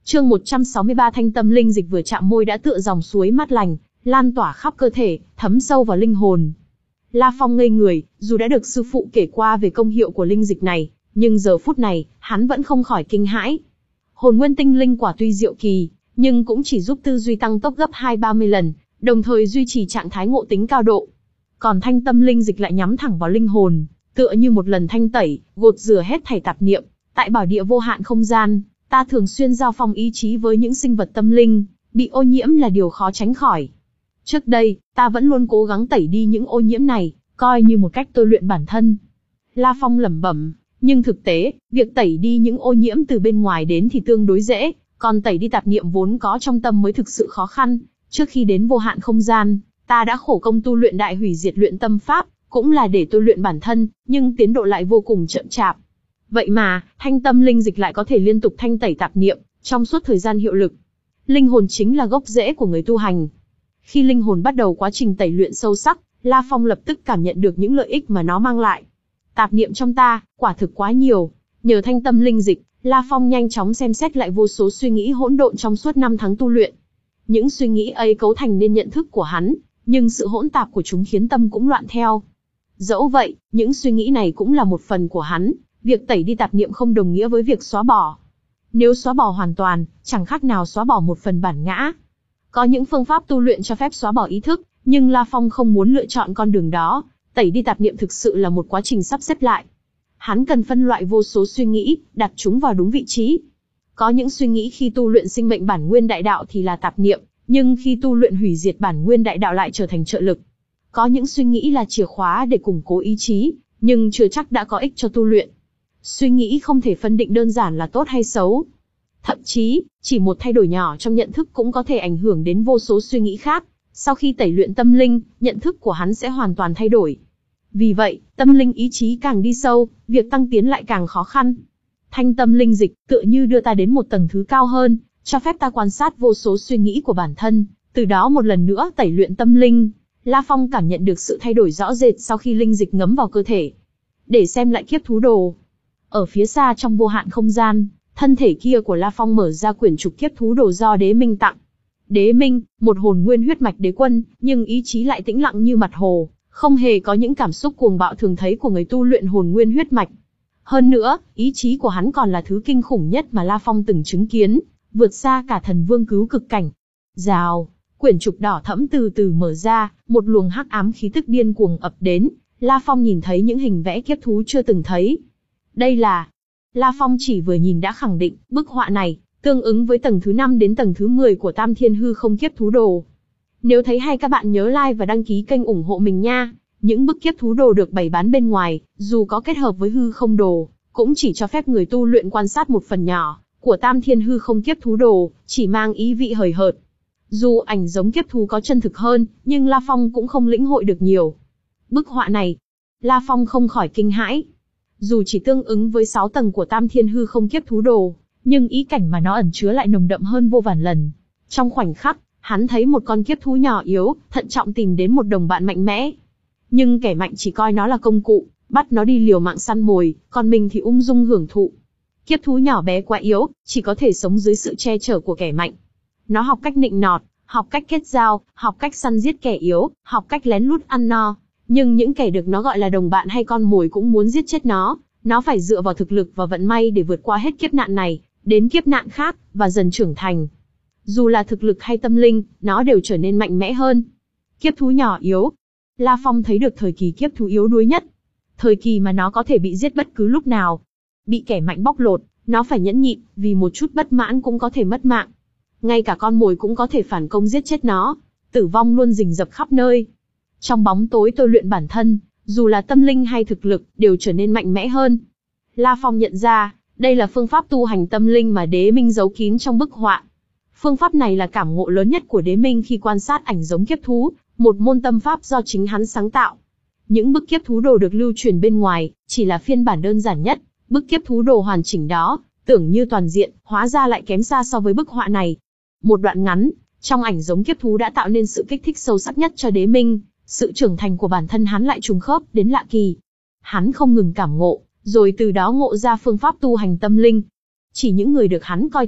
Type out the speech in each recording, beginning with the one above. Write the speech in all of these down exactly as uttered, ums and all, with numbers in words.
Chương một trăm sáu mươi ba Thanh tâm linh dịch vừa chạm môi đã tựa dòng suối mát lành, lan tỏa khắp cơ thể, thấm sâu vào linh hồn. La Phong ngây người, dù đã được sư phụ kể qua về công hiệu của linh dịch này, nhưng giờ phút này, hắn vẫn không khỏi kinh hãi. Hồn nguyên tinh linh quả tuy diệu kỳ, nhưng cũng chỉ giúp tư duy tăng tốc gấp hai ba mươi lần, đồng thời duy trì trạng thái ngộ tính cao độ. Còn thanh tâm linh dịch lại nhắm thẳng vào linh hồn, tựa như một lần thanh tẩy, gột rửa hết thảy tạp niệm. Tại bảo địa vô hạn không gian, ta thường xuyên giao phong ý chí với những sinh vật tâm linh, bị ô nhiễm là điều khó tránh khỏi. Trước đây, ta vẫn luôn cố gắng tẩy đi những ô nhiễm này, coi như một cách tôi luyện bản thân. La Phong lẩm bẩm, nhưng thực tế, việc tẩy đi những ô nhiễm từ bên ngoài đến thì tương đối dễ, còn tẩy đi tạp niệm vốn có trong tâm mới thực sự khó khăn. Trước khi đến vô hạn không gian, ta đã khổ công tu luyện đại hủy diệt luyện tâm pháp, cũng là để tôi luyện bản thân, nhưng tiến độ lại vô cùng chậm chạp. Vậy mà, thanh tâm linh dịch lại có thể liên tục thanh tẩy tạp niệm, trong suốt thời gian hiệu lực. Linh hồn chính là gốc rễ của người tu hành. Khi linh hồn bắt đầu quá trình tẩy luyện sâu sắc, La Phong lập tức cảm nhận được những lợi ích mà nó mang lại. Tạp niệm trong ta, quả thực quá nhiều. Nhờ thanh tâm linh dịch, La Phong nhanh chóng xem xét lại vô số suy nghĩ hỗn độn trong suốt năm tháng tu luyện. Những suy nghĩ ấy cấu thành nên nhận thức của hắn, nhưng sự hỗn tạp của chúng khiến tâm cũng loạn theo. Dẫu vậy, những suy nghĩ này cũng là một phần của hắn, việc tẩy đi tạp niệm không đồng nghĩa với việc xóa bỏ. Nếu xóa bỏ hoàn toàn, chẳng khác nào xóa bỏ một phần bản ngã. Có những phương pháp tu luyện cho phép xóa bỏ ý thức, nhưng La Phong không muốn lựa chọn con đường đó. Tẩy đi tạp niệm thực sự là một quá trình sắp xếp lại. Hắn cần phân loại vô số suy nghĩ, đặt chúng vào đúng vị trí. Có những suy nghĩ khi tu luyện sinh mệnh bản nguyên đại đạo thì là tạp niệm, nhưng khi tu luyện hủy diệt bản nguyên đại đạo lại trở thành trợ lực. Có những suy nghĩ là chìa khóa để củng cố ý chí, nhưng chưa chắc đã có ích cho tu luyện. Suy nghĩ không thể phân định đơn giản là tốt hay xấu. Thậm chí, chỉ một thay đổi nhỏ trong nhận thức cũng có thể ảnh hưởng đến vô số suy nghĩ khác. Sau khi tẩy luyện tâm linh, nhận thức của hắn sẽ hoàn toàn thay đổi. Vì vậy, tâm linh ý chí càng đi sâu, việc tăng tiến lại càng khó khăn. Thanh tâm linh dịch tựa như đưa ta đến một tầng thứ cao hơn, cho phép ta quan sát vô số suy nghĩ của bản thân, từ đó một lần nữa tẩy luyện tâm linh. La Phong cảm nhận được sự thay đổi rõ rệt sau khi linh dịch ngấm vào cơ thể. Để xem lại kiếp thú đồ. Ở phía xa trong vô hạn không gian, thân thể kia của La Phong mở ra quyển trục kiếp thú đồ do Đế Minh tặng. Đế Minh, một hồn nguyên huyết mạch đế quân, nhưng ý chí lại tĩnh lặng như mặt hồ, không hề có những cảm xúc cuồng bạo thường thấy của người tu luyện hồn nguyên huyết mạch. Hơn nữa, ý chí của hắn còn là thứ kinh khủng nhất mà La Phong từng chứng kiến, vượt xa cả thần vương cứu cực cảnh. Rào, quyển trục đỏ thẫm từ từ mở ra, một luồng hắc ám khí tức điên cuồng ập đến. La Phong nhìn thấy những hình vẽ kiếp thú chưa từng thấy. Đây là... La Phong chỉ vừa nhìn đã khẳng định, bức họa này tương ứng với tầng thứ năm đến tầng thứ mười của Tam Thiên Hư Không Kiếp Thú Đồ. Nếu thấy hay các bạn nhớ like và đăng ký kênh ủng hộ mình nha. Những bức kiếp thú đồ được bày bán bên ngoài, dù có kết hợp với hư không đồ, cũng chỉ cho phép người tu luyện quan sát một phần nhỏ của Tam Thiên Hư Không Kiếp Thú Đồ, chỉ mang ý vị hời hợt. Dù ảnh giống kiếp thú có chân thực hơn, nhưng La Phong cũng không lĩnh hội được nhiều. Bức họa này, La Phong không khỏi kinh hãi. Dù chỉ tương ứng với sáu tầng của Tam Thiên Hư Không Kiếp Thú Đồ, nhưng ý cảnh mà nó ẩn chứa lại nồng đậm hơn vô vàn lần. Trong khoảnh khắc, hắn thấy một con kiếp thú nhỏ yếu, thận trọng tìm đến một đồng bạn mạnh mẽ. Nhưng kẻ mạnh chỉ coi nó là công cụ, bắt nó đi liều mạng săn mồi, còn mình thì ung dung hưởng thụ. Kiếp thú nhỏ bé quá yếu, chỉ có thể sống dưới sự che chở của kẻ mạnh. Nó học cách nịnh nọt, học cách kết giao, học cách săn giết kẻ yếu, học cách lén lút ăn no. Nhưng những kẻ được nó gọi là đồng bạn hay con mồi cũng muốn giết chết nó. Nó phải dựa vào thực lực và vận may để vượt qua hết kiếp nạn này, đến kiếp nạn khác, và dần trưởng thành. Dù là thực lực hay tâm linh, nó đều trở nên mạnh mẽ hơn. Kiếp thú nhỏ yếu. La Phong thấy được thời kỳ kiếp thú yếu đuối nhất. Thời kỳ mà nó có thể bị giết bất cứ lúc nào. Bị kẻ mạnh bóc lột, nó phải nhẫn nhịn, vì một chút bất mãn cũng có thể mất mạng. Ngay cả con mồi cũng có thể phản công giết chết nó. Tử vong luôn rình rập khắp nơi. Trong bóng tối tôi luyện bản thân, dù là tâm linh hay thực lực, đều trở nên mạnh mẽ hơn. La Phong nhận ra, đây là phương pháp tu hành tâm linh mà Đế Minh giấu kín trong bức họa. Phương pháp này là cảm ngộ lớn nhất của Đế Minh khi quan sát ảnh giống kiếp thú, một môn tâm pháp do chính hắn sáng tạo. Những bức kiếp thú đồ được lưu truyền bên ngoài, chỉ là phiên bản đơn giản nhất. Bức kiếp thú đồ hoàn chỉnh đó, tưởng như toàn diện, hóa ra lại kém xa so với bức họa này. Một đoạn ngắn, trong ảnh giống kiếp thú đã tạo nên sự kích thích sâu sắc nhất cho Đế Minh. Sự trưởng thành của bản thân hắn lại trùng khớp đến lạ kỳ. Hắn không ngừng cảm ngộ, rồi từ đó ngộ ra phương pháp tu hành tâm linh. Chỉ những người được hắn coi trọng,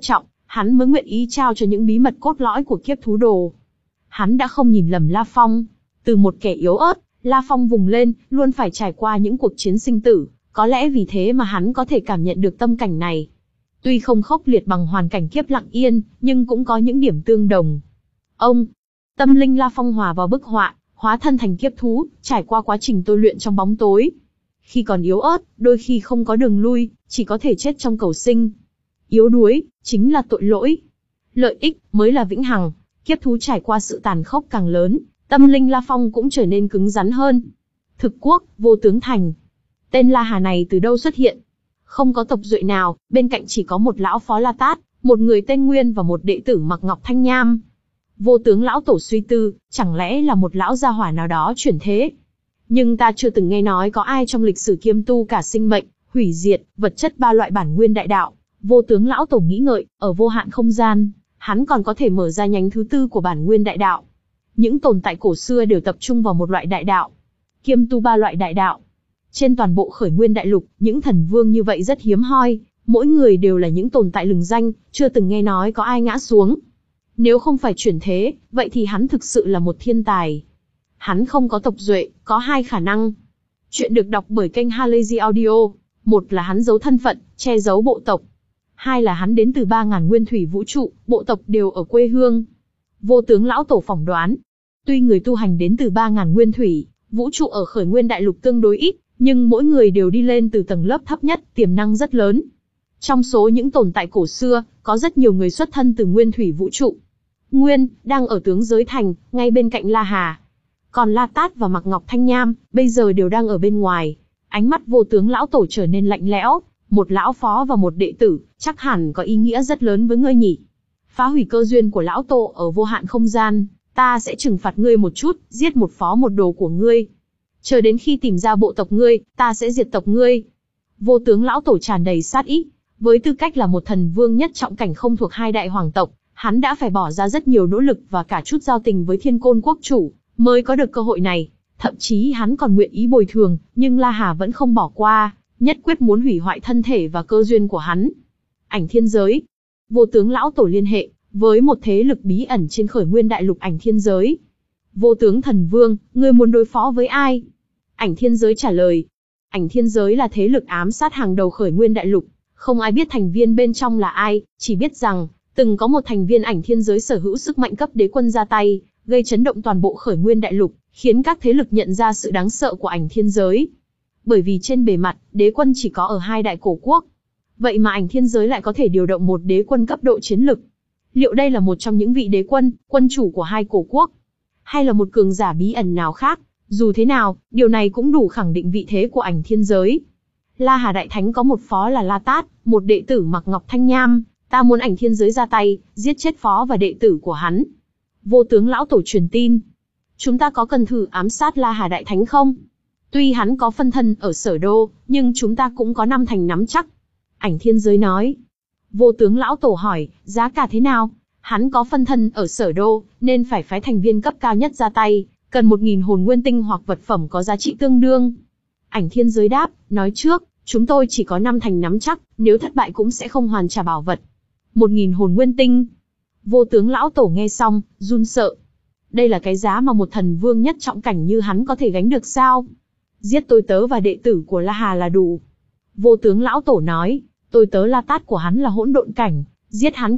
hắn mới nguyện ý trao cho những bí mật cốt lõi của kiếp thú đồ. Hắn đã không nhìn lầm La Phong. Từ một kẻ yếu ớt, La Phong vùng lên, luôn phải trải qua những cuộc chiến sinh tử, có lẽ vì thế mà hắn có thể cảm nhận được tâm cảnh này. Tuy không khốc liệt bằng hoàn cảnh kiếp Lặng Yên, nhưng cũng có những điểm tương đồng. Ông, tâm linh La Phong hòa vào bức họa, hóa thân thành kiếp thú, trải qua quá trình tôi luyện trong bóng tối. Khi còn yếu ớt, đôi khi không có đường lui, chỉ có thể chết trong cầu sinh. Yếu đuối, chính là tội lỗi. Lợi ích, mới là vĩnh hằng. Kiếp thú trải qua sự tàn khốc càng lớn, tâm linh La Phong cũng trở nên cứng rắn hơn. Thực quốc, vô tướng thành. Tên La Hà này từ đâu xuất hiện? Không có tộc duệ nào, bên cạnh chỉ có một lão phó La Tát, một người tên Nguyên và một đệ tử mặc ngọc thanh nham. Vô tướng lão tổ suy tư, chẳng lẽ là một lão gia hỏa nào đó chuyển thế? Nhưng ta chưa từng nghe nói có ai trong lịch sử kiêm tu cả sinh mệnh, hủy diệt, vật chất ba loại bản nguyên đại đạo. Vô tướng lão tổ nghĩ ngợi, ở vô hạn không gian, hắn còn có thể mở ra nhánh thứ tư của bản nguyên đại đạo. Những tồn tại cổ xưa đều tập trung vào một loại đại đạo, kiêm tu ba loại đại đạo. Trên toàn bộ khởi nguyên đại lục, những thần vương như vậy rất hiếm hoi, mỗi người đều là những tồn tại lừng danh, chưa từng nghe nói có ai ngã xuống. Nếu không phải chuyển thế, vậy thì hắn thực sự là một thiên tài. Hắn không có tộc duệ, có hai khả năng. Chuyện được đọc bởi kênh Halazy Audio. Một là hắn giấu thân phận, che giấu bộ tộc. Hai là hắn đến từ ba ngàn nguyên thủy vũ trụ, bộ tộc đều ở quê hương. Vô tướng lão tổ phỏng đoán. Tuy người tu hành đến từ ba ngàn nguyên thủy, vũ trụ ở khởi nguyên đại lục tương đối ít, nhưng mỗi người đều đi lên từ tầng lớp thấp nhất, tiềm năng rất lớn. Trong số những tồn tại cổ xưa, có rất nhiều người xuất thân từ nguyên thủy vũ trụ. Nguyên, đang ở tướng giới thành, ngay bên cạnh La Hà. Còn La Tát và Mạc Ngọc Thanh Nham, bây giờ đều đang ở bên ngoài. Ánh mắt vô tướng lão tổ trở nên lạnh lẽo. Một lão phó và một đệ tử, chắc hẳn có ý nghĩa rất lớn với ngươi nhỉ. Phá hủy cơ duyên của lão tổ ở vô hạn không gian, ta sẽ trừng phạt ngươi một chút, giết một phó một đồ của ngươi. Chờ đến khi tìm ra bộ tộc ngươi, ta sẽ diệt tộc ngươi. Vô tướng lão tổ tràn đầy sát ý. Với tư cách là một thần vương nhất trọng cảnh không thuộc hai đại hoàng tộc, hắn đã phải bỏ ra rất nhiều nỗ lực và cả chút giao tình với Thiên Côn quốc chủ, mới có được cơ hội này. Thậm chí hắn còn nguyện ý bồi thường, nhưng La Hà vẫn không bỏ qua, nhất quyết muốn hủy hoại thân thể và cơ duyên của hắn. Ảnh thiên giới. Vô tướng lão tổ liên hệ với một thế lực bí ẩn trên khởi nguyên đại lục ảnh thiên giới. Vô tướng thần vương, ngươi muốn đối phó với ai? Ảnh thiên giới trả lời. Ảnh thiên giới là thế lực ám sát hàng đầu khởi nguyên đại lục. Không ai biết thành viên bên trong là ai, chỉ biết rằng, từng có một thành viên ảnh thiên giới sở hữu sức mạnh cấp đế quân ra tay, gây chấn động toàn bộ khởi nguyên đại lục, khiến các thế lực nhận ra sự đáng sợ của ảnh thiên giới. Bởi vì trên bề mặt, đế quân chỉ có ở hai đại cổ quốc. Vậy mà ảnh thiên giới lại có thể điều động một đế quân cấp độ chiến lực. Liệu đây là một trong những vị đế quân, quân chủ của hai cổ quốc? Hay là một cường giả bí ẩn nào khác? Dù thế nào, điều này cũng đủ khẳng định vị thế của ảnh thiên giới. La Hà Đại Thánh có một phó là La Tát, một đệ tử Mạc Ngọc Thanh Nham. Ta muốn ảnh thiên giới ra tay, giết chết phó và đệ tử của hắn. Vô tướng lão tổ truyền tin. Chúng ta có cần thử ám sát La Hà Đại Thánh không? Tuy hắn có phân thân ở Sở Đô, nhưng chúng ta cũng có năm thành nắm chắc. Ảnh thiên giới nói. Vô tướng lão tổ hỏi, giá cả thế nào? Hắn có phân thân ở Sở Đô, nên phải phái thành viên cấp cao nhất ra tay, cần một nghìn hồn nguyên tinh hoặc vật phẩm có giá trị tương đương. Ảnh thiên giới đáp, nói trước, chúng tôi chỉ có năm thành nắm chắc, nếu thất bại cũng sẽ không hoàn trả bảo vật. Một nghìn hồn nguyên tinh. Vô tướng lão tổ nghe xong, run sợ. Đây là cái giá mà một thần vương nhất trọng cảnh như hắn có thể gánh được sao? Giết tôi tớ và đệ tử của La Hà là đủ. Vô tướng lão tổ nói, tôi tớ La Tát của hắn là hỗn độn cảnh, giết hắn cần năm mươi tỷ vũ trụ xa. Đệ tử của hắn Mạc Ngọc Thanh Nham là vĩnh hằng chân thần. Là đệ tử thân truyền duy nhất của La Hà, giết hắn cần một trăm ức vũ trụ xa. Tôi tớ La Tát của hắn là hỗn độn cảnh, giết hắn cần năm mươi tỷ vũ trụ xa.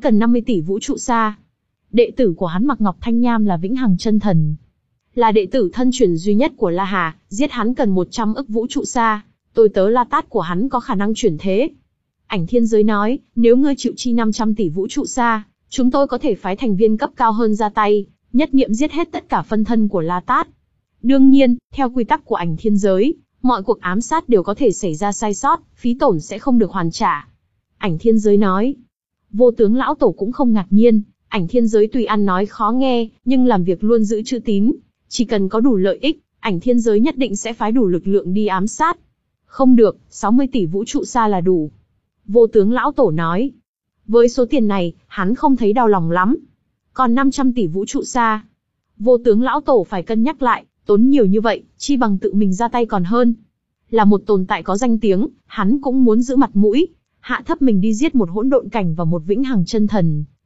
Đệ tử của hắn Mạc Ngọc Thanh Nham là vĩnh hằng chân thần. Là đệ tử thân truyền duy nhất của La Hà, giết hắn cần một trăm ức vũ trụ xa. Tôi tớ La Tát của hắn có khả năng chuyển thế. Ảnh thiên giới nói, nếu ngươi chịu chi năm trăm tỷ vũ trụ xa, chúng tôi có thể phái thành viên cấp cao hơn ra tay, nhất niệm giết hết tất cả phân thân của La Tát. Đương nhiên, theo quy tắc của ảnh thiên giới, mọi cuộc ám sát đều có thể xảy ra sai sót, phí tổn sẽ không được hoàn trả. Ảnh thiên giới nói. Vô tướng lão tổ cũng không ngạc nhiên, ảnh thiên giới tuy ăn nói khó nghe, nhưng làm việc luôn giữ chữ tín. Chỉ cần có đủ lợi ích, ảnh thiên giới nhất định sẽ phái đủ lực lượng đi ám sát. Không được, sáu mươi tỷ vũ trụ xa là đủ. Vô tướng lão tổ nói. Với số tiền này, hắn không thấy đau lòng lắm. Còn năm trăm tỷ vũ trụ xa. Vô tướng lão tổ phải cân nhắc lại, tốn nhiều như vậy, chi bằng tự mình ra tay còn hơn. Là một tồn tại có danh tiếng, hắn cũng muốn giữ mặt mũi, hạ thấp mình đi giết một hỗn độn cảnh và một vĩnh hằng chân thần.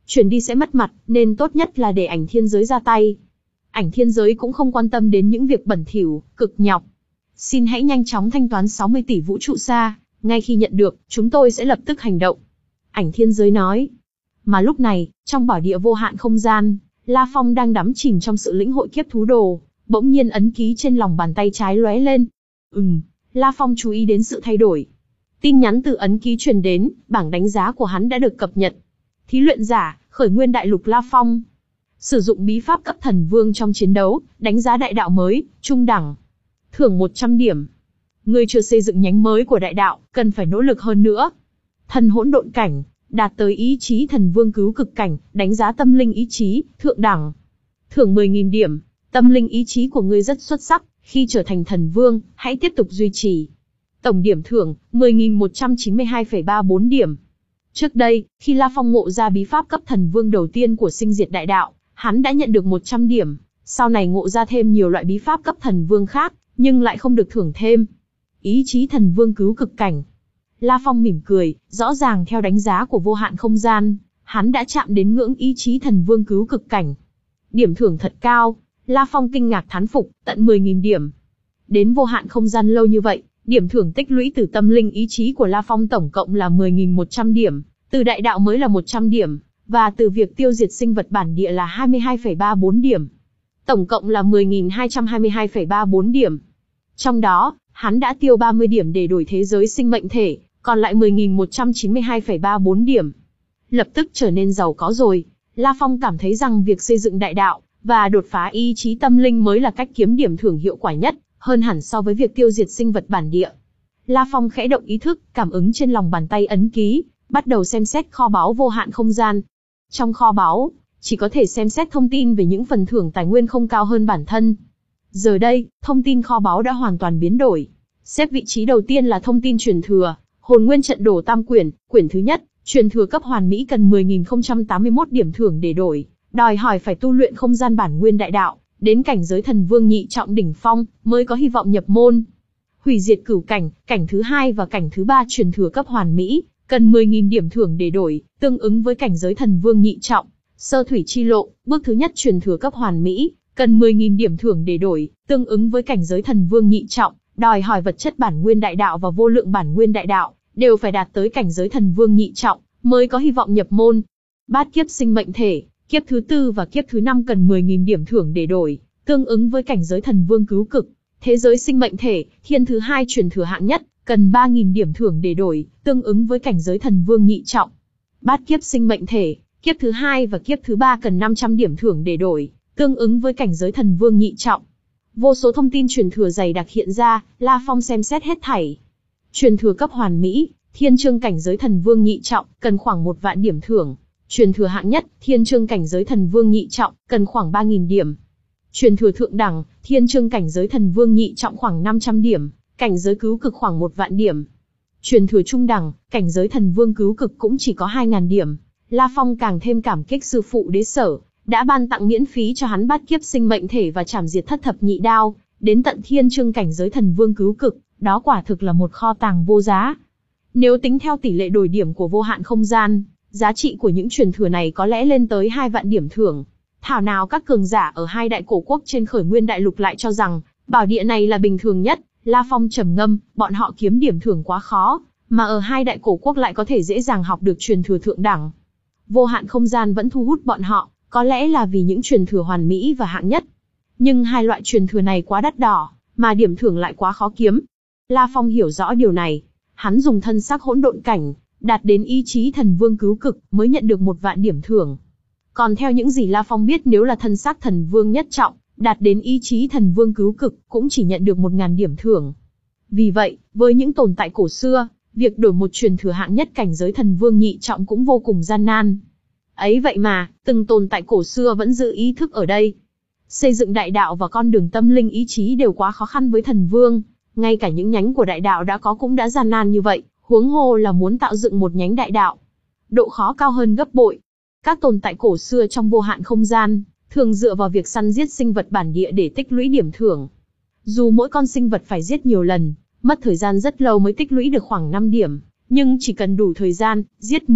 Chuyển đi sẽ mất mặt, nên tốt nhất là để ảnh thiên giới ra tay. Ảnh thiên giới cũng không quan tâm đến những việc bẩn thỉu, cực nhọc. Xin hãy nhanh chóng thanh toán sáu mươi tỷ vũ trụ xa, ngay khi nhận được, chúng tôi sẽ lập tức hành động. Ảnh thiên giới nói. Mà lúc này, trong bảo địa vô hạn không gian, La Phong đang đắm chìm trong sự lĩnh hội kiếp thú đồ, bỗng nhiên ấn ký trên lòng bàn tay trái lóe lên. Ừm, La Phong chú ý đến sự thay đổi. Tin nhắn từ ấn ký truyền đến, bảng đánh giá của hắn đã được cập nhật. Thí luyện giả, khởi nguyên đại lục La Phong. Sử dụng bí pháp cấp thần vương trong chiến đấu, đánh giá đại đạo mới, trung đẳng. Thưởng một trăm điểm. Ngươi chưa xây dựng nhánh mới của đại đạo, cần phải nỗ lực hơn nữa. Thần hỗn độn cảnh, đạt tới ý chí thần vương cứu cực cảnh, đánh giá tâm linh ý chí, thượng đẳng. Thưởng mười nghìn điểm. Tâm linh ý chí của ngươi rất xuất sắc, khi trở thành thần vương, hãy tiếp tục duy trì. Tổng điểm thưởng, mười nghìn một trăm chín mươi hai phẩy ba mươi tư điểm. Trước đây, khi La Phong ngộ ra bí pháp cấp thần vương đầu tiên của sinh diệt đại đạo, hắn đã nhận được một trăm điểm. Sau này ngộ ra thêm nhiều loại bí pháp cấp thần vương khác, nhưng lại không được thưởng thêm. Ý chí thần vương cứu cực cảnh. La Phong mỉm cười, rõ ràng theo đánh giá của vô hạn không gian, hắn đã chạm đến ngưỡng ý chí thần vương cứu cực cảnh. Điểm thưởng thật cao, La Phong kinh ngạc thán phục, tận mười nghìn điểm. Đến vô hạn không gian lâu như vậy, điểm thưởng tích lũy từ tâm linh ý chí của La Phong tổng cộng là mười nghìn một trăm điểm, từ đại đạo mới là một trăm điểm, và từ việc tiêu diệt sinh vật bản địa là hai mươi hai phẩy ba mươi tư điểm. Tổng cộng là mười nghìn hai trăm hai mươi hai phẩy ba mươi tư điểm. Trong đó, hắn đã tiêu ba mươi điểm để đổi thế giới sinh mệnh thể, còn lại mười nghìn một trăm chín mươi hai phẩy ba mươi tư điểm. Lập tức trở nên giàu có rồi, La Phong cảm thấy rằng việc xây dựng đại đạo và đột phá ý chí tâm linh mới là cách kiếm điểm thưởng hiệu quả nhất, hơn hẳn so với việc tiêu diệt sinh vật bản địa. La Phong khẽ động ý thức, cảm ứng trên lòng bàn tay ấn ký, bắt đầu xem xét kho báu vô hạn không gian. Trong kho báu, chỉ có thể xem xét thông tin về những phần thưởng tài nguyên không cao hơn bản thân. Giờ đây, thông tin kho báu đã hoàn toàn biến đổi. Xếp vị trí đầu tiên là thông tin truyền thừa, hồn nguyên trận đổ tam quyển, quyển thứ nhất, truyền thừa cấp hoàn mỹ cần mười nghìn không trăm tám mươi mốt điểm thưởng để đổi, đòi hỏi phải tu luyện không gian bản nguyên đại đạo, đến cảnh giới thần vương nhị trọng đỉnh phong, mới có hy vọng nhập môn. Hủy diệt cửu cảnh, cảnh thứ hai và cảnh thứ ba truyền thừa cấp hoàn mỹ, cần mười nghìn điểm thưởng để đổi, tương ứng với cảnh giới thần vương nhị trọng. Sơ thủy chi lộ, bước thứ nhất truyền thừa cấp hoàn mỹ, cần mười nghìn điểm thưởng để đổi, tương ứng với cảnh giới thần vương nhị trọng, đòi hỏi vật chất bản nguyên đại đạo và vô lượng bản nguyên đại đạo, đều phải đạt tới cảnh giới thần vương nhị trọng, mới có hy vọng nhập môn. Bát kiếp sinh mệnh thể, kiếp thứ tư và kiếp thứ năm cần mười nghìn điểm thưởng để đổi, tương ứng với cảnh giới thần vương cứu cực. Thế giới sinh mệnh thể, thiên thứ hai truyền thừa hạng nhất, cần ba nghìn điểm thưởng để đổi, tương ứng với cảnh giới thần vương nhị trọng. Bát kiếp sinh mệnh thể, kiếp thứ hai và kiếp thứ ba cần năm trăm điểm thưởng để đổi, tương ứng với cảnh giới thần vương nhị trọng. Vô số thông tin truyền thừa dày đặc hiện ra, La Phong xem xét hết thảy. Truyền thừa cấp hoàn mỹ, thiên chương cảnh giới thần vương nhị trọng, cần khoảng một vạn điểm thưởng. Truyền thừa hạng nhất, thiên chương cảnh giới thần vương nhị trọng, cần khoảng ba nghìn điểm. Truyền thừa thượng đẳng, thiên chương cảnh giới thần vương nhị trọng khoảng năm trăm điểm, cảnh giới cứu cực khoảng một vạn điểm. Truyền thừa trung đẳng, cảnh giới thần vương cứu cực cũng chỉ có hai nghìn điểm. La Phong càng thêm cảm kích sư phụ đế sở, đã ban tặng miễn phí cho hắn bát kiếp sinh mệnh thể và trảm diệt thất thập nhị đao, đến tận thiên chương cảnh giới thần vương cứu cực, đó quả thực là một kho tàng vô giá. Nếu tính theo tỷ lệ đổi điểm của vô hạn không gian, giá trị của những truyền thừa này có lẽ lên tới hai vạn điểm thưởng. Thảo nào các cường giả ở hai đại cổ quốc trên khởi nguyên đại lục lại cho rằng bảo địa này là bình thường nhất. La Phong trầm ngâm, bọn họ kiếm điểm thưởng quá khó, mà ở hai đại cổ quốc lại có thể dễ dàng học được truyền thừa thượng đẳng. Vô hạn không gian vẫn thu hút bọn họ, có lẽ là vì những truyền thừa hoàn mỹ và hạng nhất. Nhưng hai loại truyền thừa này quá đắt đỏ, mà điểm thưởng lại quá khó kiếm. La Phong hiểu rõ điều này, hắn dùng thân xác hỗn độn cảnh, đạt đến ý chí thần vương cứu cực, mới nhận được một vạn điểm thưởng. Còn theo những gì La Phong biết, nếu là thân xác thần vương nhất trọng, đạt đến ý chí thần vương cứu cực, cũng chỉ nhận được một nghìn điểm thưởng. Vì vậy, với những tồn tại cổ xưa, việc đổi một truyền thừa hạng nhất cảnh giới thần vương nhị trọng cũng vô cùng gian nan. Ấy vậy mà, từng tồn tại cổ xưa vẫn giữ ý thức ở đây. Xây dựng đại đạo và con đường tâm linh ý chí đều quá khó khăn với thần vương, ngay cả những nhánh của đại đạo đã có cũng đã gian nan như vậy, huống hồ là muốn tạo dựng một nhánh đại đạo. Độ khó cao hơn gấp bội. Các tồn tại cổ xưa trong vô hạn không gian, thường dựa vào việc săn giết sinh vật bản địa để tích lũy điểm thưởng. Dù mỗi con sinh vật phải giết nhiều lần, mất thời gian rất lâu mới tích lũy được khoảng năm điểm, nhưng chỉ cần đủ thời gian, giết mười,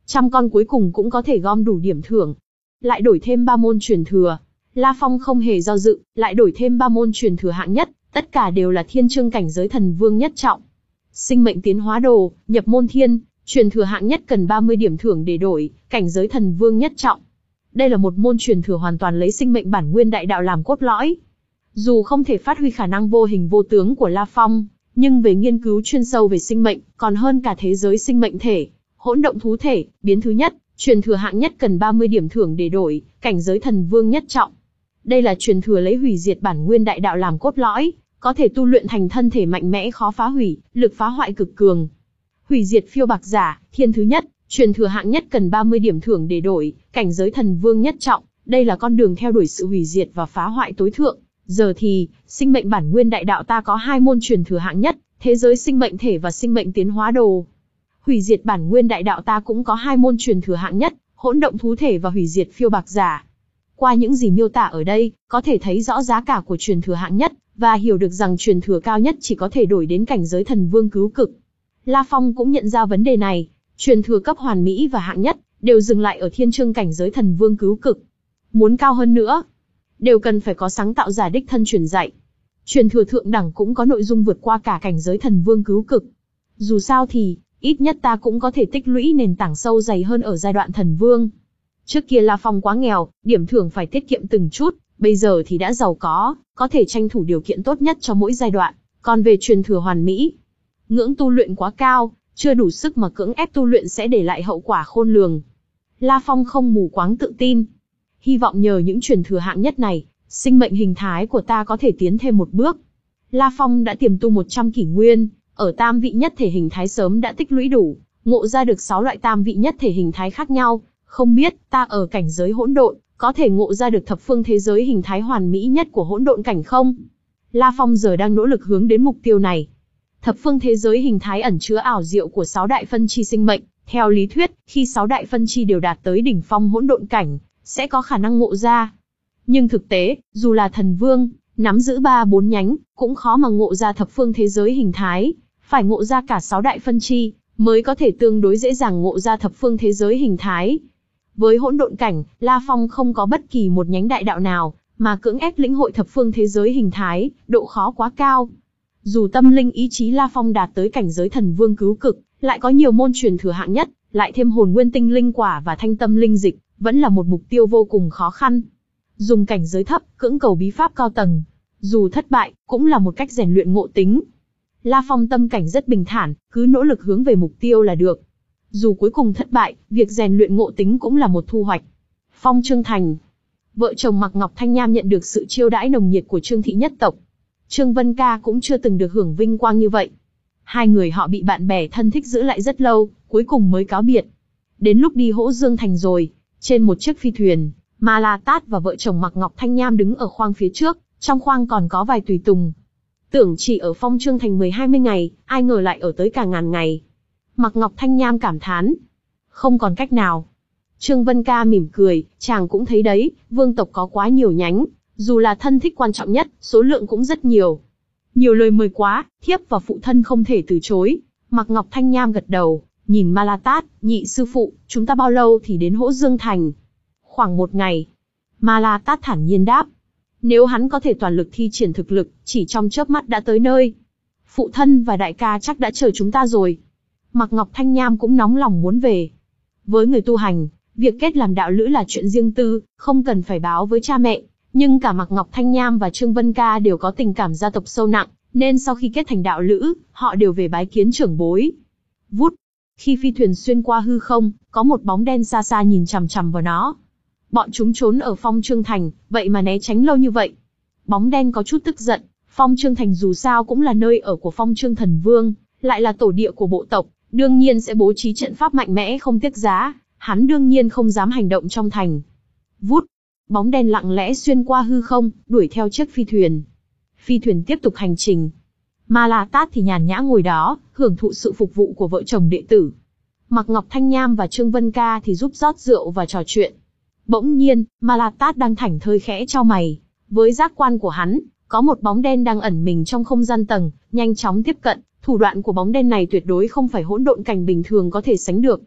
Trăm con cuối cùng cũng có thể gom đủ điểm thưởng. Lại đổi thêm ba môn truyền thừa. La Phong không hề do dự, lại đổi thêm ba môn truyền thừa hạng nhất, tất cả đều là thiên chương cảnh giới thần vương nhất trọng. Sinh mệnh tiến hóa đồ, nhập môn thiên, truyền thừa hạng nhất cần ba mươi điểm thưởng để đổi, cảnh giới thần vương nhất trọng. Đây là một môn truyền thừa hoàn toàn lấy sinh mệnh bản nguyên đại đạo làm cốt lõi. Dù không thể phát huy khả năng vô hình vô tướng của La Phong, nhưng về nghiên cứu chuyên sâu về sinh mệnh, còn hơn cả thế giới sinh mệnh thể, hỗn động thú thể, biến thứ nhất, truyền thừa hạng nhất cần ba mươi điểm thưởng để đổi, cảnh giới thần vương nhất trọng. Đây là truyền thừa lấy hủy diệt bản nguyên đại đạo làm cốt lõi, có thể tu luyện thành thân thể mạnh mẽ khó phá hủy, lực phá hoại cực cường. Hủy diệt phiêu bạc giả, thiên thứ nhất, truyền thừa hạng nhất cần ba mươi điểm thưởng để đổi, cảnh giới thần vương nhất trọng. Đây là con đường theo đuổi sự hủy diệt và phá hoại tối thượng. Giờ thì, sinh mệnh bản nguyên đại đạo ta có hai môn truyền thừa hạng nhất, thế giới sinh mệnh thể và sinh mệnh tiến hóa đồ. Hủy diệt bản nguyên đại đạo ta cũng có hai môn truyền thừa hạng nhất, hỗn động thú thể và hủy diệt phiêu bạc giả. Qua những gì miêu tả ở đây, có thể thấy rõ giá cả của truyền thừa hạng nhất, và hiểu được rằng truyền thừa cao nhất chỉ có thể đổi đến cảnh giới thần vương cứu cực. La Phong cũng nhận ra vấn đề này, truyền thừa cấp hoàn mỹ và hạng nhất, đều dừng lại ở thiên chương cảnh giới thần vương cứu cực. Muốn cao hơn nữa, đều cần phải có sáng tạo giả đích thân truyền dạy. Truyền thừa thượng đẳng cũng có nội dung vượt qua cả cảnh giới thần vương cứu cực. Dù sao thì, ít nhất ta cũng có thể tích lũy nền tảng sâu dày hơn ở giai đoạn thần vương. Trước kia La Phong quá nghèo, điểm thưởng phải tiết kiệm từng chút, bây giờ thì đã giàu có, có thể tranh thủ điều kiện tốt nhất cho mỗi giai đoạn. Còn về truyền thừa hoàn mỹ, ngưỡng tu luyện quá cao, chưa đủ sức mà cưỡng ép tu luyện sẽ để lại hậu quả khôn lường. La Phong không mù quáng tự tin. Hy vọng nhờ những truyền thừa hạng nhất này, sinh mệnh hình thái của ta có thể tiến thêm một bước. La Phong đã tiềm tu một trăm kỷ nguyên, ở tam vị nhất thể hình thái sớm đã tích lũy đủ, ngộ ra được sáu loại tam vị nhất thể hình thái khác nhau. Không biết, ta ở cảnh giới hỗn độn, có thể ngộ ra được thập phương thế giới hình thái hoàn mỹ nhất của hỗn độn cảnh không? La Phong giờ đang nỗ lực hướng đến mục tiêu này. Thập phương thế giới hình thái ẩn chứa ảo diệu của sáu đại phân chi sinh mệnh. Theo lý thuyết, khi sáu đại phân chi đều đạt tới đỉnh phong hỗn độn cảnh, sẽ có khả năng ngộ ra. Nhưng thực tế, dù là thần vương, nắm giữ ba bốn nhánh, cũng khó mà ngộ ra thập phương thế giới hình thái. Phải ngộ ra cả sáu đại phân chi, mới có thể tương đối dễ dàng ngộ ra thập phương thế giới hình thái. Với hỗn độn cảnh, La Phong không có bất kỳ một nhánh đại đạo nào, mà cưỡng ép lĩnh hội thập phương thế giới hình thái, độ khó quá cao. Dù tâm linh ý chí La Phong đạt tới cảnh giới thần vương cứu cực, lại có nhiều môn truyền thừa hạng nhất, lại thêm hồn nguyên tinh linh quả và thanh tâm linh dịch, vẫn là một mục tiêu vô cùng khó khăn. Dùng cảnh giới thấp, cưỡng cầu bí pháp cao tầng, dù thất bại, cũng là một cách rèn luyện ngộ tính. La Phong tâm cảnh rất bình thản, cứ nỗ lực hướng về mục tiêu là được. Dù cuối cùng thất bại, việc rèn luyện ngộ tính cũng là một thu hoạch. Phong Trương Thành. Vợ chồng Mạc Ngọc Thanh Nham nhận được sự chiêu đãi nồng nhiệt của Trương thị nhất tộc. Trương Vân Ca cũng chưa từng được hưởng vinh quang như vậy. Hai người họ bị bạn bè thân thích giữ lại rất lâu, cuối cùng mới cáo biệt. Đến lúc đi Hỗ Dương Thành rồi, trên một chiếc phi thuyền, Ma La Tát và vợ chồng Mạc Ngọc Thanh Nham đứng ở khoang phía trước, trong khoang còn có vài tùy tùng. Tưởng chỉ ở Phong Trương Thành mười hai mươi ngày, ai ngờ lại ở tới cả ngàn ngày. Mạc Ngọc Thanh Nham cảm thán. Không còn cách nào. Trương Vân Ca mỉm cười, chàng cũng thấy đấy, vương tộc có quá nhiều nhánh, dù là thân thích quan trọng nhất, số lượng cũng rất nhiều. Nhiều lời mời quá, thiếp và phụ thân không thể từ chối. Mạc Ngọc Thanh Nham gật đầu, nhìn Ma La Tát, nhị sư phụ, chúng ta bao lâu thì đến Hỗ Dương Thành? Khoảng một ngày. Ma La Tát thản nhiên đáp. Nếu hắn có thể toàn lực thi triển thực lực, chỉ trong chớp mắt đã tới nơi. Phụ thân và đại ca chắc đã chờ chúng ta rồi. Mạc Ngọc Thanh Nham cũng nóng lòng muốn về. Với người tu hành, việc kết làm đạo lữ là chuyện riêng tư, không cần phải báo với cha mẹ. Nhưng cả Mạc Ngọc Thanh Nham và Trương Vân Ca đều có tình cảm gia tộc sâu nặng, nên sau khi kết thành đạo lữ, họ đều về bái kiến trưởng bối. Vút. Khi phi thuyền xuyên qua hư không, có một bóng đen xa xa nhìn chằm chằm vào nó. Bọn chúng trốn ở Phong Trương Thành, vậy mà né tránh lâu như vậy. Bóng đen có chút tức giận, Phong Trương Thành dù sao cũng là nơi ở của Phong Trương Thần Vương, lại là tổ địa của bộ tộc, đương nhiên sẽ bố trí trận pháp mạnh mẽ không tiếc giá, hắn đương nhiên không dám hành động trong thành. Vút, bóng đen lặng lẽ xuyên qua hư không, đuổi theo chiếc phi thuyền. Phi thuyền tiếp tục hành trình. Ma La Tát thì nhàn nhã ngồi đó, hưởng thụ sự phục vụ của vợ chồng đệ tử. Mạc Ngọc Thanh Nham và Trương Vân Ca thì giúp rót rượu và trò chuyện. Bỗng nhiên, Ma La Tát đang thảnh thơi khẽ chau mày. Với giác quan của hắn, có một bóng đen đang ẩn mình trong không gian tầng, nhanh chóng tiếp cận. Thủ đoạn của bóng đen này tuyệt đối không phải hỗn độn cảnh bình thường có thể sánh được.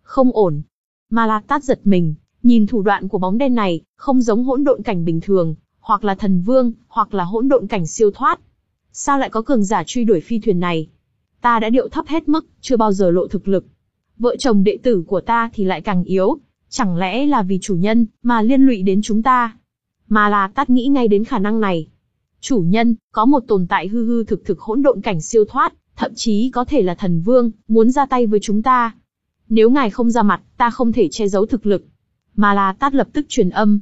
Không ổn. Ma La Tát giật mình, nhìn thủ đoạn của bóng đen này, không giống hỗn độn cảnh bình thường, hoặc là thần vương, hoặc là hỗn độn cảnh siêu thoát. Sao lại có cường giả truy đuổi phi thuyền này? Ta đã điệu thấp hết mức, chưa bao giờ lộ thực lực. Vợ chồng đệ tử của ta thì lại càng yếu, chẳng lẽ là vì chủ nhân mà liên lụy đến chúng ta? Ma La Tát nghĩ ngay đến khả năng này. Chủ nhân, có một tồn tại hư hư thực thực hỗn độn cảnh siêu thoát, thậm chí có thể là thần vương, muốn ra tay với chúng ta. Nếu ngài không ra mặt, ta không thể che giấu thực lực. Ma La Tát lập tức truyền âm.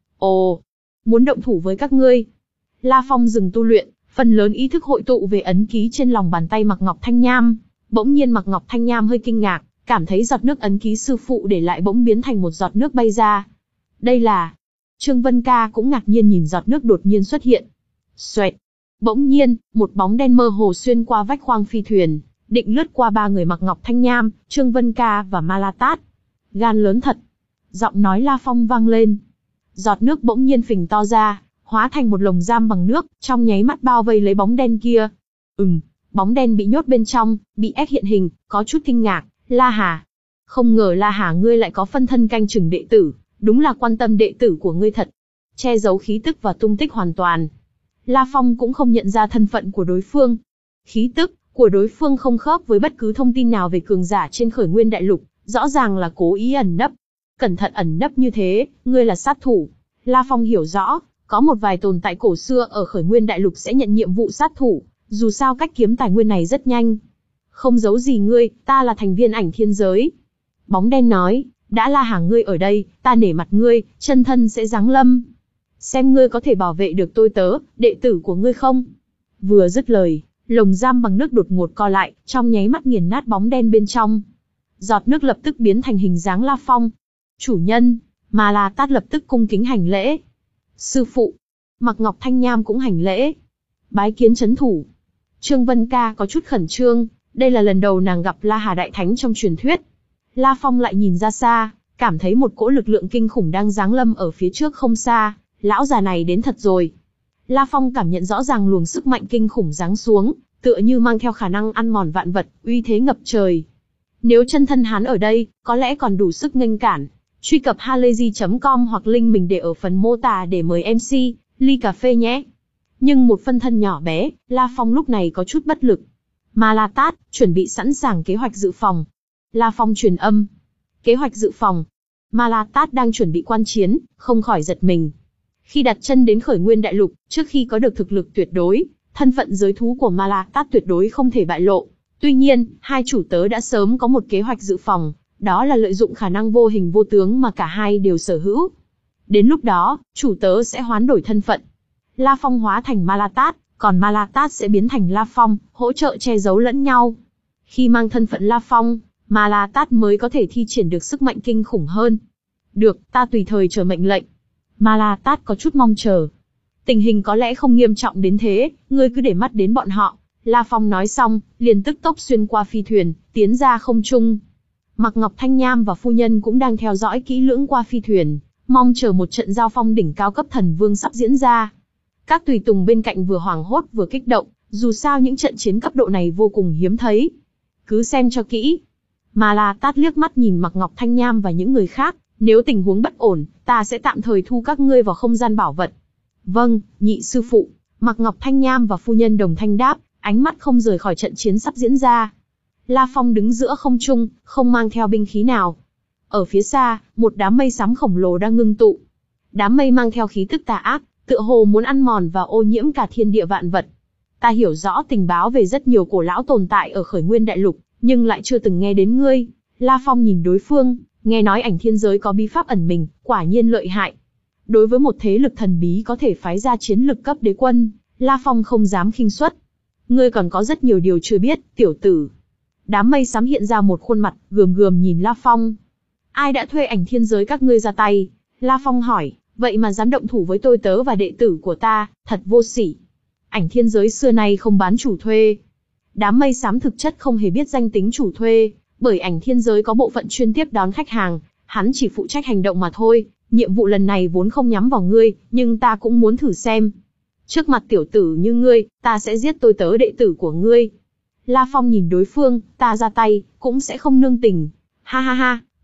Ồ, muốn động thủ với các ngươi. La Phong dừng tu luyện, phần lớn ý thức hội tụ về ấn ký trên lòng bàn tay Mạc Ngọc Thanh Nham. Bỗng nhiên Mạc Ngọc Thanh Nham hơi kinh ngạc, cảm thấy giọt nước ấn ký sư phụ để lại bỗng biến thành một giọt nước bay ra. Đây là... Trương Vân Ca cũng ngạc nhiên nhìn giọt nước đột nhiên xuất hiện. Xoẹt. Bỗng nhiên, một bóng đen mơ hồ xuyên qua vách khoang phi thuyền, định lướt qua ba người Mạc Ngọc Thanh Nham, Trương Vân Ca và Ma La Tát. Gan lớn thật. Giọng nói La Phong vang lên. Giọt nước bỗng nhiên phình to ra, hóa thành một lồng giam bằng nước, trong nháy mắt bao vây lấy bóng đen kia. Ừm, bóng đen bị nhốt bên trong, bị ép hiện hình, có chút kinh ngạc. La Hà. Không ngờ La Hà ngươi lại có phân thân canh chừng đệ tử, đúng là quan tâm đệ tử của ngươi thật. Che giấu khí tức và tung tích hoàn toàn. La Phong cũng không nhận ra thân phận của đối phương. Khí tức của đối phương không khớp với bất cứ thông tin nào về cường giả trên Khởi Nguyên Đại Lục, rõ ràng là cố ý ẩn nấp. Cẩn thận ẩn nấp như thế, ngươi là sát thủ. La Phong hiểu rõ, có một vài tồn tại cổ xưa ở Khởi Nguyên Đại Lục sẽ nhận nhiệm vụ sát thủ, dù sao cách kiếm tài nguyên này rất nhanh. Không giấu gì ngươi, ta là thành viên Ảnh Thiên Giới. Bóng đen nói, đã La Hà ngươi ở đây, ta nể mặt ngươi, chân thân sẽ giáng lâm. Xem ngươi có thể bảo vệ được tôi tớ, đệ tử của ngươi không? Vừa dứt lời, lồng giam bằng nước đột ngột co lại, trong nháy mắt nghiền nát bóng đen bên trong. Giọt nước lập tức biến thành hình dáng La Phong. Chủ nhân, Ma La Tát lập tức cung kính hành lễ. Sư phụ, Mạc Ngọc Thanh Nham cũng hành lễ. Bái kiến chấn thủ. Trương Vân Ca có chút khẩn trương, đây là lần đầu nàng gặp La Hà Đại Thánh trong truyền thuyết. La Phong lại nhìn ra xa, cảm thấy một cỗ lực lượng kinh khủng đang giáng lâm ở phía trước không xa. Lão già này đến thật rồi. La Phong cảm nhận rõ ràng luồng sức mạnh kinh khủng giáng xuống, tựa như mang theo khả năng ăn mòn vạn vật, uy thế ngập trời. Nếu chân thân hắn ở đây, có lẽ còn đủ sức nghênh cản. Truy cập halayzi chấm com hoặc link mình để ở phần mô tả để mời em xê, ly cà phê nhé. Nhưng một phân thân nhỏ bé, La Phong lúc này có chút bất lực. Ma La Tát, chuẩn bị sẵn sàng kế hoạch dự phòng. La Phong truyền âm. Kế hoạch dự phòng. Ma La Tát đang chuẩn bị quan chiến, không khỏi giật mình. Khi đặt chân đến Khởi Nguyên Đại Lục, trước khi có được thực lực tuyệt đối, thân phận giới thú của Ma La Tát tuyệt đối không thể bại lộ. Tuy nhiên, hai chủ tớ đã sớm có một kế hoạch dự phòng, đó là lợi dụng khả năng vô hình vô tướng mà cả hai đều sở hữu. Đến lúc đó, chủ tớ sẽ hoán đổi thân phận. La Phong hóa thành Ma La Tát, còn Ma La Tát sẽ biến thành La Phong, hỗ trợ che giấu lẫn nhau. Khi mang thân phận La Phong, Ma La Tát mới có thể thi triển được sức mạnh kinh khủng hơn. Được, ta tùy thời chờ mệnh lệnh. Ma La Tát có chút mong chờ. Tình hình có lẽ không nghiêm trọng đến thế, ngươi cứ để mắt đến bọn họ. La Phong nói xong, liền tức tốc xuyên qua phi thuyền, tiến ra không trung. Mạc Ngọc Thanh Nham và phu nhân cũng đang theo dõi kỹ lưỡng qua phi thuyền, mong chờ một trận giao phong đỉnh cao cấp thần vương sắp diễn ra. Các tùy tùng bên cạnh vừa hoảng hốt vừa kích động, dù sao những trận chiến cấp độ này vô cùng hiếm thấy. Cứ xem cho kỹ. Ma La Tát liếc mắt nhìn Mạc Ngọc Thanh Nham và những người khác, nếu tình huống bất ổn, ta sẽ tạm thời thu các ngươi vào không gian bảo vật. Vâng, nhị sư phụ. Mạc Ngọc Thanh Nham và phu nhân đồng thanh đáp, ánh mắt không rời khỏi trận chiến sắp diễn ra. La Phong đứng giữa không trung, không mang theo binh khí nào. Ở phía xa, một đám mây xám khổng lồ đang ngưng tụ. Đám mây mang theo khí tức tà ác, tựa hồ muốn ăn mòn và ô nhiễm cả thiên địa vạn vật. Ta hiểu rõ tình báo về rất nhiều cổ lão tồn tại ở Khởi Nguyên Đại Lục, nhưng lại chưa từng nghe đến ngươi. La Phong nhìn đối phương, nghe nói Ảnh Thiên Giới có bí pháp ẩn mình, quả nhiên lợi hại. Đối với một thế lực thần bí có thể phái ra chiến lực cấp đế quân, La Phong không dám khinh suất. Ngươi còn có rất nhiều điều chưa biết, tiểu tử. Đám mây xám hiện ra một khuôn mặt, gườm gườm nhìn La Phong. Ai đã thuê Ảnh Thiên Giới các ngươi ra tay? La Phong hỏi, vậy mà dám động thủ với tôi tớ và đệ tử của ta, thật vô sỉ. Ảnh Thiên Giới xưa nay không bán chủ thuê. Đám mây xám thực chất không hề biết danh tính chủ thuê, bởi Ảnh Thiên Giới có bộ phận chuyên tiếp đón khách hàng, hắn chỉ phụ trách hành động mà thôi. Nhiệm vụ lần này vốn không nhắm vào ngươi, nhưng ta cũng muốn thử xem. Trước mặt tiểu tử như ngươi, ta sẽ giết tôi tớ đệ tử của ngươi. La Phong nhìn đối phương, ta ra tay, cũng sẽ không nương tình. Ha ha ha,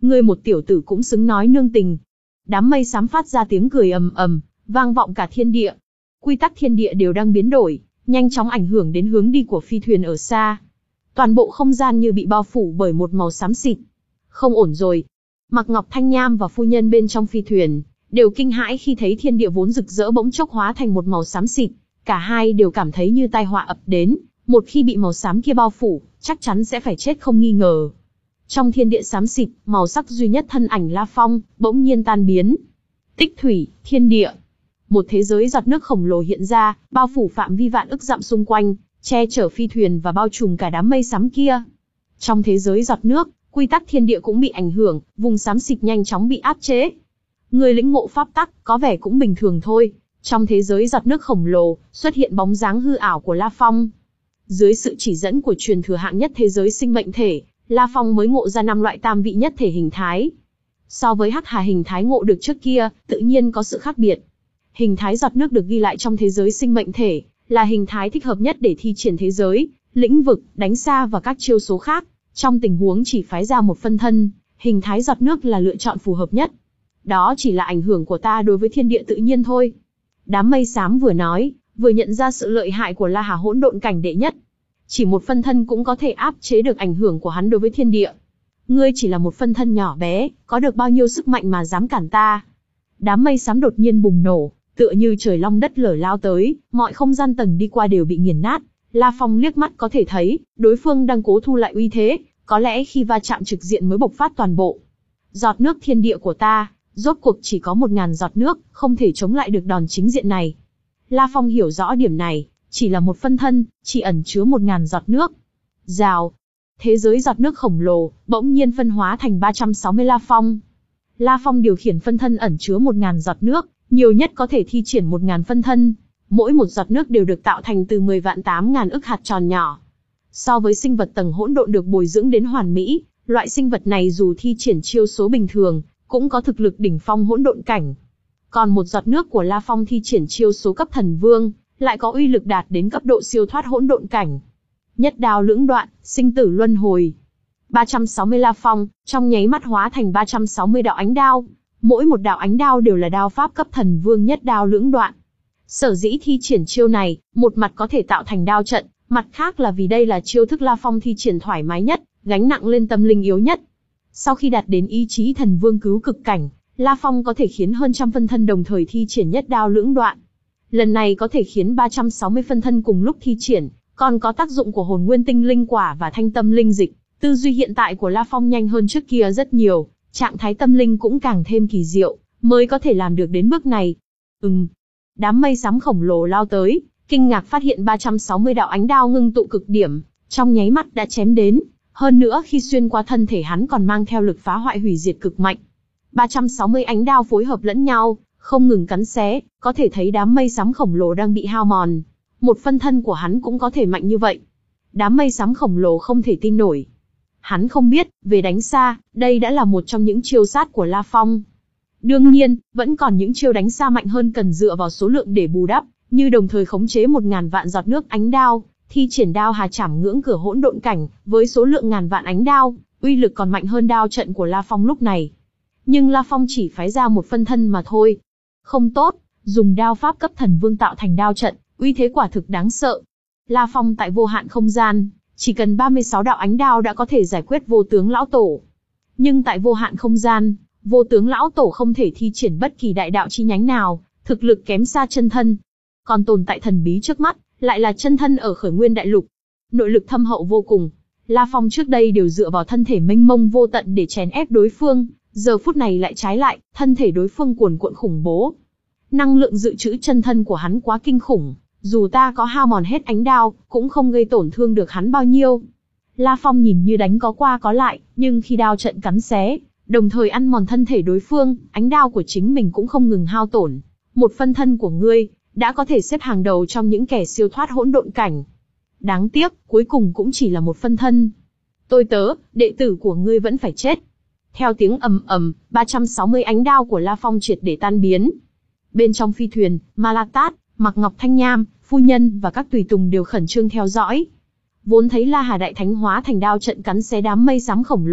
Ngươi một tiểu tử cũng xứng nói nương tình. Đám mây xám phát ra tiếng cười ầm ầm, vang vọng cả thiên địa. Quy tắc thiên địa đều đang biến đổi, nhanh chóng ảnh hưởng đến hướng đi của phi thuyền ở xa. Toàn bộ không gian như bị bao phủ bởi một màu xám xịt. Không ổn rồi. Mạc Ngọc Thanh Nham và phu nhân bên trong phi thuyền đều kinh hãi khi thấy thiên địa vốn rực rỡ bỗng chốc hóa thành một màu xám xịt. Cả hai đều cảm thấy như tai họa ập đến, một khi bị màu xám kia bao phủ, chắc chắn sẽ phải chết không nghi ngờ. Trong thiên địa xám xịt, màu sắc duy nhất thân ảnh La Phong bỗng nhiên tan biến. Tích thủy, thiên địa. Một thế giới giọt nước khổng lồ hiện ra, bao phủ phạm vi vạn ức dặm xung quanh, che chở phi thuyền và bao trùm cả đám mây xám kia. Trong thế giới giọt nước, quy tắc thiên địa cũng bị ảnh hưởng, vùng xám xịt nhanh chóng bị áp chế. Người lĩnh ngộ pháp tắc, có vẻ cũng bình thường thôi. Trong thế giới giọt nước khổng lồ, xuất hiện bóng dáng hư ảo của La Phong. Dưới sự chỉ dẫn của truyền thừa hạng nhất thế giới sinh mệnh thể, La Phong mới ngộ ra năm loại tam vị nhất thể hình thái. So với hắc hà hình thái ngộ được trước kia, tự nhiên có sự khác biệt. Hình thái giọt nước được ghi lại trong thế giới sinh mệnh thể, là hình thái thích hợp nhất để thi triển thế giới, lĩnh vực, đánh xa và các chiêu số khác. Trong tình huống chỉ phái ra một phân thân, hình thái giọt nước là lựa chọn phù hợp nhất. Đó chỉ là ảnh hưởng của ta đối với thiên địa tự nhiên thôi. Đám mây xám vừa nói, vừa nhận ra sự lợi hại của La Hà hỗn độn cảnh đệ nhất. Chỉ một phân thân cũng có thể áp chế được ảnh hưởng của hắn đối với thiên địa. Ngươi chỉ là một phân thân nhỏ bé, có được bao nhiêu sức mạnh mà dám cản ta? Đám mây xám đột nhiên bùng nổ, tựa như trời long đất lở lao tới, mọi không gian tầng đi qua đều bị nghiền nát. La Phong liếc mắt có thể thấy, đối phương đang cố thu lại uy thế, có lẽ khi va chạm trực diện mới bộc phát toàn bộ. Giọt nước thiên địa của ta, rốt cuộc chỉ có một ngàn giọt nước, không thể chống lại được đòn chính diện này. La Phong hiểu rõ điểm này, chỉ là một phân thân, chỉ ẩn chứa một ngàn giọt nước. Rào. Thế giới giọt nước khổng lồ, bỗng nhiên phân hóa thành ba trăm sáu mươi La Phong. La Phong điều khiển phân thân ẩn chứa một ngàn giọt nước, nhiều nhất có thể thi triển một ngàn phân thân. Mỗi một giọt nước đều được tạo thành từ mười vạn tám ngàn ức hạt tròn nhỏ. So với sinh vật tầng hỗn độn được bồi dưỡng đến hoàn mỹ, loại sinh vật này dù thi triển chiêu số bình thường, cũng có thực lực đỉnh phong hỗn độn cảnh. Còn một giọt nước của La Phong thi triển chiêu số cấp thần vương, lại có uy lực đạt đến cấp độ siêu thoát hỗn độn cảnh. Nhất đao lưỡng đoạn, sinh tử luân hồi. ba trăm sáu mươi La Phong, trong nháy mắt hóa thành ba trăm sáu mươi đạo ánh đao. Mỗi một đạo ánh đao đều là đao pháp cấp thần vương nhất đao lưỡng đoạn. Sở dĩ thi triển chiêu này, một mặt có thể tạo thành đao trận, mặt khác là vì đây là chiêu thức La Phong thi triển thoải mái nhất, gánh nặng lên tâm linh yếu nhất. Sau khi đạt đến ý chí thần vương cứu cực cảnh, La Phong có thể khiến hơn trăm phân thân đồng thời thi triển nhất đao lưỡng đoạn. Lần này có thể khiến ba trăm sáu mươi phân thân cùng lúc thi triển, còn có tác dụng của hồn nguyên tinh linh quả và thanh tâm linh dịch. Tư duy hiện tại của La Phong nhanh hơn trước kia rất nhiều, trạng thái tâm linh cũng càng thêm kỳ diệu, mới có thể làm được đến bước này. Ừm. Đám mây xám khổng lồ lao tới, kinh ngạc phát hiện ba trăm sáu mươi đạo ánh đao ngưng tụ cực điểm, trong nháy mắt đã chém đến. Hơn nữa khi xuyên qua thân thể hắn còn mang theo lực phá hoại hủy diệt cực mạnh. ba trăm sáu mươi ánh đao phối hợp lẫn nhau, không ngừng cắn xé, có thể thấy đám mây xám khổng lồ đang bị hao mòn. Một phân thân của hắn cũng có thể mạnh như vậy. Đám mây xám khổng lồ không thể tin nổi. Hắn không biết, về đánh xa, đây đã là một trong những chiêu sát của La Phong. Đương nhiên, vẫn còn những chiêu đánh xa mạnh hơn cần dựa vào số lượng để bù đắp, như đồng thời khống chế một ngàn vạn giọt nước ánh đao, thi triển đao hà chảm ngưỡng cửa hỗn độn cảnh, với số lượng ngàn vạn ánh đao, uy lực còn mạnh hơn đao trận của La Phong lúc này. Nhưng La Phong chỉ phái ra một phân thân mà thôi. Không tốt, dùng đao pháp cấp thần vương tạo thành đao trận, uy thế quả thực đáng sợ. La Phong tại vô hạn không gian, chỉ cần ba mươi sáu đạo ánh đao đã có thể giải quyết vô tướng lão tổ. Nhưng tại vô hạn không gian, vô tướng lão tổ không thể thi triển bất kỳ đại đạo chi nhánh nào, thực lực kém xa chân thân. Còn tồn tại thần bí trước mắt, lại là chân thân ở Khởi Nguyên Đại Lục. Nội lực thâm hậu vô cùng. La Phong trước đây đều dựa vào thân thể mênh mông vô tận để chèn ép đối phương, giờ phút này lại trái lại, thân thể đối phương cuồn cuộn khủng bố. Năng lượng dự trữ chân thân của hắn quá kinh khủng, dù ta có hao mòn hết ánh đao, cũng không gây tổn thương được hắn bao nhiêu. La Phong nhìn như đánh có qua có lại, nhưng khi đao trận cắn xé, đồng thời ăn mòn thân thể đối phương, ánh đao của chính mình cũng không ngừng hao tổn. Một phân thân của ngươi, đã có thể xếp hàng đầu trong những kẻ siêu thoát hỗn độn cảnh. Đáng tiếc, cuối cùng cũng chỉ là một phân thân. Tôi tớ, đệ tử của ngươi vẫn phải chết. Theo tiếng ầm ầm, ba trăm sáu mươi ánh đao của La Phong triệt để tan biến. Bên trong phi thuyền, Ma La Tát, Mạc Ngọc Thanh Nham, phu nhân và các tùy tùng đều khẩn trương theo dõi. Vốn thấy La Hà Đại Thánh hóa thành đao trận cắn xé đám mây xám khổng lồ,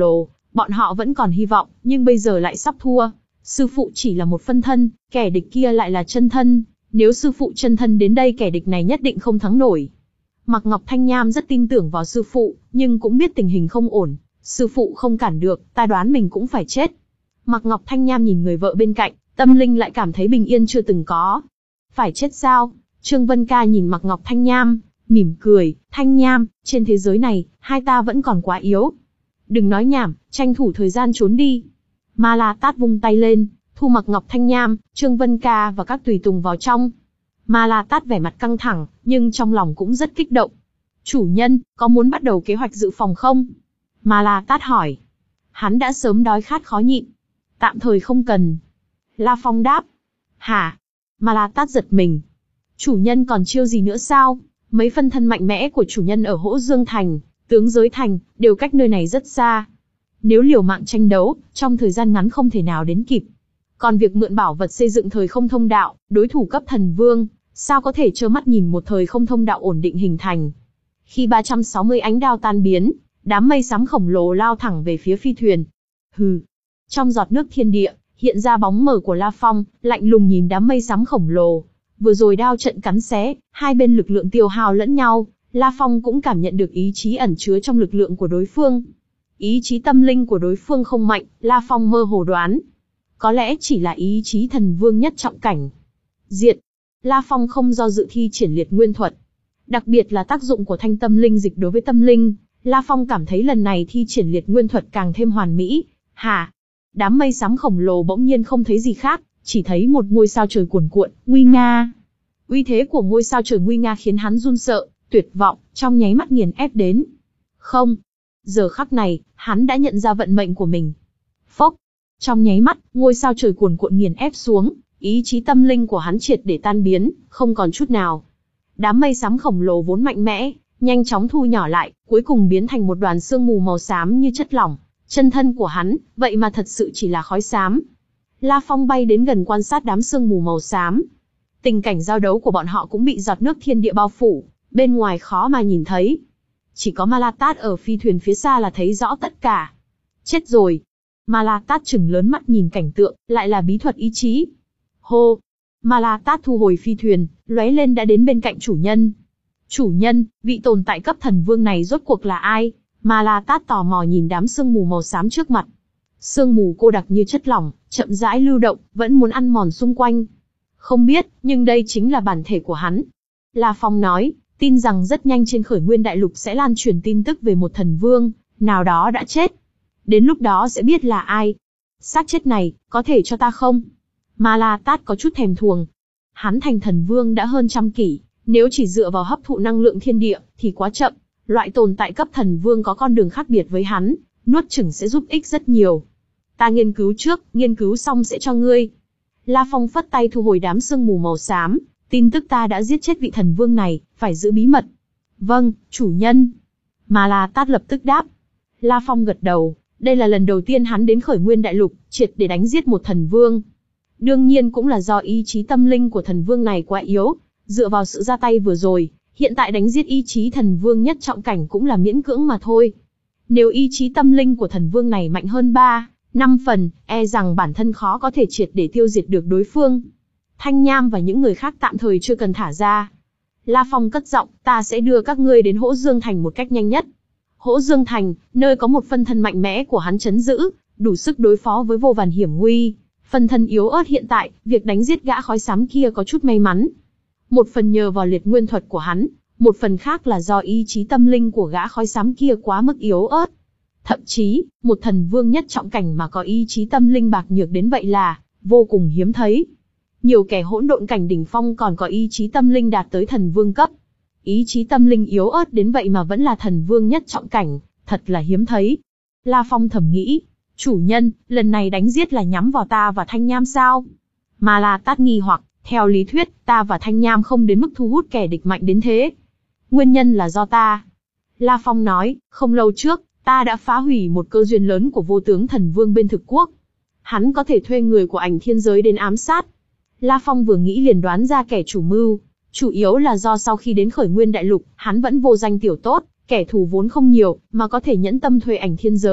Bọn họ vẫn còn hy vọng, nhưng bây giờ lại sắp thua. Sư phụ chỉ là một phân thân, kẻ địch kia lại là chân thân. Nếu sư phụ chân thân đến đây, kẻ địch này nhất định không thắng nổi. Mạc Ngọc Thanh Nham rất tin tưởng vào sư phụ, nhưng cũng biết tình hình không ổn. Sư phụ không cản được, ta đoán mình cũng phải chết. Mạc Ngọc Thanh Nham nhìn người vợ bên cạnh, tâm linh lại cảm thấy bình yên chưa từng có. Phải chết sao? Trương Vân Ca nhìn Mạc Ngọc Thanh Nham, mỉm cười, Thanh Nham, trên thế giới này, hai ta vẫn còn quá yếu. Đừng nói nhảm, tranh thủ thời gian trốn đi. Ma La Tát vung tay lên, thu Mạc Ngọc Thanh Nham, Trương Vân Ca và các tùy tùng vào trong. Ma La Tát vẻ mặt căng thẳng, nhưng trong lòng cũng rất kích động. Chủ nhân, có muốn bắt đầu kế hoạch dự phòng không? Ma La Tát hỏi. Hắn đã sớm đói khát khó nhịn. Tạm thời không cần. La Phong đáp. Hả? Ma La Tát giật mình. Chủ nhân còn chiêu gì nữa sao? Mấy phân thân mạnh mẽ của chủ nhân ở Hỗ Dương Thành, Tướng Giới Thành, đều cách nơi này rất xa. Nếu liều mạng tranh đấu, trong thời gian ngắn không thể nào đến kịp. Còn việc mượn bảo vật xây dựng thời không thông đạo, đối thủ cấp thần vương, sao có thể trơ mắt nhìn một thời không thông đạo ổn định hình thành. Khi ba trăm sáu mươi ánh đao tan biến, đám mây xám khổng lồ lao thẳng về phía phi thuyền. Hừ. Trong giọt nước thiên địa, hiện ra bóng mờ của La Phong, lạnh lùng nhìn đám mây xám khổng lồ. Vừa rồi đao trận cắn xé, hai bên lực lượng tiêu hao lẫn nhau, La Phong cũng cảm nhận được ý chí ẩn chứa trong lực lượng của đối phương. Ý chí tâm linh của đối phương không mạnh, La Phong mơ hồ đoán. Có lẽ chỉ là ý chí thần vương nhất trọng cảnh. Diệt. La Phong không do dự thi triển liệt nguyên thuật. Đặc biệt là tác dụng của thanh tâm linh dịch đối với tâm linh, La Phong cảm thấy lần này thi triển liệt nguyên thuật càng thêm hoàn mỹ. Hả? Đám mây xám khổng lồ bỗng nhiên không thấy gì khác, chỉ thấy một ngôi sao trời cuồn cuộn, nguy nga. Uy thế của ngôi sao trời nguy nga khiến hắn run sợ, tuyệt vọng, trong nháy mắt nghiền ép đến. Không. Giờ khắc này, hắn đã nhận ra vận mệnh của mình. Phốc. Trong nháy mắt, ngôi sao trời cuồn cuộn nghiền ép xuống, ý chí tâm linh của hắn triệt để tan biến, không còn chút nào. Đám mây xám khổng lồ vốn mạnh mẽ, nhanh chóng thu nhỏ lại, cuối cùng biến thành một đoàn sương mù màu xám như chất lỏng. Chân thân của hắn, vậy mà thật sự chỉ là khói xám. La Phong bay đến gần quan sát đám sương mù màu xám. Tình cảnh giao đấu của bọn họ cũng bị giọt nước thiên địa bao phủ, bên ngoài khó mà nhìn thấy. Chỉ có Ma La Tát ở phi thuyền phía xa là thấy rõ tất cả. Chết rồi. Ma La Tát trừng lớn mắt nhìn cảnh tượng, lại là bí thuật ý chí. Hô. Ma La Tát thu hồi phi thuyền, lóe lên đã đến bên cạnh chủ nhân. Chủ nhân, vị tồn tại cấp thần vương này rốt cuộc là ai? Ma La Tát tò mò nhìn đám sương mù màu xám trước mặt. Sương mù cô đặc như chất lỏng, chậm rãi lưu động, vẫn muốn ăn mòn xung quanh. Không biết, nhưng đây chính là bản thể của hắn. La Phong nói, tin rằng rất nhanh trên khởi nguyên đại lục sẽ lan truyền tin tức về một thần vương, nào đó đã chết. Đến lúc đó sẽ biết là ai. Xác chết này, có thể cho ta không? Ma La Tát có chút thèm thuồng. Hắn thành thần vương đã hơn trăm kỷ, nếu chỉ dựa vào hấp thụ năng lượng thiên địa, thì quá chậm. Loại tồn tại cấp thần vương có con đường khác biệt với hắn, nuốt chửng sẽ giúp ích rất nhiều. Ta nghiên cứu trước, nghiên cứu xong sẽ cho ngươi. La Phong phất tay thu hồi đám sương mù màu xám, tin tức ta đã giết chết vị thần vương này, phải giữ bí mật. Vâng, chủ nhân. Ma La Tát lập tức đáp. La Phong gật đầu, đây là lần đầu tiên hắn đến khởi nguyên đại lục, triệt để đánh giết một thần vương. Đương nhiên cũng là do ý chí tâm linh của thần vương này quá yếu, dựa vào sự ra tay vừa rồi, hiện tại đánh giết ý chí thần vương nhất trọng cảnh cũng là miễn cưỡng mà thôi. Nếu ý chí tâm linh của thần vương này mạnh hơn ba, năm phần, e rằng bản thân khó có thể triệt để tiêu diệt được đối phương. Thanh Nham và những người khác tạm thời chưa cần thả ra. La Phong cất giọng, ta sẽ đưa các ngươi đến Hỗ Dương Thành một cách nhanh nhất. Hỗ Dương Thành, nơi có một phân thân mạnh mẽ của hắn trấn giữ, đủ sức đối phó với vô vàn hiểm nguy. Phân thân yếu ớt hiện tại, việc đánh giết gã khói xám kia có chút may mắn. Một phần nhờ vào liệt nguyên thuật của hắn, một phần khác là do ý chí tâm linh của gã khói xám kia quá mức yếu ớt. Thậm chí, một thần vương nhất trọng cảnh mà có ý chí tâm linh bạc nhược đến vậy là vô cùng hiếm thấy. Nhiều kẻ hỗn độn cảnh đỉnh phong còn có ý chí tâm linh đạt tới thần vương cấp. Ý chí tâm linh yếu ớt đến vậy mà vẫn là thần vương nhất trọng cảnh, thật là hiếm thấy. La Phong thầm nghĩ, chủ nhân, lần này đánh giết là nhắm vào ta và Thanh Nham sao? Ma La Tát nghi hoặc, theo lý thuyết, ta và Thanh Nham không đến mức thu hút kẻ địch mạnh đến thế. Nguyên nhân là do ta. La Phong nói, không lâu trước, ta đã phá hủy một cơ duyên lớn của vô tướng thần vương bên thực quốc. Hắn có thể thuê người của ảnh thiên giới đến ám sát. La Phong vừa nghĩ liền đoán ra kẻ chủ mưu. Chủ yếu là do sau khi đến khởi nguyên đại lục, hắn vẫn vô danh tiểu tốt, kẻ thù vốn không nhiều, mà có thể nhẫn tâm thuê ảnh thiên giới,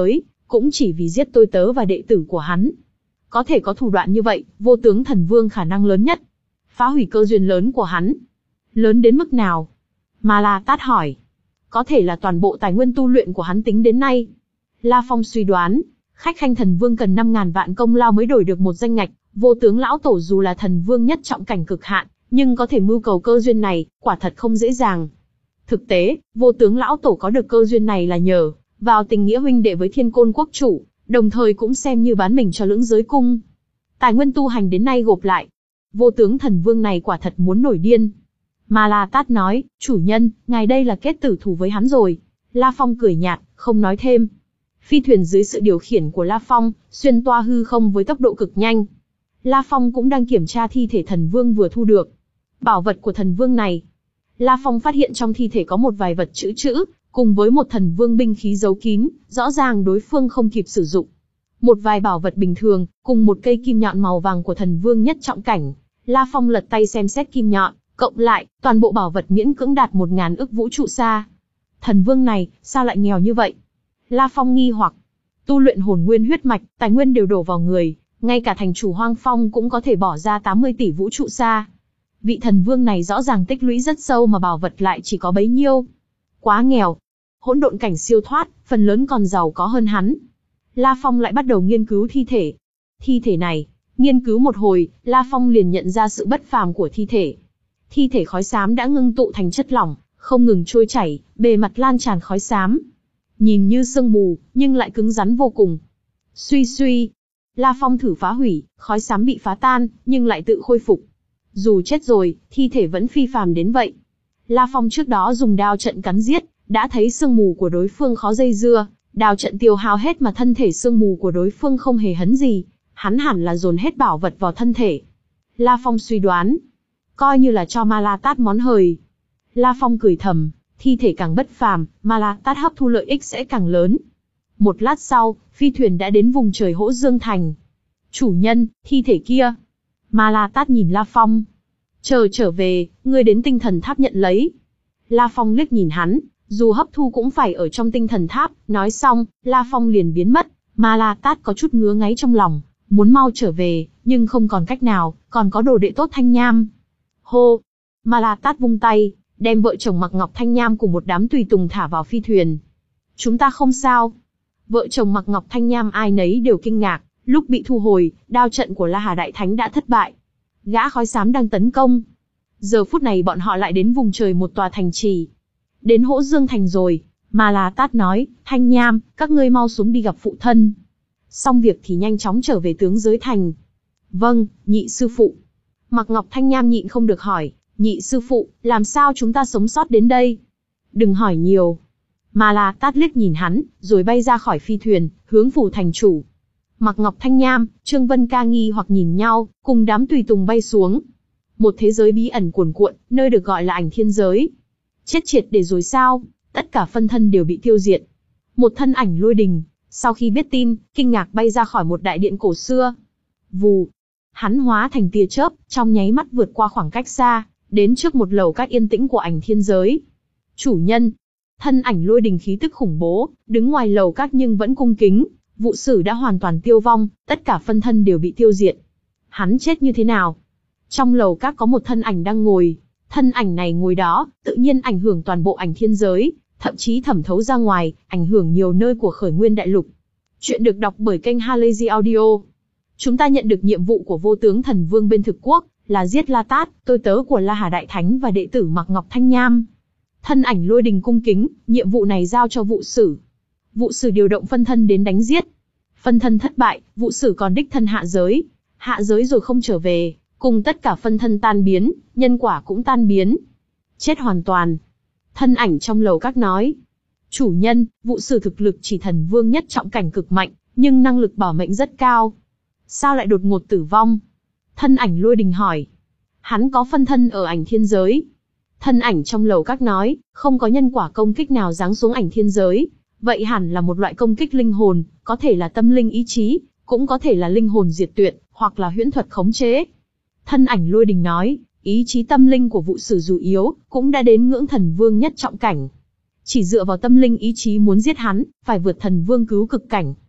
cũng chỉ vì giết tôi tớ và đệ tử của hắn. Có thể có thủ đoạn như vậy, vô tướng thần vương khả năng lớn nhất. Phá hủy cơ duyên lớn của hắn. Lớn đến mức nào? Ma La Tát hỏi. Có thể là toàn bộ tài nguyên tu luyện của hắn tính đến nay. La Phong suy đoán, khách khanh thần vương cần năm ngàn vạn công lao mới đổi được một danh ngạch, vô tướng lão tổ dù là thần vương nhất trọng cảnh cực hạn, nhưng có thể mưu cầu cơ duyên này, quả thật không dễ dàng. Thực tế, vô tướng lão tổ có được cơ duyên này là nhờ vào tình nghĩa huynh đệ với Thiên Côn quốc chủ, đồng thời cũng xem như bán mình cho lưỡng giới cung. Tài nguyên tu hành đến nay gộp lại, vô tướng thần vương này quả thật muốn nổi điên. Ma La Tát nói, chủ nhân, ngài đây là kết tử thủ với hắn rồi. La Phong cười nhạt, không nói thêm. Phi thuyền dưới sự điều khiển của La Phong, xuyên toa hư không với tốc độ cực nhanh. La Phong cũng đang kiểm tra thi thể thần vương vừa thu được. Bảo vật của thần vương này. La Phong phát hiện trong thi thể có một vài vật chữ chữ, cùng với một thần vương binh khí giấu kín, rõ ràng đối phương không kịp sử dụng. Một vài bảo vật bình thường, cùng một cây kim nhọn màu vàng của thần vương nhất trọng cảnh. La Phong lật tay xem xét kim nhọn, cộng lại, toàn bộ bảo vật miễn cưỡng đạt một ngàn ức vũ trụ xa. Thần vương này, sao lại nghèo như vậy? La Phong nghi hoặc. Tu luyện hồn nguyên huyết mạch, tài nguyên đều đổ vào người, ngay cả thành chủ Hoang Phong cũng có thể bỏ ra tám mươi tỷ vũ trụ xa. Vị thần vương này rõ ràng tích lũy rất sâu mà bảo vật lại chỉ có bấy nhiêu. Quá nghèo. Hỗn độn cảnh siêu thoát, phần lớn còn giàu có hơn hắn. La Phong lại bắt đầu nghiên cứu thi thể. Thi thể này, nghiên cứu một hồi, La Phong liền nhận ra sự bất phàm của thi thể. Thi thể khói xám đã ngưng tụ thành chất lỏng, không ngừng trôi chảy, bề mặt lan tràn khói xám. Nhìn như sương mù, nhưng lại cứng rắn vô cùng. Suy suy, La Phong thử phá hủy, khói xám bị phá tan, nhưng lại tự khôi phục. Dù chết rồi, thi thể vẫn phi phàm đến vậy. La Phong trước đó dùng đao trận cắn giết, đã thấy sương mù của đối phương khó dây dưa, đao trận tiêu hao hết mà thân thể sương mù của đối phương không hề hấn gì, hắn hẳn là dồn hết bảo vật vào thân thể. La Phong suy đoán, coi như là cho Ma La Tát món hời. La Phong cười thầm, thi thể càng bất phàm, Ma La Tát hấp thu lợi ích sẽ càng lớn. Một lát sau, phi thuyền đã đến vùng trời Hỗ Dương Thành. Chủ nhân, thi thể kia. Ma La Tát nhìn La Phong. Chờ trở về, ngươi đến tinh thần tháp nhận lấy. La Phong liếc nhìn hắn, dù hấp thu cũng phải ở trong tinh thần tháp. Nói xong, La Phong liền biến mất. Ma La Tát có chút ngứa ngáy trong lòng, muốn mau trở về, nhưng không còn cách nào, còn có đồ đệ tốt Thanh Nham. Hô! Ma La Tát vung tay, đem vợ chồng Mạc Ngọc Thanh Nham cùng một đám tùy tùng thả vào phi thuyền. Chúng ta không sao. Vợ chồng Mạc Ngọc Thanh Nham ai nấy đều kinh ngạc, lúc bị thu hồi, đao trận của La Hà Đại Thánh đã thất bại. Gã khói xám đang tấn công. Giờ phút này bọn họ lại đến vùng trời một tòa thành trì. Đến Hỗ Dương Thành rồi, Ma La Tát nói, Thanh Nham, các ngươi mau xuống đi gặp phụ thân. Xong việc thì nhanh chóng trở về tướng giới thành. Vâng, nhị sư phụ. Mạc Ngọc Thanh Nham nhịn không được hỏi, nhị sư phụ, làm sao chúng ta sống sót đến đây? Đừng hỏi nhiều. Ma La Tát liếc nhìn hắn, rồi bay ra khỏi phi thuyền, hướng phủ thành chủ. Mạc Ngọc Thanh Nham, Trương Vân Ca nghi hoặc nhìn nhau, cùng đám tùy tùng bay xuống. Một thế giới bí ẩn cuồn cuộn, nơi được gọi là ảnh thiên giới. Chết triệt để rồi sao? Tất cả phân thân đều bị tiêu diệt. Một thân ảnh lôi đình, sau khi biết tin, kinh ngạc bay ra khỏi một đại điện cổ xưa. Vù, hắn hóa thành tia chớp, trong nháy mắt vượt qua khoảng cách xa, đến trước một lầu các yên tĩnh của ảnh thiên giới. Chủ nhân, thân ảnh lôi đình khí tức khủng bố, đứng ngoài lầu các nhưng vẫn cung kính. Vụ sử đã hoàn toàn tiêu vong, tất cả phân thân đều bị tiêu diệt. Hắn chết như thế nào? Trong lầu các có một thân ảnh đang ngồi. Thân ảnh này ngồi đó, tự nhiên ảnh hưởng toàn bộ ảnh thiên giới, thậm chí thẩm thấu ra ngoài, ảnh hưởng nhiều nơi của khởi nguyên đại lục. Chuyện được đọc bởi kênh Halazy Audio. Chúng ta nhận được nhiệm vụ của vô tướng thần vương bên thực quốc, là giết La Tát, tôi tớ của La Hà Đại Thánh và đệ tử Mạc Ngọc Thanh Nham. Thân ảnh lôi đình cung kính, nhiệm vụ này giao cho vụ sử. Vụ sử điều động phân thân đến đánh giết. Phân thân thất bại, vụ sử còn đích thân hạ giới. Hạ giới rồi không trở về, cùng tất cả phân thân tan biến, nhân quả cũng tan biến. Chết hoàn toàn. Thân ảnh trong lầu các nói. Chủ nhân, vụ sử thực lực chỉ thần vương nhất trọng cảnh cực mạnh, nhưng năng lực bảo mệnh rất cao. Sao lại đột ngột tử vong? Thân ảnh lôi đình hỏi. Hắn có phân thân ở ảnh thiên giới. Thân ảnh trong lầu các nói, không có nhân quả công kích nào giáng xuống ảnh thiên giới. Vậy hẳn là một loại công kích linh hồn, có thể là tâm linh ý chí, cũng có thể là linh hồn diệt tuyệt, hoặc là huyễn thuật khống chế. Thân ảnh lôi đình nói, ý chí tâm linh của vụ sử dù yếu, cũng đã đến ngưỡng thần vương nhất trọng cảnh. Chỉ dựa vào tâm linh ý chí muốn giết hắn, phải vượt thần vương cứu cực cảnh.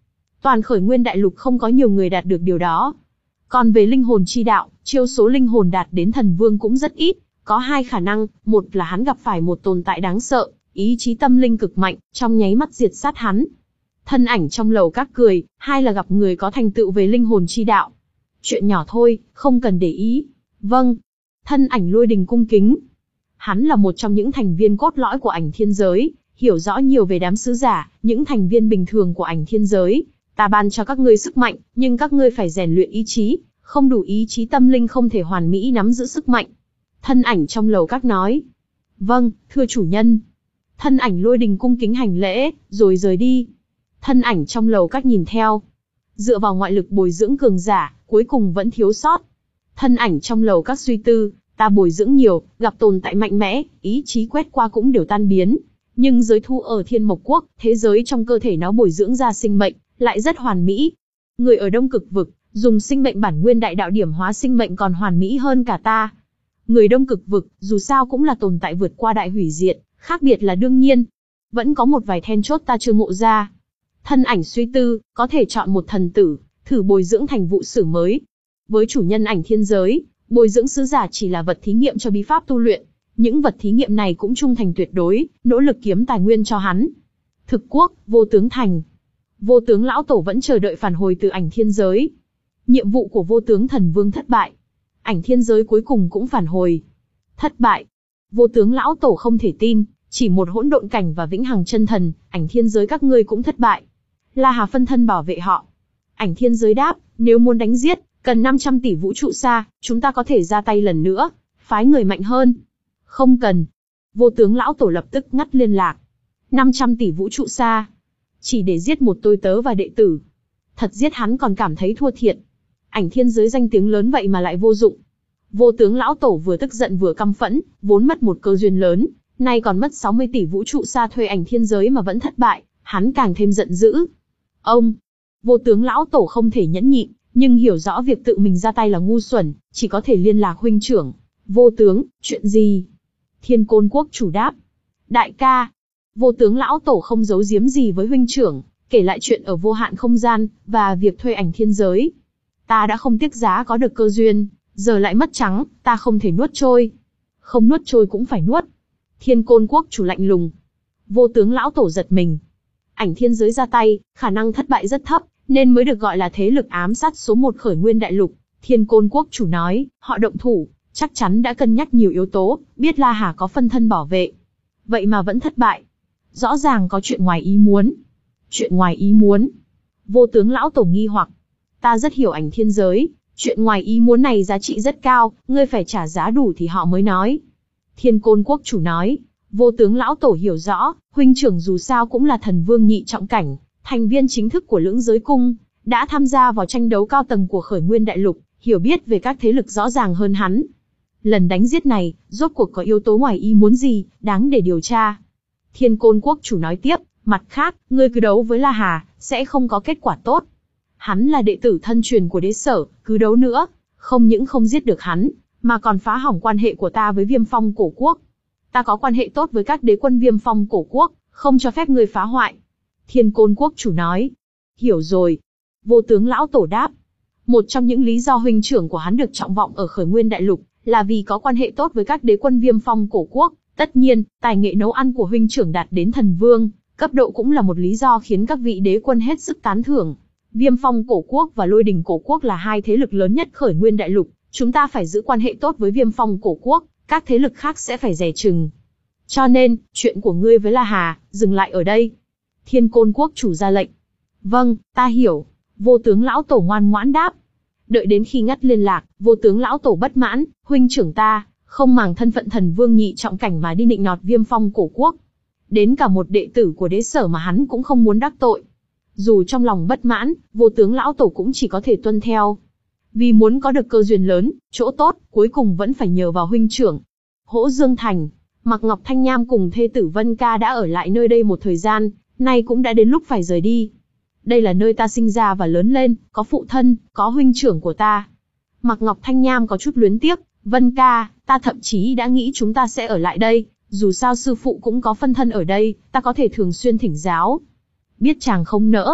Toàn khởi nguyên đại lục không có nhiều người đạt được điều đó. Còn về linh hồn chi đạo, chiêu số linh hồn đạt đến thần vương cũng rất ít. Có hai khả năng, một là hắn gặp phải một tồn tại đáng sợ, ý chí tâm linh cực mạnh, trong nháy mắt diệt sát hắn. Thân ảnh trong lầu các cười, hai là gặp người có thành tựu về linh hồn chi đạo. Chuyện nhỏ thôi, không cần để ý. Vâng. Thân ảnh Lôi Đình cung kính. Hắn là một trong những thành viên cốt lõi của Ảnh Thiên Giới, hiểu rõ nhiều về đám sứ giả, những thành viên bình thường của Ảnh Thiên Giới. Ta ban cho các ngươi sức mạnh, nhưng các ngươi phải rèn luyện ý chí, không đủ ý chí tâm linh không thể hoàn mỹ nắm giữ sức mạnh. Thân ảnh trong lầu các nói. Vâng, thưa chủ nhân. Thân ảnh Lôi Đình cung kính hành lễ, rồi rời đi. Thân ảnh trong lầu các nhìn theo. Dựa vào ngoại lực bồi dưỡng cường giả, cuối cùng vẫn thiếu sót. Thân ảnh trong lầu các suy tư, ta bồi dưỡng nhiều, gặp tồn tại mạnh mẽ, ý chí quét qua cũng đều tan biến. Nhưng giới thu ở Thiên Mộc Quốc, thế giới trong cơ thể nó bồi dưỡng ra sinh mệnh, lại rất hoàn mỹ. Người ở Đông Cực Vực, dùng sinh mệnh bản nguyên đại đạo điểm hóa sinh mệnh còn hoàn mỹ hơn cả ta. Người Đông Cực Vực, dù sao cũng là tồn tại vượt qua đại hủy diệt, khác biệt là đương nhiên. Vẫn có một vài then chốt ta chưa ngộ ra. Thân ảnh suy tư, có thể chọn một thần tử, thử bồi dưỡng thành vụ sử mới. Với chủ nhân Ảnh Thiên Giới, bồi dưỡng sứ giả chỉ là vật thí nghiệm cho bí pháp tu luyện. Những vật thí nghiệm này cũng trung thành tuyệt đối, nỗ lực kiếm tài nguyên cho hắn. Thực Quốc, Vô Tướng Thành. Vô Tướng lão tổ vẫn chờ đợi phản hồi từ Ảnh Thiên Giới. Nhiệm vụ của Vô Tướng Thần Vương thất bại. Ảnh Thiên Giới cuối cùng cũng phản hồi. Thất bại. Vô Tướng lão tổ không thể tin, chỉ một hỗn độn cảnh và vĩnh hằng chân thần, Ảnh Thiên Giới các ngươi cũng thất bại. La Hà phân thân bảo vệ họ. Ảnh Thiên Giới đáp, nếu muốn đánh giết, cần năm trăm tỷ vũ trụ xa, chúng ta có thể ra tay lần nữa, phái người mạnh hơn. Không cần. Vô Tướng lão tổ lập tức ngắt liên lạc. năm trăm tỷ vũ trụ xa. Chỉ để giết một tôi tớ và đệ tử. Thật giết hắn còn cảm thấy thua thiệt. Ảnh Thiên Giới danh tiếng lớn vậy mà lại vô dụng. Vô Tướng lão tổ vừa tức giận vừa căm phẫn, vốn mất một cơ duyên lớn, nay còn mất sáu mươi tỷ vũ trụ xa thuê Ảnh Thiên Giới mà vẫn thất bại, hắn càng thêm giận dữ. Ông, Vô Tướng lão tổ không thể nhẫn nhịn, nhưng hiểu rõ việc tự mình ra tay là ngu xuẩn, chỉ có thể liên lạc huynh trưởng. Vô Tướng, chuyện gì? Thiên Côn Quốc chủ đáp. Đại ca. Vô Tướng lão tổ không giấu giếm gì với huynh trưởng, kể lại chuyện ở vô hạn không gian, và việc thuê Ảnh Thiên Giới. Ta đã không tiếc giá có được cơ duyên, giờ lại mất trắng, ta không thể nuốt trôi. Không nuốt trôi cũng phải nuốt. Thiên Côn Quốc chủ lạnh lùng. Vô Tướng lão tổ giật mình. Ảnh Thiên Giới ra tay, khả năng thất bại rất thấp, nên mới được gọi là thế lực ám sát số một khởi nguyên đại lục. Thiên Côn Quốc chủ nói, họ động thủ, chắc chắn đã cân nhắc nhiều yếu tố, biết La Hà có phân thân bảo vệ. Vậy mà vẫn thất bại. Rõ ràng có chuyện ngoài ý muốn. Chuyện ngoài ý muốn. Vô Tướng lão tổ nghi hoặc. Ta rất hiểu Ảnh Thiên Giới, chuyện ngoài ý muốn này giá trị rất cao, ngươi phải trả giá đủ thì họ mới nói. Thiên Côn Quốc chủ nói. Vô Tướng lão tổ hiểu rõ, huynh trưởng dù sao cũng là thần vương nhị trọng cảnh, thành viên chính thức của Lưỡng Giới Cung, đã tham gia vào tranh đấu cao tầng của khởi nguyên đại lục, hiểu biết về các thế lực rõ ràng hơn hắn. Lần đánh giết này, rốt cuộc có yếu tố ngoài ý muốn gì, đáng để điều tra. Thiên Côn Quốc chủ nói tiếp, mặt khác, ngươi cứ đấu với La Hà, sẽ không có kết quả tốt. Hắn là đệ tử thân truyền của đế sở, cứ đấu nữa, không những không giết được hắn, mà còn phá hỏng quan hệ của ta với Viêm Phong Cổ Quốc. Ta có quan hệ tốt với các đế quân Viêm Phong Cổ Quốc, không cho phép ngươi phá hoại. Thiên Côn Quốc chủ nói. Hiểu rồi. Vô Tướng lão tổ đáp. Một trong những lý do huynh trưởng của hắn được trọng vọng ở khởi nguyên đại lục, là vì có quan hệ tốt với các đế quân Viêm Phong Cổ Quốc. Tất nhiên, tài nghệ nấu ăn của huynh trưởng đạt đến thần vương, cấp độ cũng là một lý do khiến các vị đế quân hết sức tán thưởng. Viêm Phong Cổ Quốc và Lôi Đình Cổ Quốc là hai thế lực lớn nhất khởi nguyên đại lục, chúng ta phải giữ quan hệ tốt với Viêm Phong Cổ Quốc, các thế lực khác sẽ phải dè chừng. Cho nên, chuyện của ngươi với La Hà, dừng lại ở đây. Thiên Côn Quốc chủ ra lệnh. Vâng, ta hiểu. Vô Tướng lão tổ ngoan ngoãn đáp. Đợi đến khi ngắt liên lạc, Vô Tướng lão tổ bất mãn, huynh trưởng ta, không màng thân phận thần vương nhị trọng cảnh mà đi nịnh nọt Viêm Phong Cổ Quốc. Đến cả một đệ tử của đế sở mà hắn cũng không muốn đắc tội. Dù trong lòng bất mãn, Vô Tướng lão tổ cũng chỉ có thể tuân theo. Vì muốn có được cơ duyên lớn, chỗ tốt, cuối cùng vẫn phải nhờ vào huynh trưởng. Hỗ Dương Thành, Mạc Ngọc Thanh Nham cùng thê tử Vân Ca đã ở lại nơi đây một thời gian, nay cũng đã đến lúc phải rời đi. Đây là nơi ta sinh ra và lớn lên, có phụ thân, có huynh trưởng của ta. Mạc Ngọc Thanh Nham có chút luyến tiếc, Vân Ca, ta thậm chí đã nghĩ chúng ta sẽ ở lại đây, dù sao sư phụ cũng có phân thân ở đây, ta có thể thường xuyên thỉnh giáo. Biết chàng không nỡ,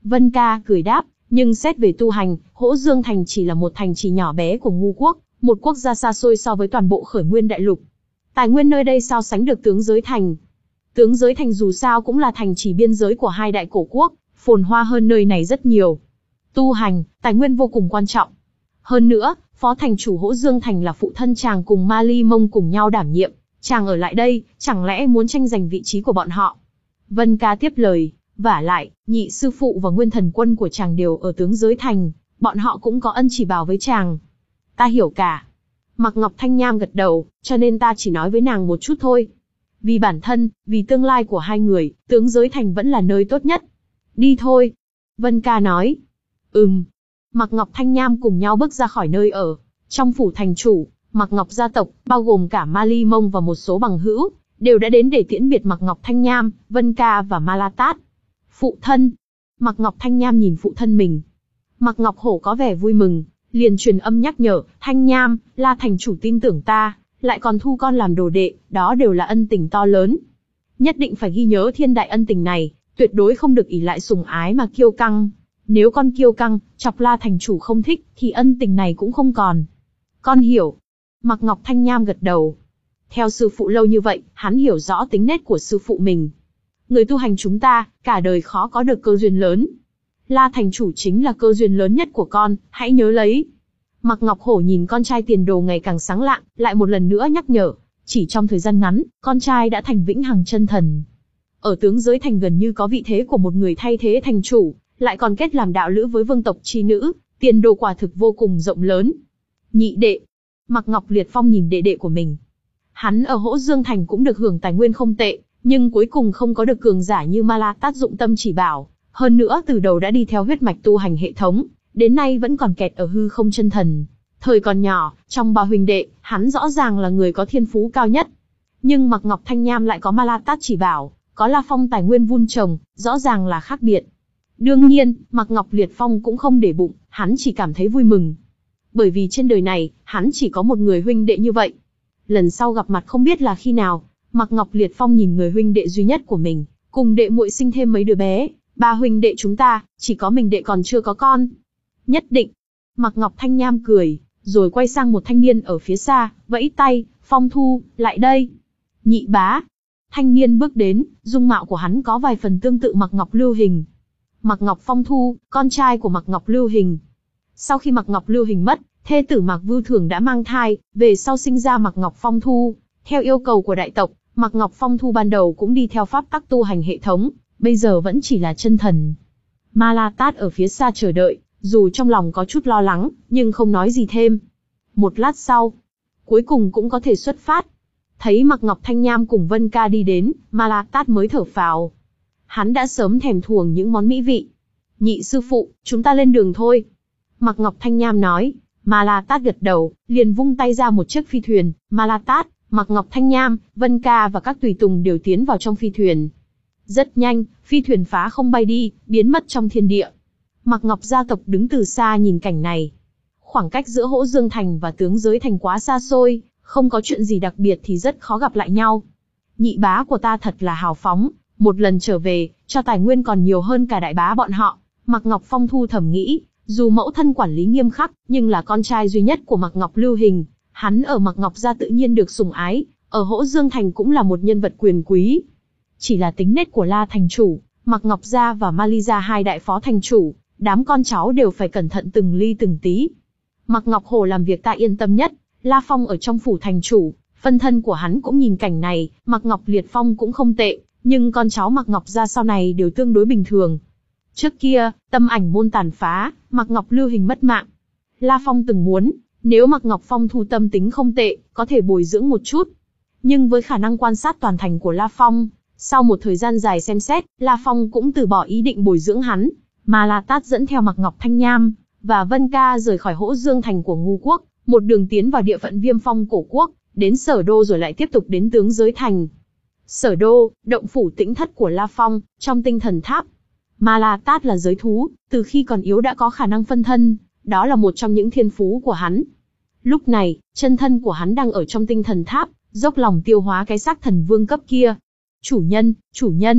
Vân Ca cười đáp, nhưng xét về tu hành, Hỗ Dương Thành chỉ là một thành trì nhỏ bé của Ngu quốc, một quốc gia xa xôi so với toàn bộ Khởi Nguyên đại lục. Tài nguyên nơi đây sao sánh được Tướng Giới Thành? Tướng Giới Thành dù sao cũng là thành trì biên giới của hai đại cổ quốc, phồn hoa hơn nơi này rất nhiều. Tu hành, tài nguyên vô cùng quan trọng. Hơn nữa, phó thành chủ Hỗ Dương Thành là phụ thân chàng cùng Ma Ly Mông cùng nhau đảm nhiệm, chàng ở lại đây, chẳng lẽ muốn tranh giành vị trí của bọn họ? Vân Ca tiếp lời, vả lại, nhị sư phụ và nguyên thần quân của chàng đều ở Tướng Giới Thành, bọn họ cũng có ân chỉ bảo với chàng. Ta hiểu cả. Mạc Ngọc Thanh Nham gật đầu, cho nên ta chỉ nói với nàng một chút thôi. Vì bản thân, vì tương lai của hai người, Tướng Giới Thành vẫn là nơi tốt nhất. Đi thôi. Vân Ca nói. Ừm. Mạc Ngọc Thanh Nham cùng nhau bước ra khỏi nơi ở. Trong phủ thành chủ, Mạc Ngọc gia tộc, bao gồm cả Ma Ly Mông và một số bằng hữu, đều đã đến để tiễn biệt Mạc Ngọc Thanh Nham, Vân Ca và Ma La Tát. Phụ thân. Mạc Ngọc Thanh Nham nhìn phụ thân mình. Mạc Ngọc Hổ có vẻ vui mừng, liền truyền âm nhắc nhở, Thanh Nham, La thành chủ tin tưởng ta, lại còn thu con làm đồ đệ, đó đều là ân tình to lớn. Nhất định phải ghi nhớ thiên đại ân tình này, tuyệt đối không được ỷ lại sùng ái mà kiêu căng. Nếu con kiêu căng, chọc La thành chủ không thích, thì ân tình này cũng không còn. Con hiểu. Mạc Ngọc Thanh Nham gật đầu. Theo sư phụ lâu như vậy, hắn hiểu rõ tính nết của sư phụ mình. Người tu hành chúng ta, cả đời khó có được cơ duyên lớn. La thành chủ chính là cơ duyên lớn nhất của con, hãy nhớ lấy. Mạc Ngọc Hổ nhìn con trai tiền đồ ngày càng sáng lạng, lại một lần nữa nhắc nhở. Chỉ trong thời gian ngắn, con trai đã thành vĩnh hằng chân thần. Ở Tướng Giới Thành gần như có vị thế của một người thay thế thành chủ, lại còn kết làm đạo lữ với vương tộc chi nữ, tiền đồ quả thực vô cùng rộng lớn. Nhị đệ. Mạc Ngọc Liệt Phong nhìn đệ đệ của mình. Hắn ở Hỗ Dương Thành cũng được hưởng tài nguyên không tệ, nhưng cuối cùng không có được cường giả như Ma La Tát dụng tâm chỉ bảo. Hơn nữa từ đầu đã đi theo huyết mạch tu hành hệ thống, đến nay vẫn còn kẹt ở hư không chân thần. Thời còn nhỏ, trong ba huynh đệ, hắn rõ ràng là người có thiên phú cao nhất. Nhưng Mạc Ngọc Thanh Nham lại có Ma La Tát chỉ bảo, có La Phong tài nguyên vun trồng, rõ ràng là khác biệt. Đương nhiên, Mạc Ngọc Liệt Phong cũng không để bụng, hắn chỉ cảm thấy vui mừng. Bởi vì trên đời này, hắn chỉ có một người huynh đệ như vậy. Lần sau gặp mặt không biết là khi nào, Mạc Ngọc Liệt Phong nhìn người huynh đệ duy nhất của mình, cùng đệ muội sinh thêm mấy đứa bé, ba huynh đệ chúng ta, chỉ có mình đệ còn chưa có con. Nhất định. Mạc Ngọc Thanh Nham cười, rồi quay sang một thanh niên ở phía xa, vẫy tay, Phong Thu, lại đây. Nhị bá. Thanh niên bước đến, dung mạo của hắn có vài phần tương tự Mạc Ngọc Lưu Hình. Mạc Ngọc Phong Thu, con trai của Mạc Ngọc Lưu Hình. Sau khi Mạc Ngọc Lưu Hình mất, thê tử Mạc Vưu Thường đã mang thai, về sau sinh ra Mạc Ngọc Phong Thu. Theo yêu cầu của đại tộc, Mạc Ngọc Phong Thu ban đầu cũng đi theo pháp tắc tu hành hệ thống, bây giờ vẫn chỉ là chân thần. Ma La Tát ở phía xa chờ đợi, dù trong lòng có chút lo lắng, nhưng không nói gì thêm. Một lát sau, cuối cùng cũng có thể xuất phát. Thấy Mạc Ngọc Thanh Nham cùng Vân Ca đi đến, Ma La Tát mới thở phào. Hắn đã sớm thèm thuồng những món mỹ vị. Nhị sư phụ, chúng ta lên đường thôi. Mạc Ngọc Thanh Nham nói. Ma La Tát gật đầu, liền vung tay ra một chiếc phi thuyền. Ma La Tát, Mạc Ngọc Thanh Nham, Vân Ca và các tùy tùng đều tiến vào trong phi thuyền. Rất nhanh, phi thuyền phá không bay đi, biến mất trong thiên địa. Mạc Ngọc gia tộc đứng từ xa nhìn cảnh này. Khoảng cách giữa Hỗ Dương Thành và Tướng Giới Thành quá xa xôi, không có chuyện gì đặc biệt thì rất khó gặp lại nhau. Nhị bá của ta thật là hào phóng, một lần trở về, cho tài nguyên còn nhiều hơn cả đại bá bọn họ. Mạc Ngọc Phong Thu thầm nghĩ, dù mẫu thân quản lý nghiêm khắc, nhưng là con trai duy nhất của Mạc Ngọc Lưu Hình, hắn ở Mạc Ngọc gia tự nhiên được sủng ái, ở Hỗ Dương Thành cũng là một nhân vật quyền quý. Chỉ là tính nết của La thành chủ, Mạc Ngọc gia và Ma Ly gia hai đại phó thành chủ, đám con cháu đều phải cẩn thận từng ly từng tí. Mạc Ngọc Hồ làm việc ta yên tâm nhất, La Phong ở trong phủ thành chủ, phân thân của hắn cũng nhìn cảnh này, Mạc Ngọc Liệt Phong cũng không tệ, nhưng con cháu Mạc Ngọc gia sau này đều tương đối bình thường. Trước kia, Tâm Ảnh môn tàn phá, Mạc Ngọc Lưu Hình mất mạng. La Phong từng muốn, nếu Mạc Ngọc Phong Thu tâm tính không tệ, có thể bồi dưỡng một chút. Nhưng với khả năng quan sát toàn thành của La Phong, sau một thời gian dài xem xét, La Phong cũng từ bỏ ý định bồi dưỡng hắn. Ma La Tát dẫn theo Mạc Ngọc Thanh Nham và Vân Ca rời khỏi Hỗ Dương Thành của Ngu quốc, một đường tiến vào địa phận Viêm Phong cổ quốc, đến Sở Đô rồi lại tiếp tục đến Tướng Giới Thành. Sở Đô, động phủ tĩnh thất của La Phong, trong tinh thần tháp. Ma La Tát là giới thú, từ khi còn yếu đã có khả năng phân thân, đó là một trong những thiên phú của hắn. Lúc này, chân thân của hắn đang ở trong tinh thần tháp, dốc lòng tiêu hóa cái xác thần vương cấp kia. Chủ nhân, chủ nhân,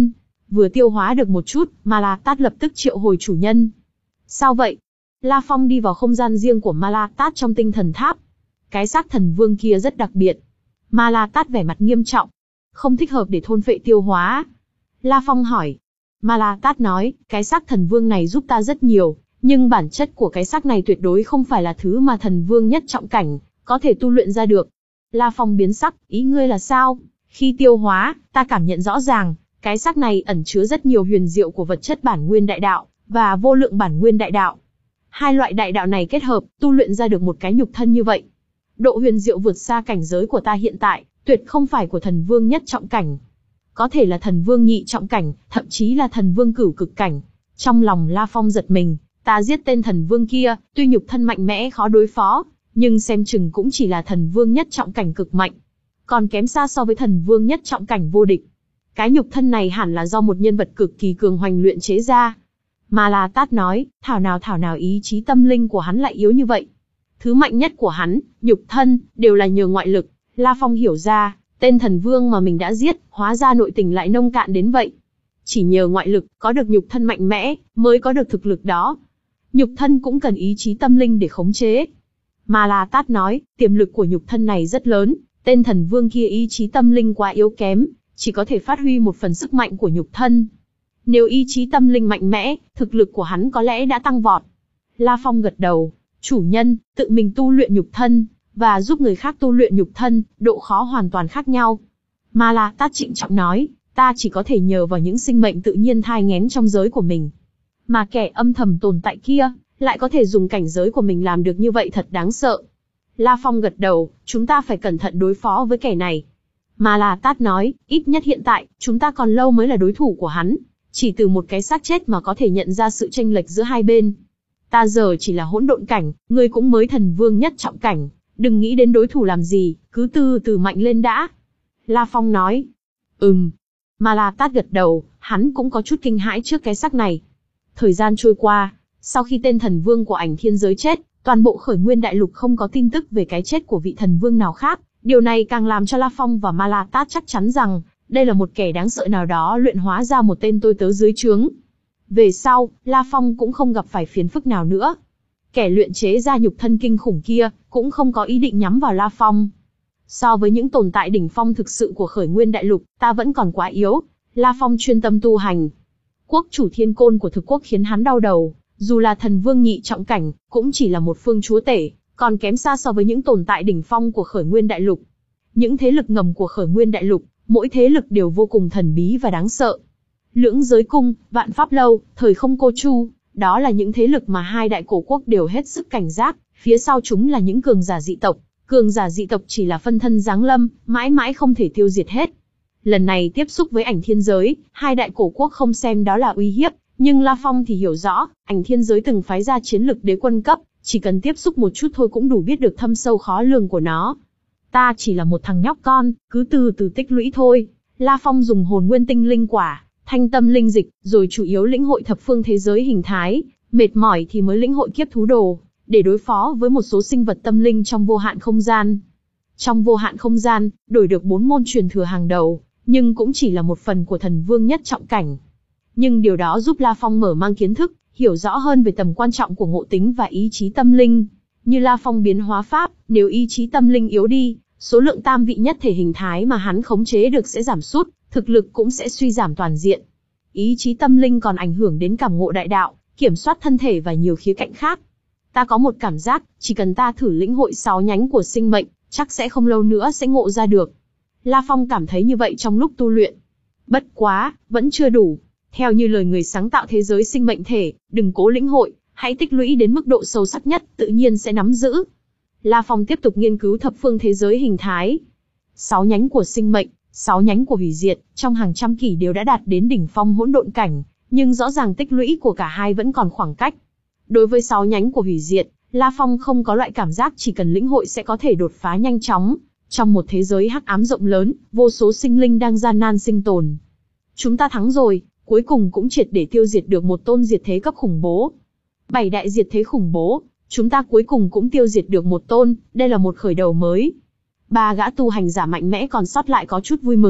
Vừa tiêu hóa được một chút, Ma La Tát lập tức triệu hồi chủ nhân. Sao vậy? La Phong đi vào không gian riêng của Ma La Tát trong tinh thần tháp. Cái xác thần vương kia rất đặc biệt. Ma La Tát vẻ mặt nghiêm trọng. Không thích hợp để thôn phệ tiêu hóa. La Phong hỏi. Ma La Tát nói, cái xác thần vương này giúp ta rất nhiều, nhưng bản chất của cái xác này tuyệt đối không phải là thứ mà thần vương nhất trọng cảnh có thể tu luyện ra được. La Phong biến sắc, ý ngươi là sao? Khi tiêu hóa, ta cảm nhận rõ ràng, cái xác này ẩn chứa rất nhiều huyền diệu của vật chất bản nguyên đại đạo, và vô lượng bản nguyên đại đạo. Hai loại đại đạo này kết hợp, tu luyện ra được một cái nhục thân như vậy. Độ huyền diệu vượt xa cảnh giới của ta hiện tại, tuyệt không phải của thần vương nhất trọng cảnh. Có thể là thần vương nhị trọng cảnh, thậm chí là thần vương cửu cực cảnh. Trong lòng La Phong giật mình, ta giết tên thần vương kia, tuy nhục thân mạnh mẽ khó đối phó, nhưng xem chừng cũng chỉ là thần vương nhất trọng cảnh cực mạnh. Còn kém xa so với thần vương nhất trọng cảnh vô địch. Cái nhục thân này hẳn là do một nhân vật cực kỳ cường hoành luyện chế ra. Ma La Tát nói, thảo nào thảo nào ý chí tâm linh của hắn lại yếu như vậy. Thứ mạnh nhất của hắn, nhục thân, đều là nhờ ngoại lực. La Phong hiểu ra, tên thần vương mà mình đã giết, hóa ra nội tình lại nông cạn đến vậy. Chỉ nhờ ngoại lực, có được nhục thân mạnh mẽ, mới có được thực lực đó. Nhục thân cũng cần ý chí tâm linh để khống chế. Ma La Tát nói, tiềm lực của nhục thân này rất lớn, tên thần vương kia ý chí tâm linh quá yếu kém, chỉ có thể phát huy một phần sức mạnh của nhục thân. Nếu ý chí tâm linh mạnh mẽ, thực lực của hắn có lẽ đã tăng vọt. La Phong gật đầu, chủ nhân, tự mình tu luyện nhục thân, và giúp người khác tu luyện nhục thân, độ khó hoàn toàn khác nhau. Ma La Tát trịnh trọng nói, ta chỉ có thể nhờ vào những sinh mệnh tự nhiên thai nghén trong giới của mình. Mà kẻ âm thầm tồn tại kia, lại có thể dùng cảnh giới của mình làm được như vậy thật đáng sợ. La Phong gật đầu, chúng ta phải cẩn thận đối phó với kẻ này. Ma La Tát nói, ít nhất hiện tại, chúng ta còn lâu mới là đối thủ của hắn. Chỉ từ một cái xác chết mà có thể nhận ra sự chênh lệch giữa hai bên. Ta giờ chỉ là hỗn độn cảnh, ngươi cũng mới thần vương nhất trọng cảnh. Đừng nghĩ đến đối thủ làm gì, cứ từ từ mạnh lên đã. La Phong nói. Ừm. Ma La Tát gật đầu, hắn cũng có chút kinh hãi trước cái xác này. Thời gian trôi qua, sau khi tên thần vương của ảnh thiên giới chết, toàn bộ khởi nguyên đại lục không có tin tức về cái chết của vị thần vương nào khác. Điều này càng làm cho La Phong và Ma La Tát chắc chắn rằng, đây là một kẻ đáng sợ nào đó luyện hóa ra một tên tôi tớ dưới trướng. Về sau, La Phong cũng không gặp phải phiền phức nào nữa. Kẻ luyện chế ra nhục thân kinh khủng kia, cũng không có ý định nhắm vào La Phong. So với những tồn tại đỉnh phong thực sự của khởi nguyên đại lục, ta vẫn còn quá yếu. La Phong chuyên tâm tu hành. Quốc chủ thiên côn của thực quốc khiến hắn đau đầu, dù là thần vương nhị trọng cảnh, cũng chỉ là một phương chúa tể, còn kém xa so với những tồn tại đỉnh phong của khởi nguyên đại lục. Những thế lực ngầm của khởi nguyên đại lục, mỗi thế lực đều vô cùng thần bí và đáng sợ. Lưỡng giới cung, vạn pháp lâu, thời không cô chu, đó là những thế lực mà hai đại cổ quốc đều hết sức cảnh giác, phía sau chúng là những cường giả dị tộc. Cường giả dị tộc chỉ là phân thân giáng lâm, mãi mãi không thể tiêu diệt hết. Lần này tiếp xúc với ảnh thiên giới, hai đại cổ quốc không xem đó là uy hiếp, nhưng La Phong thì hiểu rõ, ảnh thiên giới từng phái ra chiến lực đế quân cấp, chỉ cần tiếp xúc một chút thôi cũng đủ biết được thâm sâu khó lường của nó. Ta chỉ là một thằng nhóc con, cứ từ từ tích lũy thôi. La Phong dùng hồn nguyên tinh linh quả, thanh tâm linh dịch, rồi chủ yếu lĩnh hội thập phương thế giới hình thái, mệt mỏi thì mới lĩnh hội kiếp thú đồ, để đối phó với một số sinh vật tâm linh trong vô hạn không gian. Trong vô hạn không gian, đổi được bốn môn truyền thừa hàng đầu, nhưng cũng chỉ là một phần của thần vương nhất trọng cảnh. Nhưng điều đó giúp La Phong mở mang kiến thức, hiểu rõ hơn về tầm quan trọng của ngộ tính và ý chí tâm linh. Như La Phong biến hóa pháp, nếu ý chí tâm linh yếu đi, số lượng tam vị nhất thể hình thái mà hắn khống chế được sẽ giảm sút, thực lực cũng sẽ suy giảm toàn diện. Ý chí tâm linh còn ảnh hưởng đến cảm ngộ đại đạo, kiểm soát thân thể và nhiều khía cạnh khác. Ta có một cảm giác, chỉ cần ta thử lĩnh hội sáu nhánh của sinh mệnh, chắc sẽ không lâu nữa sẽ ngộ ra được. La Phong cảm thấy như vậy trong lúc tu luyện. Bất quá, vẫn chưa đủ. Theo như lời người sáng tạo thế giới sinh mệnh thể, đừng cố lĩnh hội, hãy tích lũy đến mức độ sâu sắc nhất, tự nhiên sẽ nắm giữ. La Phong tiếp tục nghiên cứu thập phương thế giới hình thái. Sáu nhánh của sinh mệnh, sáu nhánh của hủy diệt, trong hàng trăm kỷ đều đã đạt đến đỉnh phong hỗn độn cảnh, nhưng rõ ràng tích lũy của cả hai vẫn còn khoảng cách. Đối với sáu nhánh của hủy diệt, La Phong không có loại cảm giác chỉ cần lĩnh hội sẽ có thể đột phá nhanh chóng. Trong một thế giới hắc ám rộng lớn, vô số sinh linh đang gian nan sinh tồn. Chúng ta thắng rồi, cuối cùng cũng triệt để tiêu diệt được một tôn diệt thế cấp khủng bố. Bảy đại diệt thế khủng bố, chúng ta cuối cùng cũng tiêu diệt được một tôn, đây là một khởi đầu mới. Ba gã tu hành giả mạnh mẽ còn sót lại có chút vui mừng,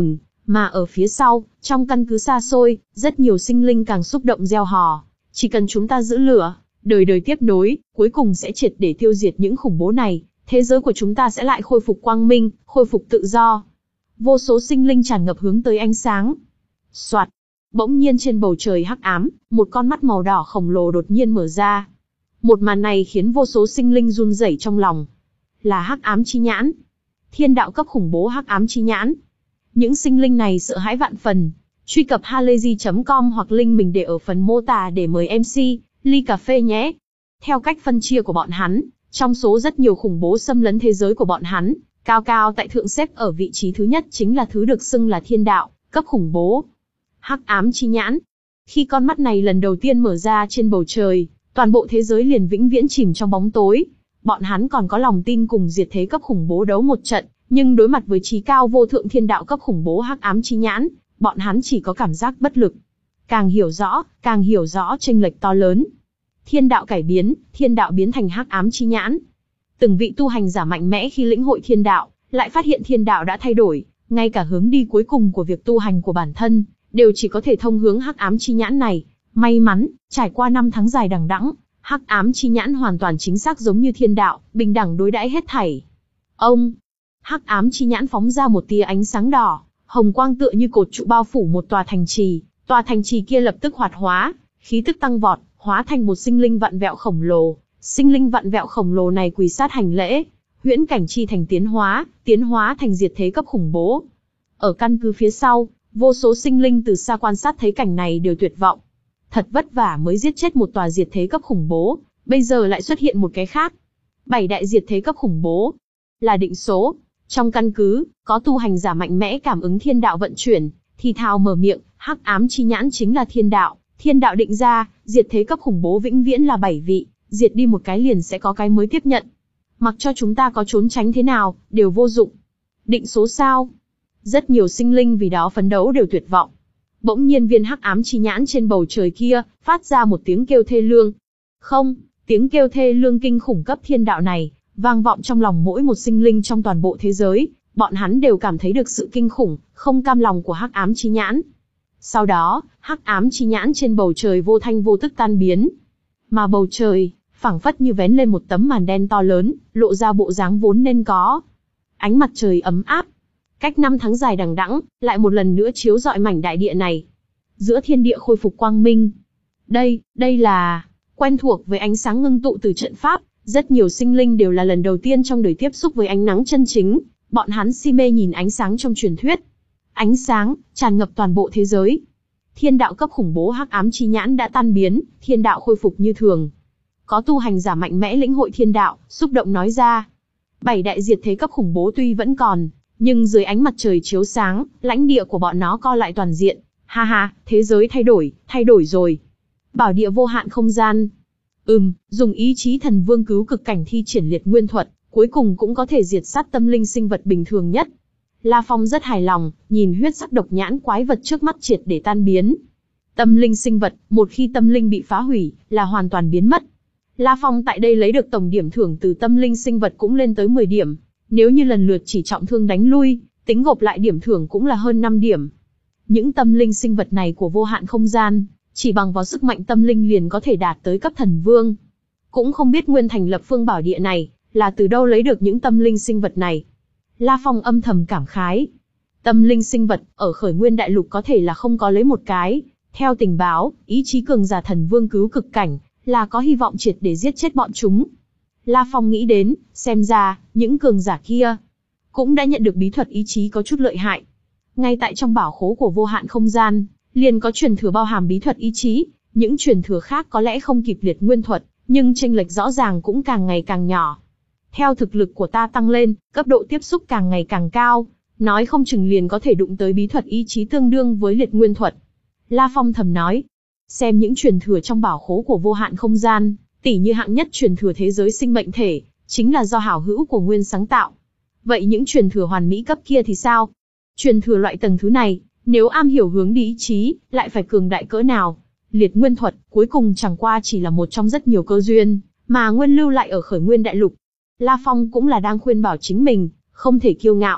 Mà ở phía sau, trong căn cứ xa xôi, rất nhiều sinh linh càng xúc động reo hò. Chỉ cần chúng ta giữ lửa, đời đời tiếp nối, cuối cùng sẽ triệt để tiêu diệt những khủng bố này, thế giới của chúng ta sẽ lại khôi phục quang minh, khôi phục tự do. Vô số sinh linh tràn ngập hướng tới ánh sáng. Soạt, bỗng nhiên trên bầu trời hắc ám, một con mắt màu đỏ khổng lồ đột nhiên mở ra. Một màn này khiến vô số sinh linh run rẩy trong lòng. Là hắc ám chi nhãn. Thiên đạo cấp khủng bố hắc ám chi nhãn. Những sinh linh này sợ hãi vạn phần. Truy cập halayzi chấm com hoặc link mình để ở phần mô tả để mời em xê, ly cà phê nhé. Theo cách phân chia của bọn hắn, trong số rất nhiều khủng bố xâm lấn thế giới của bọn hắn, cao cao tại thượng xếp ở vị trí thứ nhất chính là thứ được xưng là thiên đạo, cấp khủng bố. Hắc ám chi nhãn. Khi con mắt này lần đầu tiên mở ra trên bầu trời, toàn bộ thế giới liền vĩnh viễn chìm trong bóng tối. Bọn hắn còn có lòng tin cùng diệt thế cấp khủng bố đấu một trận, nhưng đối mặt với trí cao vô thượng thiên đạo cấp khủng bố hắc ám chi nhãn, bọn hắn chỉ có cảm giác bất lực. Càng hiểu rõ, càng hiểu rõ chênh lệch to lớn. Thiên đạo cải biến, thiên đạo biến thành hắc ám chi nhãn. Từng vị tu hành giả mạnh mẽ khi lĩnh hội thiên đạo, lại phát hiện thiên đạo đã thay đổi, ngay cả hướng đi cuối cùng của việc tu hành của bản thân, đều chỉ có thể thông hướng hắc ám chi nhãn này. May mắn, trải qua năm tháng dài đằng đẵng, hắc ám chi nhãn hoàn toàn chính xác giống như thiên đạo, bình đẳng đối đãi hết thảy. Ông, hắc ám chi nhãn phóng ra một tia ánh sáng đỏ, hồng quang tựa như cột trụ bao phủ một tòa thành trì, tòa thành trì kia lập tức hoạt hóa, khí tức tăng vọt, hóa thành một sinh linh vặn vẹo khổng lồ. Sinh linh vặn vẹo khổng lồ này quỳ sát hành lễ, huyễn cảnh chi thành tiến hóa, tiến hóa thành diệt thế cấp khủng bố. Ở căn cứ phía sau, vô số sinh linh từ xa quan sát thấy cảnh này đều tuyệt vọng. Thật vất vả mới giết chết một tòa diệt thế cấp khủng bố, bây giờ lại xuất hiện một cái khác. Bảy đại diệt thế cấp khủng bố là định số. Trong căn cứ, có tu hành giả mạnh mẽ cảm ứng thiên đạo vận chuyển, thì thào mở miệng, hắc ám chi nhãn chính là thiên đạo, thiên đạo định ra, diệt thế cấp khủng bố vĩnh viễn là bảy vị, diệt đi một cái liền sẽ có cái mới tiếp nhận. Mặc cho chúng ta có trốn tránh thế nào, đều vô dụng. Định số sao? Rất nhiều sinh linh vì đó phấn đấu đều tuyệt vọng. Bỗng nhiên viên hắc ám chi nhãn trên bầu trời kia, phát ra một tiếng kêu thê lương. Không, tiếng kêu thê lương kinh khủng cấp thiên đạo này, vang vọng trong lòng mỗi một sinh linh trong toàn bộ thế giới, bọn hắn đều cảm thấy được sự kinh khủng, không cam lòng của hắc ám chi nhãn. Sau đó, hắc ám chi nhãn trên bầu trời vô thanh vô tức tan biến. Mà bầu trời, phảng phất như vén lên một tấm màn đen to lớn, lộ ra bộ dáng vốn nên có. Ánh mặt trời ấm áp, cách năm tháng dài đằng đẵng, lại một lần nữa chiếu rọi mảnh đại địa này. Giữa thiên địa khôi phục quang minh. Đây, đây là quen thuộc với ánh sáng ngưng tụ từ trận pháp, rất nhiều sinh linh đều là lần đầu tiên trong đời tiếp xúc với ánh nắng chân chính, bọn hắn si mê nhìn ánh sáng trong truyền thuyết. Ánh sáng tràn ngập toàn bộ thế giới. Thiên đạo cấp khủng bố hắc ám chi nhãn đã tan biến, thiên đạo khôi phục như thường. Có tu hành giả mạnh mẽ lĩnh hội thiên đạo, xúc động nói ra. Bảy đại diệt thế cấp khủng bố tuy vẫn còn, nhưng dưới ánh mặt trời chiếu sáng, lãnh địa của bọn nó co lại toàn diện. Ha ha, thế giới thay đổi, thay đổi rồi. Bảo địa vô hạn không gian. Ừm, dùng ý chí thần vương cứu cực cảnh thi triển liệt nguyên thuật, cuối cùng cũng có thể diệt sát tâm linh sinh vật bình thường nhất. La Phong rất hài lòng, nhìn huyết sắc độc nhãn quái vật trước mắt triệt để tan biến. Tâm linh sinh vật, một khi tâm linh bị phá hủy, là hoàn toàn biến mất. La Phong tại đây lấy được tổng điểm thưởng từ tâm linh sinh vật cũng lên tới mười điểm. Nếu như lần lượt chỉ trọng thương đánh lui, tính gộp lại điểm thưởng cũng là hơn năm điểm. Những tâm linh sinh vật này của vô hạn không gian, chỉ bằng vào sức mạnh tâm linh liền có thể đạt tới cấp thần vương. Cũng không biết nguyên thành lập phương bảo địa này, là từ đâu lấy được những tâm linh sinh vật này. La Phong âm thầm cảm khái. Tâm linh sinh vật, ở khởi nguyên đại lục có thể là không có lấy một cái. Theo tình báo, ý chí cường giả thần vương cứu cực cảnh, là có hy vọng triệt để giết chết bọn chúng. La Phong nghĩ đến, xem ra, những cường giả kia, cũng đã nhận được bí thuật ý chí có chút lợi hại. Ngay tại trong bảo khố của vô hạn không gian, liền có truyền thừa bao hàm bí thuật ý chí, những truyền thừa khác có lẽ không kịp liệt nguyên thuật, nhưng chênh lệch rõ ràng cũng càng ngày càng nhỏ. Theo thực lực của ta tăng lên, cấp độ tiếp xúc càng ngày càng cao, nói không chừng liền có thể đụng tới bí thuật ý chí tương đương với liệt nguyên thuật. La Phong thầm nói, xem những truyền thừa trong bảo khố của vô hạn không gian, tỉ như hạng nhất truyền thừa thế giới sinh mệnh thể, chính là do hảo hữu của Nguyên sáng tạo. Vậy những truyền thừa hoàn mỹ cấp kia thì sao? Truyền thừa loại tầng thứ này, nếu am hiểu hướng đi ý chí, lại phải cường đại cỡ nào? Liệt nguyên thuật, cuối cùng chẳng qua chỉ là một trong rất nhiều cơ duyên, mà Nguyên lưu lại ở khởi nguyên đại lục. La Phong cũng là đang khuyên bảo chính mình, không thể kiêu ngạo.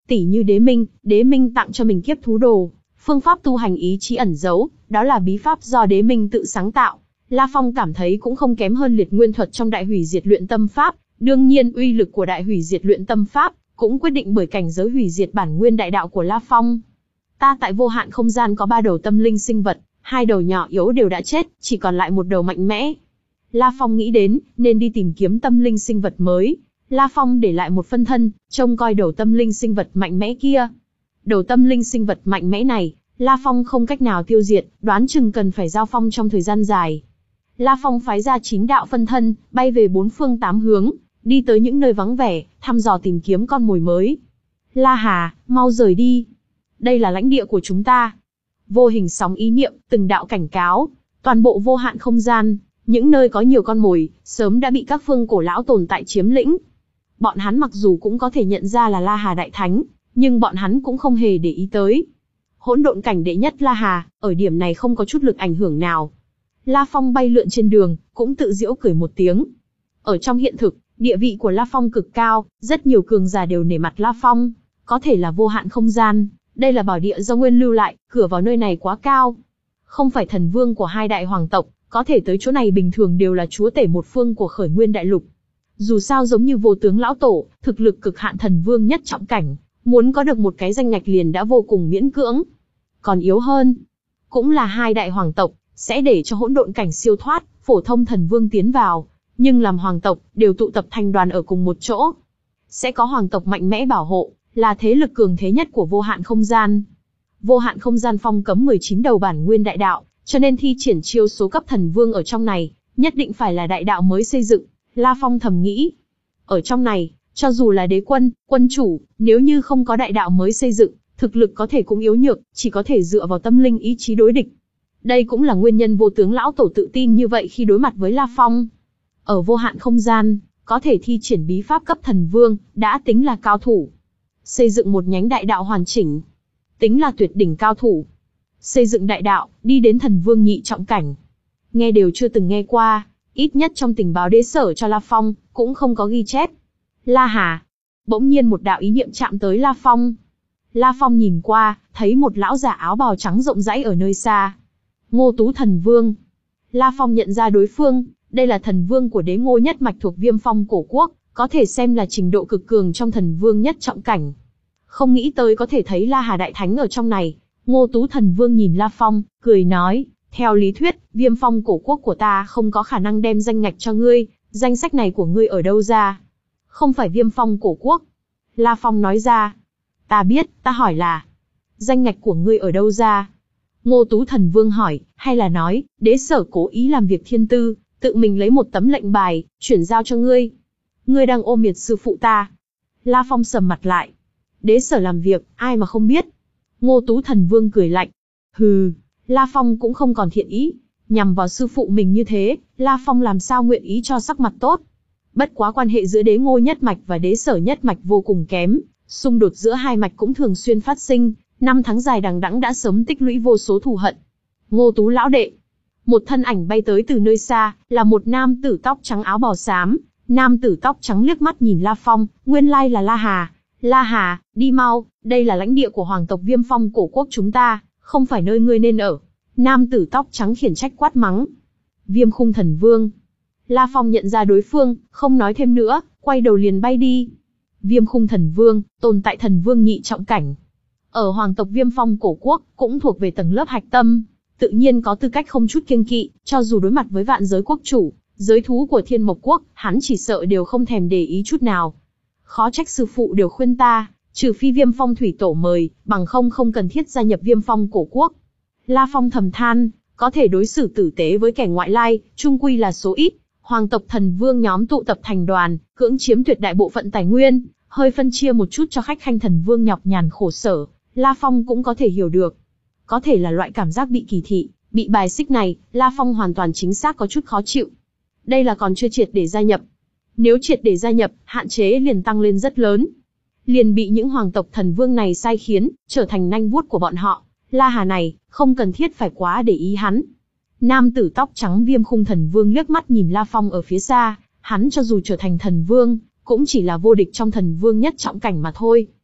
Tỉ như đế minh, đế minh tặng cho mình kiếp thú đồ, phương pháp tu hành ý chí ẩn giấu, đó là bí pháp do đế minh tự sáng tạo. La Phong cảm thấy cũng không kém hơn liệt nguyên thuật trong đại hủy diệt luyện tâm pháp, đương nhiên uy lực của đại hủy diệt luyện tâm pháp cũng quyết định bởi cảnh giới hủy diệt bản nguyên đại đạo của La Phong. Ta tại vô hạn không gian có ba đầu tâm linh sinh vật, hai đầu nhỏ yếu đều đã chết, chỉ còn lại một đầu mạnh mẽ. La Phong nghĩ đến, nên đi tìm kiếm tâm linh sinh vật mới. La Phong để lại một phân thân, trông coi đầu tâm linh sinh vật mạnh mẽ kia. Đầu tâm linh sinh vật mạnh mẽ này, La Phong không cách nào tiêu diệt, đoán chừng cần phải giao phong trong thời gian dài. La Phong phái ra chín đạo phân thân, bay về bốn phương tám hướng, đi tới những nơi vắng vẻ, thăm dò tìm kiếm con mồi mới. La Hà, mau rời đi. Đây là lãnh địa của chúng ta. Vô hình sóng ý niệm, từng đạo cảnh cáo. Toàn bộ vô hạn không gian, những nơi có nhiều con mồi, sớm đã bị các phương cổ lão tồn tại chiếm lĩnh. Bọn hắn mặc dù cũng có thể nhận ra là La Hà Đại Thánh, nhưng bọn hắn cũng không hề để ý tới. Hỗn độn cảnh đệ nhất La Hà, ở điểm này không có chút lực ảnh hưởng nào. La Phong bay lượn trên đường, cũng tự giễu cười một tiếng. Ở trong hiện thực, địa vị của La Phong cực cao, rất nhiều cường giả đều nể mặt La Phong. Có thể là vô hạn không gian, đây là bảo địa do Nguyên lưu lại, cửa vào nơi này quá cao. Không phải thần vương của hai đại hoàng tộc, có thể tới chỗ này bình thường đều là chúa tể một phương của khởi nguyên đại lục. Dù sao giống như vô tướng lão tổ, thực lực cực hạn thần vương nhất trọng cảnh, muốn có được một cái danh ngạch liền đã vô cùng miễn cưỡng. Còn yếu hơn, cũng là hai đại hoàng tộc, sẽ để cho hỗn độn cảnh siêu thoát, phổ thông thần vương tiến vào, nhưng làm hoàng tộc, đều tụ tập thành đoàn ở cùng một chỗ. Sẽ có hoàng tộc mạnh mẽ bảo hộ, là thế lực cường thế nhất của vô hạn không gian. Vô hạn không gian phong cấm mười chín đầu bản nguyên đại đạo, cho nên thi triển chiêu số cấp thần vương ở trong này, nhất định phải là đại đạo mới xây dựng. La Phong thầm nghĩ. Ở trong này, cho dù là đế quân, quân chủ, nếu như không có đại đạo mới xây dựng, thực lực có thể cũng yếu nhược, chỉ có thể dựa vào tâm linh ý chí đối địch. Đây cũng là nguyên nhân vô tướng lão tổ tự tin như vậy khi đối mặt với La Phong. Ở vô hạn không gian, có thể thi triển bí pháp cấp thần vương, đã tính là cao thủ. Xây dựng một nhánh đại đạo hoàn chỉnh, tính là tuyệt đỉnh cao thủ. Xây dựng đại đạo, đi đến thần vương nhị trọng cảnh. Nghe đều chưa từng nghe qua, ít nhất trong tình báo đế sở cho La Phong, cũng không có ghi chép. La Hà. Bỗng nhiên một đạo ý niệm chạm tới La Phong. La Phong nhìn qua, thấy một lão già áo bào trắng rộng rãi ở nơi xa. Ngô Tú thần vương. La Phong nhận ra đối phương, đây là thần vương của đế Ngô nhất mạch thuộc Viêm Phong cổ quốc, có thể xem là trình độ cực cường trong thần vương nhất trọng cảnh. Không nghĩ tới có thể thấy La Hà Đại Thánh ở trong này. Ngô Tú thần vương nhìn La Phong, cười nói, theo lý thuyết, Viêm Phong cổ quốc của ta không có khả năng đem danh ngạch cho ngươi, danh sách này của ngươi ở đâu ra? Không phải Viêm Phong cổ quốc. La Phong nói ra, ta biết, ta hỏi là, danh ngạch của ngươi ở đâu ra? Ngô Tú thần vương hỏi, hay là nói, đế sở cố ý làm việc thiên tư, tự mình lấy một tấm lệnh bài, chuyển giao cho ngươi. Ngươi đang ôm miệt sư phụ ta. La Phong sầm mặt lại. Đế sở làm việc, ai mà không biết. Ngô Tú thần vương cười lạnh. Hừ, La Phong cũng không còn thiện ý. Nhằm vào sư phụ mình như thế, La Phong làm sao nguyện ý cho sắc mặt tốt. Bất quá quan hệ giữa đế Ngô nhất mạch và đế sở nhất mạch vô cùng kém. Xung đột giữa hai mạch cũng thường xuyên phát sinh. Năm tháng dài đằng đẵng đã sớm tích lũy vô số thù hận. Ngô Tú lão đệ. Một thân ảnh bay tới từ nơi xa, là một nam tử tóc trắng áo bào xám. Nam tử tóc trắng liếc mắt nhìn La Phong, nguyên lai là La Hà. La Hà, đi mau, đây là lãnh địa của hoàng tộc Viêm Phong cổ quốc chúng ta, không phải nơi ngươi nên ở. Nam tử tóc trắng khiển trách quát mắng. Viêm Khung thần vương. La Phong nhận ra đối phương, không nói thêm nữa, quay đầu liền bay đi. Viêm Khung thần vương, tồn tại thần vương nhị trọng cảnh. Ở hoàng tộc Viêm Phong cổ quốc, cũng thuộc về tầng lớp hạch tâm, tự nhiên có tư cách không chút kiêng kỵ, cho dù đối mặt với vạn giới quốc chủ, giới thú của Thiên Mộc quốc, hắn chỉ sợ đều không thèm để ý chút nào. Khó trách sư phụ đều khuyên ta, trừ phi Viêm Phong thủy tổ mời, bằng không không cần thiết gia nhập Viêm Phong cổ quốc. La Phong thầm than, có thể đối xử tử tế với kẻ ngoại lai, chung quy là số ít. Hoàng tộc thần vương nhóm tụ tập thành đoàn, cưỡng chiếm tuyệt đại bộ phận tài nguyên, hơi phân chia một chút cho khách khanh thần vương nhọc nhằn khổ sở, La Phong cũng có thể hiểu được. Có thể là loại cảm giác bị kỳ thị, bị bài xích này, La Phong hoàn toàn chính xác có chút khó chịu. Đây là còn chưa triệt để gia nhập. Nếu triệt để gia nhập, hạn chế liền tăng lên rất lớn. Liền bị những hoàng tộc thần vương này sai khiến, trở thành nanh vuốt của bọn họ. La Hà này, không cần thiết phải quá để ý hắn. Nam tử tóc trắng Viêm Khung thần vương liếc mắt nhìn La Phong ở phía xa, hắn cho dù trở thành thần vương, cũng chỉ là vô địch trong thần vương nhất trọng cảnh mà thôi.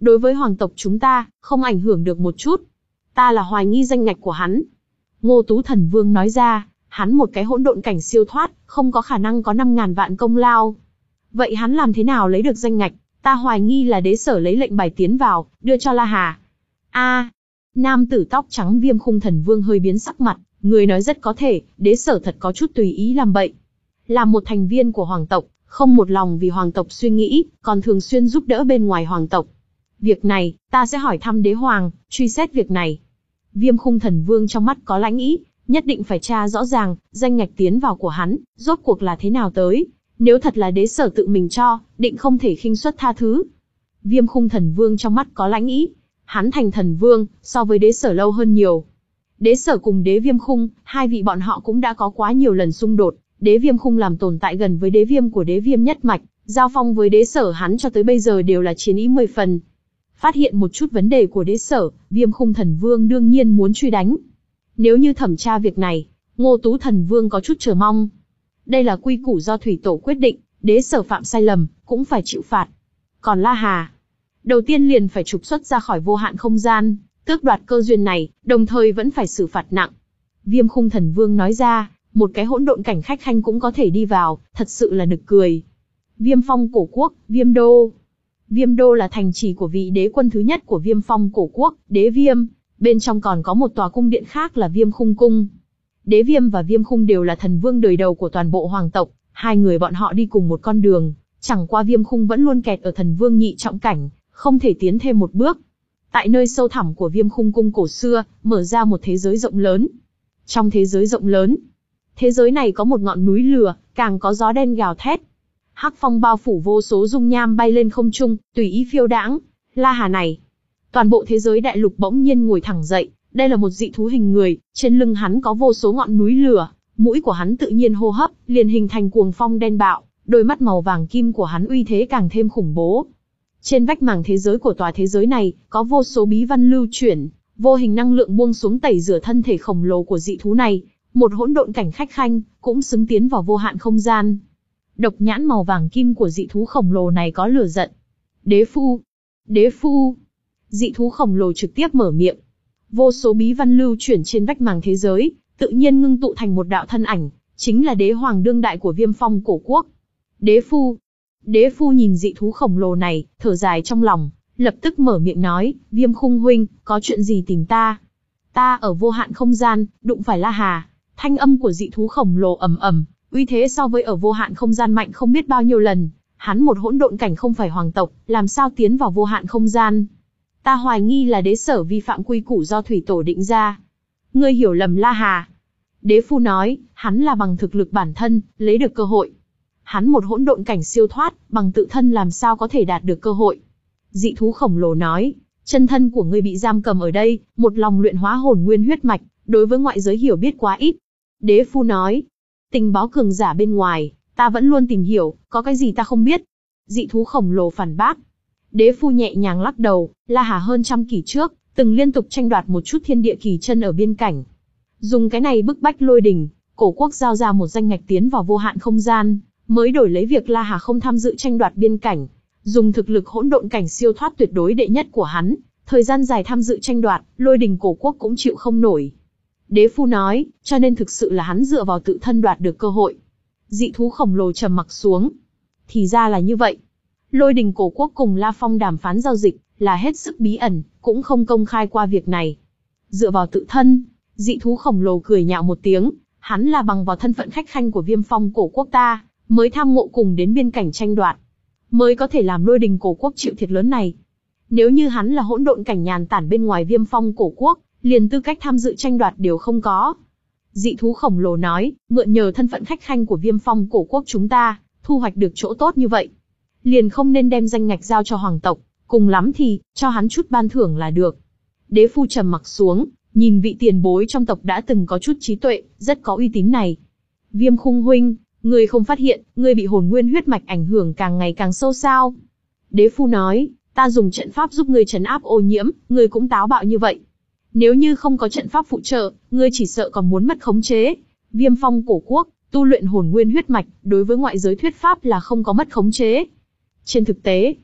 đối với hoàng tộc chúng ta, không ảnh hưởng được một chút. Ta là hoài nghi danh ngạch của hắn. Ngô Tú Thần Vương nói ra, hắn một cái hỗn độn cảnh siêu thoát, không có khả năng có năm ngàn vạn công lao. Vậy hắn làm thế nào lấy được danh ngạch? Ta hoài nghi là đế sở lấy lệnh bài tiến vào, đưa cho La Hà. A, nam tử tóc trắng Viêm Khung Thần Vương hơi biến sắc mặt, người nói rất có thể, đế sở thật có chút tùy ý làm bậy. Là một thành viên của hoàng tộc, không một lòng vì hoàng tộc suy nghĩ, còn thường xuyên giúp đỡ bên ngoài hoàng tộc. Việc này, ta sẽ hỏi thăm đế hoàng, truy xét việc này. Viêm Khung Thần Vương trong mắt có lãnh ý, nhất định phải tra rõ ràng, danh ngạch tiến vào của hắn, rốt cuộc là thế nào tới. Nếu thật là đế sở tự mình cho, định không thể khinh suất tha thứ. Viêm Khung Thần Vương trong mắt có lãnh ý, hắn thành thần vương, so với đế sở lâu hơn nhiều. Đế sở cùng đế Viêm Khung, hai vị bọn họ cũng đã có quá nhiều lần xung đột, đế Viêm Khung làm tồn tại gần với đế Viêm của đế Viêm nhất mạch, giao phong với đế sở hắn cho tới bây giờ đều là chiến ý mười phần. Phát hiện một chút vấn đề của đế sở, Viêm Khung Thần Vương đương nhiên muốn truy đánh. Nếu như thẩm tra việc này, Ngô Tú Thần Vương có chút chờ mong. Đây là quy củ do thủy tổ quyết định, đế sở phạm sai lầm, cũng phải chịu phạt. Còn La Hà, đầu tiên liền phải trục xuất ra khỏi vô hạn không gian, tước đoạt cơ duyên này, đồng thời vẫn phải xử phạt nặng. Viêm Khung Thần Vương nói ra, một cái hỗn độn cảnh khách khanh cũng có thể đi vào, thật sự là nực cười. Viêm Phong Cổ Quốc, Viêm Đô. Viêm Đô là thành trì của vị đế quân thứ nhất của Viêm Phong Cổ Quốc, đế Viêm. Bên trong còn có một tòa cung điện khác là Viêm Khung Cung. Đế Viêm và Viêm Khung đều là thần vương đời đầu của toàn bộ hoàng tộc, hai người bọn họ đi cùng một con đường, chẳng qua Viêm Khung vẫn luôn kẹt ở thần vương nhị trọng cảnh, không thể tiến thêm một bước. Tại nơi sâu thẳm của Viêm Khung Cung cổ xưa, mở ra một thế giới rộng lớn. Trong thế giới rộng lớn, thế giới này có một ngọn núi lửa, càng có gió đen gào thét. Hắc phong bao phủ vô số dung nham bay lên không trung, tùy ý phiêu đãng. La Hà này, toàn bộ thế giới đại lục bỗng nhiên ngồi thẳng dậy, đây là một dị thú hình người, trên lưng hắn có vô số ngọn núi lửa, mũi của hắn tự nhiên hô hấp, liền hình thành cuồng phong đen bạo, đôi mắt màu vàng kim của hắn uy thế càng thêm khủng bố. Trên vách màng thế giới của tòa thế giới này, có vô số bí văn lưu chuyển, vô hình năng lượng buông xuống tẩy rửa thân thể khổng lồ của dị thú này, một hỗn độn cảnh khách khanh, cũng xứng tiến vào vô hạn không gian. Độc nhãn màu vàng kim của dị thú khổng lồ này có lửa giận. Đế phu! Đế phu! Dị thú khổng lồ trực tiếp mở miệng. Vô số bí văn lưu chuyển trên vách màng thế giới, tự nhiên ngưng tụ thành một đạo thân ảnh, chính là đế hoàng đương đại của Viêm Phong Cổ Quốc. Đế phu! Đế phu nhìn dị thú khổng lồ này, thở dài trong lòng, lập tức mở miệng nói, Viêm Khung huynh, có chuyện gì tìm ta? Ta ở vô hạn không gian, đụng phải La Hà. Thanh âm của dị thú khổng lồ ầm ầm, uy thế so với ở vô hạn không gian mạnh không biết bao nhiêu lần. Hắn một hỗn độn cảnh không phải hoàng tộc, làm sao tiến vào vô hạn không gian? Ta hoài nghi là đế sở vi phạm quy củ do thủy tổ định ra. Ngươi hiểu lầm La Hà. Đế phu nói, hắn là bằng thực lực bản thân, lấy được cơ hội. Hắn một hỗn độn cảnh siêu thoát, bằng tự thân làm sao có thể đạt được cơ hội. Dị thú khổng lồ nói, chân thân của ngươi bị giam cầm ở đây, một lòng luyện hóa hồn nguyên huyết mạch, đối với ngoại giới hiểu biết quá ít. Đế phu nói, tình báo cường giả bên ngoài, ta vẫn luôn tìm hiểu, có cái gì ta không biết. Dị thú khổng lồ phản bác. Đế phu nhẹ nhàng lắc đầu, La Hà hơn trăm kỷ trước, từng liên tục tranh đoạt một chút thiên địa kỳ chân ở biên cảnh. Dùng cái này bức bách Lôi Đình, cổ quốc giao ra một danh ngạch tiến vào vô hạn không gian, mới đổi lấy việc La Hà không tham dự tranh đoạt biên cảnh. Dùng thực lực hỗn độn cảnh siêu thoát tuyệt đối đệ nhất của hắn, thời gian dài tham dự tranh đoạt, Lôi Đình cổ quốc cũng chịu không nổi. Đế phu nói, cho nên thực sự là hắn dựa vào tự thân đoạt được cơ hội. Dị thú khổng lồ trầm mặc xuống. Thì ra là như vậy. Lôi Đình cổ quốc cùng La Phong đàm phán giao dịch, là hết sức bí ẩn, cũng không công khai qua việc này. Dựa vào tự thân, dị thú khổng lồ cười nhạo một tiếng, hắn là bằng vào thân phận khách khanh của Viêm Phong cổ quốc ta, mới tham ngộ cùng đến biên cảnh tranh đoạt, mới có thể làm Lôi Đình cổ quốc chịu thiệt lớn này. Nếu như hắn là hỗn độn cảnh nhàn tản bên ngoài Viêm Phong cổ quốc, liền tư cách tham dự tranh đoạt đều không có. Dị thú khổng lồ nói, mượn nhờ thân phận khách khanh của Viêm Phong cổ quốc chúng ta, thu hoạch được chỗ tốt như vậy, liền không nên đem danh ngạch giao cho hoàng tộc, cùng lắm thì, cho hắn chút ban thưởng là được. Đế phu trầm mặc xuống, nhìn vị tiền bối trong tộc đã từng có chút trí tuệ, rất có uy tín này. Viêm Khung huynh, ngươi không phát hiện, ngươi bị hồn nguyên huyết mạch ảnh hưởng càng ngày càng sâu sao? Đế phu nói, ta dùng trận pháp giúp ngươi trấn áp ô nhiễm, ngươi cũng táo bạo như vậy. Nếu như không có trận pháp phụ trợ, ngươi chỉ sợ còn muốn mất khống chế. Viêm Phong cổ quốc, tu luyện hồn nguyên huyết mạch, đối với ngoại giới thuyết pháp là không có mất khống chế. Trên thực tế,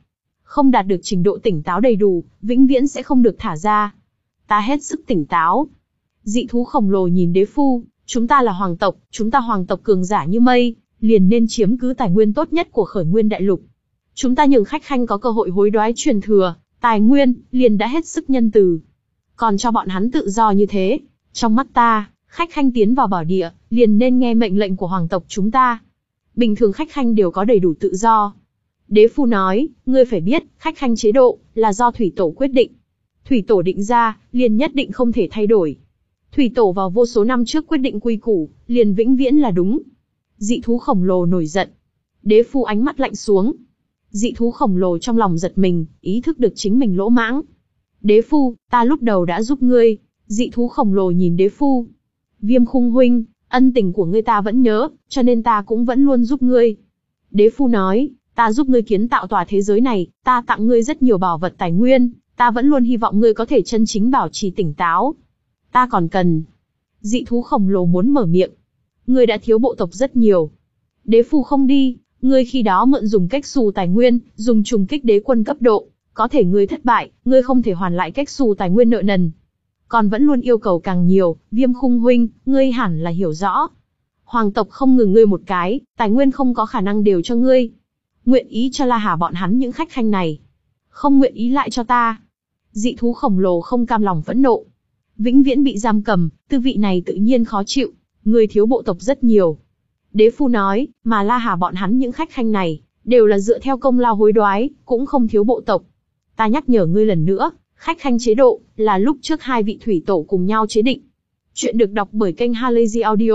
không đạt được trình độ tỉnh táo đầy đủ, vĩnh viễn sẽ không được thả ra. Ta hết sức tỉnh táo. Dị thú khổng lồ nhìn đế phu, chúng ta là hoàng tộc, chúng ta hoàng tộc cường giả như mây, liền nên chiếm cứ tài nguyên tốt nhất của khởi nguyên đại lục. Chúng ta nhường khách khanh có cơ hội hối đoái truyền thừa, tài nguyên, liền đã hết sức nhân từ. Còn cho bọn hắn tự do như thế, trong mắt ta, khách khanh tiến vào bảo địa, liền nên nghe mệnh lệnh của hoàng tộc chúng ta. Bình thường khách khanh đều có đầy đủ tự do. Đế phu nói, ngươi phải biết, khách khanh chế độ, là do thủy tổ quyết định. Thủy tổ định ra, liền nhất định không thể thay đổi. Thủy tổ vào vô số năm trước quyết định quy củ, liền vĩnh viễn là đúng. Dị thú khổng lồ nổi giận. Đế phu ánh mắt lạnh xuống. Dị thú khổng lồ trong lòng giật mình, ý thức được chính mình lỗ mãng. Đế phu, ta lúc đầu đã giúp ngươi. Dị thú khổng lồ nhìn đế phu. Viêm khung huynh, ân tình của ngươi ta vẫn nhớ, cho nên ta cũng vẫn luôn giúp ngươi. Đế phu nói, ta giúp ngươi kiến tạo tòa thế giới này, ta tặng ngươi rất nhiều bảo vật tài nguyên, ta vẫn luôn hy vọng ngươi có thể chân chính bảo trì tỉnh táo. Ta còn cần. Dị thú khổng lồ muốn mở miệng. Ngươi đã thiếu bộ tộc rất nhiều. Đế phu không đi, ngươi khi đó mượn dùng cách xù tài nguyên, dùng trùng kích đế quân cấp độ, có thể ngươi thất bại, ngươi không thể hoàn lại cách xù tài nguyên nợ nần. Còn vẫn luôn yêu cầu càng nhiều, Viêm khung huynh, ngươi hẳn là hiểu rõ. Hoàng tộc không ngừng ngươi một cái, tài nguyên không có khả năng đều cho ngươi. Nguyện ý cho La Hà bọn hắn những khách khanh này. Không nguyện ý lại cho ta. Dị thú khổng lồ không cam lòng phẫn nộ. Vĩnh viễn bị giam cầm, tư vị này tự nhiên khó chịu, ngươi thiếu bộ tộc rất nhiều. Đế phu nói, mà La Hà bọn hắn những khách khanh này, đều là dựa theo công lao hối đoái, cũng không thiếu bộ tộc. Ta nhắc nhở ngươi lần nữa, khách khanh chế độ, là lúc trước hai vị thủy tổ cùng nhau chế định. Chuyện được đọc bởi kênh Halazy Audio.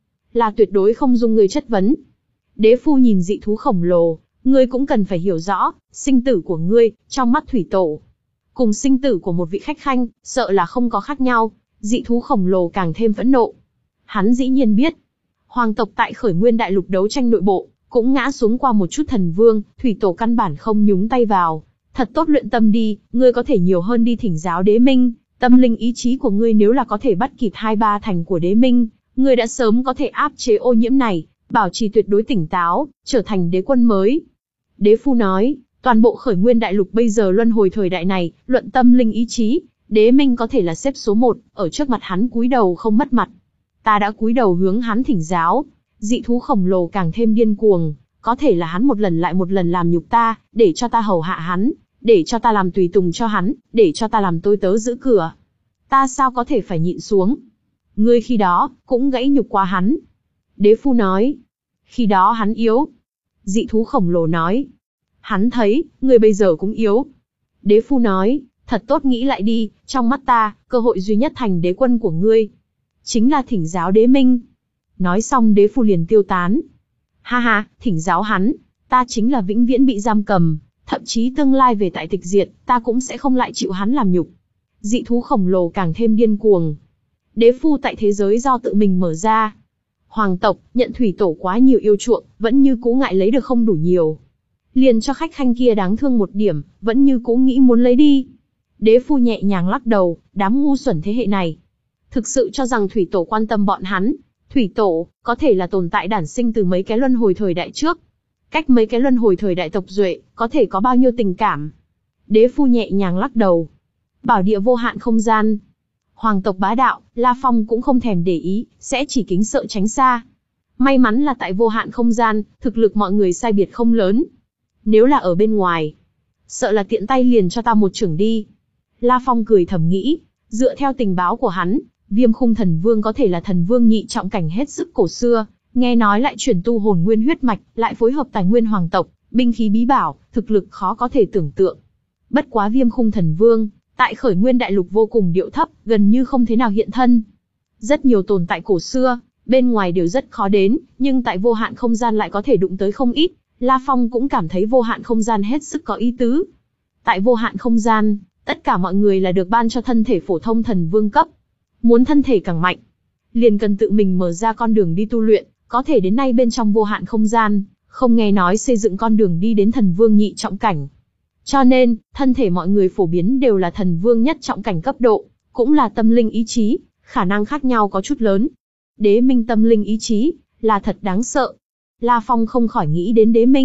Là tuyệt đối không dung ngươi chất vấn. Đế phu nhìn dị thú khổng lồ, ngươi cũng cần phải hiểu rõ, sinh tử của ngươi, trong mắt thủy tổ. Cùng sinh tử của một vị khách khanh, sợ là không có khác nhau, dị thú khổng lồ càng thêm phẫn nộ. Hắn dĩ nhiên biết, hoàng tộc tại khởi nguyên đại lục đấu tranh nội bộ, cũng ngã xuống qua một chút thần vương, thủy tổ căn bản không nhúng tay vào. Thật tốt luyện tâm đi, ngươi có thể nhiều hơn đi thỉnh giáo đế minh, tâm linh ý chí của ngươi nếu là có thể bắt kịp hai ba thành của đế minh, ngươi đã sớm có thể áp chế ô nhiễm này, bảo trì tuyệt đối tỉnh táo, trở thành đế quân mới. Đế phu nói, toàn bộ khởi nguyên đại lục bây giờ luân hồi thời đại này, luận tâm linh ý chí, đế minh có thể là xếp số một, ở trước mặt hắn cúi đầu không mất mặt. Ta đã cúi đầu hướng hắn thỉnh giáo, dị thú khổng lồ càng thêm điên cuồng, có thể là hắn một lần lại một lần làm nhục ta, để cho ta hầu hạ hắn, để cho ta làm tùy tùng cho hắn, để cho ta làm tôi tớ giữ cửa. Ta sao có thể phải nhịn xuống? Ngươi khi đó, cũng gãy nhục qua hắn. Đế phu nói, khi đó hắn yếu. Dị thú khổng lồ nói, hắn thấy, ngươi bây giờ cũng yếu. Đế phu nói, thật tốt nghĩ lại đi, trong mắt ta, cơ hội duy nhất thành đế quân của ngươi, chính là thỉnh giáo đế minh. Nói xong đế phu liền tiêu tán. Ha ha, thỉnh giáo hắn, ta chính là vĩnh viễn bị giam cầm, thậm chí tương lai về tại tịch diệt, ta cũng sẽ không lại chịu hắn làm nhục. Dị thú khổng lồ càng thêm điên cuồng. Đế phu tại thế giới do tự mình mở ra. Hoàng tộc, nhận thủy tổ quá nhiều yêu chuộng, vẫn như cũ ngại lấy được không đủ nhiều. Liền cho khách khanh kia đáng thương một điểm, vẫn như cũ nghĩ muốn lấy đi. Đế phu nhẹ nhàng lắc đầu, đám ngu xuẩn thế hệ này. Thực sự cho rằng thủy tổ quan tâm bọn hắn. Thủy tổ, có thể là tồn tại đản sinh từ mấy cái luân hồi thời đại trước. Cách mấy cái luân hồi thời đại tộc duệ, có thể có bao nhiêu tình cảm. Đế phu nhẹ nhàng lắc đầu. Bảo địa vô hạn không gian. Hoàng tộc bá đạo, La Phong cũng không thèm để ý, sẽ chỉ kính sợ tránh xa. May mắn là tại vô hạn không gian, thực lực mọi người sai biệt không lớn. Nếu là ở bên ngoài, sợ là tiện tay liền cho ta một chưởng đi. La Phong cười thầm nghĩ, dựa theo tình báo của hắn, Viêm khung thần vương có thể là thần vương nhị trọng cảnh hết sức cổ xưa, nghe nói lại chuyển tu hồn nguyên huyết mạch, lại phối hợp tài nguyên hoàng tộc, binh khí bí bảo, thực lực khó có thể tưởng tượng. Bất quá Viêm khung thần vương, tại khởi nguyên đại lục vô cùng điệu thấp, gần như không thế nào hiện thân. Rất nhiều tồn tại cổ xưa, bên ngoài đều rất khó đến, nhưng tại vô hạn không gian lại có thể đụng tới không ít. La Phong cũng cảm thấy vô hạn không gian hết sức có ý tứ. Tại vô hạn không gian, tất cả mọi người là được ban cho thân thể phổ thông thần vương cấp. Muốn thân thể càng mạnh, liền cần tự mình mở ra con đường đi tu luyện, có thể đến nay bên trong vô hạn không gian, không nghe nói xây dựng con đường đi đến thần vương nhị trọng cảnh. Cho nên, thân thể mọi người phổ biến đều là thần vương nhất trọng cảnh cấp độ, cũng là tâm linh ý chí, khả năng khác nhau có chút lớn. Đế minh tâm linh ý chí, là thật đáng sợ. La Phong không khỏi nghĩ đến đế minh,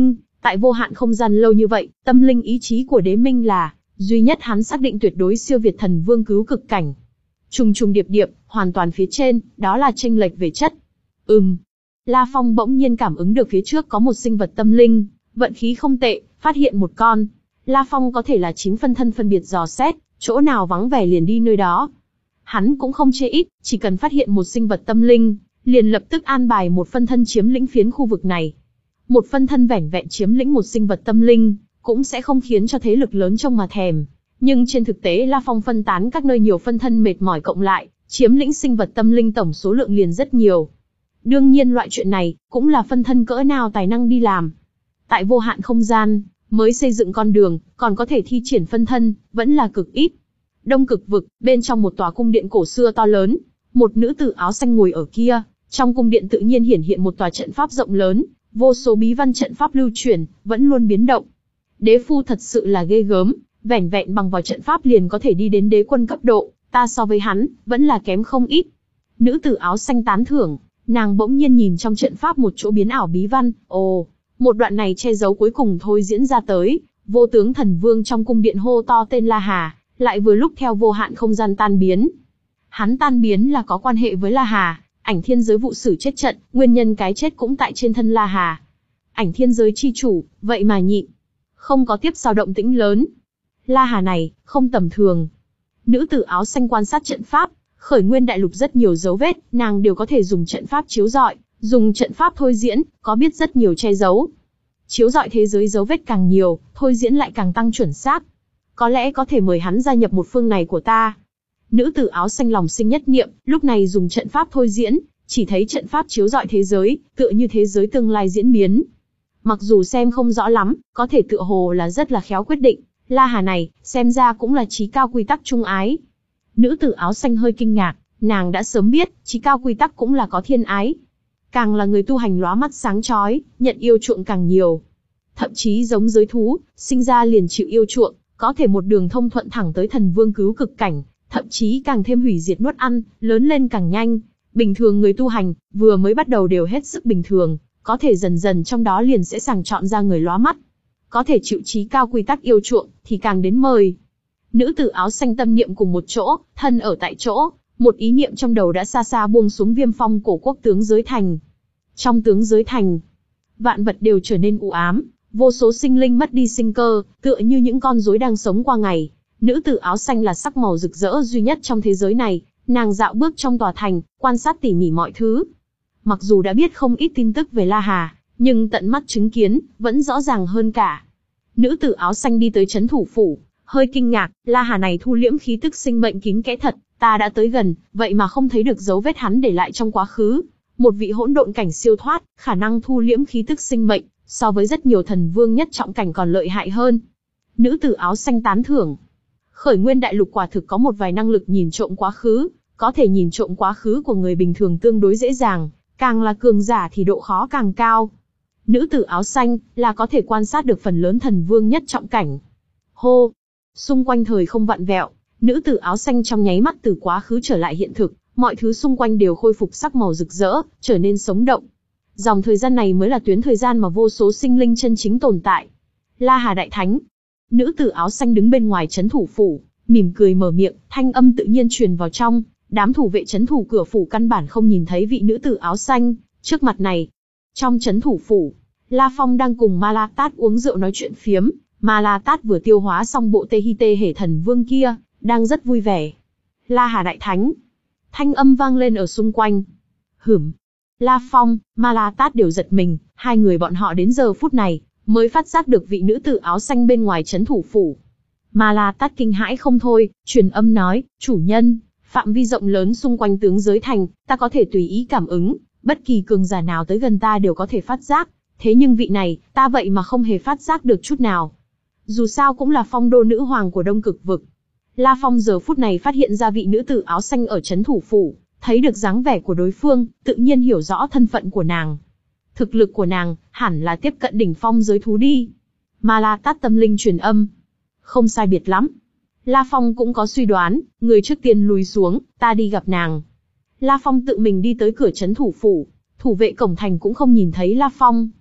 Tại vô hạn không gian lâu như vậy, tâm linh ý chí của Đế Minh là duy nhất hắn xác định tuyệt đối siêu việt thần vương cứu cực cảnh. Trùng trùng điệp điệp, hoàn toàn phía trên, đó là chênh lệch về chất. Ừm. La Phong bỗng nhiên cảm ứng được phía trước có một sinh vật tâm linh, vận khí không tệ, phát hiện một con. La Phong có thể là chín phân thân phân biệt dò xét, chỗ nào vắng vẻ liền đi nơi đó. Hắn cũng không chê ít, chỉ cần phát hiện một sinh vật tâm linh, liền lập tức an bài một phân thân chiếm lĩnh phiến khu vực này. Một phân thân vẻn vẹn chiếm lĩnh một sinh vật tâm linh, cũng sẽ không khiến cho thế lực lớn trông mà thèm. Nhưng trên thực tế La Phong phân tán các nơi nhiều phân thân mệt mỏi cộng lại, chiếm lĩnh sinh vật tâm linh tổng số lượng liền rất nhiều. Đương nhiên loại chuyện này, cũng là phân thân cỡ nào tài năng đi làm. Tại vô hạn không gian, mới xây dựng con đường, còn có thể thi triển phân thân, vẫn là cực ít. Đông Cực vực, bên trong một tòa cung điện cổ xưa to lớn, một nữ tử áo xanh ngồi ở kia, trong cung điện tự nhiên hiển hiện một tòa trận pháp rộng lớn, vô số bí văn trận pháp lưu chuyển, vẫn luôn biến động. Đế phu thật sự là ghê gớm, vẻn vẹn bằng vào trận pháp liền có thể đi đến đế quân cấp độ, ta so với hắn, vẫn là kém không ít. Nữ tử áo xanh tán thưởng, nàng bỗng nhiên nhìn trong trận pháp một chỗ biến ảo bí văn, ồ, một đoạn này che giấu cuối cùng thôi diễn ra tới, vô tướng thần vương trong cung điện hô to tên La Hà, lại vừa lúc theo vô hạn không gian tan biến. Hắn tan biến là có quan hệ với La Hà, ảnh thiên giới vụ xử chết trận, nguyên nhân cái chết cũng tại trên thân La Hà. Ảnh thiên giới chi chủ, vậy mà nhịn, không có tiếp sau động tĩnh lớn. La Hà này, không tầm thường. Nữ tử áo xanh quan sát trận pháp, khởi nguyên đại lục rất nhiều dấu vết, nàng đều có thể dùng trận pháp chiếu rọi, dùng trận pháp thôi diễn, có biết rất nhiều che giấu. Chiếu rọi thế giới dấu vết càng nhiều, thôi diễn lại càng tăng chuẩn xác. Có lẽ có thể mời hắn gia nhập một phương này của ta. Nữ tử áo xanh lòng sinh nhất niệm, lúc này dùng trận pháp thôi diễn, chỉ thấy trận pháp chiếu rọi thế giới, tựa như thế giới tương lai diễn biến. Mặc dù xem không rõ lắm, có thể tựa hồ là rất là khéo quyết định. La Hà này, xem ra cũng là chí cao quy tắc trung ái. Nữ tử áo xanh hơi kinh ngạc, nàng đã sớm biết, chí cao quy tắc cũng là có thiên ái. Càng là người tu hành lóa mắt sáng chói, nhận yêu chuộng càng nhiều. Thậm chí giống giới thú, sinh ra liền chịu yêu chuộng, có thể một đường thông thuận thẳng tới thần vương cứu cực cảnh, thậm chí càng thêm hủy diệt nuốt ăn, lớn lên càng nhanh. Bình thường người tu hành, vừa mới bắt đầu đều hết sức bình thường, có thể dần dần trong đó liền sẽ sàng chọn ra người lóa mắt. Có thể chịu chí cao quy tắc yêu chuộng, thì càng đến mời. Nữ tử áo xanh tâm niệm cùng một chỗ, thân ở tại chỗ, một ý niệm trong đầu đã xa xa buông xuống Viêm Phong cổ quốc tướng giới thành. Trong tướng giới thành, vạn vật đều trở nên u ám, vô số sinh linh mất đi sinh cơ, tựa như những con rối đang sống qua ngày. Nữ tử áo xanh là sắc màu rực rỡ duy nhất trong thế giới này, nàng dạo bước trong tòa thành, quan sát tỉ mỉ mọi thứ. Mặc dù đã biết không ít tin tức về La Hà, nhưng tận mắt chứng kiến, vẫn rõ ràng hơn cả. Nữ tử áo xanh đi tới trấn thủ phủ, hơi kinh ngạc, La Hà này thu liễm khí tức sinh mệnh kín kẽ thật, ta đã tới gần, vậy mà không thấy được dấu vết hắn để lại trong quá khứ. Một vị hỗn độn cảnh siêu thoát, khả năng thu liễm khí tức sinh mệnh, so với rất nhiều thần vương nhất trọng cảnh còn lợi hại hơn. Nữ tử áo xanh tán thưởng. Khởi nguyên đại lục quả thực có một vài năng lực nhìn trộm quá khứ, có thể nhìn trộm quá khứ của người bình thường tương đối dễ dàng, càng là cường giả thì độ khó càng cao. Nữ tử áo xanh là có thể quan sát được phần lớn thần vương nhất trọng cảnh. Hô! Xung quanh thời không vặn vẹo, nữ tử áo xanh trong nháy mắt từ quá khứ trở lại hiện thực, mọi thứ xung quanh đều khôi phục sắc màu rực rỡ, trở nên sống động. Dòng thời gian này mới là tuyến thời gian mà vô số sinh linh chân chính tồn tại. La Hà đại thánh. Nữ tử áo xanh đứng bên ngoài trấn thủ phủ, mỉm cười mở miệng, thanh âm tự nhiên truyền vào trong. Đám thủ vệ trấn thủ cửa phủ căn bản không nhìn thấy vị nữ tử áo xanh trước mặt này. Trong trấn thủ phủ, La Phong đang cùng Ma La Tát uống rượu nói chuyện phiếm. Ma La Tát vừa tiêu hóa xong bộ tê hi tê hể thần vương kia, đang rất vui vẻ. La Hà đại thánh. Thanh âm vang lên ở xung quanh. Hửm. La Phong, Ma La Tát đều giật mình, hai người bọn họ đến giờ phút này mới phát giác được vị nữ tử áo xanh bên ngoài trấn thủ phủ. Ma La Tát kinh hãi không thôi, truyền âm nói, chủ nhân, phạm vi rộng lớn xung quanh tướng giới thành, ta có thể tùy ý cảm ứng, bất kỳ cường giả nào tới gần ta đều có thể phát giác, thế nhưng vị này, ta vậy mà không hề phát giác được chút nào. Dù sao cũng là phong đô nữ hoàng của Đông Cực vực. La Phong giờ phút này phát hiện ra vị nữ tử áo xanh ở trấn thủ phủ, thấy được dáng vẻ của đối phương, tự nhiên hiểu rõ thân phận của nàng. Thực lực của nàng, hẳn là tiếp cận đỉnh phong giới thú đi. Ma La Tát tâm linh truyền âm. Không sai biệt lắm. La Phong cũng có suy đoán, người trước tiên lùi xuống, ta đi gặp nàng. La Phong tự mình đi tới cửa trấn thủ phủ, thủ vệ cổng thành cũng không nhìn thấy La Phong.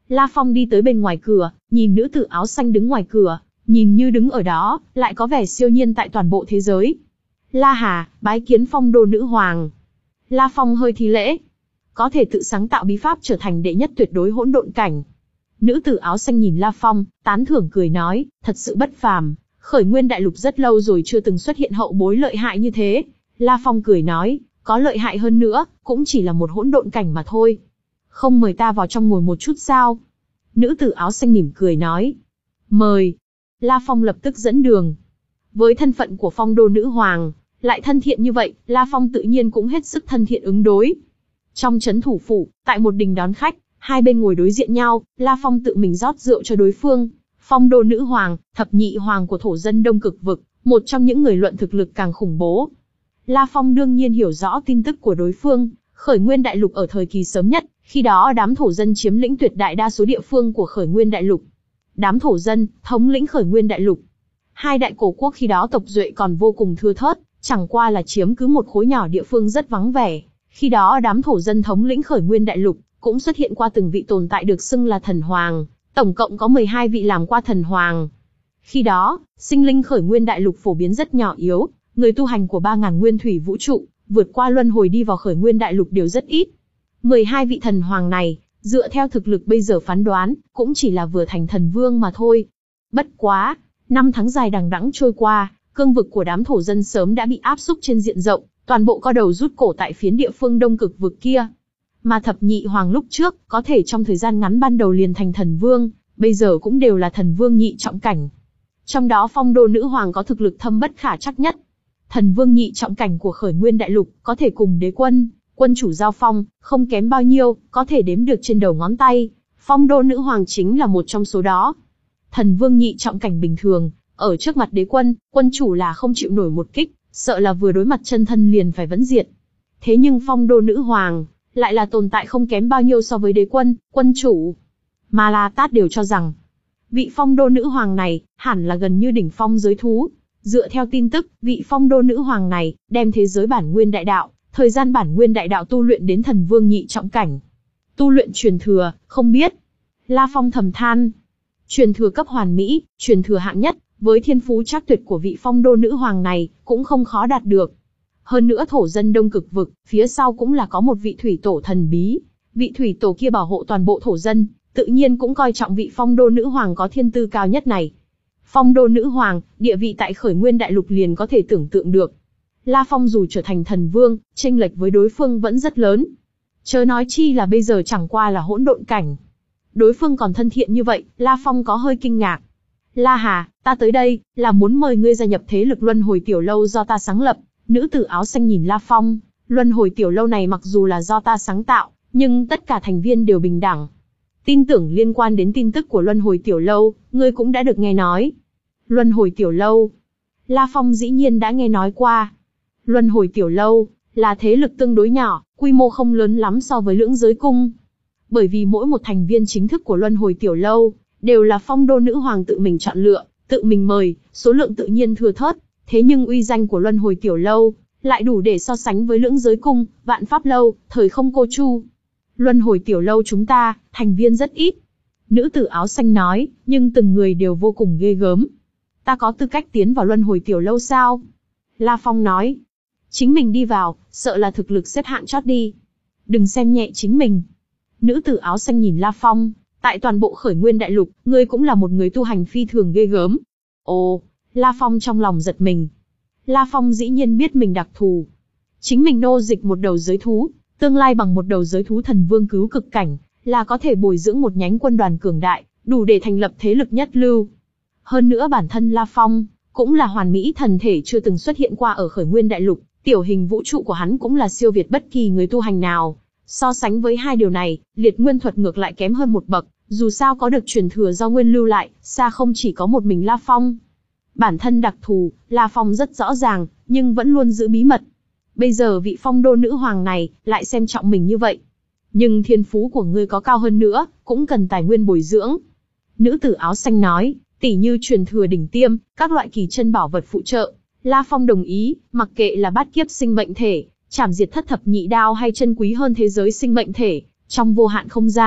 La Phong đi tới bên ngoài cửa, nhìn nữ tử áo xanh đứng ngoài cửa, nhìn như đứng ở đó, lại có vẻ siêu nhiên tại toàn bộ thế giới. La Hà, bái kiến Phong Đô nữ hoàng. La Phong hơi thi lễ. Có thể tự sáng tạo bí pháp trở thành đệ nhất tuyệt đối hỗn độn cảnh. Nữ tử áo xanh nhìn La Phong, tán thưởng cười nói, thật sự bất phàm, khởi nguyên đại lục rất lâu rồi chưa từng xuất hiện hậu bối lợi hại như thế. La Phong cười nói, có lợi hại hơn nữa, cũng chỉ là một hỗn độn cảnh mà thôi. Không mời ta vào trong ngồi một chút sao? Nữ tử áo xanh mỉm cười nói. Mời. La Phong lập tức dẫn đường. Với thân phận của Phong Đô nữ hoàng, lại thân thiện như vậy, La Phong tự nhiên cũng hết sức thân thiện ứng đối. Trong trấn thủ phủ, tại một đình đón khách, hai bên ngồi đối diện nhau, La Phong tự mình rót rượu cho đối phương. Phong Đô nữ hoàng, thập nhị hoàng của thổ dân Đông Cực vực, một trong những người luận thực lực càng khủng bố. La Phong đương nhiên hiểu rõ tin tức của đối phương, khởi nguyên đại lục ở thời kỳ sớm nhất, khi đó đám thổ dân chiếm lĩnh tuyệt đại đa số địa phương của khởi nguyên đại lục. Đám thổ dân, thống lĩnh khởi nguyên đại lục. Hai đại cổ quốc khi đó tộc duệ còn vô cùng thưa thớt, chẳng qua là chiếm cứ một khối nhỏ địa phương rất vắng vẻ. Khi đó đám thổ dân thống lĩnh khởi nguyên đại lục, cũng xuất hiện qua từng vị tồn tại được xưng là thần hoàng, tổng cộng có mười hai vị làm qua thần hoàng. Khi đó, sinh linh khởi nguyên đại lục phổ biến rất nhỏ yếu, người tu hành của ba ngàn nguyên thủy vũ trụ, vượt qua luân hồi đi vào khởi nguyên đại lục đều rất ít. mười hai vị thần hoàng này, dựa theo thực lực bây giờ phán đoán, cũng chỉ là vừa thành thần vương mà thôi. Bất quá, năm tháng dài đằng đẵng trôi qua, cương vực của đám thổ dân sớm đã bị áp xúc trên diện rộng, toàn bộ co đầu rút cổ tại phiến địa phương Đông Cực vực kia. Mà thập nhị hoàng lúc trước, có thể trong thời gian ngắn ban đầu liền thành thần vương, bây giờ cũng đều là thần vương nhị trọng cảnh. Trong đó Phong Đô nữ hoàng có thực lực thâm bất khả trắc nhất. Thần vương nhị trọng cảnh của khởi nguyên đại lục, có thể cùng đế quân, quân chủ giao phong, không kém bao nhiêu, có thể đếm được trên đầu ngón tay. Phong Đô nữ hoàng chính là một trong số đó. Thần vương nhị trọng cảnh bình thường, ở trước mặt đế quân, quân chủ là không chịu nổi một kích, sợ là vừa đối mặt chân thân liền phải vẫn diệt. Thế nhưng Phong Đô nữ hoàng, lại là tồn tại không kém bao nhiêu so với đế quân, quân chủ. Mà La Tát đều cho rằng, vị Phong Đô nữ hoàng này, hẳn là gần như đỉnh phong giới thú. Dựa theo tin tức, vị Phong Đô nữ hoàng này, đem thế giới bản nguyên đại đạo, thời gian bản nguyên đại đạo tu luyện đến thần vương nhị trọng cảnh. Tu luyện truyền thừa, không biết. La Phong thầm than. Truyền thừa cấp hoàn mỹ, truyền thừa hạng nhất, với thiên phú trác tuyệt của vị Phong Đô nữ hoàng này, cũng không khó đạt được. Hơn nữa thổ dân Đông Cực vực, phía sau cũng là có một vị thủy tổ thần bí. Vị thủy tổ kia bảo hộ toàn bộ thổ dân, tự nhiên cũng coi trọng vị Phong Đô nữ hoàng có thiên tư cao nhất này. Phong Đô nữ hoàng, địa vị tại khởi nguyên đại lục liền có thể tưởng tượng được. La Phong dù trở thành thần vương, chênh lệch với đối phương vẫn rất lớn. Chớ nói chi là bây giờ chẳng qua là hỗn độn cảnh. Đối phương còn thân thiện như vậy, La Phong có hơi kinh ngạc. La Hà, ta tới đây, là muốn mời ngươi gia nhập thế lực luân hồi tiểu lâu do ta sáng lập. Nữ tử áo xanh nhìn La Phong, luân hồi tiểu lâu này mặc dù là do ta sáng tạo, nhưng tất cả thành viên đều bình đẳng. Tin tưởng liên quan đến tin tức của luân hồi tiểu lâu, ngươi cũng đã được nghe nói. Luân hồi tiểu lâu. La Phong dĩ nhiên đã nghe nói qua. Luân hồi tiểu lâu, là thế lực tương đối nhỏ, quy mô không lớn lắm so với lưỡng giới cung. Bởi vì mỗi một thành viên chính thức của luân hồi tiểu lâu, đều là Phong Đô nữ hoàng tự mình chọn lựa, tự mình mời, số lượng tự nhiên thưa thớt. Thế nhưng uy danh của luân hồi tiểu lâu, lại đủ để so sánh với lưỡng giới cung, vạn pháp lâu, thời không cô chu. Luân hồi tiểu lâu chúng ta, thành viên rất ít. Nữ tử áo xanh nói, nhưng từng người đều vô cùng ghê gớm. Ta có tư cách tiến vào luân hồi tiểu lâu sao? La Phong nói, chính mình đi vào, sợ là thực lực xếp hạng chót đi. Đừng xem nhẹ chính mình. Nữ tử áo xanh nhìn La Phong, tại toàn bộ khởi nguyên đại lục, ngươi cũng là một người tu hành phi thường ghê gớm. Ồ, La Phong trong lòng giật mình. La Phong dĩ nhiên biết mình đặc thù. Chính mình nô dịch một đầu giới thú, tương lai bằng một đầu giới thú thần vương cứu cực cảnh, là có thể bồi dưỡng một nhánh quân đoàn cường đại, đủ để thành lập thế lực nhất lưu. Hơn nữa bản thân La Phong, cũng là hoàn mỹ thần thể chưa từng xuất hiện qua ở khởi nguyên đại lục, tiểu hình vũ trụ của hắn cũng là siêu việt bất kỳ người tu hành nào. So sánh với hai điều này, liệt nguyên thuật ngược lại kém hơn một bậc, dù sao có được truyền thừa do nguyên lưu lại, xa không chỉ có một mình La Phong. Bản thân đặc thù, La Phong rất rõ ràng, nhưng vẫn luôn giữ bí mật. Bây giờ vị Phong Đô nữ hoàng này, lại xem trọng mình như vậy. Nhưng thiên phú của ngươi có cao hơn nữa, cũng cần tài nguyên bồi dưỡng. Nữ tử áo xanh nói, tỉ như truyền thừa đỉnh tiêm, các loại kỳ chân bảo vật phụ trợ. La Phong đồng ý, mặc kệ là bát kiếp sinh mệnh thể, chảm diệt thất thập nhị đao hay chân quý hơn thế giới sinh mệnh thể, trong vô hạn không gian,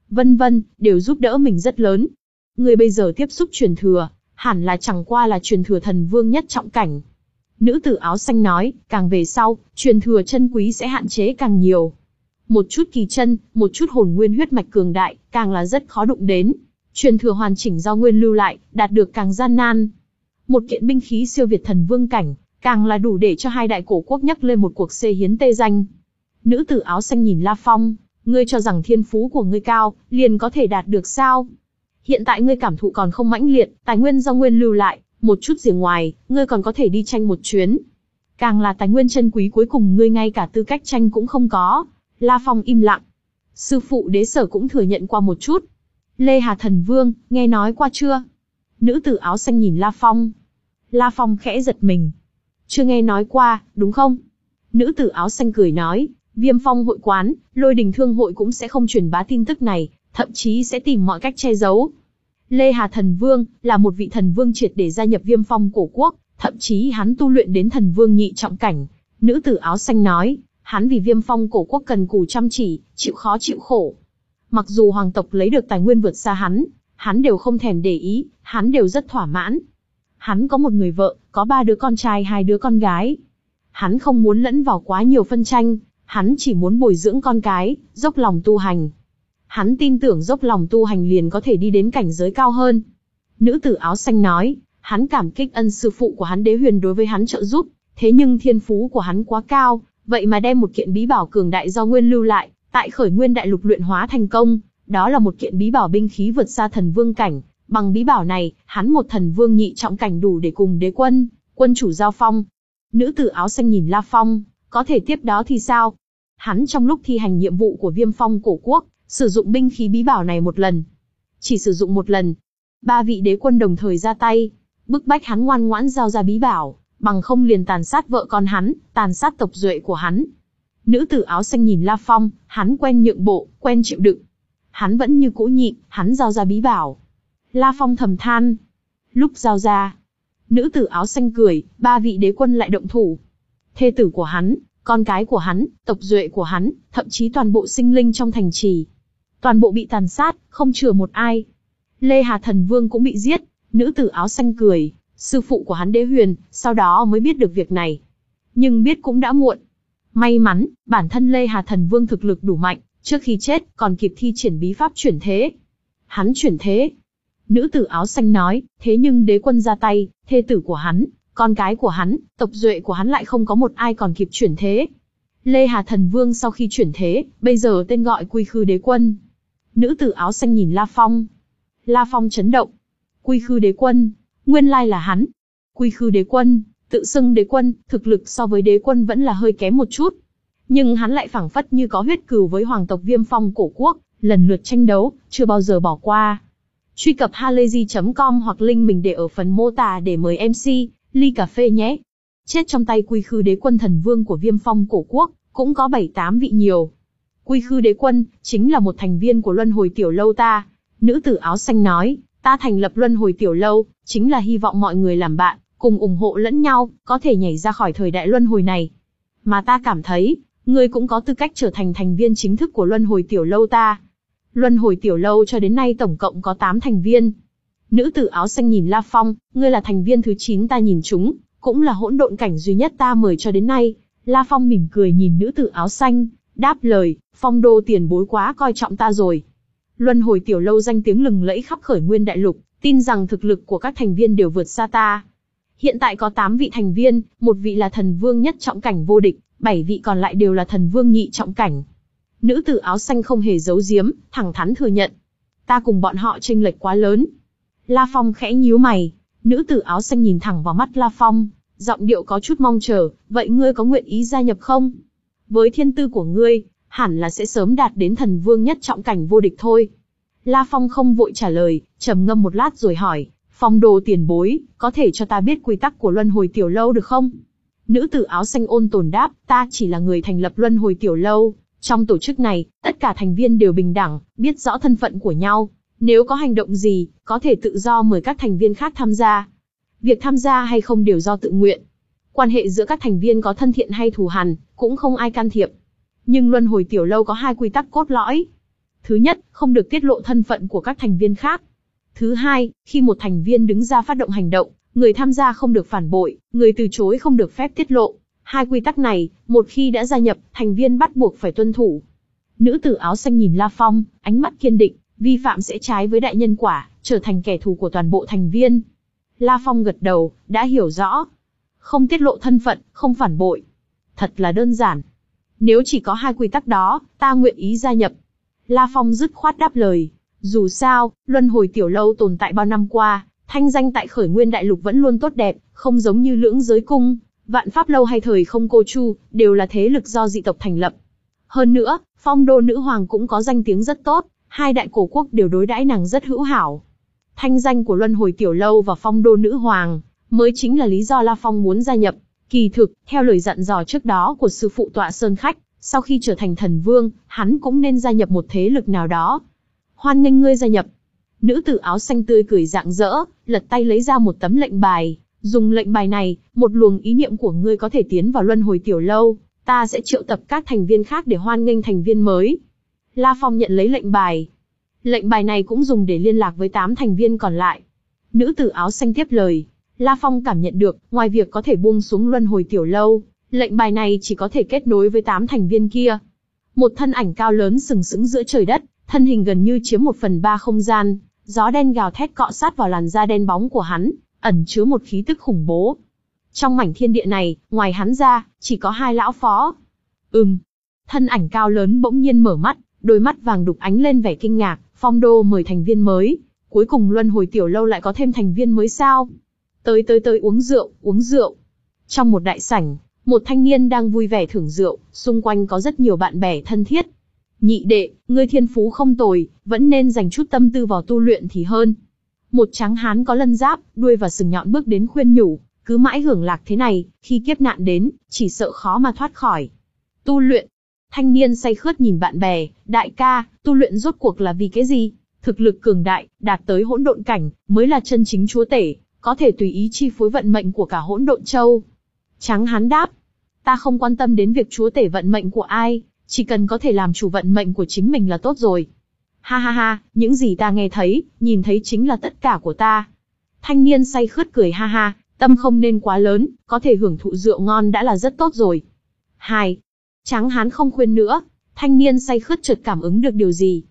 vân vân, đều giúp đỡ mình rất lớn. Ngươi bây giờ tiếp xúc truyền thừa, hẳn là chẳng qua là truyền thừa thần vương nhất trọng cảnh. Nữ tử áo xanh nói, càng về sau, truyền thừa chân quý sẽ hạn chế càng nhiều. Một chút kỳ chân, một chút hồn nguyên huyết mạch cường đại, càng là rất khó đụng đến. Truyền thừa hoàn chỉnh do nguyên lưu lại, đạt được càng gian nan. Một kiện binh khí siêu việt thần vương cảnh, càng là đủ để cho hai đại cổ quốc nhắc lên một cuộc xê hiến tê danh. Nữ tử áo xanh nhìn La Phong, ngươi cho rằng thiên phú của ngươi cao, liền có thể đạt được sao? Hiện tại ngươi cảm thụ còn không mãnh liệt, tài nguyên do nguyên lưu lại, một chút rìa ngoài, ngươi còn có thể đi tranh một chuyến. Càng là tài nguyên chân quý cuối cùng ngươi ngay cả tư cách tranh cũng không có. La Phong im lặng. Sư phụ đế sở cũng thừa nhận qua một chút. Lê Hà Thần Vương, nghe nói qua chưa? Nữ tử áo xanh nhìn La Phong. La Phong khẽ giật mình. Chưa nghe nói qua, đúng không? Nữ tử áo xanh cười nói, Viêm Phong hội quán, Lôi Đình Thương hội cũng sẽ không truyền bá tin tức này, thậm chí sẽ tìm mọi cách che giấu. Lê Hà Thần Vương, là một vị thần vương triệt để gia nhập Viêm Phong cổ quốc, thậm chí hắn tu luyện đến thần vương nhị trọng cảnh. Nữ tử áo xanh nói, hắn vì Viêm Phong cổ quốc cần cù chăm chỉ, chịu khó chịu khổ. Mặc dù hoàng tộc lấy được tài nguyên vượt xa hắn, hắn đều không thèm để ý, hắn đều rất thỏa mãn. Hắn có một người vợ, có ba đứa con trai hai đứa con gái. Hắn không muốn lẫn vào quá nhiều phân tranh, hắn chỉ muốn bồi dưỡng con cái, dốc lòng tu hành. Hắn tin tưởng dốc lòng tu hành liền có thể đi đến cảnh giới cao hơn. Nữ tử áo xanh nói, hắn cảm kích ân sư phụ của hắn Đế Huyền đối với hắn trợ giúp, thế nhưng thiên phú của hắn quá cao, vậy mà đem một kiện bí bảo cường đại do nguyên lưu lại, tại Khởi Nguyên Đại Lục luyện hóa thành công, đó là một kiện bí bảo binh khí vượt xa thần vương cảnh, bằng bí bảo này, hắn một thần vương nhị trọng cảnh đủ để cùng đế quân, quân chủ giao phong. Nữ tử áo xanh nhìn La Phong, có thể tiếp đó thì sao? Hắn trong lúc thi hành nhiệm vụ của Viêm Phong cổ quốc, sử dụng binh khí bí bảo này một lần. Chỉ sử dụng một lần. Ba vị đế quân đồng thời ra tay, bức bách hắn ngoan ngoãn giao ra bí bảo, bằng không liền tàn sát vợ con hắn, tàn sát tộc duệ của hắn. Nữ tử áo xanh nhìn La Phong, hắn quen nhượng bộ, quen chịu đựng. Hắn vẫn như cũ nhịn, hắn giao ra bí bảo. La Phong thầm than. Lúc giao ra, nữ tử áo xanh cười, ba vị đế quân lại động thủ. Thê tử của hắn, con cái của hắn, tộc duệ của hắn, thậm chí toàn bộ sinh linh trong thành trì. Toàn bộ bị tàn sát, không chừa một ai. Lê Hà Thần Vương cũng bị giết, nữ tử áo xanh cười, sư phụ của hắn Đế Huyền, sau đó mới biết được việc này. Nhưng biết cũng đã muộn. May mắn, bản thân Lê Hà Thần Vương thực lực đủ mạnh, trước khi chết còn kịp thi triển bí pháp chuyển thế. Hắn chuyển thế. Nữ tử áo xanh nói, thế nhưng đế quân ra tay, thê tử của hắn, con cái của hắn, tộc duệ của hắn lại không có một ai còn kịp chuyển thế. Lê Hà Thần Vương sau khi chuyển thế, bây giờ tên gọi Quy Khư Đế Quân. Nữ tử áo xanh nhìn La Phong. La Phong chấn động. Quy Khư Đế Quân, nguyên lai là hắn. Quy Khư Đế Quân, tự xưng đế quân, thực lực so với đế quân vẫn là hơi kém một chút. Nhưng hắn lại phảng phất như có huyết cừu với hoàng tộc Viêm Phong cổ quốc, lần lượt tranh đấu, chưa bao giờ bỏ qua. Truy cập halayzi chấm com hoặc link mình để ở phần mô tả để mời em xê, ly cà phê nhé. Chết trong tay Quy Khư Đế Quân thần vương của Viêm Phong cổ quốc, cũng có bảy tám vị nhiều. Quy Khư Đế Quân, chính là một thành viên của Luân Hồi Tiểu Lâu ta. Nữ tử áo xanh nói, ta thành lập Luân Hồi Tiểu Lâu, chính là hy vọng mọi người làm bạn, cùng ủng hộ lẫn nhau, có thể nhảy ra khỏi thời đại Luân Hồi này. Mà ta cảm thấy, ngươi cũng có tư cách trở thành thành viên chính thức của Luân Hồi Tiểu Lâu ta. Luân Hồi Tiểu Lâu cho đến nay tổng cộng có tám thành viên. Nữ tử áo xanh nhìn La Phong, ngươi là thành viên thứ chín ta nhìn chúng, cũng là hỗn độn cảnh duy nhất ta mời cho đến nay. La Phong mỉm cười nhìn nữ tử áo xanh, đáp lời, Phong đô tiền bối quá coi trọng ta rồi. Luân Hồi Tiểu Lâu danh tiếng lừng lẫy khắp Khởi Nguyên Đại Lục, tin rằng thực lực của các thành viên đều vượt xa ta. Hiện tại có tám vị thành viên, một vị là thần vương nhất trọng cảnh vô địch, bảy vị còn lại đều là thần vương nhị trọng cảnh. Nữ tử áo xanh không hề giấu giếm, thẳng thắn thừa nhận. Ta cùng bọn họ chênh lệch quá lớn. La Phong khẽ nhíu mày, nữ tử áo xanh nhìn thẳng vào mắt La Phong, giọng điệu có chút mong chờ, vậy ngươi có nguyện ý gia nhập không? Với thiên tư của ngươi, hẳn là sẽ sớm đạt đến thần vương nhất trọng cảnh vô địch thôi. La Phong không vội trả lời, trầm ngâm một lát rồi hỏi, Phong đồ tiền bối, có thể cho ta biết quy tắc của Luân Hồi Tiểu Lâu được không? Nữ tử áo xanh ôn tồn đáp, ta chỉ là người thành lập Luân Hồi Tiểu Lâu. Trong tổ chức này, tất cả thành viên đều bình đẳng, biết rõ thân phận của nhau. Nếu có hành động gì, có thể tự do mời các thành viên khác tham gia. Việc tham gia hay không đều do tự nguyện. Quan hệ giữa các thành viên có thân thiện hay thù hằn, cũng không ai can thiệp. Nhưng Luân Hồi Tiểu Lâu có hai quy tắc cốt lõi. Thứ nhất, không được tiết lộ thân phận của các thành viên khác. Thứ hai, khi một thành viên đứng ra phát động hành động, người tham gia không được phản bội, người từ chối không được phép tiết lộ. Hai quy tắc này, một khi đã gia nhập, thành viên bắt buộc phải tuân thủ. Nữ tử áo xanh nhìn La Phong, ánh mắt kiên định, vi phạm sẽ trái với đại nhân quả, trở thành kẻ thù của toàn bộ thành viên. La Phong gật đầu, đã hiểu rõ. Không tiết lộ thân phận, không phản bội. Thật là đơn giản. Nếu chỉ có hai quy tắc đó, ta nguyện ý gia nhập. La Phong dứt khoát đáp lời. Dù sao, luân hồi tiểu lâu tồn tại bao năm qua, thanh danh tại Khởi Nguyên Đại Lục vẫn luôn tốt đẹp, không giống như Lưỡng Giới Cung, Vạn Pháp Lâu hay thời Không Cô Chu, đều là thế lực do dị tộc thành lập. Hơn nữa, Phong Đô Nữ Hoàng cũng có danh tiếng rất tốt, hai đại cổ quốc đều đối đãi nàng rất hữu hảo. Thanh danh của luân hồi tiểu lâu và Phong Đô Nữ Hoàng mới chính là lý do La Phong muốn gia nhập. Kỳ thực, theo lời dặn dò trước đó của sư phụ Tọa Sơn Khách, sau khi trở thành thần vương, hắn cũng nên gia nhập một thế lực nào đó. Hoan nghênh ngươi gia nhập. Nữ tử áo xanh tươi cười rạng rỡ, lật tay lấy ra một tấm lệnh bài. Dùng lệnh bài này, một luồng ý niệm của ngươi có thể tiến vào luân hồi tiểu lâu. Ta sẽ triệu tập các thành viên khác để hoan nghênh thành viên mới. La Phong nhận lấy lệnh bài. Lệnh bài này cũng dùng để liên lạc với tám thành viên còn lại. Nữ tử áo xanh tiếp lời. La Phong cảm nhận được, ngoài việc có thể buông xuống luân hồi tiểu lâu, lệnh bài này chỉ có thể kết nối với tám thành viên kia. Một thân ảnh cao lớn sừng sững giữa trời đất, thân hình gần như chiếm một phần ba không gian, gió đen gào thét cọ sát vào làn da đen bóng của hắn, ẩn chứa một khí tức khủng bố. Trong mảnh thiên địa này, ngoài hắn ra, chỉ có hai lão phó. Ừm. Thân ảnh cao lớn bỗng nhiên mở mắt, đôi mắt vàng đục ánh lên vẻ kinh ngạc. Phong đô mời thành viên mới, cuối cùng luân hồi tiểu lâu lại có thêm thành viên mới sao? Tới tới tới uống rượu, uống rượu. Trong một đại sảnh, một thanh niên đang vui vẻ thưởng rượu, xung quanh có rất nhiều bạn bè thân thiết. Nhị đệ, ngươi thiên phú không tồi, vẫn nên dành chút tâm tư vào tu luyện thì hơn. Một tráng hán có lân giáp, đuôi và sừng nhọn bước đến khuyên nhủ, cứ mãi hưởng lạc thế này, khi kiếp nạn đến, chỉ sợ khó mà thoát khỏi. Tu luyện. Thanh niên say khướt nhìn bạn bè, đại ca, tu luyện rốt cuộc là vì cái gì? Thực lực cường đại, đạt tới hỗn độn cảnh, mới là chân chính chúa tể, có thể tùy ý chi phối vận mệnh của cả hỗn độn châu. Tráng hán đáp, ta không quan tâm đến việc chúa tể vận mệnh của ai, chỉ cần có thể làm chủ vận mệnh của chính mình là tốt rồi. Ha ha ha, những gì ta nghe thấy, nhìn thấy chính là tất cả của ta. Thanh niên say khướt cười ha ha, tâm không nên quá lớn, có thể hưởng thụ rượu ngon đã là rất tốt rồi. Hai. Tráng hán không khuyên nữa, thanh niên say khướt chợt cảm ứng được điều gì.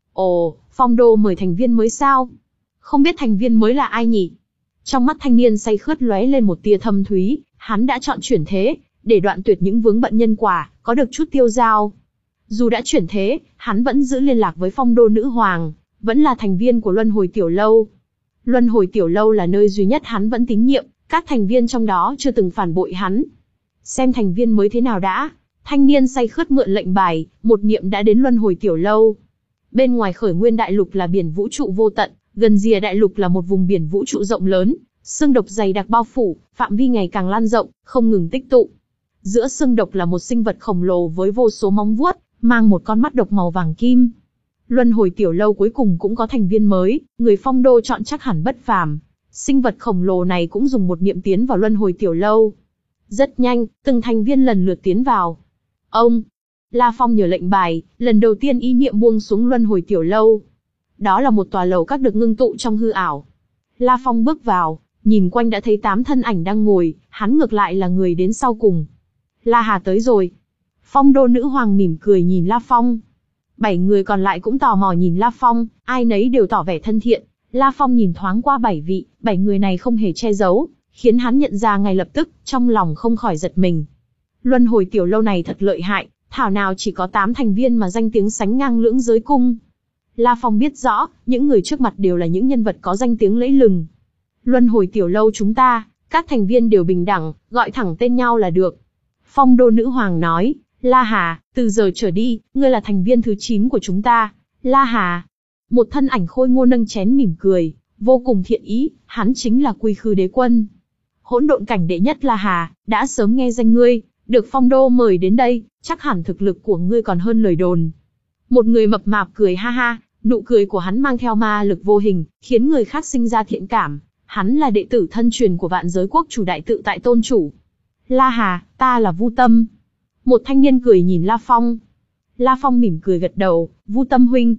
Ồ, Phong đô mời thành viên mới sao? Không biết thành viên mới là ai nhỉ? Trong mắt thanh niên say khướt lóe lên một tia thâm thúy, hắn đã chọn chuyển thế, để đoạn tuyệt những vướng bận nhân quả, có được chút tiêu dao. Dù đã chuyển thế, hắn vẫn giữ liên lạc với Phong đô nữ hoàng, vẫn là thành viên của luân hồi tiểu lâu. Luân hồi tiểu lâu là nơi duy nhất hắn vẫn tín nhiệm, các thành viên trong đó chưa từng phản bội hắn. Xem thành viên mới thế nào đã. Thanh niên say khướt mượn lệnh bài, một niệm đã đến luân hồi tiểu lâu. Bên ngoài Khởi Nguyên Đại Lục là biển vũ trụ vô tận, gần rìa đại lục là một vùng biển vũ trụ rộng lớn, xương độc dày đặc bao phủ, phạm vi ngày càng lan rộng, không ngừng tích tụ. Giữa xương độc là một sinh vật khổng lồ với vô số móng vuốt, mang một con mắt độc màu vàng kim. Luân hồi tiểu lâu cuối cùng cũng có thành viên mới, người Phong đô chọn chắc hẳn bất phàm. Sinh vật khổng lồ này cũng dùng một niệm tiến vào luân hồi tiểu lâu. Rất nhanh, từng thành viên lần lượt tiến vào. Ông, La Phong nhờ lệnh bài, lần đầu tiên ý niệm buông xuống luân hồi tiểu lâu. Đó là một tòa lầu các được ngưng tụ trong hư ảo. La Phong bước vào, nhìn quanh đã thấy tám thân ảnh đang ngồi, hắn ngược lại là người đến sau cùng. La Hà tới rồi. Phong đô nữ hoàng mỉm cười nhìn La Phong. Bảy người còn lại cũng tò mò nhìn La Phong, ai nấy đều tỏ vẻ thân thiện. La Phong nhìn thoáng qua bảy vị, bảy người này không hề che giấu, khiến hắn nhận ra ngay lập tức, trong lòng không khỏi giật mình. Luân hồi tiểu lâu này thật lợi hại, thảo nào chỉ có tám thành viên mà danh tiếng sánh ngang Lưỡng Giới Cung. La Phong biết rõ, những người trước mặt đều là những nhân vật có danh tiếng lẫy lừng. Luân hồi tiểu lâu chúng ta, các thành viên đều bình đẳng, gọi thẳng tên nhau là được. Phong đô nữ hoàng nói, La Hà, từ giờ trở đi, ngươi là thành viên thứ chín của chúng ta. La Hà. Một thân ảnh khôi ngô nâng chén mỉm cười, vô cùng thiện ý, hắn chính là Quy Khư Đế Quân. Hỗn độn cảnh đệ nhất La Hà, đã sớm nghe danh ngươi, được Phong đô mời đến đây, chắc hẳn thực lực của ngươi còn hơn lời đồn. Một người mập mạp cười ha ha, nụ cười của hắn mang theo ma lực vô hình, khiến người khác sinh ra thiện cảm. Hắn là đệ tử thân truyền của Vạn Giới Quốc chủ đại tự tại tôn chủ. La Hà, ta là Vu Tâm. Một thanh niên cười nhìn La Phong. La Phong mỉm cười gật đầu, Vu Tâm huynh.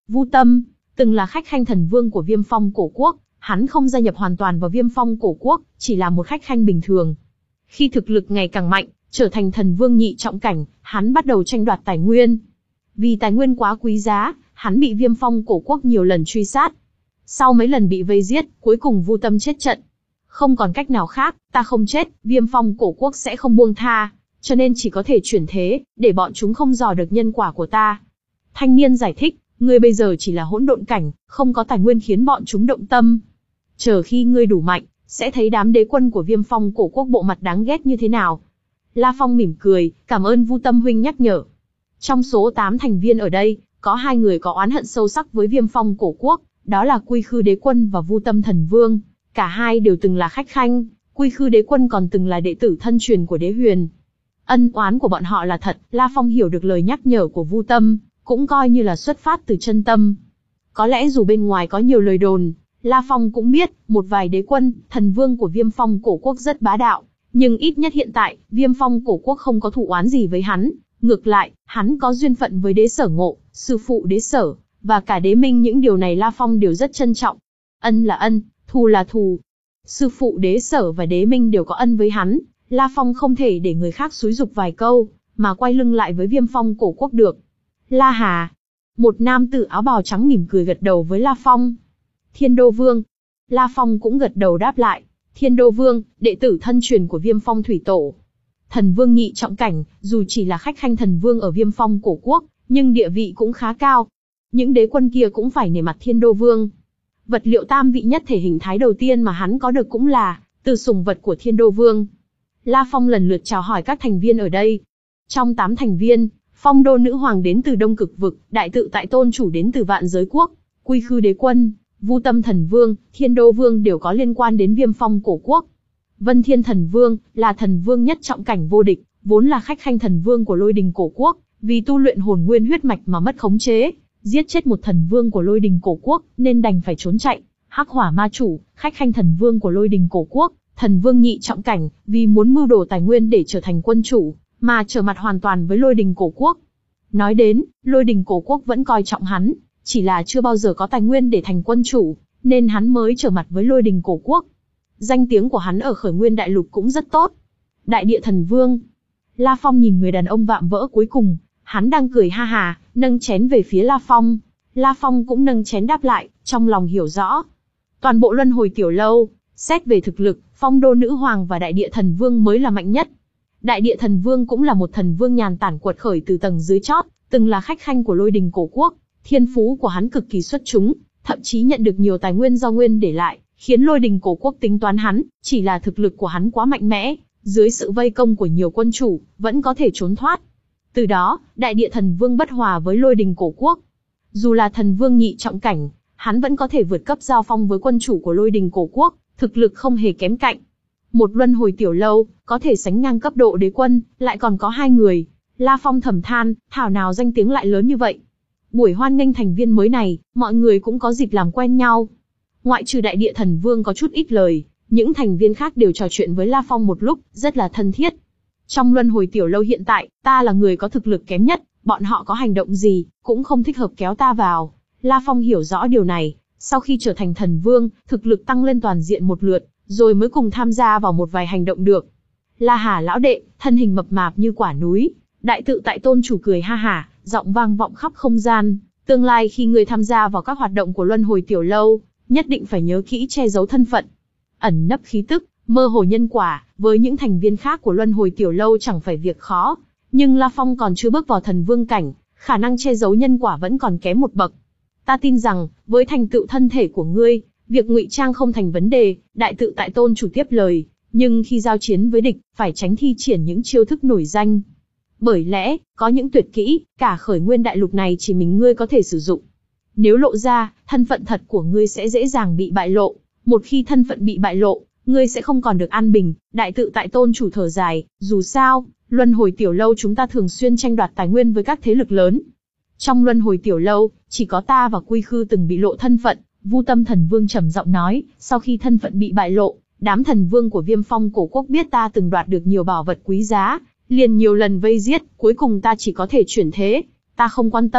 Vu Tâm, từng là khách khanh thần vương của Viêm Phong Cổ Quốc, hắn không gia nhập hoàn toàn vào Viêm Phong Cổ Quốc, chỉ là một khách khanh bình thường. Khi thực lực ngày càng mạnh, trở thành thần vương nhị trọng cảnh, hắn bắt đầu tranh đoạt tài nguyên. Vì tài nguyên quá quý giá, hắn bị Viêm Phong Cổ Quốc nhiều lần truy sát. Sau mấy lần bị vây giết, cuối cùng Vu Tâm chết trận. Không còn cách nào khác, ta không chết, Viêm Phong Cổ Quốc sẽ không buông tha, cho nên chỉ có thể chuyển thế, để bọn chúng không dò được nhân quả của ta. Thanh niên giải thích, ngươi bây giờ chỉ là hỗn độn cảnh, không có tài nguyên khiến bọn chúng động tâm. Chờ khi ngươi đủ mạnh, sẽ thấy đám đế quân của Viêm Phong Cổ Quốc bộ mặt đáng ghét như thế nào. La Phong mỉm cười, cảm ơn Vu Tâm huynh nhắc nhở. Trong số tám thành viên ở đây, có hai người có oán hận sâu sắc với Viêm Phong Cổ Quốc, đó là Quy Khư Đế Quân và Vu Tâm Thần Vương. Cả hai đều từng là khách khanh, Quy Khư Đế Quân còn từng là đệ tử thân truyền của Đế Huyền. Ân oán của bọn họ là thật, La Phong hiểu được lời nhắc nhở của Vu Tâm, cũng coi như là xuất phát từ chân tâm. Có lẽ dù bên ngoài có nhiều lời đồn, La Phong cũng biết, một vài đế quân, thần vương của Viêm Phong Cổ Quốc rất bá đạo, nhưng ít nhất hiện tại, Viêm Phong Cổ Quốc không có thù oán gì với hắn. Ngược lại, hắn có duyên phận với Đế Sở Ngộ, sư phụ Đế Sở, và cả Đế Minh, những điều này La Phong đều rất trân trọng. Ân là ân, thù là thù. Sư phụ Đế Sở và Đế Minh đều có ân với hắn, La Phong không thể để người khác xúi giục vài câu, mà quay lưng lại với Viêm Phong Cổ Quốc được. La Hà. Một nam tử áo bào trắng mỉm cười gật đầu với La Phong. Thiên Đô Vương. La Phong cũng gật đầu đáp lại. Thiên Đô Vương, đệ tử thân truyền của Viêm Phong Thủy Tổ. Thần vương nhị trọng cảnh, dù chỉ là khách khanh thần vương ở Viêm Phong Cổ Quốc, nhưng địa vị cũng khá cao. Những đế quân kia cũng phải nể mặt Thiên Đô Vương. Vật liệu tam vị nhất thể hình thái đầu tiên mà hắn có được cũng là từ sủng vật của Thiên Đô Vương. La Phong lần lượt chào hỏi các thành viên ở đây. Trong tám thành viên, Phong Đô Nữ Hoàng đến từ Đông Cực Vực, Đại Tự Tại Tôn Chủ đến từ Vạn Giới Quốc, Quy Khư Đế Quân, Vu Tâm Thần Vương, Thiên Đô Vương đều có liên quan đến Viêm Phong Cổ Quốc. Vân Thiên Thần Vương là thần vương nhất trọng cảnh vô địch, vốn là khách khanh thần vương của Lôi Đình Cổ Quốc, vì tu luyện hồn nguyên huyết mạch mà mất khống chế, giết chết một thần vương của Lôi Đình Cổ Quốc, nên đành phải trốn chạy. Hắc Hỏa Ma Chủ, khách khanh thần vương của Lôi Đình Cổ Quốc, thần vương nhị trọng cảnh, vì muốn mưu đồ tài nguyên để trở thành quân chủ, mà trở mặt hoàn toàn với Lôi Đình Cổ Quốc. Nói đến, Lôi Đình Cổ Quốc vẫn coi trọng hắn, chỉ là chưa bao giờ có tài nguyên để thành quân chủ, nên hắn mới trở mặt với Lôi Đình Cổ Quốc. Danh tiếng của hắn ở Khởi Nguyên Đại Lục cũng rất tốt. Đại Địa Thần Vương. La Phong nhìn người đàn ông vạm vỡ cuối cùng, hắn đang cười ha hà, nâng chén về phía La Phong. La Phong cũng nâng chén đáp lại, trong lòng hiểu rõ. Toàn bộ Luân Hồi Tiểu Lâu, xét về thực lực, Phong Đô Nữ Hoàng và Đại Địa Thần Vương mới là mạnh nhất. Đại Địa Thần Vương cũng là một thần vương nhàn tản quật khởi từ tầng dưới chót, từng là khách khanh của Lôi Đình Cổ Quốc. Thiên phú của hắn cực kỳ xuất chúng, thậm chí nhận được nhiều tài nguyên do Nguyên để lại, khiến Lôi Đình Cổ Quốc tính toán hắn, chỉ là thực lực của hắn quá mạnh mẽ, dưới sự vây công của nhiều quân chủ, vẫn có thể trốn thoát. Từ đó, Đại Địa Thần Vương bất hòa với Lôi Đình Cổ Quốc. Dù là thần vương nhị trọng cảnh, hắn vẫn có thể vượt cấp giao phong với quân chủ của Lôi Đình Cổ Quốc, thực lực không hề kém cạnh. Một Luân Hồi Tiểu Lâu, có thể sánh ngang cấp độ đế quân, lại còn có hai người. La Phong thầm than, thảo nào danh tiếng lại lớn như vậy. Buổi hoan nghênh thành viên mới này, mọi người cũng có dịp làm quen nhau. Ngoại trừ Đại Địa Thần Vương có chút ít lời, những thành viên khác đều trò chuyện với La Phong một lúc, rất là thân thiết. Trong Luân Hồi Tiểu Lâu hiện tại, ta là người có thực lực kém nhất, bọn họ có hành động gì, cũng không thích hợp kéo ta vào. La Phong hiểu rõ điều này, sau khi trở thành thần vương, thực lực tăng lên toàn diện một lượt, rồi mới cùng tham gia vào một vài hành động được. La Hà lão đệ, thân hình mập mạp như quả núi, Đại Tự Tại Tôn Chủ cười ha hả, giọng vang vọng khắp không gian. Tương lai khi ngươi tham gia vào các hoạt động của Luân Hồi Tiểu Lâu, nhất định phải nhớ kỹ che giấu thân phận, ẩn nấp khí tức, mơ hồ nhân quả. Với những thành viên khác của Luân Hồi Tiểu Lâu chẳng phải việc khó, nhưng La Phong còn chưa bước vào thần vương cảnh, khả năng che giấu nhân quả vẫn còn kém một bậc. Ta tin rằng, với thành tựu thân thể của ngươi, việc ngụy trang không thành vấn đề. Đại Tự Tại Tôn Chủ tiếp lời, nhưng khi giao chiến với địch, phải tránh thi triển những chiêu thức nổi danh. Bởi lẽ, có những tuyệt kỹ, cả Khởi Nguyên Đại Lục này chỉ mình ngươi có thể sử dụng. Nếu lộ ra, thân phận thật của ngươi sẽ dễ dàng bị bại lộ. Một khi thân phận bị bại lộ, ngươi sẽ không còn được an bình. Đại Tự Tại Tôn Chủ thở dài, dù sao, Luân Hồi Tiểu Lâu chúng ta thường xuyên tranh đoạt tài nguyên với các thế lực lớn. Trong Luân Hồi Tiểu Lâu, chỉ có ta và Quy Khư từng bị lộ thân phận. Vu Tâm Thần Vương trầm giọng nói, sau khi thân phận bị bại lộ, đám thần vương của Viêm Phong Cổ Quốc biết ta từng đoạt được nhiều bảo vật quý giá, liền nhiều lần vây giết, cuối cùng ta chỉ có thể chuyển thế. Ta không quan tâm,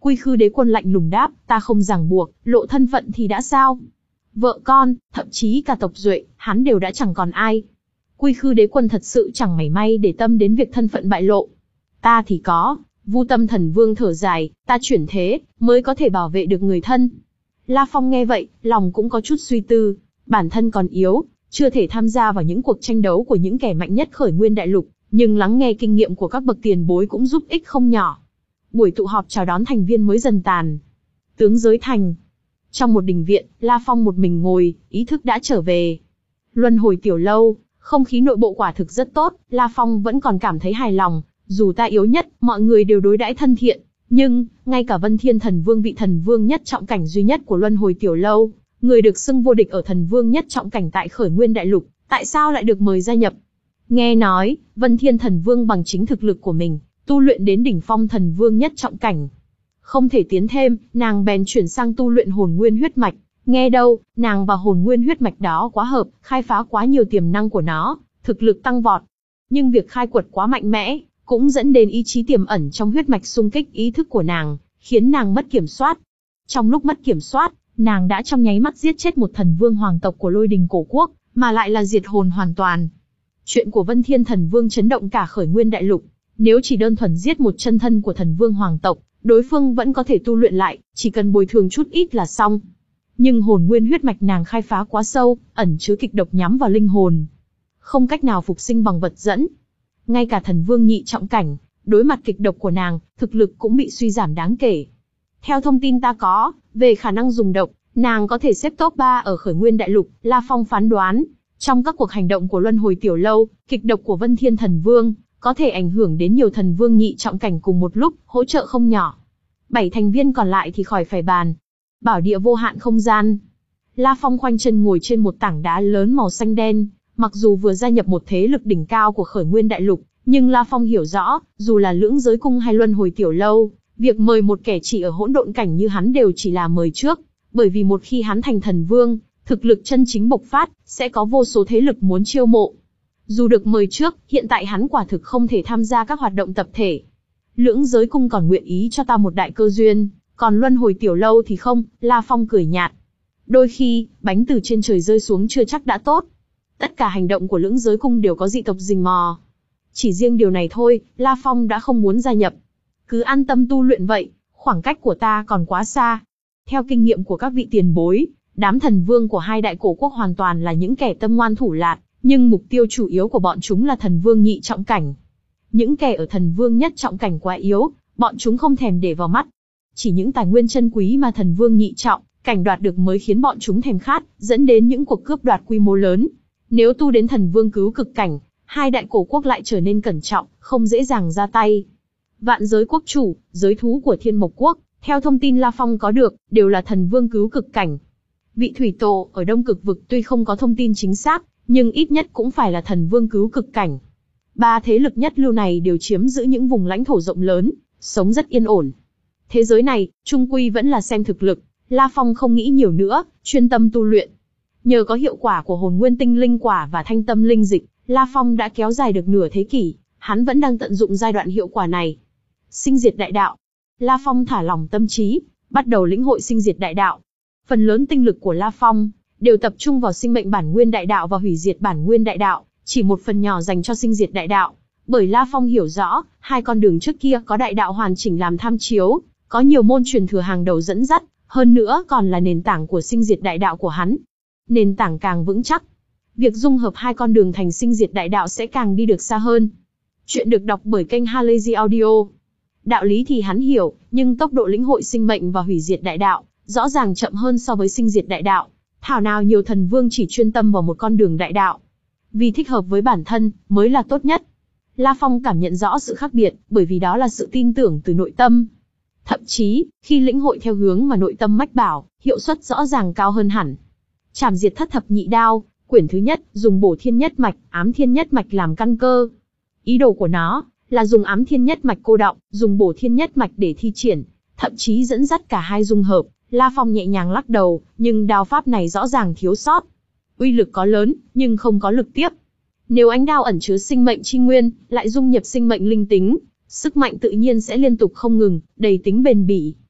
Quy Khư Đế Quân lạnh lùng đáp, ta không ràng buộc, lộ thân phận thì đã sao? Vợ con, thậm chí cả tộc duệ, hắn đều đã chẳng còn ai. Quy Khư Đế Quân thật sự chẳng mảy may để tâm đến việc thân phận bại lộ. Ta thì có. Vu Tâm Thần Vương thở dài, ta chuyển thế, mới có thể bảo vệ được người thân. La Phong nghe vậy, lòng cũng có chút suy tư, bản thân còn yếu, chưa thể tham gia vào những cuộc tranh đấu của những kẻ mạnh nhất khởi nguyên đại lục, nhưng lắng nghe kinh nghiệm của các bậc tiền bối cũng giúp ích không nhỏ. Buổi tụ họp chào đón thành viên mới dần tàn. Tướng giới thành. Trong một đình viện, La Phong một mình ngồi, ý thức đã trở về. Luân hồi tiểu lâu, không khí nội bộ quả thực rất tốt, La Phong vẫn còn cảm thấy hài lòng. Dù ta yếu nhất, mọi người đều đối đãi thân thiện, nhưng, ngay cả Vân Thiên Thần Vương vị thần vương nhất trọng cảnh duy nhất của Luân Hồi Tiểu Lâu, người được xưng vô địch ở thần vương nhất trọng cảnh tại khởi nguyên đại lục, tại sao lại được mời gia nhập? Nghe nói, Vân Thiên Thần Vương bằng chính thực lực của mình, tu luyện đến đỉnh phong thần vương nhất trọng cảnh. Không thể tiến thêm, nàng bèn chuyển sang tu luyện hồn nguyên huyết mạch. Nghe đâu, nàng và hồn nguyên huyết mạch đó quá hợp, khai phá quá nhiều tiềm năng của nó, thực lực tăng vọt. Nhưng việc khai quật quá mạnh mẽ, cũng dẫn đến ý chí tiềm ẩn trong huyết mạch xung kích ý thức của nàng, khiến nàng mất kiểm soát. Trong lúc mất kiểm soát, nàng đã trong nháy mắt giết chết một thần vương hoàng tộc của Lôi Đình Cổ Quốc, mà lại là diệt hồn hoàn toàn. Chuyện của Vân Thiên Thần Vương chấn động cả khởi nguyên đại lục. Nếu chỉ đơn thuần giết một chân thân của thần vương hoàng tộc, đối phương vẫn có thể tu luyện lại, chỉ cần bồi thường chút ít là xong. Nhưng hồn nguyên huyết mạch nàng khai phá quá sâu, ẩn chứa kịch độc nhắm vào linh hồn, không cách nào phục sinh bằng vật dẫn. Ngay cả thần vương nhị trọng cảnh, đối mặt kịch độc của nàng, thực lực cũng bị suy giảm đáng kể. Theo thông tin ta có, về khả năng dùng độc, nàng có thể xếp top ba ở khởi nguyên đại lục, La Phong phán đoán. Trong các cuộc hành động của Luân Hồi Tiểu Lâu, kịch độc của Vân Thiên Thần Vương, có thể ảnh hưởng đến nhiều thần vương nhị trọng cảnh cùng một lúc, hỗ trợ không nhỏ. Bảy thành viên còn lại thì khỏi phải bàn. Bảo địa vô hạn không gian. La Phong khoanh chân ngồi trên một tảng đá lớn màu xanh đen. Mặc dù vừa gia nhập một thế lực đỉnh cao của khởi nguyên đại lục, nhưng La Phong hiểu rõ, dù là lưỡng giới cung hay Luân Hồi Tiểu Lâu, việc mời một kẻ chỉ ở hỗn độn cảnh như hắn đều chỉ là mời trước. Bởi vì một khi hắn thành thần vương, thực lực chân chính bộc phát, sẽ có vô số thế lực muốn chiêu mộ. Dù được mời trước, hiện tại hắn quả thực không thể tham gia các hoạt động tập thể. Lưỡng giới cung còn nguyện ý cho ta một đại cơ duyên, còn Luân Hồi Tiểu Lâu thì không, La Phong cười nhạt. Đôi khi, bánh từ trên trời rơi xuống chưa chắc đã tốt. Tất cả hành động của lưỡng giới cung đều có dị tộc rình mò. Chỉ riêng điều này thôi, La Phong đã không muốn gia nhập. Cứ an tâm tu luyện vậy, khoảng cách của ta còn quá xa. Theo kinh nghiệm của các vị tiền bối, đám thần vương của hai đại cổ quốc hoàn toàn là những kẻ tâm ngoan thủ lạt, nhưng mục tiêu chủ yếu của bọn chúng là thần vương nhị trọng cảnh. Những kẻ ở thần vương nhất trọng cảnh quá yếu, bọn chúng không thèm để vào mắt. Chỉ những tài nguyên chân quý mà thần vương nhị trọng cảnh đoạt được mới khiến bọn chúng thèm khát, dẫn đến những cuộc cướp đoạt quy mô lớn. Nếu tu đến thần vương cứu cực cảnh, hai đại cổ quốc lại trở nên cẩn trọng, không dễ dàng ra tay. Vạn giới quốc chủ, giới thú của Thiên Mộc Quốc, theo thông tin La Phong có được, đều là thần vương cứu cực cảnh. Vị thủy tổ ở Đông Cực vực tuy không có thông tin chính xác, nhưng ít nhất cũng phải là thần vương cứu cực cảnh. Ba thế lực nhất lưu này đều chiếm giữ những vùng lãnh thổ rộng lớn, sống rất yên ổn. Thế giới này, chung quy vẫn là xem thực lực, La Phong không nghĩ nhiều nữa, chuyên tâm tu luyện. Nhờ có hiệu quả của hồn nguyên tinh linh quả và thanh tâm linh dịch, La Phong đã kéo dài được nửa thế kỷ, hắn vẫn đang tận dụng giai đoạn hiệu quả này. Sinh diệt đại đạo. La Phong thả lỏng tâm trí, bắt đầu lĩnh hội sinh diệt đại đạo. Phần lớn tinh lực của La Phong đều tập trung vào sinh mệnh bản nguyên đại đạo và hủy diệt bản nguyên đại đạo, chỉ một phần nhỏ dành cho sinh diệt đại đạo. Bởi La Phong hiểu rõ, hai con đường trước kia có đại đạo hoàn chỉnh làm tham chiếu, có nhiều môn truyền thừa hàng đầu dẫn dắt, hơn nữa còn là nền tảng của sinh diệt đại đạo của hắn. Nền tảng càng vững chắc, việc dung hợp hai con đường thành sinh diệt đại đạo sẽ càng đi được xa hơn. Chuyện được đọc bởi kênh Halazy Audio. Đạo lý thì hắn hiểu, nhưng tốc độ lĩnh hội sinh mệnh và hủy diệt đại đạo rõ ràng chậm hơn so với sinh diệt đại đạo. Thảo nào nhiều thần vương chỉ chuyên tâm vào một con đường đại đạo, vì thích hợp với bản thân mới là tốt nhất. La Phong cảm nhận rõ sự khác biệt, bởi vì đó là sự tin tưởng từ nội tâm. Thậm chí, khi lĩnh hội theo hướng mà nội tâm mách bảo, hiệu suất rõ ràng cao hơn hẳn. Trảm diệt thất thập nhị đao, quyển thứ nhất, dùng bổ thiên nhất mạch, ám thiên nhất mạch làm căn cơ. Ý đồ của nó là dùng ám thiên nhất mạch cô đọng, dùng bổ thiên nhất mạch để thi triển, thậm chí dẫn dắt cả hai dung hợp. La Phong nhẹ nhàng lắc đầu, nhưng đao pháp này rõ ràng thiếu sót. Uy lực có lớn, nhưng không có lực tiếp. Nếu ánh đao ẩn chứa sinh mệnh chi nguyên, lại dung nhập sinh mệnh linh tính, sức mạnh tự nhiên sẽ liên tục không ngừng, đầy tính bền bỉ.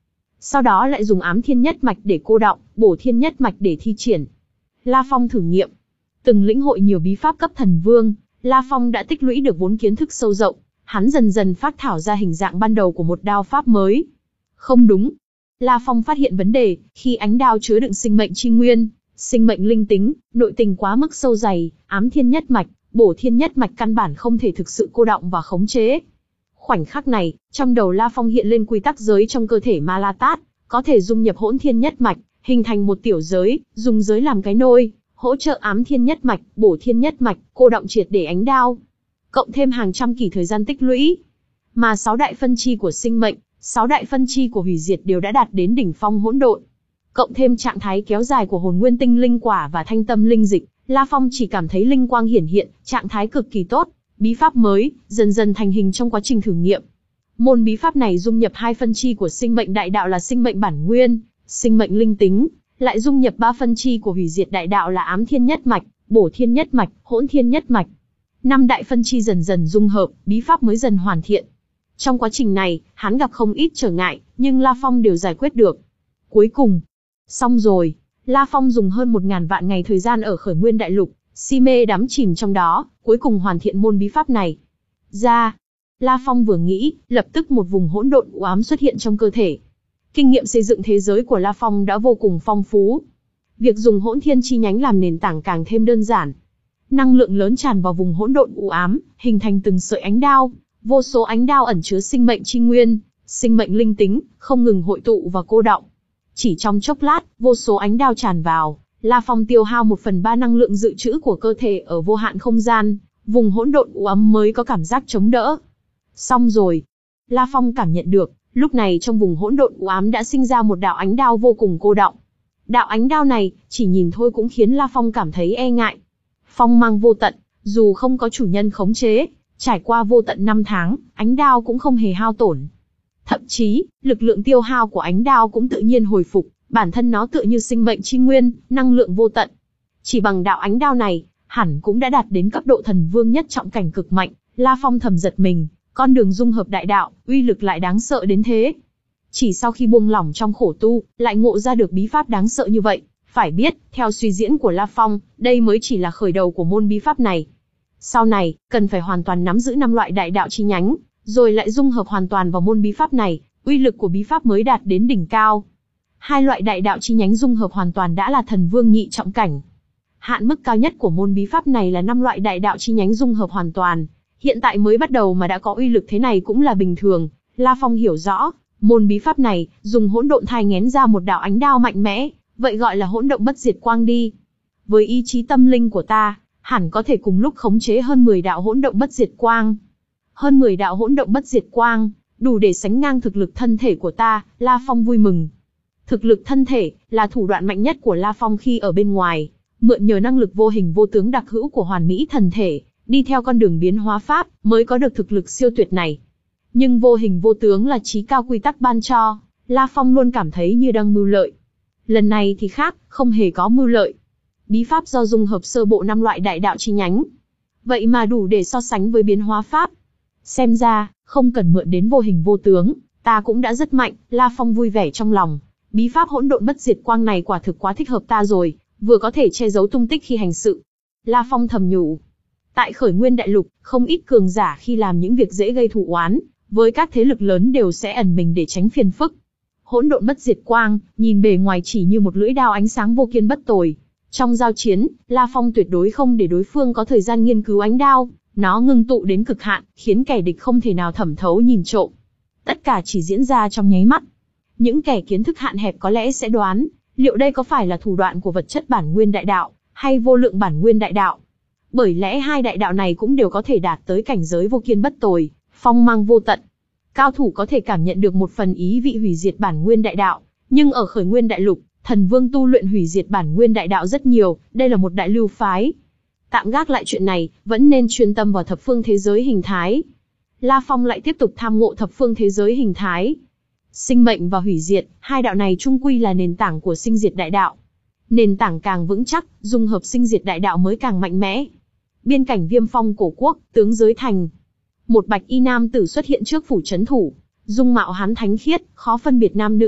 sau đó lại dùng ám thiên nhất mạch để cô đọng, bổ thiên nhất mạch để thi triển. La Phong thử nghiệm. Từng lĩnh hội nhiều bí pháp cấp thần vương, La Phong đã tích lũy được vốn kiến thức sâu rộng, hắn dần dần phác thảo ra hình dạng ban đầu của một đao pháp mới. Không đúng. La Phong phát hiện vấn đề, khi ánh đao chứa đựng sinh mệnh chi nguyên, sinh mệnh linh tính, nội tình quá mức sâu dày, ám thiên nhất mạch, bổ thiên nhất mạch căn bản không thể thực sự cô đọng và khống chế. Khoảnh khắc này, trong đầu La Phong hiện lên quy tắc giới trong cơ thể Ma La Tát, có thể dung nhập hỗn thiên nhất mạch, hình thành một tiểu giới, dùng giới làm cái nôi, hỗ trợ ám thiên nhất mạch, bổ thiên nhất mạch, cô đọng triệt để ánh đao. Cộng thêm hàng trăm kỷ thời gian tích lũy, mà sáu đại phân chi của sinh mệnh, sáu đại phân chi của hủy diệt đều đã đạt đến đỉnh phong hỗn độn. Cộng thêm trạng thái kéo dài của hồn nguyên tinh linh quả và thanh tâm linh dịch, La Phong chỉ cảm thấy linh quang hiển hiện, trạng thái cực kỳ tốt. Bí pháp mới, dần dần thành hình trong quá trình thử nghiệm. Môn bí pháp này dung nhập hai phân chi của sinh mệnh đại đạo là sinh mệnh bản nguyên, sinh mệnh linh tính, lại dung nhập ba phân chi của hủy diệt đại đạo là ám thiên nhất mạch, bổ thiên nhất mạch, hỗn thiên nhất mạch. Năm đại phân chi dần dần dung hợp, bí pháp mới dần hoàn thiện. Trong quá trình này, hắn gặp không ít trở ngại, nhưng La Phong đều giải quyết được. Cuối cùng, xong rồi, La Phong dùng hơn một ngàn vạn ngày thời gian ở Khởi Nguyên Đại Lục, si mê đắm chìm trong đó, cuối cùng hoàn thiện môn bí pháp này. Ra, La Phong vừa nghĩ, lập tức một vùng hỗn độn u ám xuất hiện trong cơ thể. Kinh nghiệm xây dựng thế giới của La Phong đã vô cùng phong phú. Việc dùng hỗn thiên chi nhánh làm nền tảng càng thêm đơn giản. Năng lượng lớn tràn vào vùng hỗn độn u ám, hình thành từng sợi ánh đao, vô số ánh đao ẩn chứa sinh mệnh chi nguyên, sinh mệnh linh tính, không ngừng hội tụ và cô đọng. Chỉ trong chốc lát, vô số ánh đao tràn vào, La Phong tiêu hao một phần ba năng lượng dự trữ của cơ thể ở vô hạn không gian, vùng hỗn độn u ám mới có cảm giác chống đỡ. Xong rồi. La Phong cảm nhận được, lúc này trong vùng hỗn độn u ám đã sinh ra một đạo ánh đao vô cùng cô đọng. Đạo ánh đao này, chỉ nhìn thôi cũng khiến La Phong cảm thấy e ngại. Phong mang vô tận, dù không có chủ nhân khống chế, trải qua vô tận năm tháng, ánh đao cũng không hề hao tổn. Thậm chí, lực lượng tiêu hao của ánh đao cũng tự nhiên hồi phục, bản thân nó tựa như sinh mệnh chi nguyên, năng lượng vô tận. Chỉ bằng đạo ánh đao này, hẳn cũng đã đạt đến cấp độ thần vương nhất trọng cảnh cực mạnh. La Phong thầm giật mình, con đường dung hợp đại đạo, uy lực lại đáng sợ đến thế. Chỉ sau khi buông lỏng trong khổ tu, lại ngộ ra được bí pháp đáng sợ như vậy. Phải biết, theo suy diễn của La Phong, đây mới chỉ là khởi đầu của môn bí pháp này. Sau này, cần phải hoàn toàn nắm giữ năm loại đại đạo chi nhánh, rồi lại dung hợp hoàn toàn vào môn bí pháp này, uy lực của bí pháp mới đạt đến đỉnh cao. Hai loại đại đạo chi nhánh dung hợp hoàn toàn đã là thần vương nhị trọng cảnh. Hạn mức cao nhất của môn bí pháp này là năm loại đại đạo chi nhánh dung hợp hoàn toàn. Hiện tại mới bắt đầu mà đã có uy lực thế này cũng là bình thường. La Phong hiểu rõ, môn bí pháp này, dùng hỗn độn thai nghén ra một đạo ánh đao mạnh mẽ, vậy gọi là hỗn động bất diệt quang đi. Với ý chí tâm linh của ta, hẳn có thể cùng lúc khống chế hơn mười đạo hỗn động bất diệt quang. Hơn mười đạo hỗn động bất diệt quang, đủ để sánh ngang thực lực thân thể của ta, La Phong vui mừng. Thực lực thân thể, là thủ đoạn mạnh nhất của La Phong khi ở bên ngoài, mượn nhờ năng lực vô hình vô tướng đặc hữu của hoàn mỹ thần thể, đi theo con đường biến hóa pháp, mới có được thực lực siêu tuyệt này. Nhưng vô hình vô tướng là chí cao quy tắc ban cho, La Phong luôn cảm thấy như đang mưu lợi. Lần này thì khác, không hề có mưu lợi. Bí pháp do dung hợp sơ bộ năm loại đại đạo chi nhánh. Vậy mà đủ để so sánh với biến hóa pháp. Xem ra, không cần mượn đến vô hình vô tướng, ta cũng đã rất mạnh, La Phong vui vẻ trong lòng. Bí pháp hỗn độn bất diệt quang này quả thực quá thích hợp ta rồi, vừa có thể che giấu tung tích khi hành sự. La Phong thầm nhủ. Tại Khởi Nguyên Đại Lục, không ít cường giả khi làm những việc dễ gây thù oán, với các thế lực lớn đều sẽ ẩn mình để tránh phiền phức. Hỗn độn bất diệt quang, nhìn bề ngoài chỉ như một lưỡi đao ánh sáng vô kiên bất tồi. Trong giao chiến, La Phong tuyệt đối không để đối phương có thời gian nghiên cứu ánh đao, nó ngưng tụ đến cực hạn, khiến kẻ địch không thể nào thẩm thấu nhìn trộm. Tất cả chỉ diễn ra trong nháy mắt. Những kẻ kiến thức hạn hẹp có lẽ sẽ đoán, liệu đây có phải là thủ đoạn của vật chất bản nguyên đại đạo, hay vô lượng bản nguyên đại đạo? Bởi lẽ hai đại đạo này cũng đều có thể đạt tới cảnh giới vô kiên bất tồi, phong mang vô tận. Cao thủ có thể cảm nhận được một phần ý vị hủy diệt bản nguyên đại đạo, nhưng ở Khởi Nguyên Đại Lục, thần vương tu luyện hủy diệt bản nguyên đại đạo rất nhiều, đây là một đại lưu phái. Tạm gác lại chuyện này, vẫn nên chuyên tâm vào thập phương thế giới hình thái. La Phong lại tiếp tục tham ngộ thập phương thế giới hình thái. Sinh mệnh và hủy diệt, hai đạo này chung quy là nền tảng của sinh diệt đại đạo. Nền tảng càng vững chắc, dung hợp sinh diệt đại đạo mới càng mạnh mẽ. Biên cảnh Viêm Phong cổ quốc, tướng giới thành. Một bạch y nam tử xuất hiện trước phủ trấn thủ. Dung mạo hắn thánh khiết, khó phân biệt nam nữ,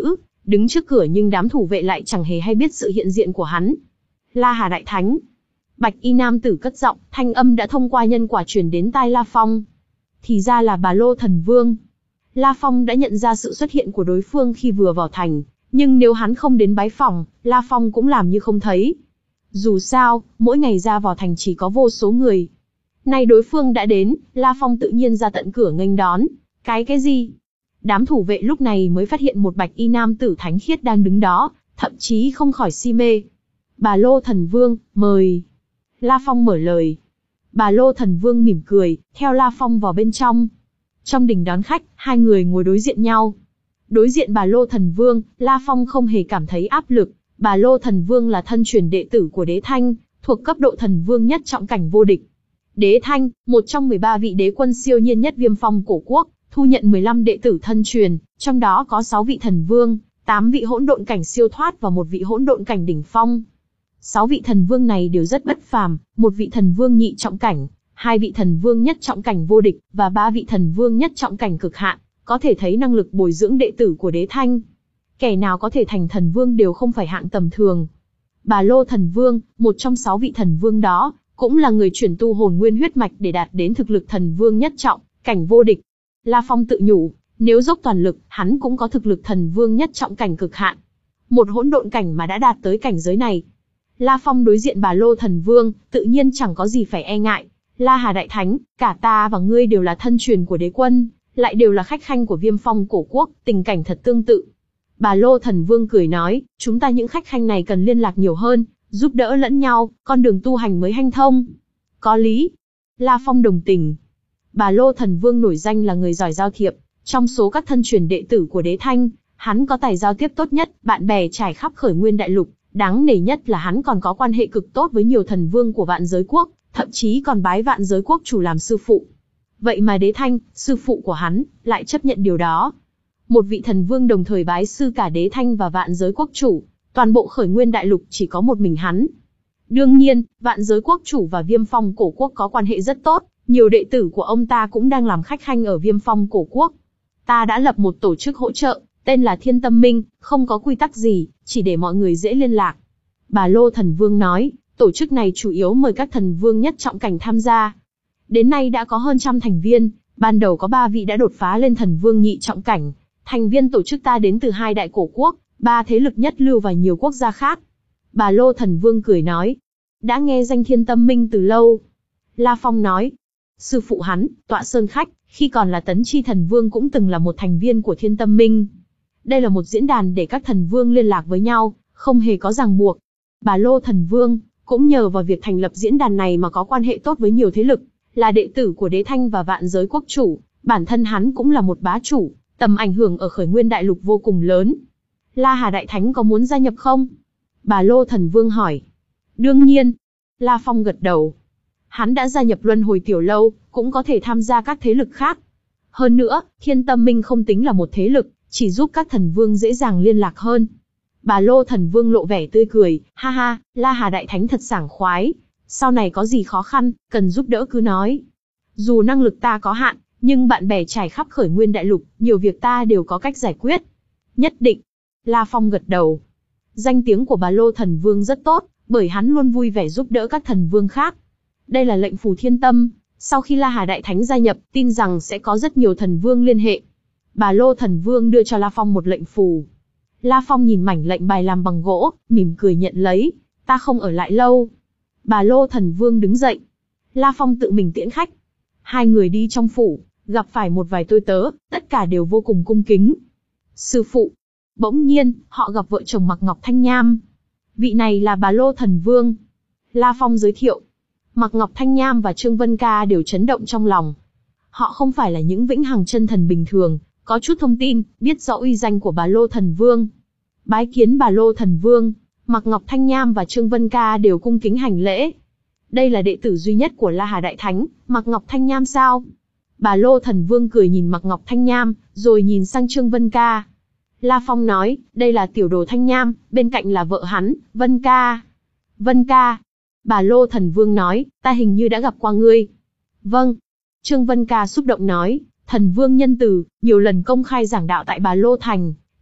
đứng trước cửa nhưng đám thủ vệ lại chẳng hề hay biết sự hiện diện của hắn. La Hà Đại Thánh. Bạch y nam tử cất giọng, thanh âm đã thông qua nhân quả truyền đến tai La Phong. Thì ra là Bà Lô Thần Vương. La Phong đã nhận ra sự xuất hiện của đối phương khi vừa vào thành, nhưng nếu hắn không đến bái phòng, La Phong cũng làm như không thấy. Dù sao, mỗi ngày ra vào thành chỉ có vô số người. Nay đối phương đã đến, La Phong tự nhiên ra tận cửa nghênh đón. Cái cái gì? Đám thủ vệ lúc này mới phát hiện một bạch y nam tử thánh khiết đang đứng đó, thậm chí không khỏi si mê. Bà Lô Thần Vương, mời. La Phong mở lời. Bà Lô Thần Vương mỉm cười, theo La Phong vào bên trong. Trong đình đón khách, hai người ngồi đối diện nhau. Đối diện Bà Lô Thần Vương, La Phong không hề cảm thấy áp lực. Bà Lô Thần Vương là thân truyền đệ tử của Đế Thanh, thuộc cấp độ thần vương nhất trọng cảnh vô địch. Đế Thanh, một trong mười ba vị đế quân siêu nhiên nhất Viêm Phong cổ quốc, thu nhận mười lăm đệ tử thân truyền, trong đó có sáu vị thần vương, tám vị hỗn độn cảnh siêu thoát và một vị hỗn độn cảnh đỉnh phong. Sáu vị thần vương này đều rất bất phàm, một vị thần vương nhị trọng cảnh, hai vị thần vương nhất trọng cảnh vô địch, và ba vị thần vương nhất trọng cảnh cực hạn, có thể thấy năng lực bồi dưỡng đệ tử của Đế Thanh. Kẻ nào có thể thành thần vương đều không phải hạng tầm thường. Bà Lô Thần Vương, một trong sáu vị thần vương đó, cũng là người chuyển tu hồn nguyên huyết mạch để đạt đến thực lực thần vương nhất trọng, cảnh vô địch. La Phong tự nhủ, nếu dốc toàn lực, hắn cũng có thực lực thần vương nhất trọng cảnh cực hạn. Một hỗn độn cảnh mà đã đạt tới cảnh giới này. La Phong đối diện Bà Lô Thần Vương, tự nhiên chẳng có gì phải e ngại. La Hà Đại Thánh, cả ta và ngươi đều là thân truyền của đế quân, lại đều là khách khanh của Viêm Phong cổ quốc, tình cảnh thật tương tự. Bà Lô Thần Vương cười nói, chúng ta những khách khanh này cần liên lạc nhiều hơn, giúp đỡ lẫn nhau, con đường tu hành mới hanh thông. Có lý. La Phong đồng tình. Bà Lô Thần Vương nổi danh là người giỏi giao thiệp, trong số các thân truyền đệ tử của Đế Thanh, hắn có tài giao tiếp tốt nhất, bạn bè trải khắp khởi nguyên đại lục, đáng nể nhất là hắn còn có quan hệ cực tốt với nhiều thần vương của Vạn Giới Quốc, thậm chí còn bái Vạn Giới Quốc chủ làm sư phụ. Vậy mà Đế Thanh, sư phụ của hắn, lại chấp nhận điều đó. Một vị thần vương đồng thời bái sư cả Đế Thanh và Vạn Giới Quốc chủ, toàn bộ khởi nguyên đại lục chỉ có một mình hắn. Đương nhiên, Vạn Giới Quốc chủ và Viêm Phong cổ quốc có quan hệ rất tốt, nhiều đệ tử của ông ta cũng đang làm khách khanh ở Viêm Phong cổ quốc. Ta đã lập một tổ chức hỗ trợ, tên là Thiên Tâm Minh, không có quy tắc gì, chỉ để mọi người dễ liên lạc. Bà Lô Thần Vương nói, tổ chức này chủ yếu mời các thần vương nhất trọng cảnh tham gia. Đến nay đã có hơn trăm thành viên, ban đầu có ba vị đã đột phá lên thần vương nhị trọng cảnh. Thành viên tổ chức ta đến từ hai đại cổ quốc, ba thế lực nhất lưu và nhiều quốc gia khác. Bà Lô Thần Vương cười nói, đã nghe danh Thiên Tâm Minh từ lâu. La Phong nói, sư phụ hắn, Tọa Sơn Khách, khi còn là Tấn Chi Thần Vương cũng từng là một thành viên của Thiên Tâm Minh. Đây là một diễn đàn để các thần vương liên lạc với nhau, không hề có ràng buộc. Bà Lô Thần Vương cũng nhờ vào việc thành lập diễn đàn này mà có quan hệ tốt với nhiều thế lực, là đệ tử của Đế Thanh và Vạn Giới Quốc chủ, bản thân hắn cũng là một bá chủ, tầm ảnh hưởng ở khởi nguyên đại lục vô cùng lớn. La Hà Đại Thánh có muốn gia nhập không? Bà Lô Thần Vương hỏi. Đương nhiên. La Phong gật đầu. Hắn đã gia nhập Luân Hồi Tiểu Lâu, cũng có thể tham gia các thế lực khác. Hơn nữa, Thiên Tâm Minh không tính là một thế lực, chỉ giúp các thần vương dễ dàng liên lạc hơn. Bà Lô Thần Vương lộ vẻ tươi cười, ha ha, La Hà Đại Thánh thật sảng khoái. Sau này có gì khó khăn, cần giúp đỡ cứ nói. Dù năng lực ta có hạn, nhưng bạn bè trải khắp khởi nguyên đại lục, nhiều việc ta đều có cách giải quyết. Nhất định. La Phong gật đầu. Danh tiếng của Bà Lô Thần Vương rất tốt, bởi hắn luôn vui vẻ giúp đỡ các thần vương khác. Đây là lệnh phù thiên tâm, sau khi La Hà Đại Thánh gia nhập, tin rằng sẽ có rất nhiều thần vương liên hệ. Bà Lô Thần Vương đưa cho La Phong một lệnh phù. La Phong nhìn mảnh lệnh bài làm bằng gỗ, mỉm cười nhận lấy. Ta không ở lại lâu. Bà Lô Thần Vương đứng dậy. La Phong tự mình tiễn khách. Hai người đi trong phủ, gặp phải một vài tôi tớ, tất cả đều vô cùng cung kính. Sư phụ. Bỗng nhiên, họ gặp vợ chồng Mạc Ngọc Thanh Nham. Vị này là Bà Lô Thần Vương. La Phong giới thiệu. Mạc Ngọc Thanh Nham và Trương Vân Ca đều chấn động trong lòng. Họ không phải là những vĩnh hằng chân thần bình thường, có chút thông tin, biết rõ uy danh của Bà Lô Thần Vương. Bái kiến Bà Lô Thần Vương, Mạc Ngọc Thanh Nham và Trương Vân Ca đều cung kính hành lễ. Đây là đệ tử duy nhất của La Hà Đại Thánh, Mạc Ngọc Thanh Nham sao? Bà Lô Thần Vương cười nhìn Mạc Ngọc Thanh Nham, rồi nhìn sang Trương Vân Ca. La Phong nói, đây là tiểu đồ Thanh Nham, bên cạnh là vợ hắn, Vân Ca. Vân Ca. Bà Lô Thần Vương nói, ta hình như đã gặp qua ngươi. Vâng. Trương Vân Ca xúc động nói, Thần Vương nhân từ, nhiều lần công khai giảng đạo tại Bà Lô Thành,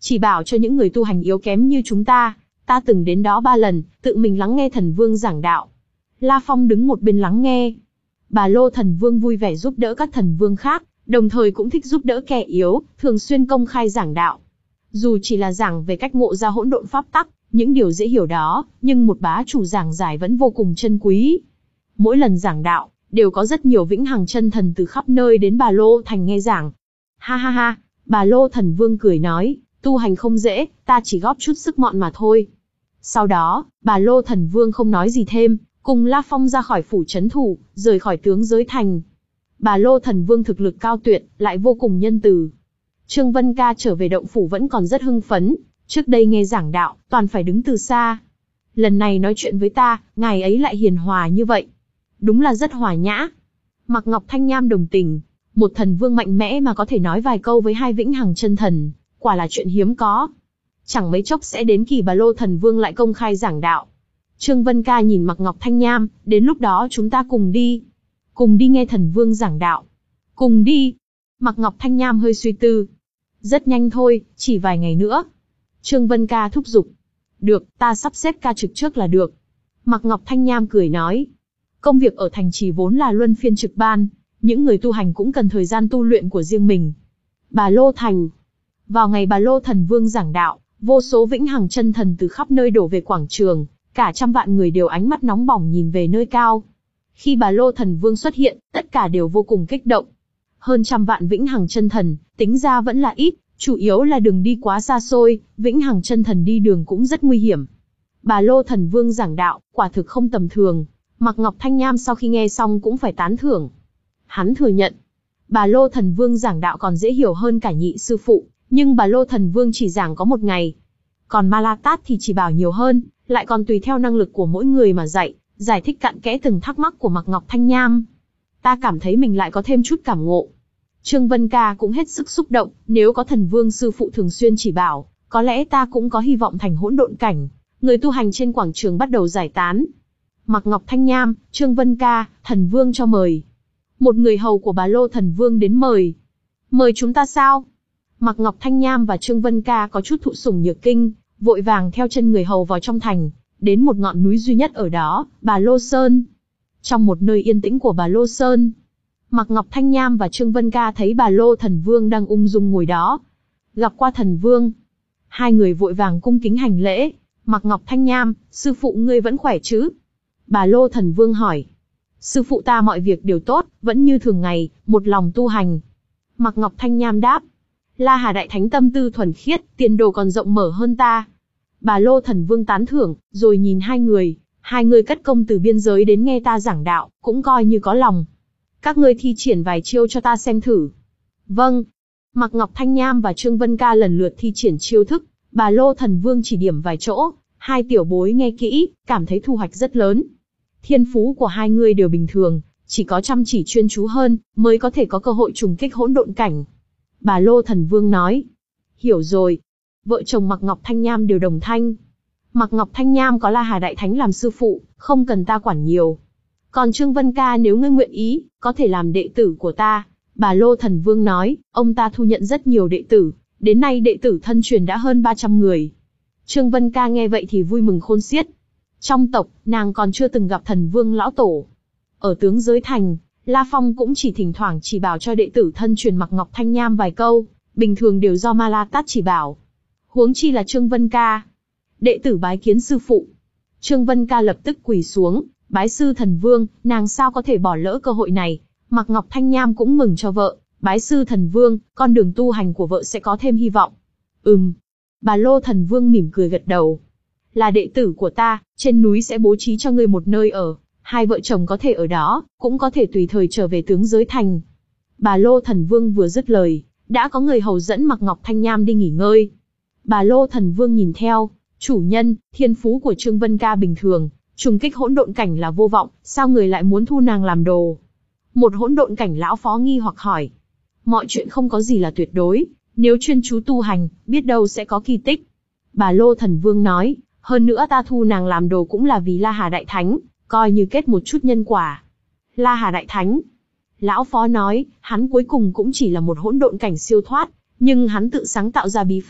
chỉ bảo cho những người tu hành yếu kém như chúng ta. Ta từng đến đó ba lần, tự mình lắng nghe thần vương giảng đạo. La Phong đứng một bên lắng nghe. Bà Lô thần vương vui vẻ giúp đỡ các thần vương khác, đồng thời cũng thích giúp đỡ kẻ yếu, thường xuyên công khai giảng đạo. Dù chỉ là giảng về cách ngộ ra hỗn độn pháp tắc, những điều dễ hiểu đó, nhưng một bá chủ giảng giải vẫn vô cùng chân quý. Mỗi lần giảng đạo, đều có rất nhiều vĩnh hằng chân thần từ khắp nơi đến Bà Lô Thành nghe giảng. Ha ha ha, Bà Lô thần vương cười nói, tu hành không dễ, ta chỉ góp chút sức mọn mà thôi. Sau đó, Bà Lô thần vương không nói gì thêm, cùng La Phong ra khỏi phủ trấn thủ, rời khỏi tướng giới thành. Bà Lô thần vương thực lực cao tuyệt, lại vô cùng nhân từ. Trương Vân Ca trở về động phủ vẫn còn rất hưng phấn, trước đây nghe giảng đạo, toàn phải đứng từ xa. Lần này nói chuyện với ta, ngài ấy lại hiền hòa như vậy. Đúng là rất hòa nhã. Mạc Ngọc Thanh Nham đồng tình, một thần vương mạnh mẽ mà có thể nói vài câu với hai vĩnh hằng chân thần, quả là chuyện hiếm có. Chẳng mấy chốc sẽ đến kỳ Bà Lô thần vương lại công khai giảng đạo. Trương Vân Ca nhìn Mạc Ngọc Thanh Nham, đến lúc đó chúng ta cùng đi. Cùng đi nghe thần vương giảng đạo. Cùng đi. Mạc Ngọc Thanh Nham hơi suy tư. Rất nhanh thôi, chỉ vài ngày nữa. Trương Vân Ca thúc giục. Được, ta sắp xếp ca trực trước là được. Mạc Ngọc Thanh Nham cười nói. Công việc ở thành trì vốn là luân phiên trực ban, những người tu hành cũng cần thời gian tu luyện của riêng mình. Bà Lô Thành. Vào ngày Bà Lô thần vương giảng đạo, vô số vĩnh hằng chân thần từ khắp nơi đổ về quảng trường, cả trăm vạn người đều ánh mắt nóng bỏng nhìn về nơi cao. Khi Bà Lô thần vương xuất hiện, tất cả đều vô cùng kích động. Hơn trăm vạn vĩnh hằng chân thần, tính ra vẫn là ít, chủ yếu là đường đi quá xa xôi, vĩnh hằng chân thần đi đường cũng rất nguy hiểm. Bà Lô thần vương giảng đạo, quả thực không tầm thường. Mạc Ngọc Thanh Nham sau khi nghe xong cũng phải tán thưởng. Hắn thừa nhận, Bà Lô thần vương giảng đạo còn dễ hiểu hơn cả nhị sư phụ, nhưng Bà Lô thần vương chỉ giảng có một ngày. Còn Ma La Tát thì chỉ bảo nhiều hơn, lại còn tùy theo năng lực của mỗi người mà dạy, giải thích cặn kẽ từng thắc mắc của Mạc Ngọc Thanh Nham. Ta cảm thấy mình lại có thêm chút cảm ngộ. Trương Vân Ca cũng hết sức xúc động, nếu có thần vương sư phụ thường xuyên chỉ bảo, có lẽ ta cũng có hy vọng thành hỗn độn cảnh. Người tu hành trên quảng trường bắt đầu giải tán. Mạc Ngọc Thanh Nham, Trương Vân Ca, thần vương cho mời. Một người hầu của Bà Lô thần vương đến mời. Mời chúng ta sao? Mạc Ngọc Thanh Nham và Trương Vân Ca có chút thụ sủng nhược kinh, vội vàng theo chân người hầu vào trong thành, đến một ngọn núi duy nhất ở đó, Bà Lô Sơn. Trong một nơi yên tĩnh của Bà Lô Sơn, Mạc Ngọc Thanh Nham và Trương Vân Ca thấy Bà Lô thần vương đang ung dung ngồi đó. Gặp qua thần vương. Hai người vội vàng cung kính hành lễ. Mạc Ngọc Thanh Nham, sư phụ ngươi vẫn khỏe chứ? Bà Lô thần vương hỏi. Sư phụ ta mọi việc đều tốt, vẫn như thường ngày, một lòng tu hành. Mạc Ngọc Thanh Nham đáp. La Hà Đại Thánh tâm tư thuần khiết, tiền đồ còn rộng mở hơn ta. Bà Lô thần vương tán thưởng, rồi nhìn hai người. Hai người cất công từ biên giới đến nghe ta giảng đạo, cũng coi như có lòng. Các ngươi thi triển vài chiêu cho ta xem thử. Vâng. Mạc Ngọc Thanh Nham và Trương Vân Ca lần lượt thi triển chiêu thức. Bà Lô thần vương chỉ điểm vài chỗ. Hai tiểu bối nghe kỹ, cảm thấy thu hoạch rất lớn. Thiên phú của hai người đều bình thường, chỉ có chăm chỉ chuyên chú hơn, mới có thể có cơ hội trùng kích hỗn độn cảnh. Bà Lô thần vương nói. Hiểu rồi. Vợ chồng Mạc Ngọc Thanh Nham đều đồng thanh. Mạc Ngọc Thanh Nham có La Hà Đại Thánh làm sư phụ, không cần ta quản nhiều. Còn Trương Vân Ca nếu ngươi nguyện ý, có thể làm đệ tử của ta. Bà Lô thần vương nói, ông ta thu nhận rất nhiều đệ tử, đến nay đệ tử thân truyền đã hơn ba trăm người. Trương Vân Ca nghe vậy thì vui mừng khôn xiết. Trong tộc, nàng còn chưa từng gặp thần vương lão tổ. Ở tướng giới thành, La Phong cũng chỉ thỉnh thoảng chỉ bảo cho đệ tử thân truyền Mạc Ngọc Thanh Nham vài câu, bình thường đều do Ma La Tát chỉ bảo. Huống chi là Trương Vân Ca. Đệ tử bái kiến sư phụ. Trương Vân Ca lập tức quỳ xuống, bái sư thần vương, nàng sao có thể bỏ lỡ cơ hội này. Mạc Ngọc Thanh Nham cũng mừng cho vợ, bái sư thần vương, con đường tu hành của vợ sẽ có thêm hy vọng. Ừm. Bà Lô thần vương mỉm cười gật đầu. Là đệ tử của ta, trên núi sẽ bố trí cho ngươi một nơi ở, hai vợ chồng có thể ở đó, cũng có thể tùy thời trở về tướng giới thành. Bà Lô thần vương vừa dứt lời, đã có người hầu dẫn Mạc Ngọc Thanh Nham đi nghỉ ngơi. Bà Lô thần vương nhìn theo, chủ nhân, thiên phú của Trương Vân Ca bình thường, trùng kích hỗn độn cảnh là vô vọng, sao người lại muốn thu nàng làm đồ? Một hỗn độn cảnh lão phó nghi hoặc hỏi. Mọi chuyện không có gì là tuyệt đối, nếu chuyên chú tu hành, biết đâu sẽ có kỳ tích. Bà Lô thần vương nói, hơn nữa ta thu nàng làm đồ cũng là vì La Hà Đại Thánh, coi như kết một chút nhân quả. La Hà Đại Thánh. Lão phó nói, hắn cuối cùng cũng chỉ là một hỗn độn cảnh siêu thoát, nhưng hắn tự sáng tạo ra bí pháp,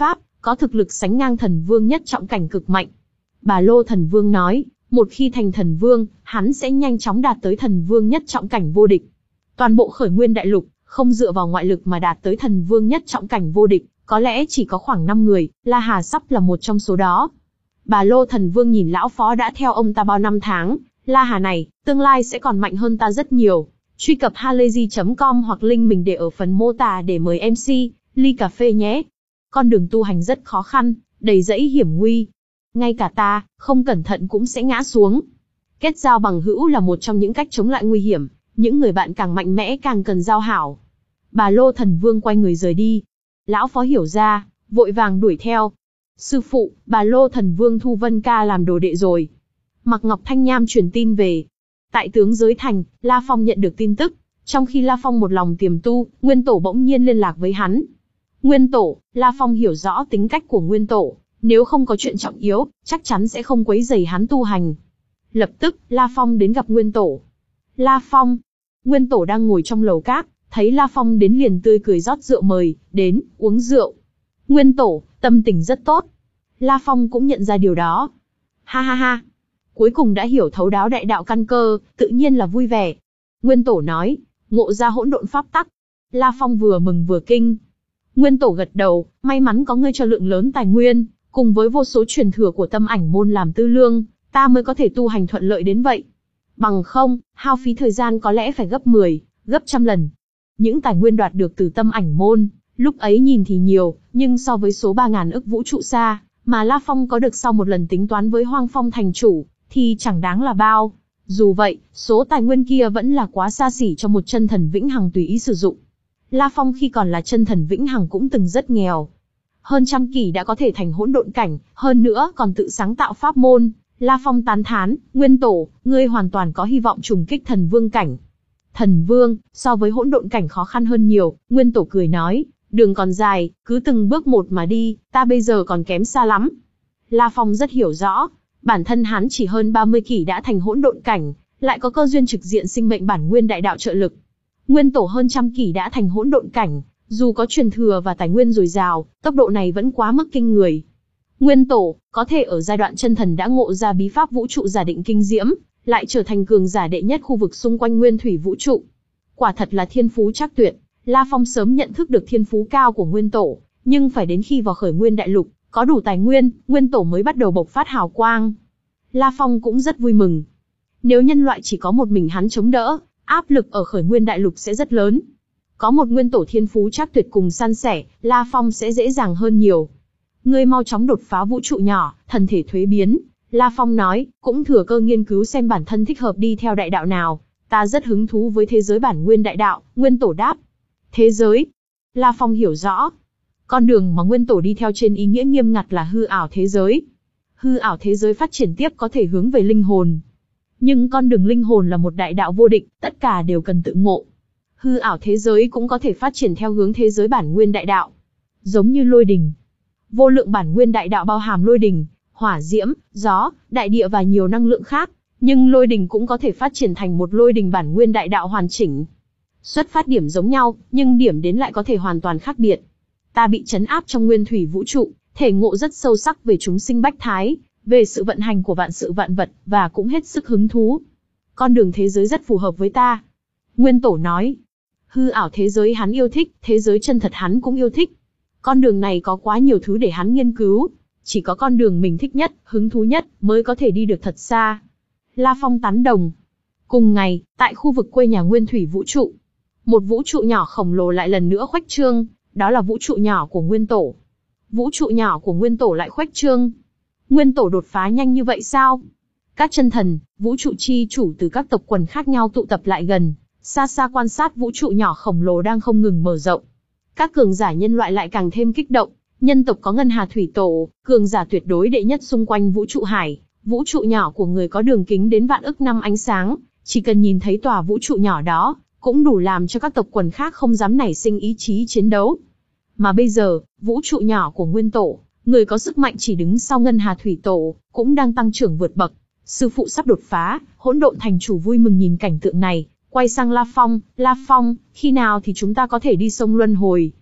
có thực lực sánh ngang thần vương nhất trọng cảnh cực mạnh. Bà Lô Thần Vương nói, một khi thành thần vương, hắn sẽ nhanh chóng đạt tới thần vương nhất trọng cảnh vô địch. Toàn bộ khởi nguyên đại lục, không dựa vào ngoại lực mà đạt tới thần vương nhất trọng cảnh vô địch, có lẽ chỉ có khoảng năm người, La Hà sắp là một trong số đó. Bà Lô Thần Vương nhìn lão phó đã theo ông ta bao năm tháng, La Hà này, tương lai sẽ còn mạnh hơn ta rất nhiều. Truy cập halayzi chấm com hoặc link mình để ở phần mô tả để mời em xê, ly cà phê nhé. Con đường tu hành rất khó khăn, đầy rẫy hiểm nguy. Ngay cả ta, không cẩn thận cũng sẽ ngã xuống. Kết giao bằng hữu là một trong những cách chống lại nguy hiểm, những người bạn càng mạnh mẽ càng cần giao hảo. Bà Lô Thần Vương quay người rời đi. Lão phó hiểu ra, vội vàng đuổi theo. Sư phụ, bà Lô Thần Vương thu Vân Ca làm đồ đệ rồi. Mạc Ngọc Thanh Nham truyền tin về. Tại tướng giới thành, La Phong nhận được tin tức. Trong khi La Phong một lòng tiềm tu, Nguyên Tổ bỗng nhiên liên lạc với hắn. Nguyên Tổ, La Phong hiểu rõ tính cách của Nguyên Tổ. Nếu không có chuyện trọng yếu, chắc chắn sẽ không quấy rầy hắn tu hành. Lập tức, La Phong đến gặp Nguyên Tổ. La Phong. Nguyên Tổ đang ngồi trong lầu cát, thấy La Phong đến liền tươi cười rót rượu mời, đến, uống rượu. Nguyên Tổ, tâm tình rất tốt. La Phong cũng nhận ra điều đó. Ha ha ha. Cuối cùng đã hiểu thấu đáo đại đạo căn cơ, tự nhiên là vui vẻ. Nguyên Tổ nói, ngộ ra hỗn độn pháp tắc. La Phong vừa mừng vừa kinh. Nguyên Tổ gật đầu, may mắn có ngươi cho lượng lớn tài nguyên, cùng với vô số truyền thừa của Tâm Ảnh môn làm tư lương, ta mới có thể tu hành thuận lợi đến vậy. Bằng không, hao phí thời gian có lẽ phải gấp mười, gấp trăm lần. Những tài nguyên đoạt được từ Tâm Ảnh môn, lúc ấy nhìn thì nhiều, nhưng so với số ba ngàn ức vũ trụ xa, mà La Phong có được sau một lần tính toán với Hoang Phong thành chủ, thì chẳng đáng là bao. Dù vậy, số tài nguyên kia vẫn là quá xa xỉ cho một chân thần vĩnh hằng tùy ý sử dụng. La Phong khi còn là chân thần vĩnh hằng cũng từng rất nghèo. Hơn trăm kỷ đã có thể thành hỗn độn cảnh, hơn nữa còn tự sáng tạo pháp môn. La Phong tán thán, Nguyên Tổ, ngươi hoàn toàn có hy vọng trùng kích thần vương cảnh. Thần vương, so với hỗn độn cảnh khó khăn hơn nhiều, Nguyên Tổ cười nói, đường còn dài, cứ từng bước một mà đi, ta bây giờ còn kém xa lắm. La Phong rất hiểu rõ, bản thân hắn chỉ hơn ba mươi kỷ đã thành hỗn độn cảnh, lại có cơ duyên trực diện sinh mệnh bản nguyên đại đạo trợ lực. Nguyên Tổ hơn trăm kỷ đã thành hỗn độn cảnh, dù có truyền thừa và tài nguyên dồi dào, tốc độ này vẫn quá mức kinh người. Nguyên Tổ, có thể ở giai đoạn chân thần đã ngộ ra bí pháp vũ trụ giả định kinh diễm, lại trở thành cường giả đệ nhất khu vực xung quanh nguyên thủy vũ trụ. Quả thật là thiên phú trắc tuyệt, La Phong sớm nhận thức được thiên phú cao của Nguyên Tổ, nhưng phải đến khi vào khởi nguyên đại lục, có đủ tài nguyên, Nguyên Tổ mới bắt đầu bộc phát hào quang. La Phong cũng rất vui mừng. Nếu nhân loại chỉ có một mình hắn chống đỡ, áp lực ở khởi nguyên đại lục sẽ rất lớn. Có một Nguyên Tổ thiên phú trắc tuyệt cùng san sẻ, La Phong sẽ dễ dàng hơn nhiều. Ngươi mau chóng đột phá vũ trụ nhỏ, thần thể thuế biến. La Phong nói, cũng thừa cơ nghiên cứu xem bản thân thích hợp đi theo đại đạo nào. Ta rất hứng thú với thế giới bản nguyên đại đạo, Nguyên Tổ đáp. Thế giới. La Phong hiểu rõ. Con đường mà Nguyên Tổ đi theo trên ý nghĩa nghiêm ngặt là hư ảo thế giới. Hư ảo thế giới phát triển tiếp có thể hướng về linh hồn. Nhưng con đường linh hồn là một đại đạo vô định, tất cả đều cần tự ngộ. Hư ảo thế giới cũng có thể phát triển theo hướng thế giới bản nguyên đại đạo. Giống như lôi đình. Vô lượng bản nguyên đại đạo bao hàm lôi đình, hỏa diễm, gió, đại địa và nhiều năng lượng khác. Nhưng lôi đình cũng có thể phát triển thành một lôi đình bản nguyên đại đạo hoàn chỉnh. Xuất phát điểm giống nhau, nhưng điểm đến lại có thể hoàn toàn khác biệt. Ta bị trấn áp trong nguyên thủy vũ trụ, thể ngộ rất sâu sắc về chúng sinh bách thái, về sự vận hành của vạn sự vạn vật, và cũng hết sức hứng thú. Con đường thế giới rất phù hợp với ta. Nguyên Tổ nói, hư ảo thế giới hắn yêu thích, thế giới chân thật hắn cũng yêu thích. Con đường này có quá nhiều thứ để hắn nghiên cứu. Chỉ có con đường mình thích nhất, hứng thú nhất, mới có thể đi được thật xa. La Phong tán đồng. Cùng ngày, tại khu vực quê nhà nguyên thủy vũ trụ, một vũ trụ nhỏ khổng lồ lại lần nữa khuếch trương, đó là vũ trụ nhỏ của Nguyên Tổ. Vũ trụ nhỏ của Nguyên Tổ lại khuếch trương. Nguyên Tổ đột phá nhanh như vậy sao? Các chân thần, vũ trụ chi chủ từ các tộc quần khác nhau tụ tập lại gần, xa xa quan sát vũ trụ nhỏ khổng lồ đang không ngừng mở rộng. Các cường giả nhân loại lại càng thêm kích động. Nhân tộc có Ngân Hà Thủy Tổ, cường giả tuyệt đối đệ nhất xung quanh vũ trụ hải. Vũ trụ nhỏ của người có đường kính đến vạn ức năm ánh sáng, chỉ cần nhìn thấy tòa vũ trụ nhỏ đó, cũng đủ làm cho các tộc quần khác không dám nảy sinh ý chí chiến đấu. Mà bây giờ, vũ trụ nhỏ của Nguyên Tổ, người có sức mạnh chỉ đứng sau Ngân Hà Thủy Tổ, cũng đang tăng trưởng vượt bậc. Sư phụ sắp đột phá, Hỗn Độn thành chủ vui mừng nhìn cảnh tượng này, quay sang La Phong, La Phong, khi nào thì chúng ta có thể đi sông Luân Hồi?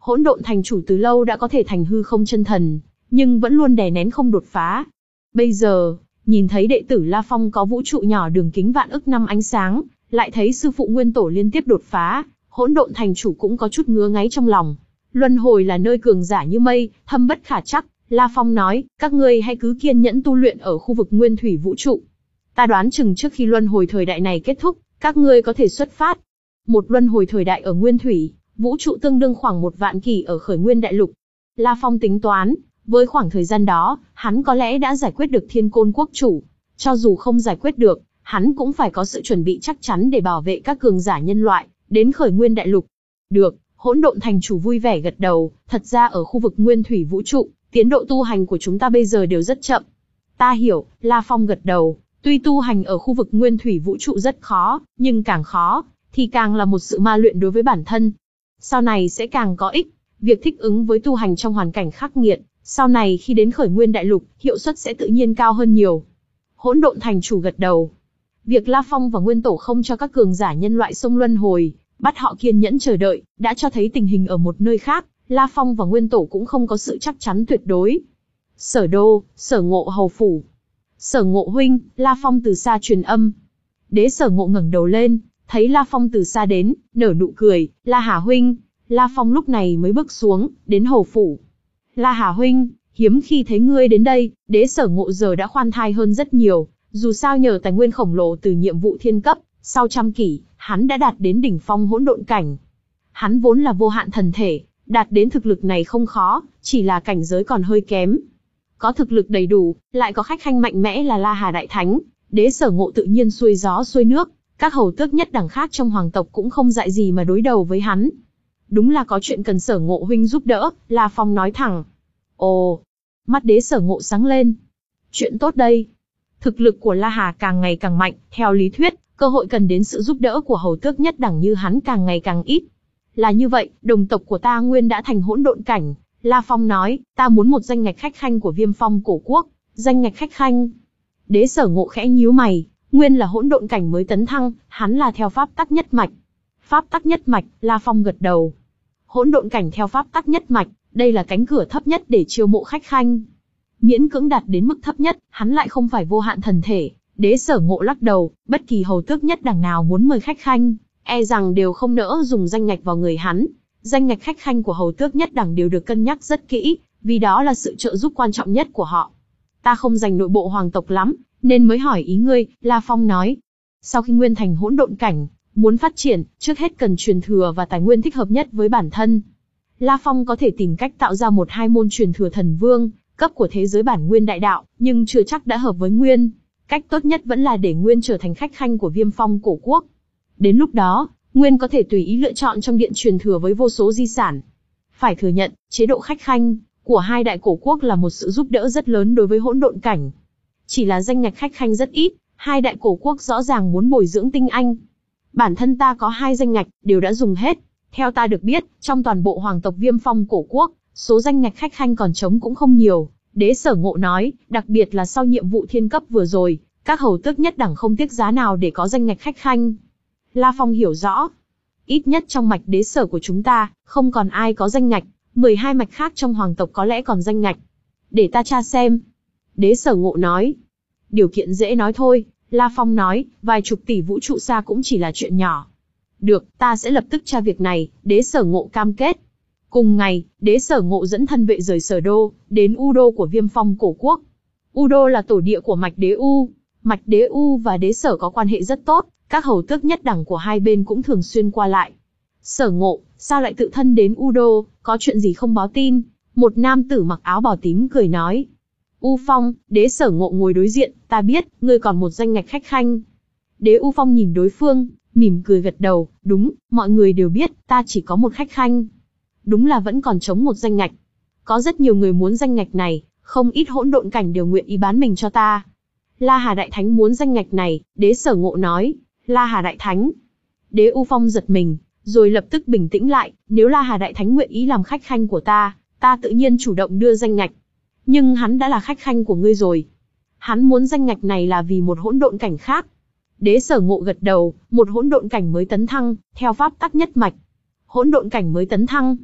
Hỗn độn thành chủ từ lâu đã có thể thành hư không chân thần, nhưng vẫn luôn đè nén không đột phá. Bây giờ, nhìn thấy đệ tử La Phong có vũ trụ nhỏ đường kính vạn ức năm ánh sáng, lại thấy sư phụ nguyên tổ liên tiếp đột phá, hỗn độn thành chủ cũng có chút ngứa ngáy trong lòng. Luân hồi là nơi cường giả như mây, thâm bất khả trắc. La Phong nói, các ngươi hãy cứ kiên nhẫn tu luyện ở khu vực nguyên thủy vũ trụ. Ta đoán chừng trước khi luân hồi thời đại này kết thúc, các ngươi có thể xuất phát. Một luân hồi thời đại ở nguyên thủy vũ trụ tương đương khoảng một vạn kỷ ở khởi nguyên đại lục. La Phong tính toán, với khoảng thời gian đó, hắn có lẽ đã giải quyết được Thiên Côn quốc chủ. Cho dù không giải quyết được, hắn cũng phải có sự chuẩn bị chắc chắn để bảo vệ các cường giả nhân loại, đến khởi nguyên đại lục. Được, hỗn độn thành chủ vui vẻ gật đầu, thật ra ở khu vực nguyên thủy vũ trụ, tiến độ tu hành của chúng ta bây giờ đều rất chậm. Ta hiểu, La Phong gật đầu, tuy tu hành ở khu vực nguyên thủy vũ trụ rất khó, nhưng càng khó, thì càng là một sự ma luyện đối với bản thân. Sau này sẽ càng có ích, việc thích ứng với tu hành trong hoàn cảnh khắc nghiệt, sau này khi đến khởi nguyên đại lục, hiệu suất sẽ tự nhiên cao hơn nhiều. Hỗn độn thành chủ gật đầu. Việc La Phong và Nguyên Tổ không cho các cường giả nhân loại xông luân hồi, bắt họ kiên nhẫn chờ đợi, đã cho thấy tình hình ở một nơi khác, La Phong và Nguyên Tổ cũng không có sự chắc chắn tuyệt đối. Sở đô, Sở Ngộ hầu phủ. Sở Ngộ huynh, La Phong từ xa truyền âm. Đế Sở Ngộ ngẩng đầu lên, thấy La Phong từ xa đến, nở nụ cười, La Hà huynh. La Phong lúc này mới bước xuống, đến hầu phủ. La Hà huynh, hiếm khi thấy ngươi đến đây. Đế Sở Ngộ giờ đã khoan thai hơn rất nhiều, dù sao nhờ tài nguyên khổng lồ từ nhiệm vụ thiên cấp, sau trăm kỷ, hắn đã đạt đến đỉnh phong hỗn độn cảnh. Hắn vốn là vô hạn thần thể, đạt đến thực lực này không khó, chỉ là cảnh giới còn hơi kém. Có thực lực đầy đủ, lại có khách khanh mạnh mẽ là La Hà Đại Thánh, Đế Sở Ngộ tự nhiên xuôi gió xuôi nước, các hầu tước nhất đẳng khác trong hoàng tộc cũng không dại gì mà đối đầu với hắn. Đúng là có chuyện cần Sở Ngộ huynh giúp đỡ, La Phong nói thẳng. Ồ, mắt Đế Sở Ngộ sáng lên. Chuyện tốt đây. Thực lực của La Hà càng ngày càng mạnh, theo lý thuyết, cơ hội cần đến sự giúp đỡ của hầu tước nhất đẳng như hắn càng ngày càng ít. Là như vậy, đồng tộc của ta nguyên đã thành hỗn độn cảnh. La Phong nói, ta muốn một danh ngạch khách khanh của Viêm Phong cổ quốc. Danh ngạch khách khanh. Đế Sở Ngộ khẽ nhíu mày, nguyên là hỗn độn cảnh mới tấn thăng, hắn là theo pháp tắc nhất mạch. Pháp tắc nhất mạch, La Phong gật đầu. Hỗn độn cảnh theo pháp tắc nhất mạch, đây là cánh cửa thấp nhất để chiêu mộ khách khanh. Miễn cưỡng đạt đến mức thấp nhất, hắn lại không phải vô hạn thần thể. Đế Sở Ngộ lắc đầu, bất kỳ hầu tước nhất đẳng nào muốn mời khách khanh, e rằng đều không nỡ dùng danh ngạch vào người hắn. Danh ngạch khách khanh của hầu tước nhất đẳng đều được cân nhắc rất kỹ, vì đó là sự trợ giúp quan trọng nhất của họ. Ta không dành nội bộ hoàng tộc lắm, nên mới hỏi ý ngươi, La Phong nói. Sau khi nguyên thành hỗn độn cảnh, muốn phát triển, trước hết cần truyền thừa và tài nguyên thích hợp nhất với bản thân. La Phong có thể tìm cách tạo ra một hai môn truyền thừa thần vương, cấp của thế giới bản nguyên đại đạo, nhưng chưa chắc đã hợp với Nguyên. Cách tốt nhất vẫn là để Nguyên trở thành khách khanh của Viêm Phong cổ quốc. Đến lúc đó, Nguyên có thể tùy ý lựa chọn trong điện truyền thừa với vô số di sản. Phải thừa nhận, chế độ khách khanh của hai đại cổ quốc là một sự giúp đỡ rất lớn đối với hỗn độn cảnh. Chỉ là danh ngạch khách khanh rất ít, hai đại cổ quốc rõ ràng muốn bồi dưỡng tinh anh. Bản thân ta có hai danh ngạch, đều đã dùng hết. Theo ta được biết, trong toàn bộ hoàng tộc Viêm Phong cổ quốc, số danh ngạch khách khanh còn trống cũng không nhiều. Đế Sở Ngộ nói, đặc biệt là sau nhiệm vụ thiên cấp vừa rồi, các hầu tước nhất đẳng không tiếc giá nào để có danh ngạch khách khanh. La Phong hiểu rõ. Ít nhất trong mạch đế sở của chúng ta, không còn ai có danh ngạch, mười hai mạch khác trong hoàng tộc có lẽ còn danh ngạch. Để ta tra xem. Đế Sở Ngộ nói. Điều kiện dễ nói thôi, La Phong nói, vài chục tỷ vũ trụ xa cũng chỉ là chuyện nhỏ. Được, ta sẽ lập tức tra việc này, Đế Sở Ngộ cam kết. Cùng ngày, Đế Sở Ngộ dẫn thân vệ rời Sở Đô, đến U Đô của Viêm Phong cổ quốc. U Đô là tổ địa của mạch đế U. Mạch đế U và đế sở có quan hệ rất tốt, các hầu tước nhất đẳng của hai bên cũng thường xuyên qua lại. Sở Ngộ, sao lại tự thân đến U Đô, có chuyện gì không báo tin? Một nam tử mặc áo bào tím cười nói. U Phong, Đế Sở Ngộ ngồi đối diện, ta biết, ngươi còn một danh ngạch khách khanh. Đế U Phong nhìn đối phương, mỉm cười gật đầu, đúng, mọi người đều biết, ta chỉ có một khách khanh. Đúng là vẫn còn trống một danh ngạch. Có rất nhiều người muốn danh ngạch này, không ít hỗn độn cảnh đều nguyện ý bán mình cho ta. La Hà Đại Thánh muốn danh ngạch này, Đế Sở Ngộ nói. La Hà Đại Thánh. Đế U Phong giật mình, rồi lập tức bình tĩnh lại, nếu La Hà Đại Thánh nguyện ý làm khách khanh của ta, ta tự nhiên chủ động đưa danh ngạch. Nhưng hắn đã là khách khanh của ngươi rồi. Hắn muốn danh ngạch này là vì một hỗn độn cảnh khác. Đế Sở Ngộ gật đầu, một hỗn độn cảnh mới tấn thăng, theo pháp tắc nhất mạch. Hỗn độn cảnh mới tấn thăng.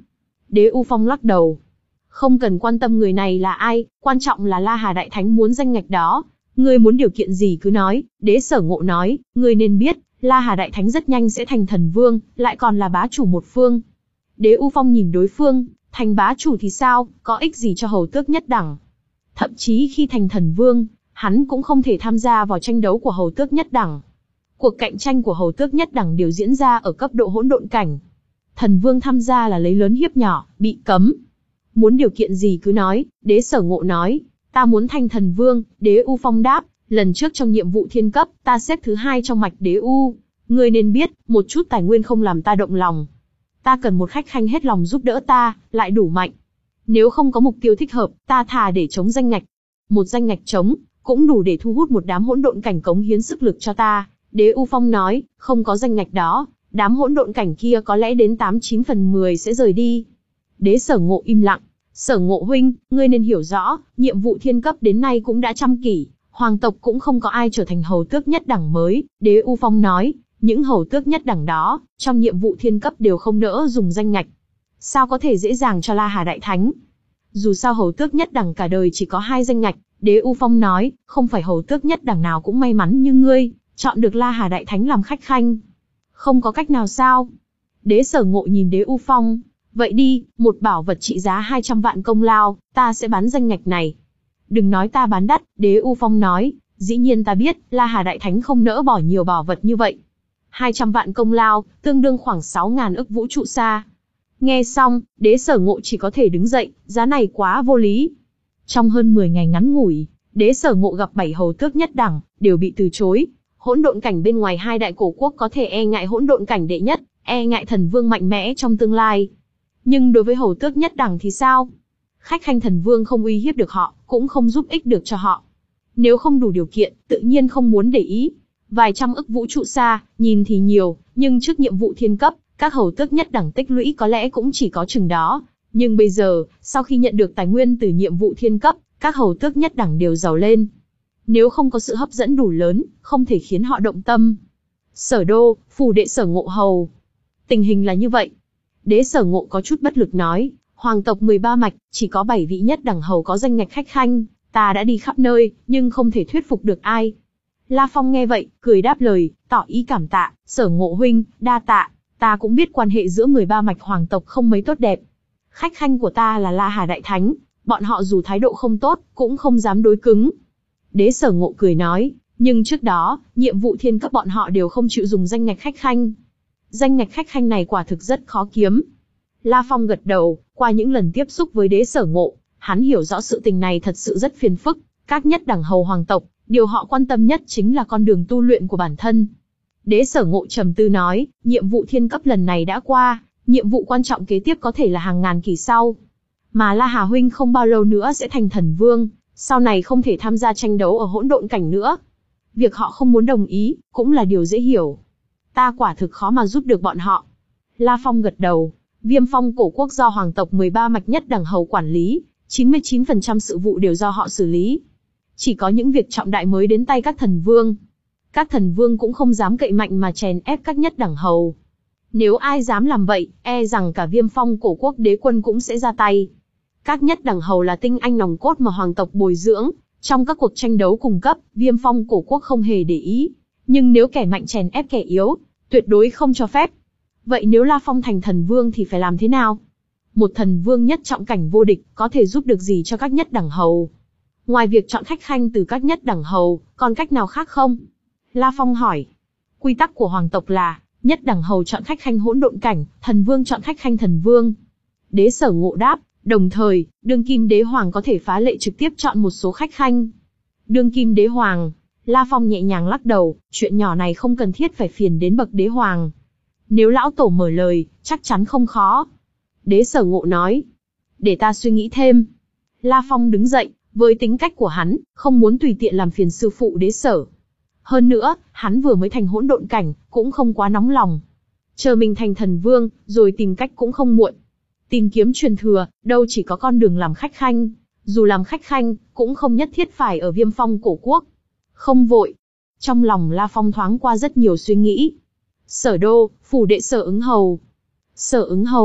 Đế U Phong lắc đầu. Không cần quan tâm người này là ai, quan trọng là La Hà Đại Thánh muốn danh ngạch đó. Ngươi muốn điều kiện gì cứ nói. Đế Sở Ngộ nói, ngươi nên biết, La Hà Đại Thánh rất nhanh sẽ thành thần vương, lại còn là bá chủ một phương. Đế U Phong nhìn đối phương, thành bá chủ thì sao, có ích gì cho hầu tước nhất đẳng. Thậm chí khi thành thần vương, hắn cũng không thể tham gia vào tranh đấu của hầu tước nhất đẳng. Cuộc cạnh tranh của hầu tước nhất đẳng đều diễn ra ở cấp độ hỗn độn cảnh. Thần vương tham gia là lấy lớn hiếp nhỏ, bị cấm. Muốn điều kiện gì cứ nói. Đế Sở Ngộ nói, ta muốn thành thần vương. Đế U Phong đáp, lần trước trong nhiệm vụ thiên cấp, ta xếp thứ hai trong mạch Đế U. Ngươi nên biết, một chút tài nguyên không làm ta động lòng. Ta cần một khách khanh hết lòng giúp đỡ ta, lại đủ mạnh. Nếu không có mục tiêu thích hợp, ta thà để chống danh ngạch. Một danh ngạch trống, cũng đủ để thu hút một đám hỗn độn cảnh cống hiến sức lực cho ta. Đế U Phong nói, không có danh ngạch đó, đám hỗn độn cảnh kia có lẽ đến tám chín phần mười sẽ rời đi. Đế Sở Ngộ im lặng. Sở Ngộ huynh, ngươi nên hiểu rõ, nhiệm vụ thiên cấp đến nay cũng đã trăm kỷ, hoàng tộc cũng không có ai trở thành hầu tước nhất đẳng mới. Đế U Phong nói, những hầu tước nhất đẳng đó, trong nhiệm vụ thiên cấp đều không nỡ dùng danh ngạch. Sao có thể dễ dàng cho La Hà Đại Thánh? Dù sao hầu tước nhất đẳng cả đời chỉ có hai danh ngạch. Đế U Phong nói, không phải hầu tước nhất đẳng nào cũng may mắn như ngươi, chọn được La Hà Đại Thánh làm khách khanh. Không có cách nào sao? Đế Sở Ngộ nhìn Đế U Phong. Vậy đi, một bảo vật trị giá hai trăm vạn công lao, ta sẽ bán danh ngạch này. Đừng nói ta bán đắt, Đế U Phong nói, dĩ nhiên ta biết, La Hà Đại Thánh không nỡ bỏ nhiều bảo vật như vậy. hai trăm vạn công lao, tương đương khoảng sáu ngàn ức vũ trụ xa. Nghe xong, Đế Sở Ngộ chỉ có thể đứng dậy, giá này quá vô lý. Trong hơn mười ngày ngắn ngủi, Đế Sở Ngộ gặp bảy hầu tước nhất đẳng, đều bị từ chối. Hỗn độn cảnh bên ngoài hai đại cổ quốc có thể e ngại hỗn độn cảnh đệ nhất, e ngại thần vương mạnh mẽ trong tương lai. Nhưng đối với hầu tước nhất đẳng thì sao? Khách khanh thần vương không uy hiếp được họ, cũng không giúp ích được cho họ. Nếu không đủ điều kiện, tự nhiên không muốn để ý. Vài trăm ức vũ trụ xa, nhìn thì nhiều, nhưng trước nhiệm vụ thiên cấp, các hầu tước nhất đẳng tích lũy có lẽ cũng chỉ có chừng đó. Nhưng bây giờ, sau khi nhận được tài nguyên từ nhiệm vụ thiên cấp, các hầu tước nhất đẳng đều giàu lên. Nếu không có sự hấp dẫn đủ lớn, không thể khiến họ động tâm. Sở đô, phủ đệ Sở Ngộ hầu. Tình hình là như vậy. Đế Sở Ngộ có chút bất lực nói, hoàng tộc mười ba mạch, chỉ có bảy vị nhất đẳng hầu có danh ngạch khách khanh, ta đã đi khắp nơi, nhưng không thể thuyết phục được ai. La Phong nghe vậy, cười đáp lời, tỏ ý cảm tạ, Sở Ngộ huynh, đa tạ, ta cũng biết quan hệ giữa mười ba mạch hoàng tộc không mấy tốt đẹp. Khách khanh của ta là La Hà Đại Thánh, bọn họ dù thái độ không tốt, cũng không dám đối cứng. Đế Sở Ngộ cười nói, nhưng trước đó, nhiệm vụ thiên cấp bọn họ đều không chịu dùng danh ngạch khách khanh. Danh ngạch khách khanh này quả thực rất khó kiếm. La Phong gật đầu, qua những lần tiếp xúc với Đế Sở Ngộ, hắn hiểu rõ sự tình này thật sự rất phiền phức. Các nhất đẳng hầu hoàng tộc, điều họ quan tâm nhất chính là con đường tu luyện của bản thân. Đế Sở Ngộ trầm tư nói, nhiệm vụ thiên cấp lần này đã qua, nhiệm vụ quan trọng kế tiếp có thể là hàng ngàn kỳ sau. Mà La Hà huynh không bao lâu nữa sẽ thành thần vương, sau này không thể tham gia tranh đấu ở hỗn độn cảnh nữa. Việc họ không muốn đồng ý, cũng là điều dễ hiểu. Ta quả thực khó mà giúp được bọn họ. La Phong gật đầu, Viêm Phong cổ quốc do hoàng tộc mười ba mạch nhất đẳng hầu quản lý, chín mươi chín phần trăm sự vụ đều do họ xử lý. Chỉ có những việc trọng đại mới đến tay các thần vương. Các thần vương cũng không dám cậy mạnh mà chèn ép các nhất đẳng hầu. Nếu ai dám làm vậy, e rằng cả Viêm Phong cổ quốc đế quân cũng sẽ ra tay. Các nhất đẳng hầu là tinh anh nòng cốt mà hoàng tộc bồi dưỡng, trong các cuộc tranh đấu cùng cấp, Viêm Phong cổ quốc không hề để ý. Nhưng nếu kẻ mạnh chèn ép kẻ yếu, tuyệt đối không cho phép. Vậy nếu La Phong thành thần vương thì phải làm thế nào? Một thần vương nhất trọng cảnh vô địch, có thể giúp được gì cho các nhất đẳng hầu? Ngoài việc chọn khách khanh từ các nhất đẳng hầu, còn cách nào khác không? La Phong hỏi. Quy tắc của hoàng tộc là, nhất đẳng hầu chọn khách khanh hỗn độn cảnh, thần vương chọn khách khanh thần vương. Đế Sở Ngộ đáp, đồng thời, đương kim đế hoàng có thể phá lệ trực tiếp chọn một số khách khanh. Đương kim đế hoàng. La Phong nhẹ nhàng lắc đầu, chuyện nhỏ này không cần thiết phải phiền đến bậc đế hoàng. Nếu lão tổ mở lời, chắc chắn không khó. Đế Sở Ngộ nói. Để ta suy nghĩ thêm. La Phong đứng dậy, với tính cách của hắn, không muốn tùy tiện làm phiền sư phụ Đế Sở. Hơn nữa, hắn vừa mới thành hỗn độn cảnh, cũng không quá nóng lòng. Chờ mình thành thần vương, rồi tìm cách cũng không muộn. Tìm kiếm truyền thừa, đâu chỉ có con đường làm khách khanh. Dù làm khách khanh, cũng không nhất thiết phải ở Viêm Phong cổ quốc. Không vội. Trong lòng La Phong thoáng qua rất nhiều suy nghĩ. Sở đô, phủ đệ Sở Ứng hầu. Sở Ứng hầu,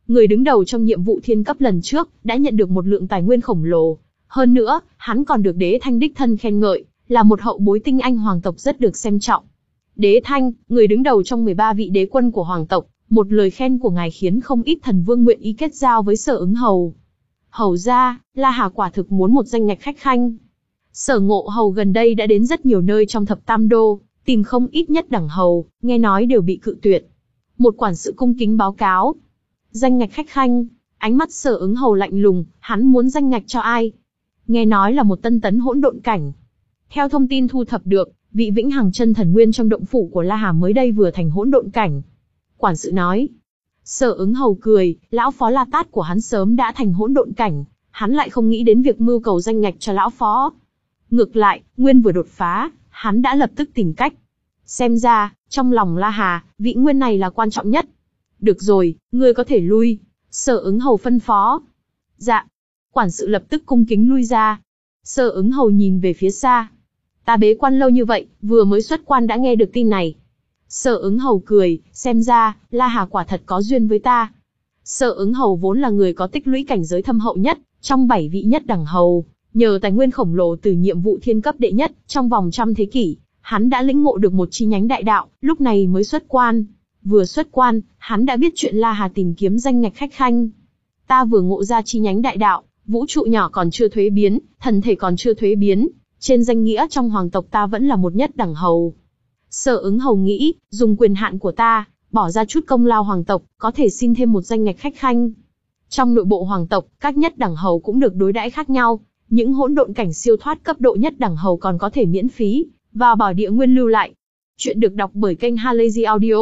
người đứng đầu trong nhiệm vụ thiên cấp lần trước, đã nhận được một lượng tài nguyên khổng lồ. Hơn nữa, hắn còn được Đế Thanh đích thân khen ngợi, là một hậu bối tinh anh hoàng tộc rất được xem trọng. Đế Thanh, người đứng đầu trong mười ba vị đế quân của hoàng tộc, một lời khen của ngài khiến không ít thần vương nguyện ý kết giao với Sở Ứng Hầu. Hầu ra, La Hà quả thực muốn một danh ngạch khách khanh. Sở Ngộ Hầu gần đây đã đến rất nhiều nơi trong thập tam đô, tìm không ít nhất đẳng hầu, nghe nói đều bị cự tuyệt. Một quản sự cung kính báo cáo. Danh ngạch khách khanh, ánh mắt Sở Ứng Hầu lạnh lùng, hắn muốn danh ngạch cho ai? Nghe nói là một tân tấn hỗn độn cảnh. Theo thông tin thu thập được, vị vĩnh hằng chân thần nguyên trong động phủ của La Hà mới đây vừa thành hỗn độn cảnh. Quản sự nói. Sở Ứng Hầu cười, lão phó La Tát của hắn sớm đã thành hỗn độn cảnh, hắn lại không nghĩ đến việc mưu cầu danh ngạch cho lão phó. Ngược lại, nguyên vừa đột phá, hắn đã lập tức tìm cách. Xem ra, trong lòng La Hà, vị nguyên này là quan trọng nhất. Được rồi, ngươi có thể lui. Sở Ứng Hầu phân phó. Dạ. Quản sự lập tức cung kính lui ra. Sở Ứng Hầu nhìn về phía xa. Ta bế quan lâu như vậy, vừa mới xuất quan đã nghe được tin này. Sở Ứng Hầu cười, xem ra, La Hà quả thật có duyên với ta. Sở Ứng Hầu vốn là người có tích lũy cảnh giới thâm hậu nhất, trong bảy vị nhất đẳng hầu. Nhờ tài nguyên khổng lồ từ nhiệm vụ thiên cấp đệ nhất, trong vòng trăm thế kỷ, hắn đã lĩnh ngộ được một chi nhánh đại đạo, lúc này mới xuất quan. Vừa xuất quan, hắn đã biết chuyện La Hà tìm kiếm danh ngạch khách khanh. Ta vừa ngộ ra chi nhánh đại đạo, vũ trụ nhỏ còn chưa thuế biến, thần thể còn chưa thuế biến, trên danh nghĩa trong hoàng tộc ta vẫn là một nhất đẳng hầu. Sở Ứng Hầu nghĩ, dùng quyền hạn của ta, bỏ ra chút công lao hoàng tộc, có thể xin thêm một danh ngạch khách khanh. Trong nội bộ hoàng tộc, các nhất đẳng hầu cũng được đối đãi khác nhau. Những hỗn độn cảnh siêu thoát cấp độ nhất đẳng hầu còn có thể miễn phí, và bảo địa nguyên lưu lại. Chuyện được đọc bởi kênh Halazy Audio.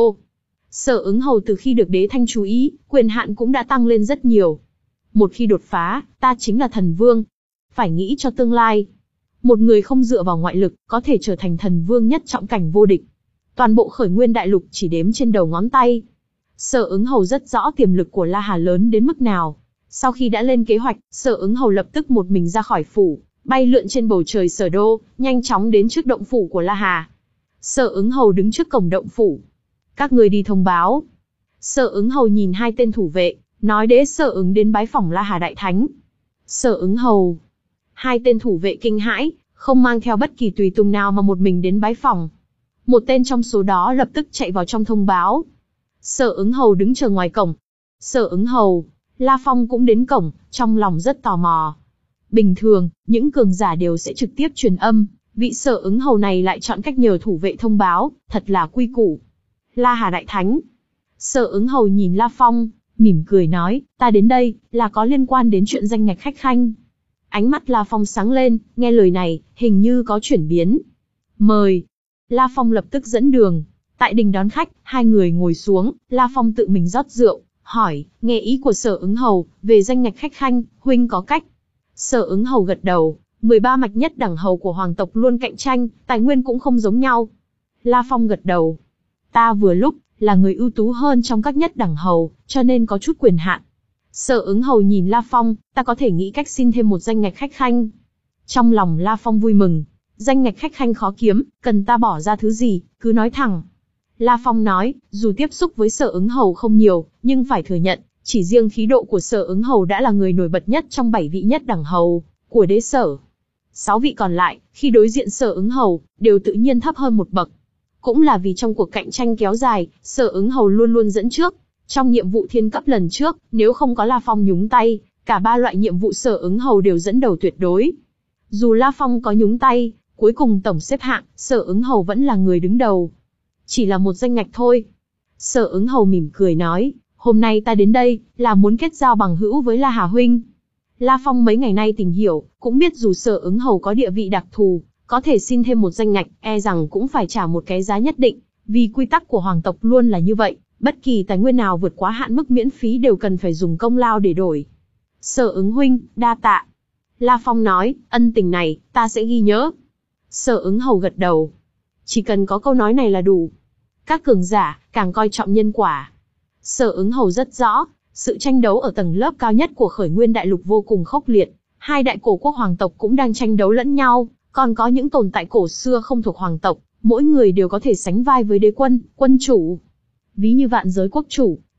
Sở Ứng Hầu từ khi được Đế Thanh chú ý, quyền hạn cũng đã tăng lên rất nhiều. Một khi đột phá, ta chính là thần vương. Phải nghĩ cho tương lai. Một người không dựa vào ngoại lực, có thể trở thành thần vương nhất trọng cảnh vô địch. Toàn bộ khởi nguyên đại lục chỉ đếm trên đầu ngón tay. Sở Ứng Hầu rất rõ tiềm lực của La Hà lớn đến mức nào. Sau khi đã lên kế hoạch, Sở Ứng Hầu lập tức một mình ra khỏi phủ, bay lượn trên bầu trời Sở Đô, nhanh chóng đến trước động phủ của La Hà. Sở Ứng Hầu đứng trước cổng động phủ. Các người đi thông báo. Sở Ứng Hầu nhìn hai tên thủ vệ, nói Đế Sở Ứng đến bái phỏng La Hà Đại Thánh. Sở Ứng Hầu. Hai tên thủ vệ kinh hãi, không mang theo bất kỳ tùy tùng nào mà một mình đến bái phỏng. Một tên trong số đó lập tức chạy vào trong thông báo. Sở Ứng Hầu đứng chờ ngoài cổng. Sở Ứng Hầu. La Phong cũng đến cổng, trong lòng rất tò mò. Bình thường, những cường giả đều sẽ trực tiếp truyền âm, vị Sở Ứng Hầu này lại chọn cách nhờ thủ vệ thông báo, thật là quy củ. La Hà Đại Thánh. Sở Ứng Hầu nhìn La Phong, mỉm cười nói, ta đến đây, là có liên quan đến chuyện danh ngạch khách khanh. Ánh mắt La Phong sáng lên, nghe lời này, hình như có chuyển biến. Mời. La Phong lập tức dẫn đường. Tại đình đón khách, hai người ngồi xuống, La Phong tự mình rót rượu, hỏi, nghe ý của Sở Ứng Hầu, về danh ngạch khách khanh, huynh có cách. Sở Ứng Hầu gật đầu, mười ba mạch nhất đẳng hầu của hoàng tộc luôn cạnh tranh, tài nguyên cũng không giống nhau. La Phong gật đầu. Ta vừa lúc, là người ưu tú hơn trong các nhất đẳng hầu, cho nên có chút quyền hạn. Sở Ứng Hầu nhìn La Phong, ta có thể nghĩ cách xin thêm một danh ngạch khách khanh. Trong lòng La Phong vui mừng, danh ngạch khách khanh khó kiếm, cần ta bỏ ra thứ gì, cứ nói thẳng. La Phong nói, dù tiếp xúc với Sở Ứng Hầu không nhiều, nhưng phải thừa nhận, chỉ riêng khí độ của Sở Ứng Hầu đã là người nổi bật nhất trong bảy vị nhất đẳng hầu của đế sở. Sáu vị còn lại, khi đối diện Sở Ứng Hầu, đều tự nhiên thấp hơn một bậc. Cũng là vì trong cuộc cạnh tranh kéo dài, Sở Ứng Hầu luôn luôn dẫn trước. Trong nhiệm vụ thiên cấp lần trước, nếu không có La Phong nhúng tay, cả ba loại nhiệm vụ Sở Ứng Hầu đều dẫn đầu tuyệt đối. Dù La Phong có nhúng tay, cuối cùng tổng xếp hạng, Sở Ứng Hầu vẫn là người đứng đầu. Chỉ là một danh ngạch thôi. Sở Ứng Hầu mỉm cười nói, hôm nay ta đến đây, là muốn kết giao bằng hữu với La Hà huynh. La Phong mấy ngày nay tìm hiểu, cũng biết dù Sở Ứng Hầu có địa vị đặc thù, có thể xin thêm một danh ngạch, e rằng cũng phải trả một cái giá nhất định, vì quy tắc của hoàng tộc luôn là như vậy, bất kỳ tài nguyên nào vượt quá hạn mức miễn phí đều cần phải dùng công lao để đổi. Sở Ứng huynh, đa tạ. La Phong nói, ân tình này, ta sẽ ghi nhớ. Sở Ứng Hầu gật đầu. Chỉ cần có câu nói này là đủ. Các cường giả, càng coi trọng nhân quả. Sở Ứng Hầu rất rõ, sự tranh đấu ở tầng lớp cao nhất của khởi nguyên đại lục vô cùng khốc liệt. Hai đại cổ quốc hoàng tộc cũng đang tranh đấu lẫn nhau, còn có những tồn tại cổ xưa không thuộc hoàng tộc, mỗi người đều có thể sánh vai với đế quân, quân chủ. Ví như vạn giới quốc chủ,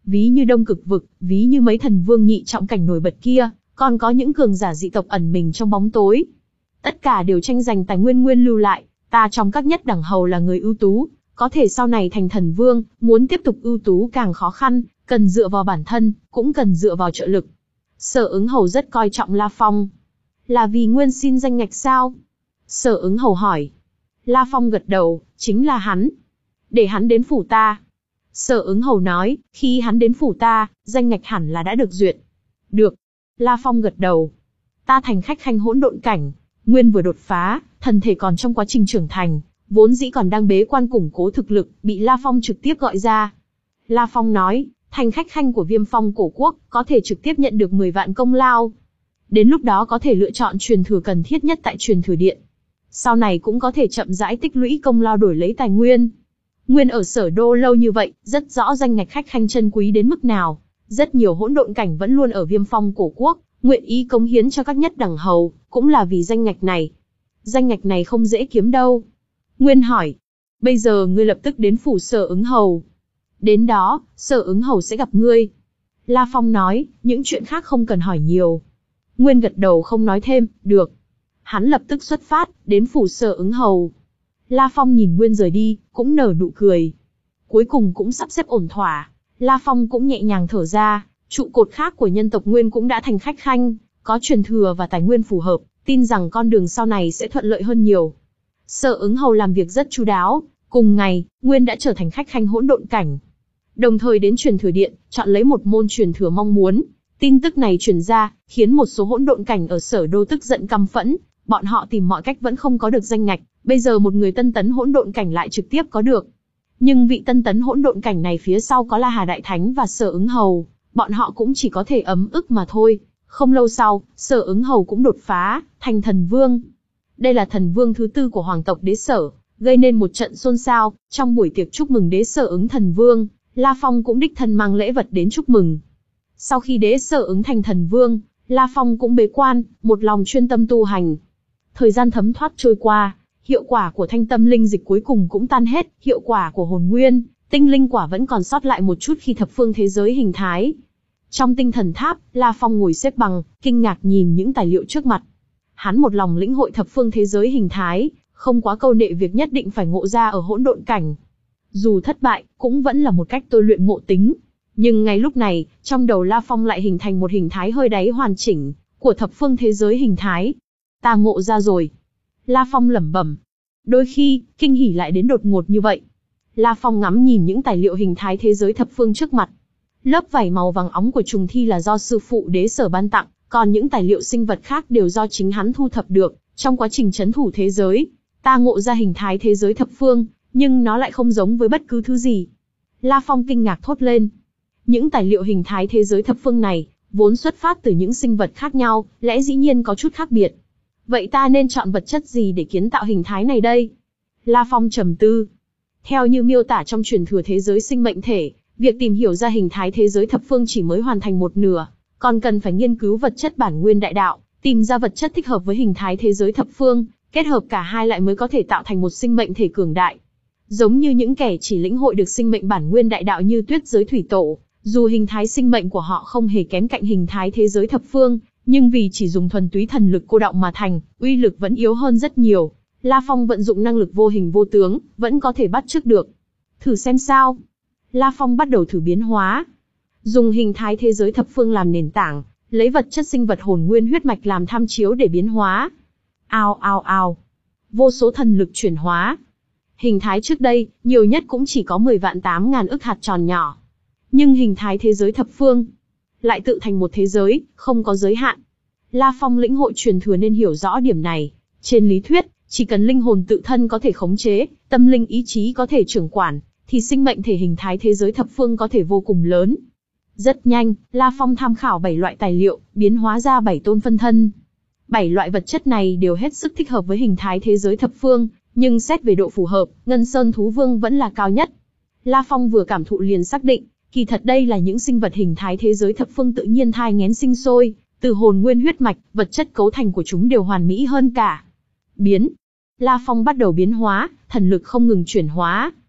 ví như Đông Cực Vực, ví như mấy thần vương nhị trọng cảnh nổi bật kia, còn có những cường giả dị tộc ẩn mình trong bóng tối. Tất cả đều tranh giành tài nguyên nguyên lưu lại, ta trong các nhất đẳng hầu là người ưu tú, có thể sau này thành thần vương, muốn tiếp tục ưu tú càng khó khăn, cần dựa vào bản thân, cũng cần dựa vào trợ lực. Sở Ứng Hầu rất coi trọng La Phong. Là vì nguyên xin danh ngạch sao? Sở Ứng Hầu hỏi. La Phong gật đầu, chính là hắn. Để hắn đến phủ ta. Sở Ứng Hầu nói, khi hắn đến phủ ta, danh ngạch hẳn là đã được duyệt. Được. La Phong gật đầu. Ta thành khách khanh hỗn độn cảnh, nguyên vừa đột phá, thân thể còn trong quá trình trưởng thành, vốn dĩ còn đang bế quan củng cố thực lực, bị La Phong trực tiếp gọi ra. La Phong nói, thành khách khanh của Viêm Phong cổ quốc, có thể trực tiếp nhận được mười vạn công lao. Đến lúc đó có thể lựa chọn truyền thừa cần thiết nhất tại truyền thừa điện. Sau này cũng có thể chậm rãi tích lũy công lao đổi lấy tài nguyên. Nguyên ở Sở Đô lâu như vậy, rất rõ danh ngạch khách khanh chân quý đến mức nào. Rất nhiều hỗn độn cảnh vẫn luôn ở Viêm Phong cổ quốc, nguyện ý cống hiến cho các nhất đẳng hầu, cũng là vì danh ngạch này. Danh ngạch này không dễ kiếm đâu. Nguyên hỏi, bây giờ ngươi lập tức đến phủ Sở Ứng Hầu. Đến đó, Sở Ứng Hầu sẽ gặp ngươi. La Phong nói, những chuyện khác không cần hỏi nhiều. Nguyên gật đầu không nói thêm, được. Hắn lập tức xuất phát, đến phủ Sở Ứng Hầu. La Phong nhìn Nguyên rời đi, cũng nở nụ cười. Cuối cùng cũng sắp xếp ổn thỏa, La Phong cũng nhẹ nhàng thở ra, trụ cột khác của nhân tộc Nguyên cũng đã thành khách khanh, có truyền thừa và tài nguyên phù hợp, tin rằng con đường sau này sẽ thuận lợi hơn nhiều. Sở Ứng Hầu làm việc rất chu đáo, cùng ngày, Nguyên đã trở thành khách khanh hỗn độn cảnh. Đồng thời đến truyền thừa điện, chọn lấy một môn truyền thừa mong muốn. Tin tức này truyền ra, khiến một số hỗn độn cảnh ở Sở Đô tức giận căm phẫn, bọn họ tìm mọi cách vẫn không có được danh ngạch, bây giờ một người tân tấn hỗn độn cảnh lại trực tiếp có được. Nhưng vị tân tấn hỗn độn cảnh này phía sau có La Hà Đại Thánh và Sở Ứng Hầu, bọn họ cũng chỉ có thể ấm ức mà thôi. Không lâu sau, Sở Ứng Hầu cũng đột phá, thành thần vương. Đây là thần vương thứ tư của hoàng tộc Đế Sở, gây nên một trận xôn xao. Trong buổi tiệc chúc mừng Đế Sở Ứng thần vương, La Phong cũng đích thân mang lễ vật đến chúc mừng. Sau khi Đế Sở Ứng thành thần vương, La Phong cũng bế quan, một lòng chuyên tâm tu hành. Thời gian thấm thoát trôi qua, hiệu quả của thanh tâm linh dịch cuối cùng cũng tan hết, hiệu quả của hồn nguyên, tinh linh quả vẫn còn sót lại một chút khi thập phương thế giới hình thái. Trong tinh thần tháp, La Phong ngồi xếp bằng, kinh ngạc nhìn những tài liệu trước mặt. Hắn một lòng lĩnh hội thập phương thế giới hình thái, không quá câu nệ việc nhất định phải ngộ ra ở hỗn độn cảnh. Dù thất bại, cũng vẫn là một cách tôi luyện ngộ tính. Nhưng ngay lúc này, trong đầu La Phong lại hình thành một hình thái hơi đáy hoàn chỉnh, của thập phương thế giới hình thái. Ta ngộ ra rồi. La Phong lẩm bẩm. Đôi khi, kinh hỉ lại đến đột ngột như vậy. La Phong ngắm nhìn những tài liệu hình thái thế giới thập phương trước mặt. Lớp vảy màu vàng óng của trùng thi là do sư phụ Đế Sở ban tặng, còn những tài liệu sinh vật khác đều do chính hắn thu thập được, trong quá trình trấn thủ thế giới. Ta ngộ ra hình thái thế giới thập phương, nhưng nó lại không giống với bất cứ thứ gì. La Phong kinh ngạc thốt lên. Những tài liệu hình thái thế giới thập phương này, vốn xuất phát từ những sinh vật khác nhau, lẽ dĩ nhiên có chút khác biệt. Vậy ta nên chọn vật chất gì để kiến tạo hình thái này đây? La Phong trầm tư. Theo như miêu tả trong truyền thừa thế giới sinh mệnh thể, việc tìm hiểu ra hình thái thế giới thập phương chỉ mới hoàn thành một nửa, còn cần phải nghiên cứu vật chất bản nguyên đại đạo, tìm ra vật chất thích hợp với hình thái thế giới thập phương, kết hợp cả hai lại mới có thể tạo thành một sinh mệnh thể cường đại. Giống như những kẻ chỉ lĩnh hội được sinh mệnh bản nguyên đại đạo như Tuyết Giới Thủy Tổ, dù hình thái sinh mệnh của họ không hề kém cạnh hình thái thế giới thập phương, nhưng vì chỉ dùng thuần túy thần lực cô đọng mà thành, uy lực vẫn yếu hơn rất nhiều. La Phong vận dụng năng lực vô hình vô tướng, vẫn có thể bắt chước được. Thử xem sao. La Phong bắt đầu thử biến hóa. Dùng hình thái thế giới thập phương làm nền tảng, lấy vật chất sinh vật hồn nguyên huyết mạch làm tham chiếu để biến hóa. Ao ao ao. Vô số thần lực chuyển hóa. Hình thái trước đây, nhiều nhất cũng chỉ có mười vạn tám ngàn ức hạt tròn nhỏ. Nhưng hình thái thế giới thập phương lại tự thành một thế giới, không có giới hạn. La Phong lĩnh hội truyền thừa nên hiểu rõ điểm này. Trên lý thuyết, chỉ cần linh hồn tự thân có thể khống chế, tâm linh ý chí có thể trưởng quản, thì sinh mệnh thể hình thái thế giới thập phương có thể vô cùng lớn. Rất nhanh, La Phong tham khảo bảy loại tài liệu, biến hóa ra bảy tôn phân thân. Bảy loại vật chất này đều hết sức thích hợp với hình thái thế giới thập phương, nhưng xét về độ phù hợp, Ngân Sơn Thú Vương vẫn là cao nhất. La Phong vừa cảm thụ liền xác định, kỳ thật đây là những sinh vật hình thái thế giới thập phương tự nhiên thai nghén sinh sôi, từ hồn nguyên huyết mạch, vật chất cấu thành của chúng đều hoàn mỹ hơn cả. Biến. La Phong bắt đầu biến hóa, thần lực không ngừng chuyển hóa.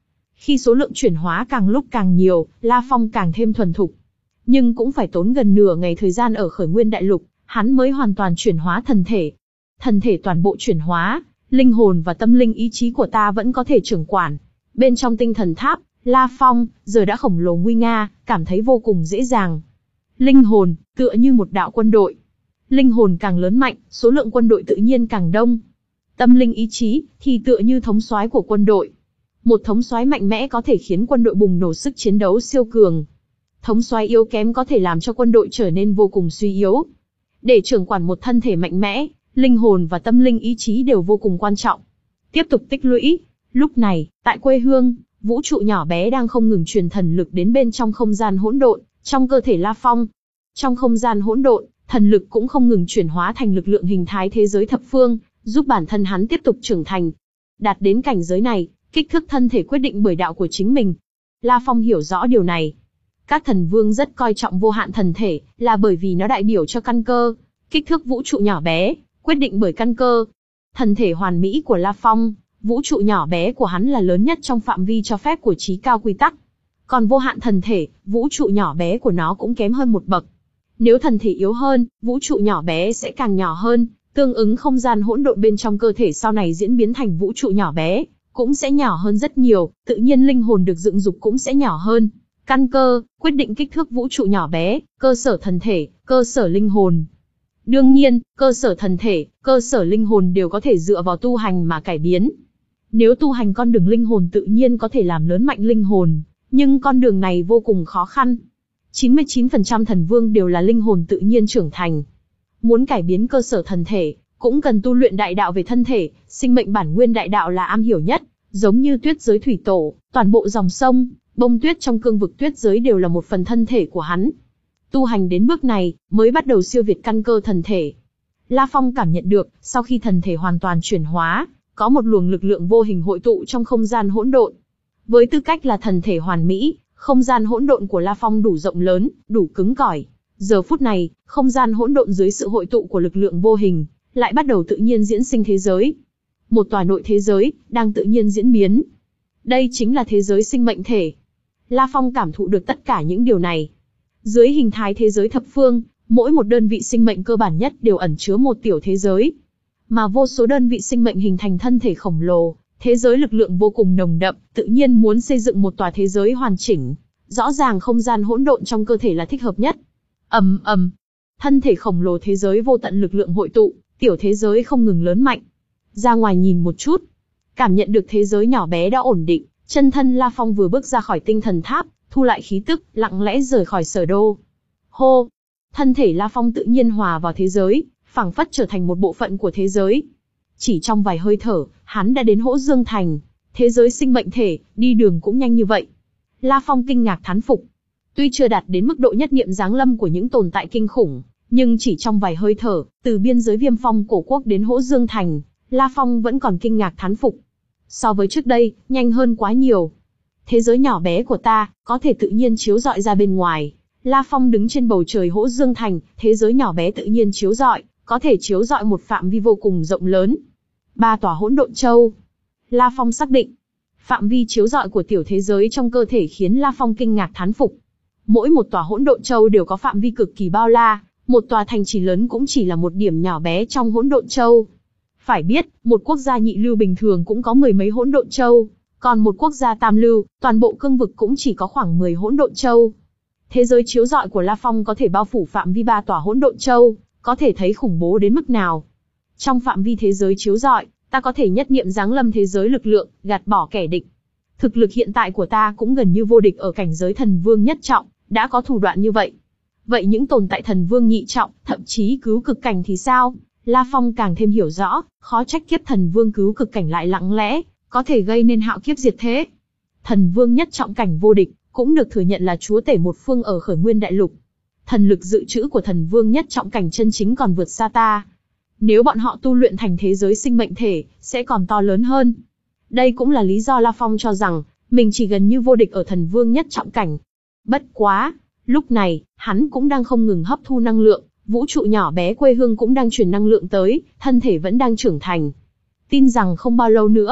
Khi số lượng chuyển hóa càng lúc càng nhiều, La Phong càng thêm thuần thục. Nhưng cũng phải tốn gần nửa ngày thời gian ở Khởi Nguyên Đại Lục, hắn mới hoàn toàn chuyển hóa thần thể. Thần thể toàn bộ chuyển hóa, linh hồn và tâm linh ý chí của ta vẫn có thể trưởng quản. Bên trong tinh thần tháp, La Phong, giờ đã khổng lồ nguy nga, cảm thấy vô cùng dễ dàng. Linh hồn, tựa như một đạo quân đội. Linh hồn càng lớn mạnh, số lượng quân đội tự nhiên càng đông. Tâm linh ý chí, thì tựa như thống soái của quân đội. Một thống soái mạnh mẽ có thể khiến quân đội bùng nổ sức chiến đấu siêu cường. Thống soái yếu kém có thể làm cho quân đội trở nên vô cùng suy yếu. Để trưởng quản một thân thể mạnh mẽ, linh hồn và tâm linh ý chí đều vô cùng quan trọng. Tiếp tục tích lũy. Lúc này, tại quê hương, vũ trụ nhỏ bé đang không ngừng truyền thần lực đến bên trong không gian hỗn độn, trong cơ thể La Phong. Trong không gian hỗn độn, thần lực cũng không ngừng chuyển hóa thành lực lượng hình thái thế giới thập phương, giúp bản thân hắn tiếp tục trưởng thành. Đạt đến cảnh giới này, kích thước thân thể quyết định bởi đạo của chính mình. La Phong hiểu rõ điều này. Các thần vương rất coi trọng vô hạn thần thể, là bởi vì nó đại biểu cho căn cơ. Kích thước vũ trụ nhỏ bé, quyết định bởi căn cơ. Thần thể hoàn mỹ của La Phong, vũ trụ nhỏ bé của hắn là lớn nhất trong phạm vi cho phép của chí cao quy tắc. Còn vô hạn thần thể, vũ trụ nhỏ bé của nó cũng kém hơn một bậc. Nếu thần thể yếu hơn, vũ trụ nhỏ bé sẽ càng nhỏ hơn, tương ứng không gian hỗn độn bên trong cơ thể sau này diễn biến thành vũ trụ nhỏ bé, cũng sẽ nhỏ hơn rất nhiều, tự nhiên linh hồn được dựng dục cũng sẽ nhỏ hơn. Căn cơ, quyết định kích thước vũ trụ nhỏ bé, cơ sở thần thể, cơ sở linh hồn. Đương nhiên, cơ sở thần thể, cơ sở linh hồn đều có thể dựa vào tu hành mà cải biến. Nếu tu hành con đường linh hồn tự nhiên có thể làm lớn mạnh linh hồn, nhưng con đường này vô cùng khó khăn. chín mươi chín phần trăm thần vương đều là linh hồn tự nhiên trưởng thành. Muốn cải biến cơ sở thần thể, cũng cần tu luyện đại đạo về thân thể, sinh mệnh bản nguyên đại đạo là am hiểu nhất, giống như tuyết giới thủy tổ, toàn bộ dòng sông, bông tuyết trong cương vực tuyết giới đều là một phần thân thể của hắn. Tu hành đến bước này, mới bắt đầu siêu việt căn cơ thần thể. La Phong cảm nhận được, sau khi thần thể hoàn toàn chuyển hóa, có một luồng lực lượng vô hình hội tụ trong không gian hỗn độn. Với tư cách là thần thể hoàn mỹ, không gian hỗn độn của La Phong đủ rộng lớn, đủ cứng cỏi. Giờ phút này, không gian hỗn độn dưới sự hội tụ của lực lượng vô hình, lại bắt đầu tự nhiên diễn sinh thế giới. Một tòa nội thế giới, đang tự nhiên diễn biến. Đây chính là thế giới sinh mệnh thể. La Phong cảm thụ được tất cả những điều này. Dưới hình thái thế giới thập phương, mỗi một đơn vị sinh mệnh cơ bản nhất đều ẩn chứa một tiểu thế giới. Mà vô số đơn vị sinh mệnh hình thành thân thể khổng lồ, thế giới lực lượng vô cùng nồng đậm, tự nhiên muốn xây dựng một tòa thế giới hoàn chỉnh. Rõ ràng không gian hỗn độn trong cơ thể là thích hợp nhất. Ầm ầm, thân thể khổng lồ thế giới vô tận lực lượng hội tụ, tiểu thế giới không ngừng lớn mạnh. Ra ngoài nhìn một chút, cảm nhận được thế giới nhỏ bé đã ổn định, chân thân La Phong vừa bước ra khỏi tinh thần tháp, thu lại khí tức, lặng lẽ rời khỏi sở đô. Hô, thân thể La Phong tự nhiên hòa vào thế giới, phảng phất trở thành một bộ phận của thế giới. Chỉ trong vài hơi thở, hắn đã đến Hỗ Dương Thành, thế giới sinh mệnh thể, đi đường cũng nhanh như vậy. La Phong kinh ngạc thán phục. Tuy chưa đạt đến mức độ nhất niệm giáng lâm của những tồn tại kinh khủng, nhưng chỉ trong vài hơi thở, từ biên giới Viêm Phong cổ quốc đến Hỗ Dương Thành, La Phong vẫn còn kinh ngạc thán phục. So với trước đây, nhanh hơn quá nhiều. Thế giới nhỏ bé của ta, có thể tự nhiên chiếu rọi ra bên ngoài. La Phong đứng trên bầu trời Hỗ Dương Thành, thế giới nhỏ bé tự nhiên chiếu rọi, có thể chiếu rọi một phạm vi vô cùng rộng lớn. Ba tòa hỗn độn châu. La Phong xác định, phạm vi chiếu rọi của tiểu thế giới trong cơ thể khiến La Phong kinh ngạc thán phục. Mỗi một tòa hỗn độn châu đều có phạm vi cực kỳ bao la, một tòa thành trì lớn cũng chỉ là một điểm nhỏ bé trong hỗn độn châu. Phải biết, một quốc gia nhị lưu bình thường cũng có mười mấy hỗn độn châu, còn một quốc gia tam lưu, toàn bộ cương vực cũng chỉ có khoảng mười hỗn độn châu. Thế giới chiếu rọi của La Phong có thể bao phủ phạm vi ba tòa hỗn độn châu, có thể thấy khủng bố đến mức nào. Trong phạm vi thế giới chiếu rọi, ta có thể nhất niệm giáng lâm thế giới lực lượng, gạt bỏ kẻ địch. Thực lực hiện tại của ta cũng gần như vô địch ở cảnh giới thần vương nhất trọng, đã có thủ đoạn như vậy. Vậy những tồn tại thần vương nhị trọng, thậm chí cứu cực cảnh thì sao? La Phong càng thêm hiểu rõ, khó trách kiếp thần vương cứu cực cảnh lại lặng lẽ, có thể gây nên hạo kiếp diệt thế. Thần vương nhất trọng cảnh vô địch, cũng được thừa nhận là chúa tể một phương ở Khởi Nguyên Đại Lục. Thần lực dự trữ của thần vương nhất trọng cảnh chân chính còn vượt xa ta. Nếu bọn họ tu luyện thành thế giới sinh mệnh thể, sẽ còn to lớn hơn. Đây cũng là lý do La Phong cho rằng, mình chỉ gần như vô địch ở thần vương nhất trọng cảnh. Bất quá, lúc này, hắn cũng đang không ngừng hấp thu năng lượng, vũ trụ nhỏ bé quê hương cũng đang truyền năng lượng tới, thân thể vẫn đang trưởng thành. Tin rằng không bao lâu nữa,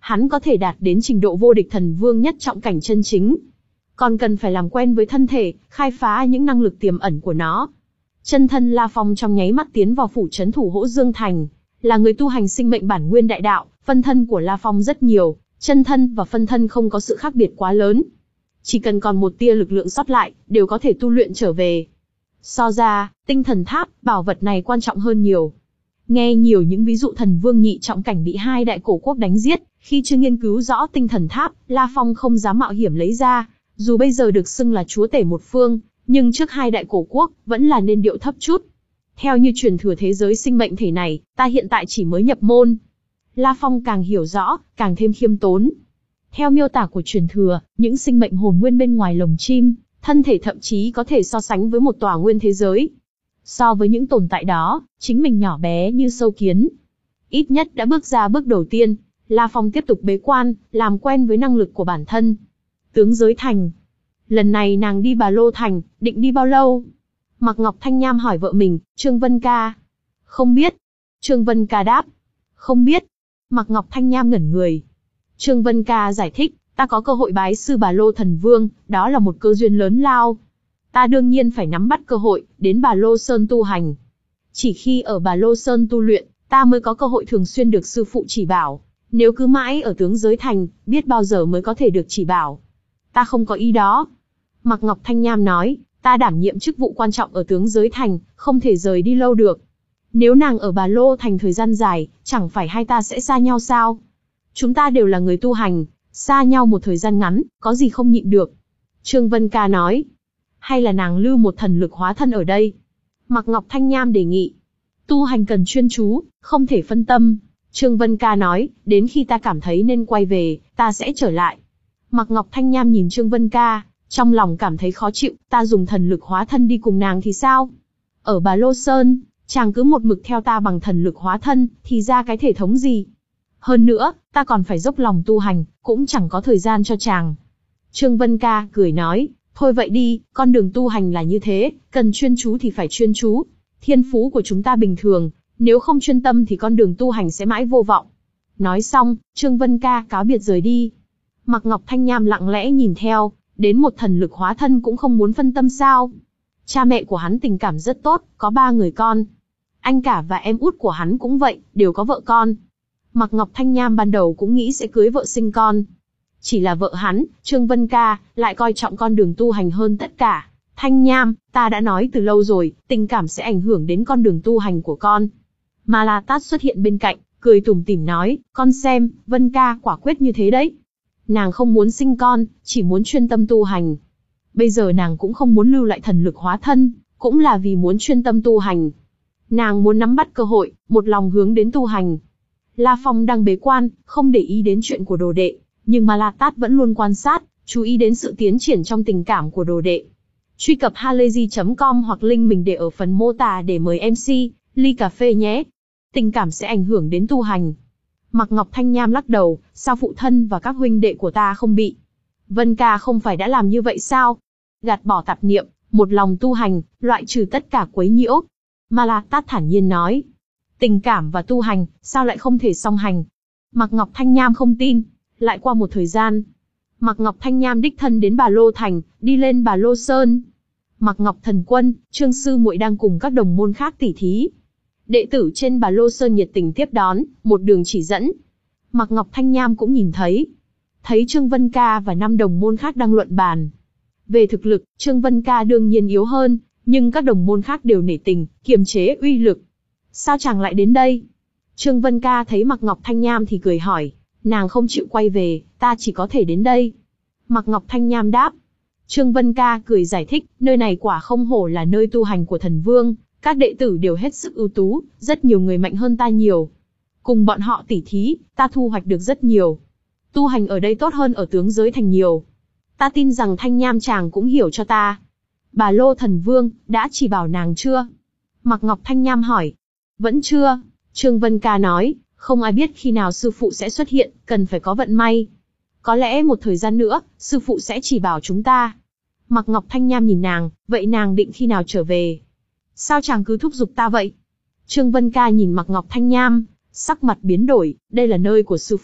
hắn có thể đạt đến trình độ vô địch thần vương nhất trọng cảnh chân chính. Còn cần phải làm quen với thân thể, khai phá những năng lực tiềm ẩn của nó. Chân thân La Phong trong nháy mắt tiến vào phủ trấn thủ Hỗ Dương Thành, là người tu hành sinh mệnh bản nguyên đại đạo, phân thân của La Phong rất nhiều, chân thân và phân thân không có sự khác biệt quá lớn. Chỉ cần còn một tia lực lượng sót lại, đều có thể tu luyện trở về. So ra, tinh thần tháp, bảo vật này quan trọng hơn nhiều. Nghe nhiều những ví dụ thần vương nhị trọng cảnh bị hai đại cổ quốc đánh giết, khi chưa nghiên cứu rõ tinh thần tháp, La Phong không dám mạo hiểm lấy ra, dù bây giờ được xưng là chúa tể một phương, nhưng trước hai đại cổ quốc, vẫn là nên điệu thấp chút. Theo như truyền thừa thế giới sinh mệnh thể này, ta hiện tại chỉ mới nhập môn. La Phong càng hiểu rõ, càng thêm khiêm tốn. Theo miêu tả của truyền thừa, những sinh mệnh hồn nguyên bên ngoài lồng chim, thân thể thậm chí có thể so sánh với một tòa nguyên thế giới. So với những tồn tại đó, chính mình nhỏ bé như sâu kiến. Ít nhất đã bước ra bước đầu tiên, La Phong tiếp tục bế quan, làm quen với năng lực của bản thân. Tướng giới thành. Lần này nàng đi Bà Lô Thành, định đi bao lâu? Mạc Ngọc Thanh Nham hỏi vợ mình, Trương Vân Ca. Không biết. Trương Vân Ca đáp. Không biết. Mạc Ngọc Thanh Nham ngẩn người. Trương Vân Ca giải thích, ta có cơ hội bái sư Bà Lô Thần Vương, đó là một cơ duyên lớn lao. Ta đương nhiên phải nắm bắt cơ hội, đến Bà Lô Sơn tu hành. Chỉ khi ở Bà Lô Sơn tu luyện, ta mới có cơ hội thường xuyên được sư phụ chỉ bảo. Nếu cứ mãi ở tướng giới thành, biết bao giờ mới có thể được chỉ bảo. Ta không có ý đó. Mạc Ngọc Thanh Nham nói, ta đảm nhiệm chức vụ quan trọng ở tướng giới thành, không thể rời đi lâu được. Nếu nàng ở Bà Lô Thành thời gian dài, chẳng phải hai ta sẽ xa nhau sao? Chúng ta đều là người tu hành, xa nhau một thời gian ngắn, có gì không nhịn được. Trương Vân Ca nói, hay là nàng lưu một thần lực hóa thân ở đây? Mạc Ngọc Thanh Nham đề nghị, tu hành cần chuyên chú, không thể phân tâm. Trương Vân Ca nói, đến khi ta cảm thấy nên quay về, ta sẽ trở lại. Mạc Ngọc Thanh Nham nhìn Trương Vân Ca, trong lòng cảm thấy khó chịu, ta dùng thần lực hóa thân đi cùng nàng thì sao? Ở Bà Lô Sơn, chàng cứ một mực theo ta bằng thần lực hóa thân, thì ra cái thể thống gì? Hơn nữa, ta còn phải dốc lòng tu hành, cũng chẳng có thời gian cho chàng. Trương Vân Ca cười nói, thôi vậy đi, con đường tu hành là như thế, cần chuyên chú thì phải chuyên chú. Thiên phú của chúng ta bình thường, nếu không chuyên tâm thì con đường tu hành sẽ mãi vô vọng. Nói xong, Trương Vân Ca cáo biệt rời đi. Mạc Ngọc Thanh Nham lặng lẽ nhìn theo, đến một thần lực hóa thân cũng không muốn phân tâm sao? Cha mẹ của hắn tình cảm rất tốt, có ba người con. Anh cả và em út của hắn cũng vậy, đều có vợ con. Mạc Ngọc Thanh Nham ban đầu cũng nghĩ sẽ cưới vợ sinh con. Chỉ là vợ hắn, Trương Vân Ca, lại coi trọng con đường tu hành hơn tất cả. Thanh Nham, ta đã nói từ lâu rồi, tình cảm sẽ ảnh hưởng đến con đường tu hành của con. Ma La Tát xuất hiện bên cạnh, cười tủm tỉm nói, con xem, Vân Ca quả quyết như thế đấy. Nàng không muốn sinh con, chỉ muốn chuyên tâm tu hành. Bây giờ nàng cũng không muốn lưu lại thần lực hóa thân, cũng là vì muốn chuyên tâm tu hành. Nàng muốn nắm bắt cơ hội, một lòng hướng đến tu hành. La Phong đang bế quan, không để ý đến chuyện của đồ đệ, nhưng Ma La Tát vẫn luôn quan sát, chú ý đến sự tiến triển trong tình cảm của đồ đệ. Truy cập halayzi chấm com hoặc link mình để ở phần mô tả để mời em xê, ly cà phê nhé. Tình cảm sẽ ảnh hưởng đến tu hành. Mạc Ngọc Thanh Nham lắc đầu, sao phụ thân và các huynh đệ của ta không bị? Vân Ca không phải đã làm như vậy sao? Gạt bỏ tạp niệm, một lòng tu hành, loại trừ tất cả quấy nhiễu. Ma La Tát thản nhiên nói. Tình cảm và tu hành, sao lại không thể song hành? Mạc Ngọc Thanh Nham không tin. Lại qua một thời gian, Mạc Ngọc Thanh Nham đích thân đến Bà Lô Thành, đi lên Bà Lô Sơn. Mạc Ngọc Thần Quân, Trương Sư Muội đang cùng các đồng môn khác tỉ thí. Đệ tử trên Bà Lô Sơn nhiệt tình tiếp đón, một đường chỉ dẫn. Mạc Ngọc Thanh Nham cũng nhìn thấy. Thấy Trương Vân Ca và năm đồng môn khác đang luận bàn. Về thực lực, Trương Vân Ca đương nhiên yếu hơn, nhưng các đồng môn khác đều nể tình, kiềm chế uy lực. Sao chàng lại đến đây? Trương Vân Ca thấy Mạc Ngọc Thanh Nham thì cười hỏi. Nàng không chịu quay về, ta chỉ có thể đến đây. Mạc Ngọc Thanh Nham đáp. Trương Vân Ca cười giải thích, nơi này quả không hổ là nơi tu hành của thần vương, các đệ tử đều hết sức ưu tú, rất nhiều người mạnh hơn ta nhiều. Cùng bọn họ tỉ thí, ta thu hoạch được rất nhiều. Tu hành ở đây tốt hơn ở tướng giới thành nhiều. Ta tin rằng Thanh Nham chàng cũng hiểu cho ta. Bà Lô Thần Vương, đã chỉ bảo nàng chưa? Mạc Ngọc Thanh Nham hỏi. Vẫn chưa, Trương Vân Ca nói. Không ai biết khi nào sư phụ sẽ xuất hiện, cần phải có vận may. Có lẽ một thời gian nữa, sư phụ sẽ chỉ bảo chúng ta. Mạc Ngọc Thanh Nham nhìn nàng, vậy nàng định khi nào trở về? Sao chàng cứ thúc giục ta vậy? Trương Vân Ca nhìn Mạc Ngọc Thanh Nham, sắc mặt biến đổi, đây là nơi của sư phụ,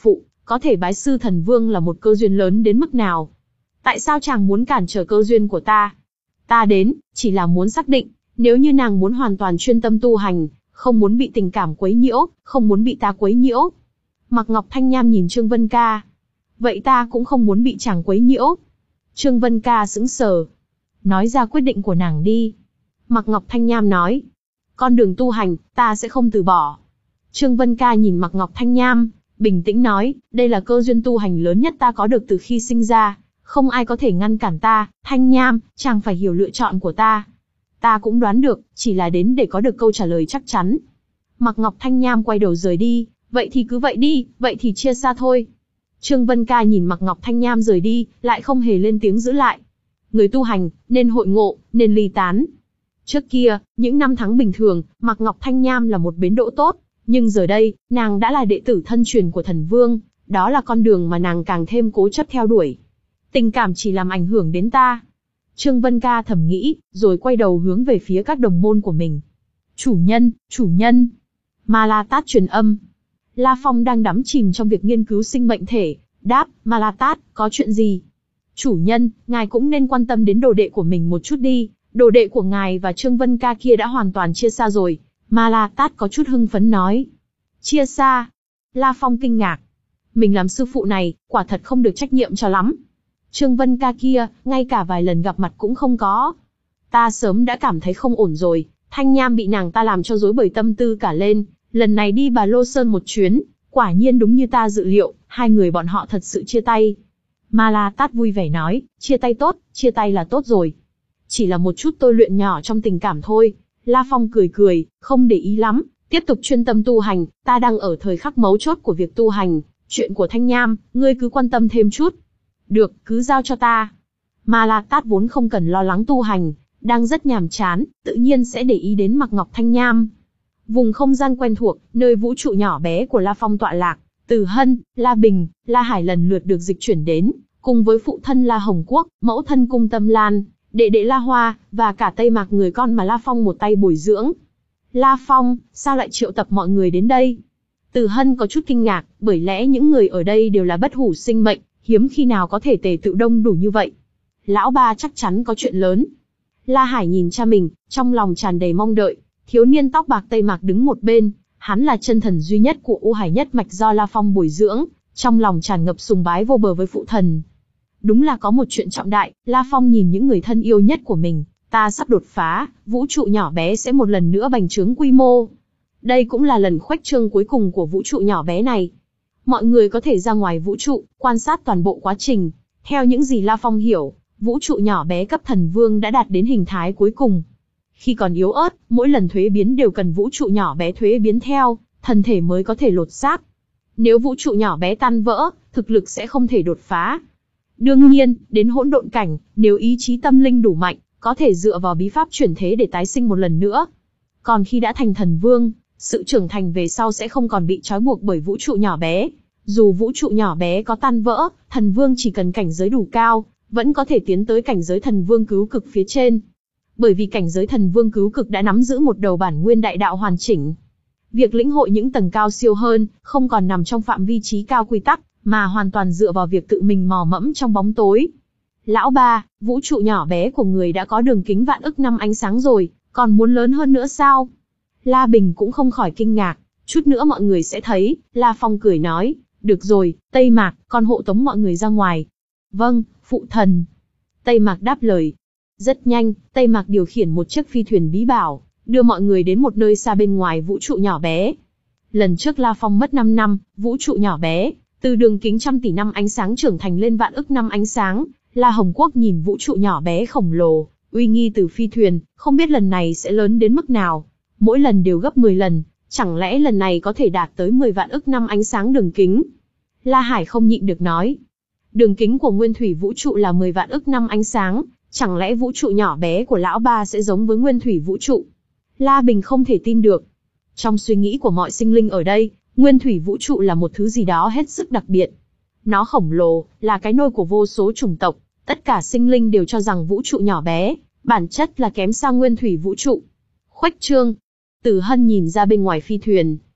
có thể bái sư thần vương là một cơ duyên lớn đến mức nào. Tại sao chàng muốn cản trở cơ duyên của ta? Ta đến, chỉ là muốn xác định, nếu như nàng muốn hoàn toàn chuyên tâm tu hành, không muốn bị tình cảm quấy nhiễu, không muốn bị ta quấy nhiễu. Mạc Ngọc Thanh Nham nhìn Trương Vân Ca. Vậy ta cũng không muốn bị chàng quấy nhiễu. Trương Vân Ca sững sờ. Nói ra quyết định của nàng đi. Mạc Ngọc Thanh Nham nói. Con đường tu hành, ta sẽ không từ bỏ. Trương Vân Ca nhìn Mạc Ngọc Thanh Nham, bình tĩnh nói, đây là cơ duyên tu hành lớn nhất ta có được từ khi sinh ra. Không ai có thể ngăn cản ta, Thanh Nham, chàng phải hiểu lựa chọn của ta. Ta cũng đoán được, chỉ là đến để có được câu trả lời chắc chắn. Mạc Ngọc Thanh Nham quay đầu rời đi, vậy thì cứ vậy đi, vậy thì chia xa thôi. Trương Vân Ca nhìn Mạc Ngọc Thanh Nham rời đi, lại không hề lên tiếng giữ lại. Người tu hành, nên hội ngộ, nên ly tán. Trước kia, những năm tháng bình thường, Mạc Ngọc Thanh Nham là một bến đỗ tốt, nhưng giờ đây, nàng đã là đệ tử thân truyền của thần vương, đó là con đường mà nàng càng thêm cố chấp theo đuổi. Tình cảm chỉ làm ảnh hưởng đến ta. Trương Vân Ca thầm nghĩ, rồi quay đầu hướng về phía các đồng môn của mình. Chủ nhân, chủ nhân. Ma La Tát truyền âm. La Phong đang đắm chìm trong việc nghiên cứu sinh mệnh thể, đáp, Ma La Tát, có chuyện gì? Chủ nhân, ngài cũng nên quan tâm đến đồ đệ của mình một chút đi, đồ đệ của ngài và Trương Vân Ca kia đã hoàn toàn chia xa rồi. Ma La Tát có chút hưng phấn nói. Chia xa? La Phong kinh ngạc. Mình làm sư phụ này, quả thật không được trách nhiệm cho lắm. Trương Vân Ca kia, ngay cả vài lần gặp mặt cũng không có. Ta sớm đã cảm thấy không ổn rồi, Thanh Nham bị nàng ta làm cho rối bời tâm tư cả lên, lần này đi Bà Lô Sơn một chuyến, quả nhiên đúng như ta dự liệu, hai người bọn họ thật sự chia tay. Ma La Tát vui vẻ nói, chia tay tốt, chia tay là tốt rồi. Chỉ là một chút tôi luyện nhỏ trong tình cảm thôi. La Phong cười cười, không để ý lắm, tiếp tục chuyên tâm tu hành, ta đang ở thời khắc mấu chốt của việc tu hành, chuyện của Thanh Nham, ngươi cứ quan tâm thêm chút. Được, cứ giao cho ta. Ma La Tát vốn không cần lo lắng tu hành, đang rất nhàm chán, tự nhiên sẽ để ý đến Mạc Ngọc Thanh Nham. Vùng không gian quen thuộc, nơi vũ trụ nhỏ bé của La Phong tọa lạc, Từ Hân, La Bình, La Hải lần lượt được dịch chuyển đến, cùng với phụ thân La Hồng Quốc, mẫu thân Cung Tâm Lan, đệ đệ La Hoa, và cả Tây Mạc người con mà La Phong một tay bồi dưỡng. La Phong, sao lại triệu tập mọi người đến đây? Từ Hân có chút kinh ngạc, bởi lẽ những người ở đây đều là bất hủ sinh mệnh, hiếm khi nào có thể tề tựu đông đủ như vậy. Lão ba chắc chắn có chuyện lớn. La Hải nhìn cha mình, trong lòng tràn đầy mong đợi. Thiếu niên tóc bạc Tây Mạc đứng một bên, hắn là chân thần duy nhất của U Hải nhất mạch do La Phong bồi dưỡng, trong lòng tràn ngập sùng bái vô bờ với phụ thần. Đúng là có một chuyện trọng đại, La Phong nhìn những người thân yêu nhất của mình, ta sắp đột phá, vũ trụ nhỏ bé sẽ một lần nữa bành trướng quy mô. Đây cũng là lần khuếch trương cuối cùng của vũ trụ nhỏ bé này. Mọi người có thể ra ngoài vũ trụ, quan sát toàn bộ quá trình. Theo những gì La Phong hiểu, vũ trụ nhỏ bé cấp thần vương đã đạt đến hình thái cuối cùng. Khi còn yếu ớt, mỗi lần thuế biến đều cần vũ trụ nhỏ bé thuế biến theo, thân thể mới có thể lột xác. Nếu vũ trụ nhỏ bé tan vỡ, thực lực sẽ không thể đột phá. Đương nhiên, đến hỗn độn cảnh, nếu ý chí tâm linh đủ mạnh, có thể dựa vào bí pháp chuyển thế để tái sinh một lần nữa. Còn khi đã thành thần vương, sự trưởng thành về sau sẽ không còn bị trói buộc bởi vũ trụ nhỏ bé. Dù vũ trụ nhỏ bé có tan vỡ, thần vương chỉ cần cảnh giới đủ cao, vẫn có thể tiến tới cảnh giới thần vương cứu cực phía trên. Bởi vì cảnh giới thần vương cứu cực đã nắm giữ một đầu bản nguyên đại đạo hoàn chỉnh. Việc lĩnh hội những tầng cao siêu hơn, không còn nằm trong phạm vi trí cao quy tắc, mà hoàn toàn dựa vào việc tự mình mò mẫm trong bóng tối. Lão ba, vũ trụ nhỏ bé của người đã có đường kính vạn ức năm ánh sáng rồi, còn muốn lớn hơn nữa sao? La Bình cũng không khỏi kinh ngạc, chút nữa mọi người sẽ thấy. La Phong cười nói, được rồi, Tây Mạc, con hộ tống mọi người ra ngoài. Vâng, phụ thần. Tây Mạc đáp lời. Rất nhanh, Tây Mạc điều khiển một chiếc phi thuyền bí bảo, đưa mọi người đến một nơi xa bên ngoài vũ trụ nhỏ bé. Lần trước La Phong mất năm năm, vũ trụ nhỏ bé, từ đường kính trăm tỷ năm ánh sáng trưởng thành lên vạn ức năm ánh sáng. La Hồng Quốc nhìn vũ trụ nhỏ bé khổng lồ, uy nghi từ phi thuyền, không biết lần này sẽ lớn đến mức nào. Mỗi lần đều gấp mười lần, chẳng lẽ lần này có thể đạt tới mười vạn ức năm ánh sáng đường kính? La Hải không nhịn được nói. Đường kính của nguyên thủy vũ trụ là mười vạn ức năm ánh sáng, chẳng lẽ vũ trụ nhỏ bé của lão ba sẽ giống với nguyên thủy vũ trụ? La Bình không thể tin được. Trong suy nghĩ của mọi sinh linh ở đây, nguyên thủy vũ trụ là một thứ gì đó hết sức đặc biệt. Nó khổng lồ, là cái nôi của vô số chủng tộc, tất cả sinh linh đều cho rằng vũ trụ nhỏ bé, bản chất là kém xa nguyên thủy vũ trụ. Khuếch trương. Từ Hân nhìn ra bên ngoài phi thuyền.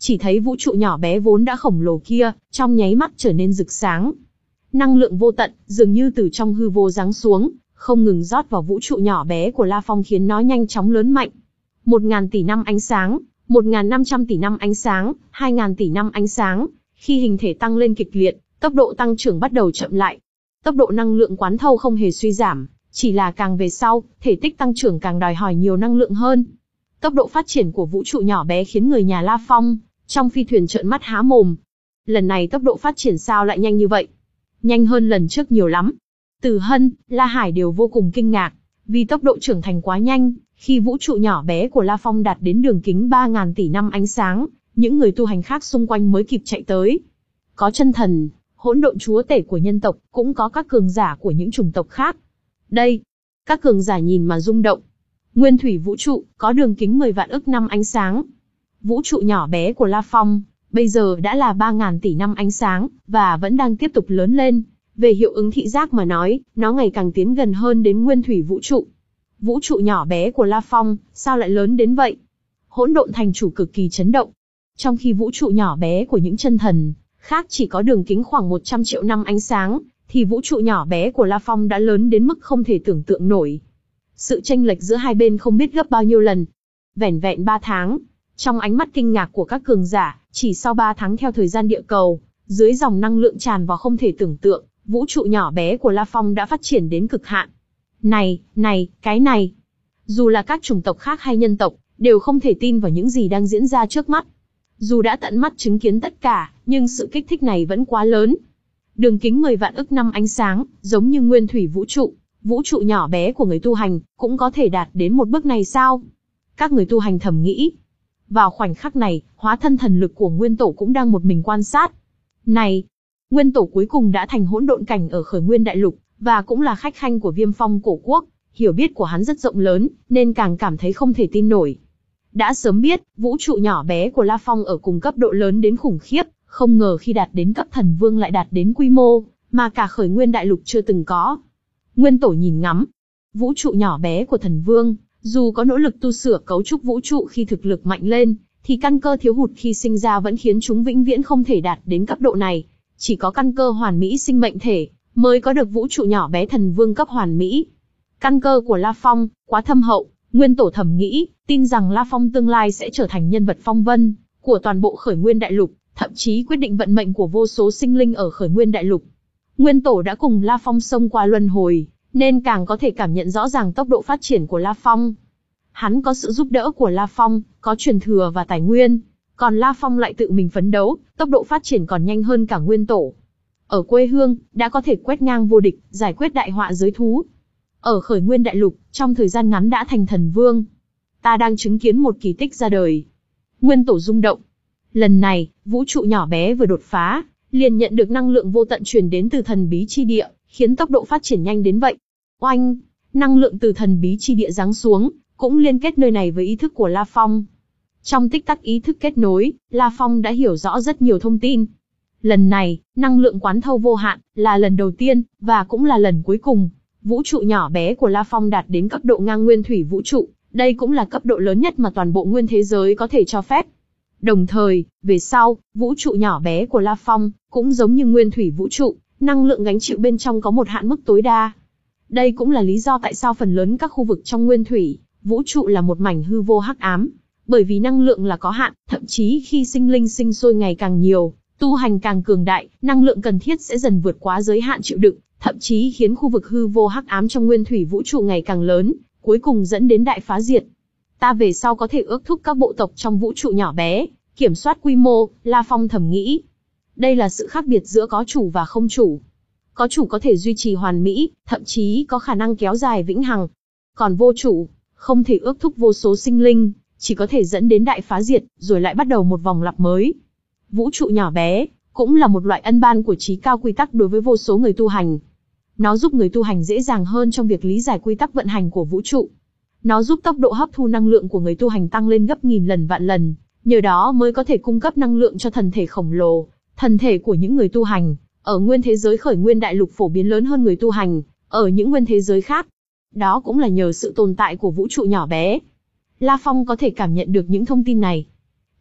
chỉ thấy vũ trụ nhỏ bé vốn đã khổng lồ kia, trong nháy mắt trở nên rực sáng. Năng lượng vô tận, dường như từ trong hư vô giáng xuống, không ngừng rót vào vũ trụ nhỏ bé của La Phong khiến nó nhanh chóng lớn mạnh. Một ngàn tỷ năm ánh sáng, một ngàn năm trăm tỷ năm ánh sáng, hai ngàn tỷ năm ánh sáng. Khi hình thể tăng lên kịch liệt, tốc độ tăng trưởng bắt đầu chậm lại. Tốc độ năng lượng quán thâu không hề suy giảm, chỉ là càng về sau, thể tích tăng trưởng càng đòi hỏi nhiều năng lượng hơn. Tốc độ phát triển của vũ trụ nhỏ bé khiến người nhà La Phong trong phi thuyền trợn mắt há mồm. Lần này tốc độ phát triển sao lại nhanh như vậy? Nhanh hơn lần trước nhiều lắm. Từ Hân, La Hải đều vô cùng kinh ngạc, vì tốc độ trưởng thành quá nhanh. Khi vũ trụ nhỏ bé của La Phong đạt đến đường kính ba ngàn tỷ năm ánh sáng, những người tu hành khác xung quanh mới kịp chạy tới. Có chân thần, hỗn độn chúa tể của nhân tộc, cũng có các cường giả của những chủng tộc khác. Đây, các cường giả nhìn mà rung động. Nguyên thủy vũ trụ, có đường kính mười vạn ức năm ánh sáng. Vũ trụ nhỏ bé của La Phong, bây giờ đã là ba ngàn tỷ năm ánh sáng, và vẫn đang tiếp tục lớn lên. Về hiệu ứng thị giác mà nói, nó ngày càng tiến gần hơn đến nguyên thủy vũ trụ. Vũ trụ nhỏ bé của La Phong, sao lại lớn đến vậy? Hỗn độn thành chủ cực kỳ chấn động. Trong khi vũ trụ nhỏ bé của những chân thần khác chỉ có đường kính khoảng một trăm triệu năm ánh sáng, thì vũ trụ nhỏ bé của La Phong đã lớn đến mức không thể tưởng tượng nổi. Sự chênh lệch giữa hai bên không biết gấp bao nhiêu lần. Vẻn vẹn ba tháng, trong ánh mắt kinh ngạc của các cường giả, chỉ sau ba tháng theo thời gian địa cầu, dưới dòng năng lượng tràn vào không thể tưởng tượng, vũ trụ nhỏ bé của La Phong đã phát triển đến cực hạn. Này, này, cái này. Dù là các chủng tộc khác hay nhân tộc, đều không thể tin vào những gì đang diễn ra trước mắt. Dù đã tận mắt chứng kiến tất cả, nhưng sự kích thích này vẫn quá lớn. Đường kính mười vạn ức năm ánh sáng, giống như nguyên thủy vũ trụ, vũ trụ nhỏ bé của người tu hành, cũng có thể đạt đến một bước này sao? Các người tu hành thầm nghĩ. Vào khoảnh khắc này, hóa thân thần lực của Nguyên Tổ cũng đang một mình quan sát. Này, Nguyên Tổ cuối cùng đã thành hỗn độn cảnh ở Khởi Nguyên Đại Lục, và cũng là khách khanh của Viêm Phong Cổ Quốc. Hiểu biết của hắn rất rộng lớn, nên càng cảm thấy không thể tin nổi. Đã sớm biết, vũ trụ nhỏ bé của La Phong ở cùng cấp độ lớn đến khủng khiếp, không ngờ khi đạt đến cấp thần vương lại đạt đến quy mô mà cả Khởi Nguyên Đại Lục chưa từng có. Nguyên Tổ nhìn ngắm vũ trụ nhỏ bé của thần vương, dù có nỗ lực tu sửa cấu trúc vũ trụ khi thực lực mạnh lên, thì căn cơ thiếu hụt khi sinh ra vẫn khiến chúng vĩnh viễn không thể đạt đến cấp độ này. Chỉ có căn cơ hoàn mỹ sinh mệnh thể mới có được vũ trụ nhỏ bé thần vương cấp hoàn mỹ. Căn cơ của La Phong quá thâm hậu, Nguyên Tổ thầm nghĩ, tin rằng La Phong tương lai sẽ trở thành nhân vật phong vân của toàn bộ Khởi Nguyên Đại Lục, thậm chí quyết định vận mệnh của vô số sinh linh ở Khởi Nguyên Đại Lục. Nguyên Tổ đã cùng La Phong xông qua luân hồi, nên càng có thể cảm nhận rõ ràng tốc độ phát triển của La Phong. Hắn có sự giúp đỡ của La Phong, có truyền thừa và tài nguyên, còn La Phong lại tự mình phấn đấu, tốc độ phát triển còn nhanh hơn cả Nguyên Tổ. Ở quê hương, đã có thể quét ngang vô địch, giải quyết đại họa giới thú. Ở Khởi Nguyên Đại Lục, trong thời gian ngắn đã thành thần vương. Ta đang chứng kiến một kỳ tích ra đời. Nguyên Tổ rung động. Lần này, vũ trụ nhỏ bé vừa đột phá, liền nhận được năng lượng vô tận truyền đến từ thần bí chi địa, khiến tốc độ phát triển nhanh đến vậy. Oanh! Năng lượng từ thần bí chi địa giáng xuống, cũng liên kết nơi này với ý thức của La Phong. Trong tích tắc ý thức kết nối, La Phong đã hiểu rõ rất nhiều thông tin. Lần này, năng lượng quán thâu vô hạn, là lần đầu tiên, và cũng là lần cuối cùng. Vũ trụ nhỏ bé của La Phong đạt đến cấp độ ngang nguyên thủy vũ trụ, đây cũng là cấp độ lớn nhất mà toàn bộ nguyên thế giới có thể cho phép. Đồng thời, về sau, vũ trụ nhỏ bé của La Phong, cũng giống như nguyên thủy vũ trụ, năng lượng gánh chịu bên trong có một hạn mức tối đa. Đây cũng là lý do tại sao phần lớn các khu vực trong nguyên thủy vũ trụ là một mảnh hư vô hắc ám, bởi vì năng lượng là có hạn, thậm chí khi sinh linh sinh sôi ngày càng nhiều, tu hành càng cường đại, năng lượng cần thiết sẽ dần vượt quá giới hạn chịu đựng, thậm chí khiến khu vực hư vô hắc ám trong nguyên thủy vũ trụ ngày càng lớn, cuối cùng dẫn đến đại phá diệt. Ta về sau có thể ước thúc các bộ tộc trong vũ trụ nhỏ bé, kiểm soát quy mô, La Phong thầm nghĩ. Đây là sự khác biệt giữa có chủ và không chủ. Có chủ có thể duy trì hoàn mỹ, thậm chí có khả năng kéo dài vĩnh hằng. Còn vô chủ, không thể ước thúc vô số sinh linh, chỉ có thể dẫn đến đại phá diệt, rồi lại bắt đầu một vòng lặp mới. Vũ trụ nhỏ bé, cũng là một loại ân ban của trí cao quy tắc đối với vô số người tu hành. Nó giúp người tu hành dễ dàng hơn trong việc lý giải quy tắc vận hành của vũ trụ. Nó giúp tốc độ hấp thu năng lượng của người tu hành tăng lên gấp nghìn lần vạn lần, nhờ đó mới có thể cung cấp năng lượng cho thần thể khổng lồ. Thần thể của những người tu hành, ở nguyên thế giới Khởi Nguyên Đại Lục phổ biến lớn hơn người tu hành, ở những nguyên thế giới khác. Đó cũng là nhờ sự tồn tại của vũ trụ nhỏ bé. La Phong có thể cảm nhận được những thông tin này.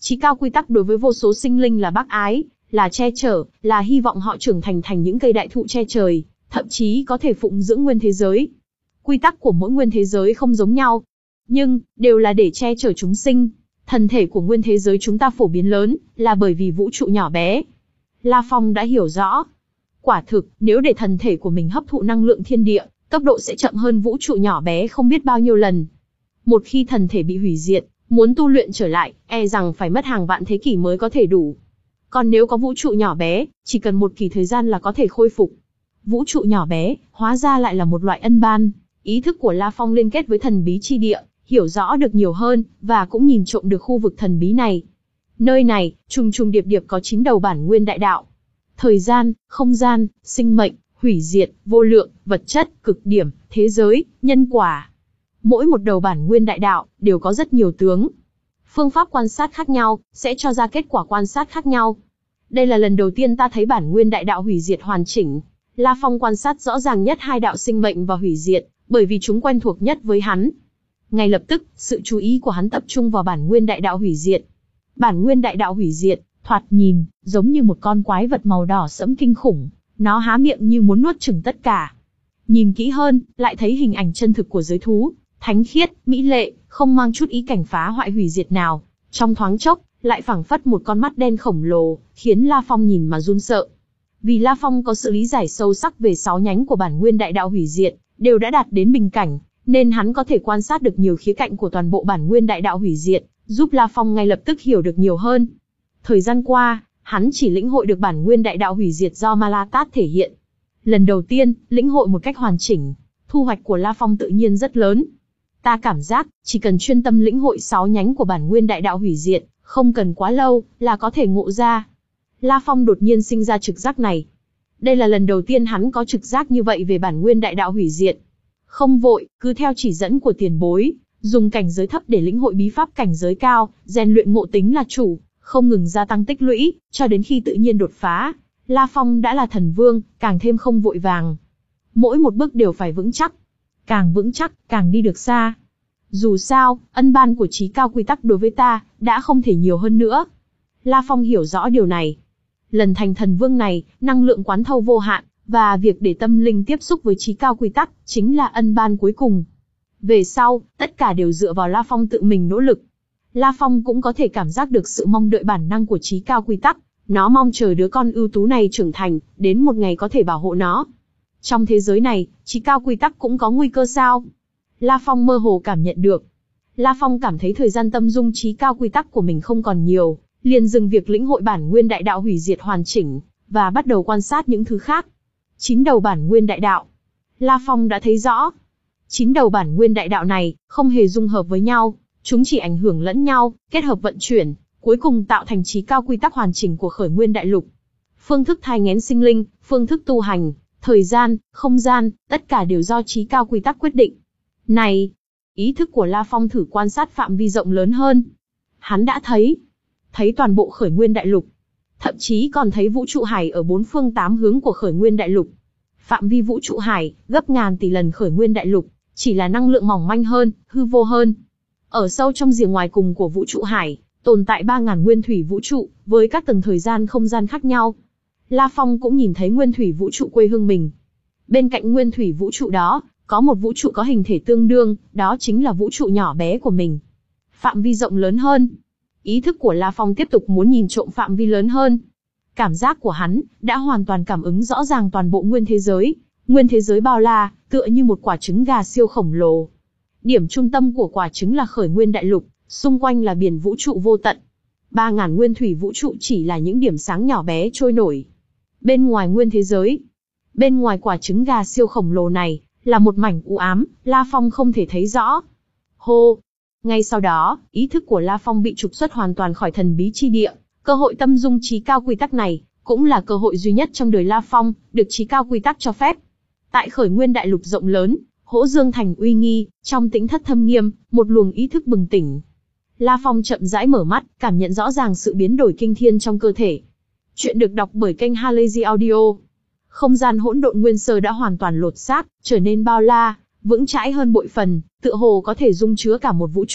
Chí cao quy tắc đối với vô số sinh linh là bác ái, là che chở, là hy vọng họ trưởng thành thành những cây đại thụ che trời, thậm chí có thể phụng dưỡng nguyên thế giới. Quy tắc của mỗi nguyên thế giới không giống nhau, nhưng đều là để che chở chúng sinh. Thần thể của nguyên thế giới chúng ta phổ biến lớn, là bởi vì vũ trụ nhỏ bé. La Phong đã hiểu rõ. Quả thực, nếu để thần thể của mình hấp thụ năng lượng thiên địa, tốc độ sẽ chậm hơn vũ trụ nhỏ bé không biết bao nhiêu lần. Một khi thần thể bị hủy diệt, muốn tu luyện trở lại, e rằng phải mất hàng vạn thế kỷ mới có thể đủ. Còn nếu có vũ trụ nhỏ bé, chỉ cần một kỳ thời gian là có thể khôi phục. Vũ trụ nhỏ bé, hóa ra lại là một loại ân ban. Ý thức của La Phong liên kết với thần bí chi địa, hiểu rõ được nhiều hơn, và cũng nhìn trộm được khu vực thần bí này. Nơi này, trùng trùng điệp điệp có chín đầu bản nguyên đại đạo. Thời gian, không gian, sinh mệnh, hủy diệt, vô lượng, vật chất, cực điểm, thế giới, nhân quả. Mỗi một đầu bản nguyên đại đạo, đều có rất nhiều tướng. Phương pháp quan sát khác nhau, sẽ cho ra kết quả quan sát khác nhau. Đây là lần đầu tiên ta thấy bản nguyên đại đạo hủy diệt hoàn chỉnh. La Phong quan sát rõ ràng nhất hai đạo sinh mệnh và hủy diệt, bởi vì chúng quen thuộc nhất với hắn. Ngay lập tức, sự chú ý của hắn tập trung vào bản nguyên đại đạo hủy diệt. Bản nguyên đại đạo hủy diệt, thoạt nhìn, giống như một con quái vật màu đỏ sẫm kinh khủng. Nó há miệng như muốn nuốt chửng tất cả. Nhìn kỹ hơn, lại thấy hình ảnh chân thực của giới thú, thánh khiết, mỹ lệ, không mang chút ý cảnh phá hoại hủy diệt nào. Trong thoáng chốc, lại phảng phất một con mắt đen khổng lồ, khiến La Phong nhìn mà run sợ. Vì La Phong có sự lý giải sâu sắc về sáu nhánh của bản nguyên đại đạo hủy diệt, đều đã đạt đến bình cảnh, nên hắn có thể quan sát được nhiều khía cạnh của toàn bộ bản nguyên đại đạo hủy diệt, giúp La Phong ngay lập tức hiểu được nhiều hơn. Thời gian qua, hắn chỉ lĩnh hội được bản nguyên đại đạo hủy diệt do Ma La Tát thể hiện. Lần đầu tiên, lĩnh hội một cách hoàn chỉnh, thu hoạch của La Phong tự nhiên rất lớn. Ta cảm giác, chỉ cần chuyên tâm lĩnh hội sáu nhánh của bản nguyên đại đạo hủy diệt, không cần quá lâu, là có thể ngộ ra. La Phong đột nhiên sinh ra trực giác này. Đây là lần đầu tiên hắn có trực giác như vậy về bản nguyên đại đạo hủy diệt. Không vội, cứ theo chỉ dẫn của tiền bối, dùng cảnh giới thấp để lĩnh hội bí pháp cảnh giới cao, rèn luyện ngộ tính là chủ, không ngừng gia tăng tích lũy, cho đến khi tự nhiên đột phá. La Phong đã là thần vương, càng thêm không vội vàng. Mỗi một bước đều phải vững chắc. Càng vững chắc, càng đi được xa. Dù sao, ân ban của chí cao quy tắc đối với ta, đã không thể nhiều hơn nữa. La Phong hiểu rõ điều này. Lần thành thần vương này, năng lượng quán thâu vô hạn, và việc để tâm linh tiếp xúc với chí cao quy tắc, chính là ân ban cuối cùng. Về sau, tất cả đều dựa vào La Phong tự mình nỗ lực. La Phong cũng có thể cảm giác được sự mong đợi bản năng của chí cao quy tắc. Nó mong chờ đứa con ưu tú này trưởng thành, đến một ngày có thể bảo hộ nó. Trong thế giới này, chí cao quy tắc cũng có nguy cơ sao? La Phong mơ hồ cảm nhận được. La Phong cảm thấy thời gian tâm dung chí cao quy tắc của mình không còn nhiều, liền dừng việc lĩnh hội bản nguyên đại đạo hủy diệt hoàn chỉnh, và bắt đầu quan sát những thứ khác. Chín đầu bản nguyên đại đạo. La Phong đã thấy rõ. Chín đầu bản nguyên đại đạo này, không hề dung hợp với nhau, chúng chỉ ảnh hưởng lẫn nhau, kết hợp vận chuyển, cuối cùng tạo thành chí cao quy tắc hoàn chỉnh của khởi nguyên đại lục. Phương thức thai nghén sinh linh, phương thức tu hành, thời gian, không gian, tất cả đều do chí cao quy tắc quyết định. Này, ý thức của La Phong thử quan sát phạm vi rộng lớn hơn. Hắn đã thấy, thấy toàn bộ khởi nguyên đại lục. Thậm chí còn thấy vũ trụ hải ở bốn phương tám hướng của khởi nguyên đại lục. Phạm vi vũ trụ hải, gấp ngàn tỷ lần khởi nguyên đại lục, chỉ là năng lượng mỏng manh hơn, hư vô hơn. Ở sâu trong rìa ngoài cùng của vũ trụ hải, tồn tại ba ngàn nguyên thủy vũ trụ, với các tầng thời gian không gian khác nhau. La Phong cũng nhìn thấy nguyên thủy vũ trụ quê hương mình. Bên cạnh nguyên thủy vũ trụ đó, có một vũ trụ có hình thể tương đương, đó chính là vũ trụ nhỏ bé của mình. Phạm vi rộng lớn hơn. Ý thức của La Phong tiếp tục muốn nhìn trộm phạm vi lớn hơn. Cảm giác của hắn, đã hoàn toàn cảm ứng rõ ràng toàn bộ nguyên thế giới. Nguyên thế giới bao la, tựa như một quả trứng gà siêu khổng lồ. Điểm trung tâm của quả trứng là khởi nguyên đại lục, xung quanh là biển vũ trụ vô tận. Ba ngàn nguyên thủy vũ trụ chỉ là những điểm sáng nhỏ bé trôi nổi. Bên ngoài nguyên thế giới, bên ngoài quả trứng gà siêu khổng lồ này, là một mảnh u ám, La Phong không thể thấy rõ. Hô! Ngay sau đó, ý thức của La Phong bị trục xuất hoàn toàn khỏi thần bí chi địa. Cơ hội tâm dung chí cao quy tắc này, cũng là cơ hội duy nhất trong đời La Phong, được chí cao quy tắc cho phép. Tại khởi nguyên đại lục rộng lớn, Hỗ Dương Thành uy nghi, trong tĩnh thất thâm nghiêm, một luồng ý thức bừng tỉnh. La Phong chậm rãi mở mắt, cảm nhận rõ ràng sự biến đổi kinh thiên trong cơ thể. Chuyện được đọc bởi kênh Halazy Audio. Không gian hỗn độn nguyên sơ đã hoàn toàn lột xác, trở nên bao la, vững chãi hơn bội phần, tựa hồ có thể dung chứa cả một vũ trụ.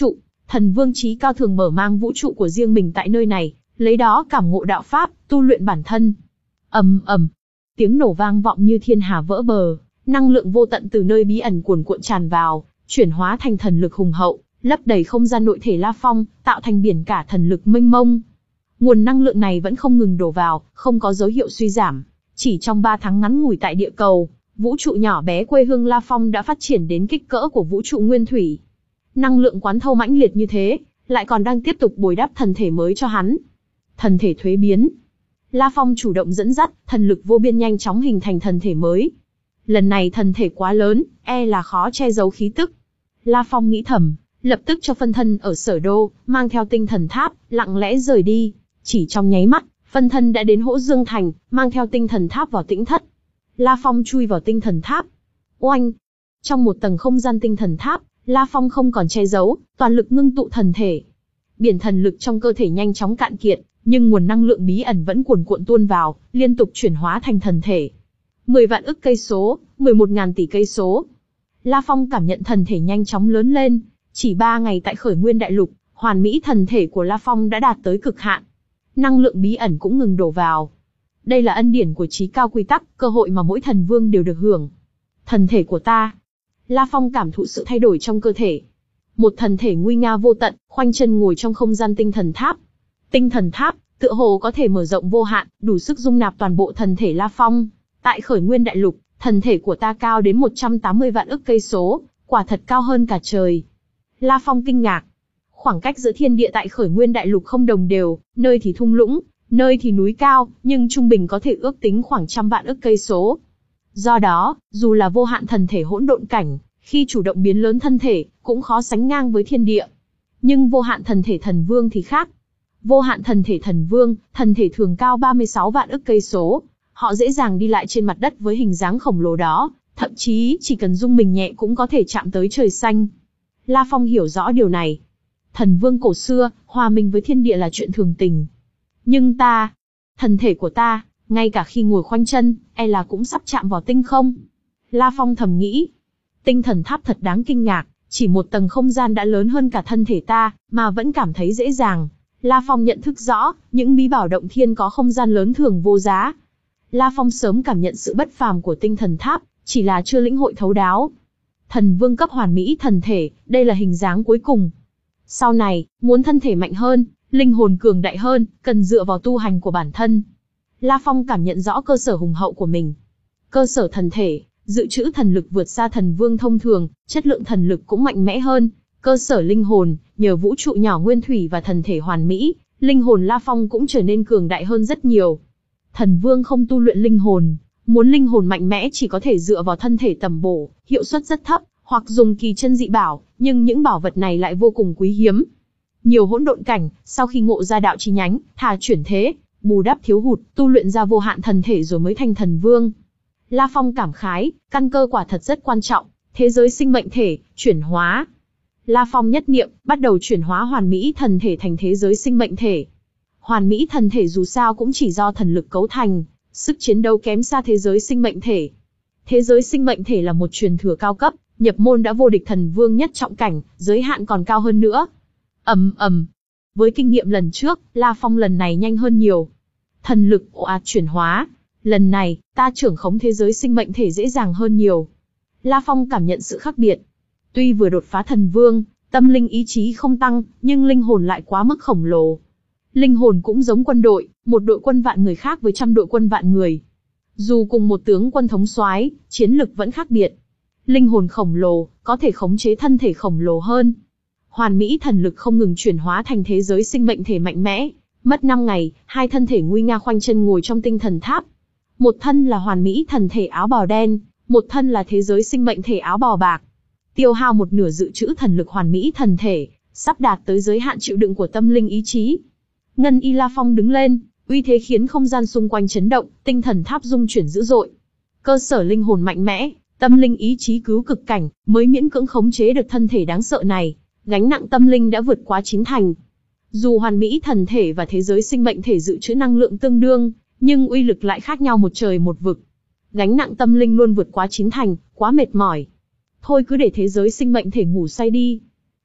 Thần Vương chí cao thường mở mang vũ trụ của riêng mình tại nơi này, lấy đó cảm ngộ đạo pháp, tu luyện bản thân. Ầm ầm, tiếng nổ vang vọng như thiên hà vỡ bờ, năng lượng vô tận từ nơi bí ẩn cuồn cuộn tràn vào, chuyển hóa thành thần lực hùng hậu, lấp đầy không gian nội thể La Phong, tạo thành biển cả thần lực mênh mông. Nguồn năng lượng này vẫn không ngừng đổ vào, không có dấu hiệu suy giảm. Chỉ trong ba tháng ngắn ngủi tại địa cầu, vũ trụ nhỏ bé quê hương La Phong đã phát triển đến kích cỡ của vũ trụ nguyên thủy. Năng lượng quán thâu mãnh liệt như thế, lại còn đang tiếp tục bồi đắp thần thể mới cho hắn. Thần thể thuế biến. La Phong chủ động dẫn dắt, thần lực vô biên nhanh chóng hình thành thần thể mới. Lần này thần thể quá lớn, e là khó che giấu khí tức. La Phong nghĩ thầm, lập tức cho phân thân ở Sở Đô, mang theo tinh thần tháp, lặng lẽ rời đi. Chỉ trong nháy mắt, phân thân đã đến Hỗ Dương Thành, mang theo tinh thần tháp vào Tĩnh Thất. La Phong chui vào tinh thần tháp. Oanh! Trong một tầng không gian tinh thần tháp, La Phong không còn che giấu, toàn lực ngưng tụ thần thể. Biển thần lực trong cơ thể nhanh chóng cạn kiệt, nhưng nguồn năng lượng bí ẩn vẫn cuồn cuộn tuôn vào, liên tục chuyển hóa thành thần thể. mười vạn ức cây số, mười một ngàn tỷ cây số. La Phong cảm nhận thần thể nhanh chóng lớn lên, chỉ ba ngày tại Khởi Nguyên Đại Lục, hoàn mỹ thần thể của La Phong đã đạt tới cực hạn. Năng lượng bí ẩn cũng ngừng đổ vào. Đây là ân điển của chí cao quy tắc, cơ hội mà mỗi thần vương đều được hưởng. Thần thể của ta. La Phong cảm thụ sự thay đổi trong cơ thể. Một thần thể nguy nga vô tận, khoanh chân ngồi trong không gian tinh thần tháp. Tinh thần tháp, tựa hồ có thể mở rộng vô hạn, đủ sức dung nạp toàn bộ thần thể La Phong. Tại Khởi Nguyên Đại Lục, thần thể của ta cao đến một trăm tám mươi vạn ức cây số, quả thật cao hơn cả trời. La Phong kinh ngạc. Khoảng cách giữa thiên địa tại Khởi Nguyên Đại Lục không đồng đều, nơi thì thung lũng, nơi thì núi cao, nhưng trung bình có thể ước tính khoảng trăm vạn ức cây số. Do đó, dù là vô hạn thần thể hỗn độn cảnh, khi chủ động biến lớn thân thể, cũng khó sánh ngang với thiên địa. Nhưng vô hạn thần thể thần vương thì khác. Vô hạn thần thể thần vương, thần thể thường cao ba mươi sáu vạn ức cây số. Họ dễ dàng đi lại trên mặt đất với hình dáng khổng lồ đó, thậm chí chỉ cần rung mình nhẹ cũng có thể chạm tới trời xanh. La Phong hiểu rõ điều này. Thần vương cổ xưa, hòa mình với thiên địa là chuyện thường tình. Nhưng ta, thần thể của ta, ngay cả khi ngồi khoanh chân, e là cũng sắp chạm vào tinh không. La Phong thầm nghĩ. Tinh thần tháp thật đáng kinh ngạc, chỉ một tầng không gian đã lớn hơn cả thân thể ta, mà vẫn cảm thấy dễ dàng. La Phong nhận thức rõ, những bí bảo động thiên có không gian lớn thường vô giá. La Phong sớm cảm nhận sự bất phàm của tinh thần tháp, chỉ là chưa lĩnh hội thấu đáo. Thần vương cấp hoàn mỹ thần thể, đây là hình dáng cuối cùng. Sau này, muốn thân thể mạnh hơn, linh hồn cường đại hơn, cần dựa vào tu hành của bản thân. La Phong cảm nhận rõ cơ sở hùng hậu của mình. Cơ sở thần thể, dự trữ thần lực vượt xa thần vương thông thường, chất lượng thần lực cũng mạnh mẽ hơn. Cơ sở linh hồn, nhờ vũ trụ nhỏ nguyên thủy và thần thể hoàn mỹ, linh hồn La Phong cũng trở nên cường đại hơn rất nhiều. Thần vương không tu luyện linh hồn, muốn linh hồn mạnh mẽ chỉ có thể dựa vào thân thể tầm bổ, hiệu suất rất thấp, hoặc dùng kỳ chân dị bảo, nhưng những bảo vật này lại vô cùng quý hiếm. Nhiều hỗn độn cảnh, sau khi ngộ ra đạo chi nhánh, thà chuyển thế, bù đắp thiếu hụt, tu luyện ra vô hạn thần thể rồi mới thành thần vương. La Phong cảm khái, căn cơ quả thật rất quan trọng, thế giới sinh mệnh thể, chuyển hóa. La Phong nhất niệm, bắt đầu chuyển hóa hoàn mỹ thần thể thành thế giới sinh mệnh thể. Hoàn mỹ thần thể dù sao cũng chỉ do thần lực cấu thành, sức chiến đấu kém xa thế giới sinh mệnh thể. Thế giới sinh mệnh thể là một truyền thừa cao cấp, nhập môn đã vô địch thần vương nhất trọng cảnh, giới hạn còn cao hơn nữa. Ầm ầm. Với kinh nghiệm lần trước, La Phong lần này nhanh hơn nhiều. Thần lực ồ ạt chuyển hóa. Lần này, ta trưởng khống thế giới sinh mệnh thể dễ dàng hơn nhiều. La Phong cảm nhận sự khác biệt. Tuy vừa đột phá thần vương, tâm linh ý chí không tăng, nhưng linh hồn lại quá mức khổng lồ. Linh hồn cũng giống quân đội, một đội quân vạn người khác với trăm đội quân vạn người. Dù cùng một tướng quân thống soái, chiến lực vẫn khác biệt. Linh hồn khổng lồ, có thể khống chế thân thể khổng lồ hơn. Hoàn mỹ thần lực không ngừng chuyển hóa thành thế giới sinh mệnh thể mạnh mẽ. Mất năm ngày, hai thân thể nguy nga khoanh chân ngồi trong tinh thần tháp. Một thân là hoàn mỹ thần thể áo bào đen, một thân là thế giới sinh mệnh thể áo bào bạc. Tiêu hao một nửa dự trữ thần lực hoàn mỹ thần thể, sắp đạt tới giới hạn chịu đựng của tâm linh ý chí. Ngân Y La Phong đứng lên, uy thế khiến không gian xung quanh chấn động, tinh thần tháp rung chuyển dữ dội. Cơ sở linh hồn mạnh mẽ, tâm linh ý chí cứu cực cảnh, mới miễn cưỡng khống chế được thân thể đáng sợ này. Gánh nặng tâm linh đã vượt quá chín thành. Dù hoàn mỹ thần thể và thế giới sinh mệnh thể dự trữ năng lượng tương đương, nhưng uy lực lại khác nhau một trời một vực. Gánh nặng tâm linh luôn vượt quá chín thành, quá mệt mỏi. Thôi cứ để thế giới sinh mệnh thể ngủ say đi.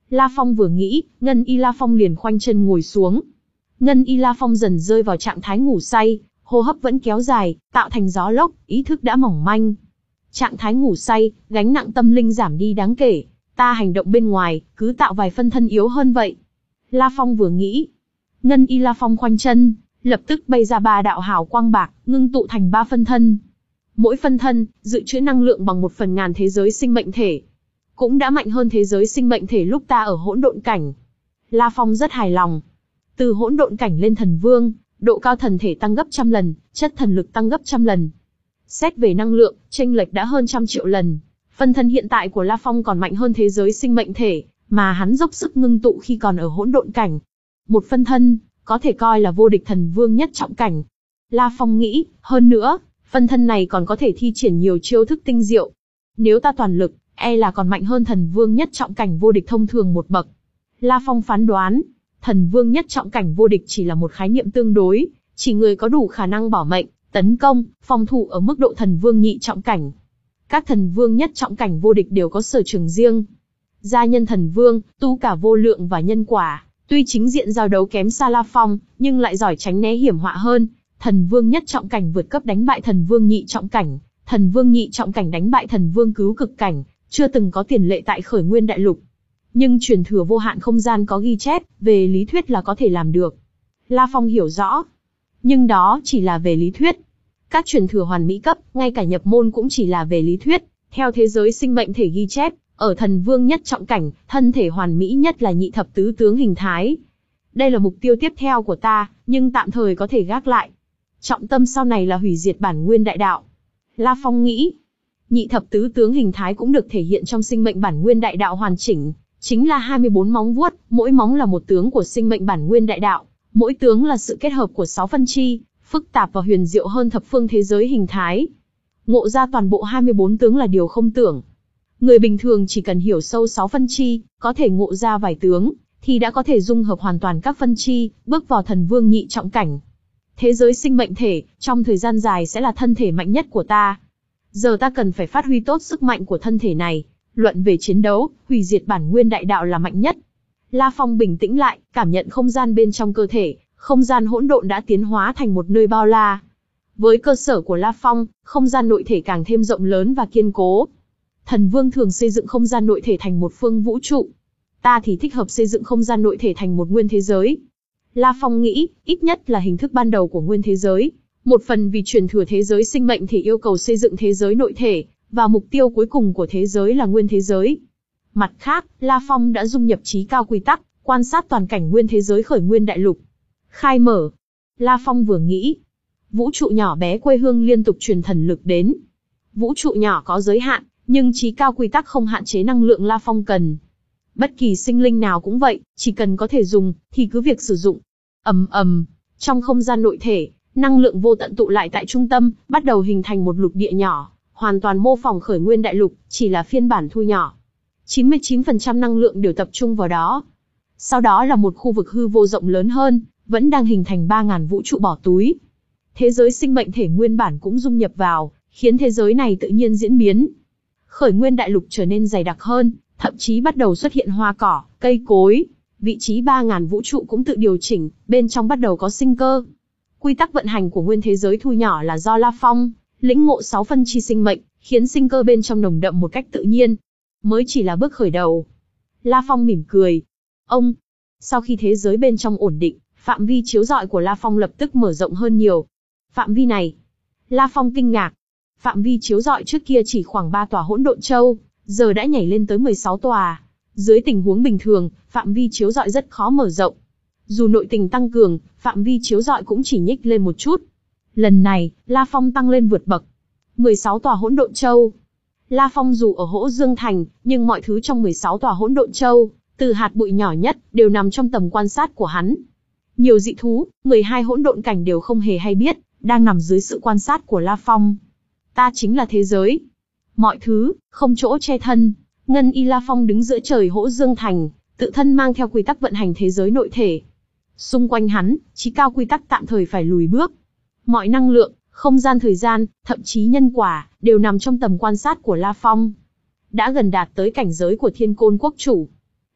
La Phong vừa nghĩ, Ngân Y La Phong liền khoanh chân ngồi xuống. Ngân Y La Phong dần rơi vào trạng thái ngủ say, hô hấp vẫn kéo dài, tạo thành gió lốc, ý thức đã mỏng manh. Trạng thái ngủ say, gánh nặng tâm linh giảm đi đáng kể. Ta hành động bên ngoài, cứ tạo vài phân thân yếu hơn vậy. La Phong vừa nghĩ. Ngân Y La Phong khoanh chân, lập tức bay ra ba đạo hào quang bạc, ngưng tụ thành ba phân thân. Mỗi phân thân, dự trữ năng lượng bằng một phần ngàn thế giới sinh mệnh thể. Cũng đã mạnh hơn thế giới sinh mệnh thể lúc ta ở hỗn độn cảnh. La Phong rất hài lòng. Từ hỗn độn cảnh lên thần vương, độ cao thần thể tăng gấp trăm lần, chất thần lực tăng gấp trăm lần. Xét về năng lượng, chênh lệch đã hơn trăm triệu lần. Phân thân hiện tại của La Phong còn mạnh hơn thế giới sinh mệnh thể, mà hắn dốc sức ngưng tụ khi còn ở hỗn độn cảnh. Một phân thân, có thể coi là vô địch thần vương nhất trọng cảnh. La Phong nghĩ, hơn nữa, phân thân này còn có thể thi triển nhiều chiêu thức tinh diệu. Nếu ta toàn lực, e là còn mạnh hơn thần vương nhất trọng cảnh vô địch thông thường một bậc. La Phong phán đoán, thần vương nhất trọng cảnh vô địch chỉ là một khái niệm tương đối, chỉ người có đủ khả năng bảo mệnh, tấn công, phòng thủ ở mức độ thần vương nhị trọng cảnh. Các thần vương nhất trọng cảnh vô địch đều có sở trường riêng. Gia nhân thần vương, tu cả vô lượng và nhân quả, tuy chính diện giao đấu kém xa La Phong, nhưng lại giỏi tránh né hiểm họa hơn. Thần vương nhất trọng cảnh vượt cấp đánh bại thần vương nhị trọng cảnh, thần vương nhị trọng cảnh đánh bại thần vương cứu cực cảnh, chưa từng có tiền lệ tại Khởi Nguyên Đại Lục. Nhưng truyền thừa vô hạn không gian có ghi chép, về lý thuyết là có thể làm được. La Phong hiểu rõ. Nhưng đó chỉ là về lý thuyết. Các truyền thừa hoàn mỹ cấp, ngay cả nhập môn cũng chỉ là về lý thuyết. Theo thế giới sinh mệnh thể ghi chép, ở thần vương nhất trọng cảnh, thân thể hoàn mỹ nhất là nhị thập tứ tướng hình thái. Đây là mục tiêu tiếp theo của ta, nhưng tạm thời có thể gác lại. Trọng tâm sau này là hủy diệt bản nguyên đại đạo. La Phong nghĩ, nhị thập tứ tướng hình thái cũng được thể hiện trong sinh mệnh bản nguyên đại đạo hoàn chỉnh, chính là hai mươi bốn móng vuốt, mỗi móng là một tướng của sinh mệnh bản nguyên đại đạo, mỗi tướng là sự kết hợp của sáu phân chi, phức tạp và huyền diệu hơn thập phương thế giới hình thái. Ngộ ra toàn bộ hai mươi bốn tướng là điều không tưởng. Người bình thường chỉ cần hiểu sâu sáu phân chi, có thể ngộ ra vài tướng, thì đã có thể dung hợp hoàn toàn các phân chi, bước vào thần vương nhị trọng cảnh. Thế giới sinh mệnh thể, trong thời gian dài sẽ là thân thể mạnh nhất của ta. Giờ ta cần phải phát huy tốt sức mạnh của thân thể này. Luận về chiến đấu, hủy diệt bản nguyên đại đạo là mạnh nhất. La Phong bình tĩnh lại, cảm nhận không gian bên trong cơ thể, không gian hỗn độn đã tiến hóa thành một nơi bao la. Với cơ sở của La Phong, không gian nội thể càng thêm rộng lớn và kiên cố. Thần Vương thường xây dựng không gian nội thể thành một phương vũ trụ. Ta thì thích hợp xây dựng không gian nội thể thành một nguyên thế giới. La Phong nghĩ, ít nhất là hình thức ban đầu của nguyên thế giới. Một phần vì truyền thừa thế giới sinh mệnh thể yêu cầu xây dựng thế giới nội thể, và mục tiêu cuối cùng của thế giới là nguyên thế giới. Mặt khác, La Phong đã dung nhập trí cao quy tắc, quan sát toàn cảnh nguyên thế giới Khởi Nguyên Đại Lục. Khai mở. La Phong vừa nghĩ. Vũ trụ nhỏ bé quê hương liên tục truyền thần lực đến. Vũ trụ nhỏ có giới hạn, nhưng trí cao quy tắc không hạn chế năng lượng La Phong cần. Bất kỳ sinh linh nào cũng vậy, chỉ cần có thể dùng, thì cứ việc sử dụng. Ầm ầm, trong không gian nội thể, năng lượng vô tận tụ lại tại trung tâm, bắt đầu hình thành một lục địa nhỏ, hoàn toàn mô phỏng Khởi Nguyên Đại Lục, chỉ là phiên bản thu nhỏ. chín mươi chín phần trăm năng lượng đều tập trung vào đó. Sau đó là một khu vực hư vô rộng lớn hơn, vẫn đang hình thành ba nghìn vũ trụ bỏ túi. Thế giới sinh mệnh thể nguyên bản cũng dung nhập vào, khiến thế giới này tự nhiên diễn biến. Khởi Nguyên Đại Lục trở nên dày đặc hơn, thậm chí bắt đầu xuất hiện hoa cỏ, cây cối. Vị trí ba nghìn vũ trụ cũng tự điều chỉnh, bên trong bắt đầu có sinh cơ. Quy tắc vận hành của nguyên thế giới thu nhỏ là do La Phong lĩnh ngộ sáu phân chi sinh mệnh, khiến sinh cơ bên trong nồng đậm một cách tự nhiên. Mới chỉ là bước khởi đầu. La Phong mỉm cười. Ông, sau khi thế giới bên trong ổn định, phạm vi chiếu rọi của La Phong lập tức mở rộng hơn nhiều. Phạm vi này, La Phong kinh ngạc. Phạm vi chiếu rọi trước kia chỉ khoảng ba tòa hỗn độn châu, giờ đã nhảy lên tới mười sáu tòa. Dưới tình huống bình thường, phạm vi chiếu rọi rất khó mở rộng. Dù nội tình tăng cường, phạm vi chiếu rọi cũng chỉ nhích lên một chút. Lần này, La Phong tăng lên vượt bậc. mười sáu tòa hỗn độn châu. La Phong dù ở Hỗ Dương Thành, nhưng mọi thứ trong mười sáu tòa hỗn độn châu, từ hạt bụi nhỏ nhất, đều nằm trong tầm quan sát của hắn. Nhiều dị thú, mười hai hỗn độn cảnh đều không hề hay biết, đang nằm dưới sự quan sát của La Phong. Ta chính là thế giới. Mọi thứ, không chỗ che thân. Ngân Y La Phong đứng giữa trời Hỗ Dương Thành, tự thân mang theo quy tắc vận hành thế giới nội thể. Xung quanh hắn, trí cao quy tắc tạm thời phải lùi bước. Mọi năng lượng, không gian thời gian, thậm chí nhân quả, đều nằm trong tầm quan sát của La Phong. Đã gần đạt tới cảnh giới của Thiên Côn Quốc Chủ.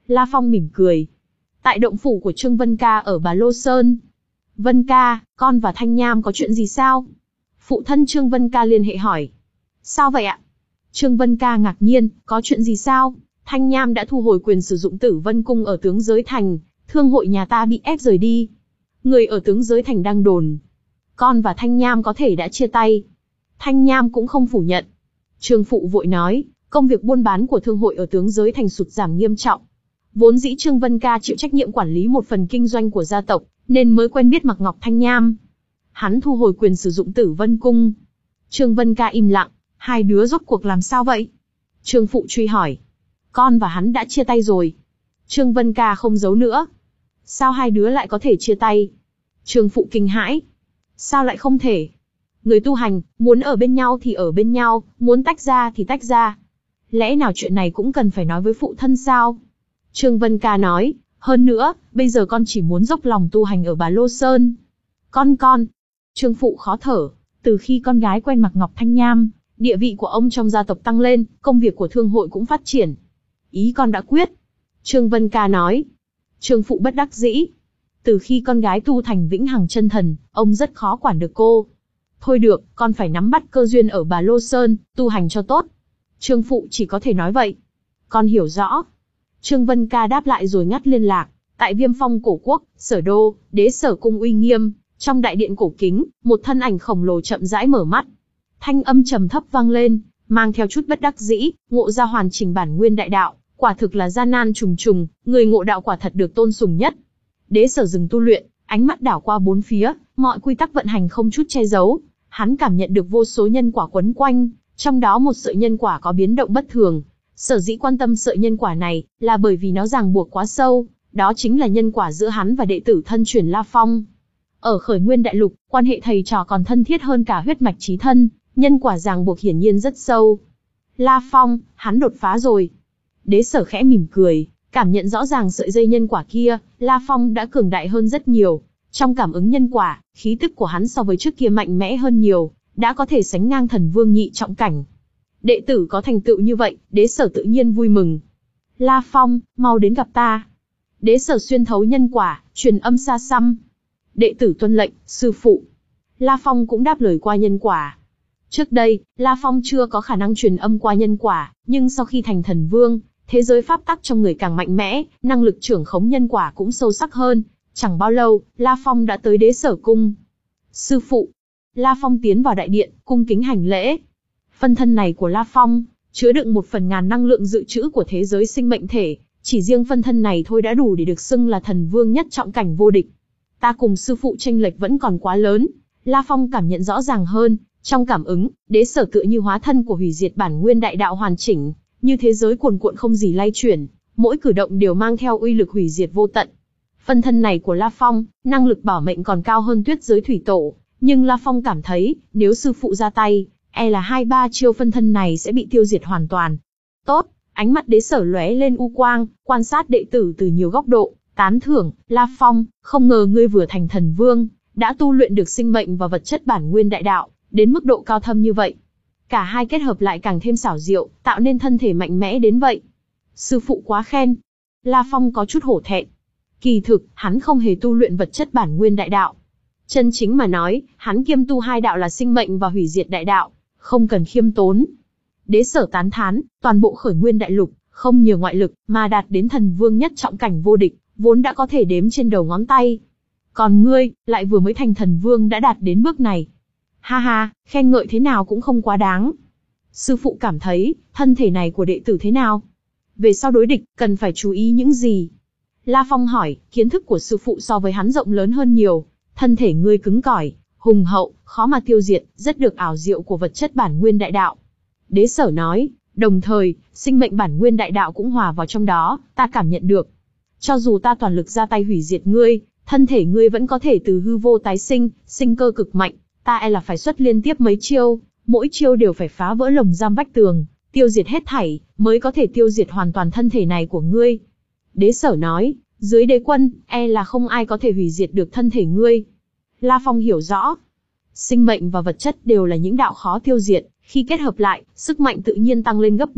La Phong mỉm cười. Tại động phủ của Trương Vân Ca ở Bà Lô Sơn. Vân Ca, con và Thanh Nham có chuyện gì sao? Phụ thân Trương Vân Ca liên hệ hỏi. Sao vậy ạ? Trương Vân Ca ngạc nhiên, có chuyện gì sao? Thanh Nham đã thu hồi quyền sử dụng Tử Vân Cung ở Tướng Giới Thành, thương hội nhà ta bị ép rời đi. Người ở Tướng Giới Thành đang đồn. Con và Thanh Nham có thể đã chia tay. Thanh Nham cũng không phủ nhận. Trương Phụ vội nói, công việc buôn bán của thương hội ở Tướng Giới Thành sụt giảm nghiêm trọng. Vốn dĩ Trương Vân Ca chịu trách nhiệm quản lý một phần kinh doanh của gia tộc, nên mới quen biết Mạc Ngọc Thanh Nham. Hắn thu hồi quyền sử dụng Tử Vân Cung. Trương Vân Ca im lặng, hai đứa rốt cuộc làm sao vậy? Trương Phụ truy hỏi. Con và hắn đã chia tay rồi. Trương Vân Ca không giấu nữa. Sao hai đứa lại có thể chia tay? Trương Phụ kinh hãi. Sao lại không thể? Người tu hành, muốn ở bên nhau thì ở bên nhau, muốn tách ra thì tách ra. Lẽ nào chuyện này cũng cần phải nói với phụ thân sao? Trương Vân Ca nói, hơn nữa, bây giờ con chỉ muốn dốc lòng tu hành ở Bà Lô Sơn. Con con. Trương Phụ khó thở, từ khi con gái quen Mạc Ngọc Thanh Nham, địa vị của ông trong gia tộc tăng lên, công việc của thương hội cũng phát triển. Ý con đã quyết. Trương Vân Ca nói. Trương Phụ bất đắc dĩ. Từ khi con gái tu thành vĩnh hằng chân thần, ông rất khó quản được cô. Thôi được, con phải nắm bắt cơ duyên ở Bà Lô Sơn, tu hành cho tốt. Trương Phụ chỉ có thể nói vậy. Con hiểu rõ. Trương Vân Ca đáp lại rồi ngắt liên lạc. Tại Viêm Phong cổ quốc, Sở Đô, Đế Sở cung uy nghiêm, trong đại điện cổ kính, một thân ảnh khổng lồ chậm rãi mở mắt. Thanh âm trầm thấp vang lên, mang theo chút bất đắc dĩ, ngộ ra hoàn chỉnh bản nguyên đại đạo, quả thực là gian nan trùng trùng, người ngộ đạo quả thật được tôn sùng nhất. Đế Sở dừng tu luyện, ánh mắt đảo qua bốn phía, mọi quy tắc vận hành không chút che giấu, hắn cảm nhận được vô số nhân quả quấn quanh, trong đó một sợi nhân quả có biến động bất thường. Sở dĩ quan tâm sợi nhân quả này, là bởi vì nó ràng buộc quá sâu, đó chính là nhân quả giữa hắn và đệ tử thân truyền La Phong. Ở Khởi Nguyên Đại Lục, quan hệ thầy trò còn thân thiết hơn cả huyết mạch chí thân, nhân quả ràng buộc hiển nhiên rất sâu. La Phong, hắn đột phá rồi. Đế Sở khẽ mỉm cười, cảm nhận rõ ràng sợi dây nhân quả kia, La Phong đã cường đại hơn rất nhiều. Trong cảm ứng nhân quả, khí tức của hắn so với trước kia mạnh mẽ hơn nhiều, đã có thể sánh ngang thần vương nhị trọng cảnh. Đệ tử có thành tựu như vậy, Đế Sở tự nhiên vui mừng. La Phong, mau đến gặp ta. Đế Sở xuyên thấu nhân quả, truyền âm xa xăm. Đệ tử tuân lệnh, sư phụ. La Phong cũng đáp lời qua nhân quả. Trước đây, La Phong chưa có khả năng truyền âm qua nhân quả, nhưng sau khi thành thần vương, thế giới pháp tắc trong người càng mạnh mẽ, năng lực trưởng khống nhân quả cũng sâu sắc hơn. Chẳng bao lâu, La Phong đã tới Đế Sở cung. Sư phụ. La Phong tiến vào đại điện, cung kính hành lễ. Phân thân này của La Phong, chứa đựng một phần ngàn năng lượng dự trữ của thế giới sinh mệnh thể, chỉ riêng phân thân này thôi đã đủ để được xưng là thần vương nhất trọng cảnh vô địch. Ta cùng sư phụ chênh lệch vẫn còn quá lớn. La Phong cảm nhận rõ ràng hơn, trong cảm ứng, Đế Sở tựa như hóa thân của hủy diệt bản nguyên đại đạo hoàn chỉnh, như thế giới cuồn cuộn không gì lay chuyển, mỗi cử động đều mang theo uy lực hủy diệt vô tận. Phân thân này của La Phong, năng lực bảo mệnh còn cao hơn Tuyết Giới Thủy Tổ, nhưng La Phong cảm thấy, nếu sư phụ ra tay, e là hai ba chiêu phân thân này sẽ bị tiêu diệt hoàn toàn. Tốt, ánh mắt Đế Sở lóe lên u quang, quan sát đệ tử từ nhiều góc độ, tán thưởng, La Phong, không ngờ ngươi vừa thành thần vương, đã tu luyện được sinh mệnh và vật chất bản nguyên đại đạo, đến mức độ cao thâm như vậy. Cả hai kết hợp lại càng thêm xảo diệu, tạo nên thân thể mạnh mẽ đến vậy. Sư phụ quá khen. La Phong có chút hổ thẹn. Kỳ thực, hắn không hề tu luyện vật chất bản nguyên đại đạo. Chân chính mà nói, hắn kiêm tu hai đạo là sinh mệnh và hủy diệt đại đạo, không cần khiêm tốn. Đế Sở tán thán, toàn bộ Khởi Nguyên Đại Lục, không nhờ ngoại lực, mà đạt đến thần vương nhất trọng cảnh vô địch, vốn đã có thể đếm trên đầu ngón tay. Còn ngươi, lại vừa mới thành thần vương đã đạt đến bước này. Ha ha, khen ngợi thế nào cũng không quá đáng. Sư phụ cảm thấy, thân thể này của đệ tử thế nào? Về sau đối địch, cần phải chú ý những gì? La Phong hỏi, kiến thức của sư phụ so với hắn rộng lớn hơn nhiều. Thân thể ngươi cứng cỏi, hùng hậu, khó mà tiêu diệt, rất được ảo diệu của vật chất bản nguyên đại đạo. Đế Sở nói, đồng thời, sinh mệnh bản nguyên đại đạo cũng hòa vào trong đó, ta cảm nhận được. Cho dù ta toàn lực ra tay hủy diệt ngươi, thân thể ngươi vẫn có thể từ hư vô tái sinh, sinh cơ cực mạnh, ta e là phải xuất liên tiếp mấy chiêu, mỗi chiêu đều phải phá vỡ lồng giam vách tường, tiêu diệt hết thảy, mới có thể tiêu diệt hoàn toàn thân thể này của ngươi. Đế Sở nói, dưới đế quân, e là không ai có thể hủy diệt được thân thể ngươi. La Phong hiểu rõ, sinh mệnh và vật chất đều là những đạo khó tiêu diệt, khi kết hợp lại, sức mạnh tự nhiên tăng lên gấp bội,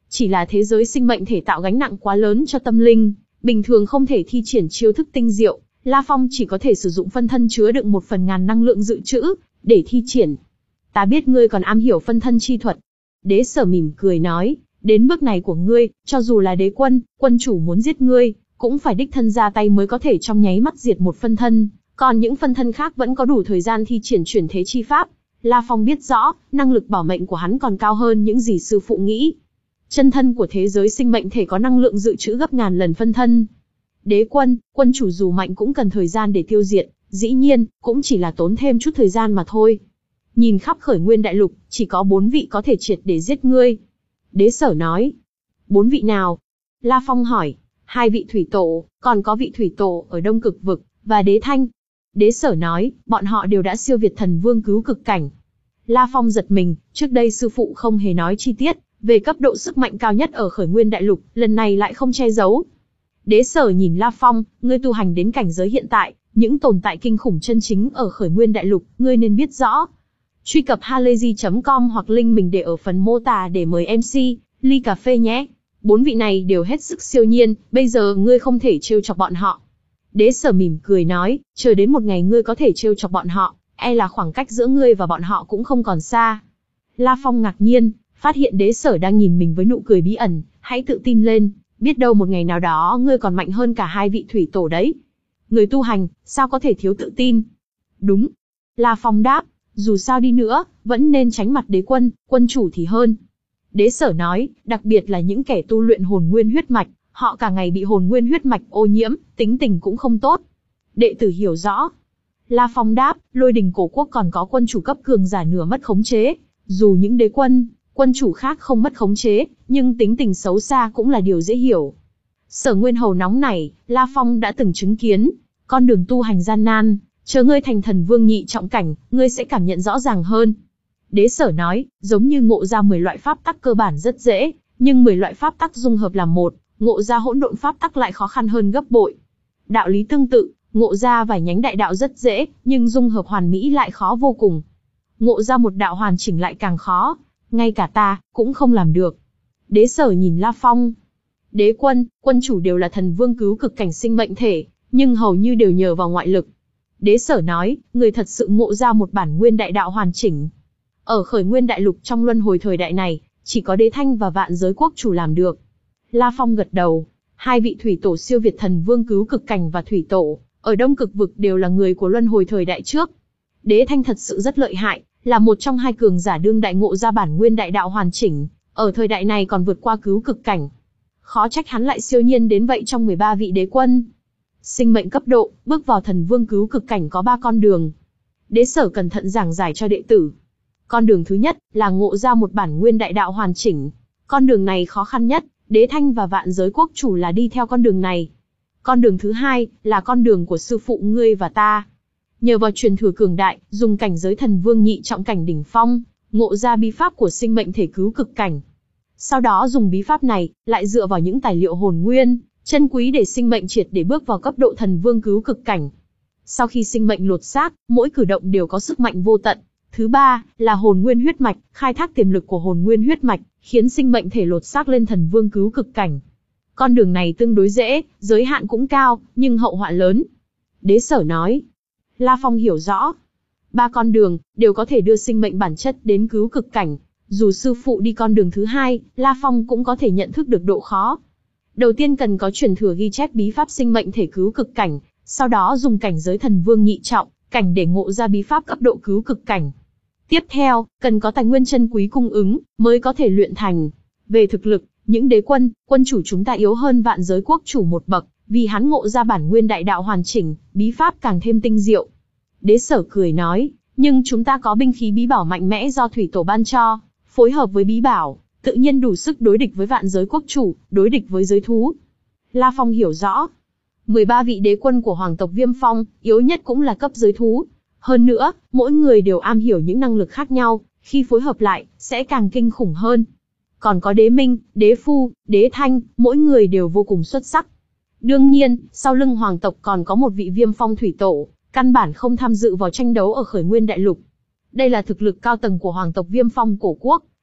Chỉ là thế giới sinh mệnh thể tạo gánh nặng quá lớn cho tâm linh, bình thường không thể thi triển chiêu thức tinh diệu, La Phong chỉ có thể sử dụng phân thân chứa đựng một phần ngàn năng lượng dự trữ, để thi triển. Ta biết ngươi còn am hiểu phân thân chi thuật. Đế Sở mỉm cười nói, đến bước này của ngươi, cho dù là đế quân, quân chủ muốn giết ngươi, cũng phải đích thân ra tay mới có thể trong nháy mắt diệt một phân thân, còn những phân thân khác vẫn có đủ thời gian thi triển chuyển thế chi pháp. La Phong biết rõ, năng lực bảo mệnh của hắn còn cao hơn những gì sư phụ nghĩ. Chân thân của thế giới sinh mệnh thể có năng lượng dự trữ gấp ngàn lần phân thân. Đế quân, quân chủ dù mạnh cũng cần thời gian để tiêu diệt, dĩ nhiên, cũng chỉ là tốn thêm chút thời gian mà thôi. Nhìn khắp khởi nguyên đại lục, chỉ có bốn vị có thể triệt để giết ngươi. Đế Sở nói. Bốn vị nào? La Phong hỏi. Hai vị thủy tổ, còn có vị thủy tổ ở Đông Cực Vực, và Đế Thanh. Đế Sở nói, bọn họ đều đã siêu việt thần vương cứu cực cảnh. La Phong giật mình, trước đây sư phụ không hề nói chi tiết, về cấp độ sức mạnh cao nhất ở khởi nguyên đại lục, lần này lại không che giấu. Đế Sở nhìn La Phong, ngươi tu hành đến cảnh giới hiện tại, những tồn tại kinh khủng chân chính ở khởi nguyên đại lục, ngươi nên biết rõ. Truy cập halayzi chấm com hoặc link mình để ở phần mô tả để mời em xê, ly cà phê nhé. Bốn vị này đều hết sức siêu nhiên, bây giờ ngươi không thể trêu chọc bọn họ. Đế Sở mỉm cười nói, chờ đến một ngày ngươi có thể trêu chọc bọn họ, e là khoảng cách giữa ngươi và bọn họ cũng không còn xa. La Phong ngạc nhiên, phát hiện Đế Sở đang nhìn mình với nụ cười bí ẩn, hãy tự tin lên, biết đâu một ngày nào đó ngươi còn mạnh hơn cả hai vị thủy tổ đấy. Người tu hành, sao có thể thiếu tự tin? Đúng. La Phong đáp, dù sao đi nữa, vẫn nên tránh mặt đế quân, quân chủ thì hơn. Đế Sở nói, đặc biệt là những kẻ tu luyện hồn nguyên huyết mạch, họ cả ngày bị hồn nguyên huyết mạch ô nhiễm, tính tình cũng không tốt. Đệ tử hiểu rõ. La Phong đáp, Lôi Đình cổ quốc còn có quân chủ cấp cường giả nửa mất khống chế, dù những đế quân, quân chủ khác không mất khống chế, nhưng tính tình xấu xa cũng là điều dễ hiểu. Sở Nguyên Hầu nóng nảy, La Phong đã từng chứng kiến, con đường tu hành gian nan, chờ ngươi thành thần vương nhị trọng cảnh, ngươi sẽ cảm nhận rõ ràng hơn. Đế Sở nói, giống như ngộ ra mười loại pháp tắc cơ bản rất dễ, nhưng mười loại pháp tắc dung hợp làm một, ngộ ra hỗn độn pháp tắc lại khó khăn hơn gấp bội. Đạo lý tương tự, ngộ ra vài nhánh đại đạo rất dễ, nhưng dung hợp hoàn mỹ lại khó vô cùng. Ngộ ra một đạo hoàn chỉnh lại càng khó, ngay cả ta cũng không làm được. Đế Sở nhìn La Phong. Đế quân, quân chủ đều là thần vương cứu cực cảnh sinh mệnh thể, nhưng hầu như đều nhờ vào ngoại lực. Đế Sở nói, người thật sự ngộ ra một bản nguyên đại đạo hoàn chỉnh. Ở khởi nguyên đại lục trong luân hồi thời đại này, chỉ có Đế Thanh và Vạn Giới Quốc chủ làm được. La Phong gật đầu, hai vị thủy tổ siêu việt thần vương cứu cực cảnh và thủy tổ, ở Đông Cực Vực đều là người của luân hồi thời đại trước. Đế Thanh thật sự rất lợi hại, là một trong hai cường giả đương đại ngộ ra bản nguyên đại đạo hoàn chỉnh, ở thời đại này còn vượt qua cứu cực cảnh. Khó trách hắn lại siêu nhiên đến vậy trong mười ba vị đế quân. Sinh mệnh cấp độ, bước vào thần vương cứu cực cảnh có ba con đường. Đế Sở cẩn thận giảng giải cho đệ tử. Con đường thứ nhất là ngộ ra một bản nguyên đại đạo hoàn chỉnh. Con đường này khó khăn nhất, Đế Thanh và Vạn Giới Quốc chủ là đi theo con đường này. Con đường thứ hai là con đường của sư phụ ngươi và ta. Nhờ vào truyền thừa cường đại, dùng cảnh giới thần vương nhị trọng cảnh đỉnh phong, ngộ ra bí pháp của sinh mệnh thể cứu cực cảnh. Sau đó dùng bí pháp này, lại dựa vào những tài liệu hồn nguyên, chân quý để sinh mệnh triệt để bước vào cấp độ thần vương cứu cực cảnh. Sau khi sinh mệnh lột xác, mỗi cử động đều có sức mạnh vô tận. Thứ ba, là hồn nguyên huyết mạch, khai thác tiềm lực của hồn nguyên huyết mạch, khiến sinh mệnh thể lột xác lên thần vương cứu cực cảnh. Con đường này tương đối dễ, giới hạn cũng cao, nhưng hậu họa lớn. Đế Sở nói. La Phong hiểu rõ. Ba con đường, đều có thể đưa sinh mệnh bản chất đến cứu cực cảnh. Dù sư phụ đi con đường thứ hai, La Phong cũng có thể nhận thức được độ khó. Đầu tiên cần có truyền thừa ghi chép bí pháp sinh mệnh thể cứu cực cảnh, sau đó dùng cảnh giới thần vương nhị trọng, cảnh để ngộ ra bí pháp cấp độ cứu cực cảnh. Tiếp theo, cần có tài nguyên chân quý cung ứng, mới có thể luyện thành. Về thực lực, những đế quân, quân chủ chúng ta yếu hơn Vạn Giới Quốc chủ một bậc, vì hắn ngộ ra bản nguyên đại đạo hoàn chỉnh, bí pháp càng thêm tinh diệu. Đế Sở cười nói, nhưng chúng ta có binh khí bí bảo mạnh mẽ do thủy tổ ban cho, phối hợp với bí bảo, tự nhiên đủ sức đối địch với Vạn Giới Quốc chủ, đối địch với giới thú. La Phong hiểu rõ. mười ba vị đế quân của hoàng tộc Viêm Phong, yếu nhất cũng là cấp giới thú. Hơn nữa, mỗi người đều am hiểu những năng lực khác nhau, khi phối hợp lại, sẽ càng kinh khủng hơn. Còn có đế Minh, đế Phu, đế Thanh, mỗi người đều vô cùng xuất sắc. Đương nhiên, sau lưng hoàng tộc còn có một vị Viêm Phong thủy tổ, căn bản không tham dự vào tranh đấu ở khởi nguyên đại lục. Đây là thực lực cao tầng của hoàng tộc Viêm Phong cổ quốc,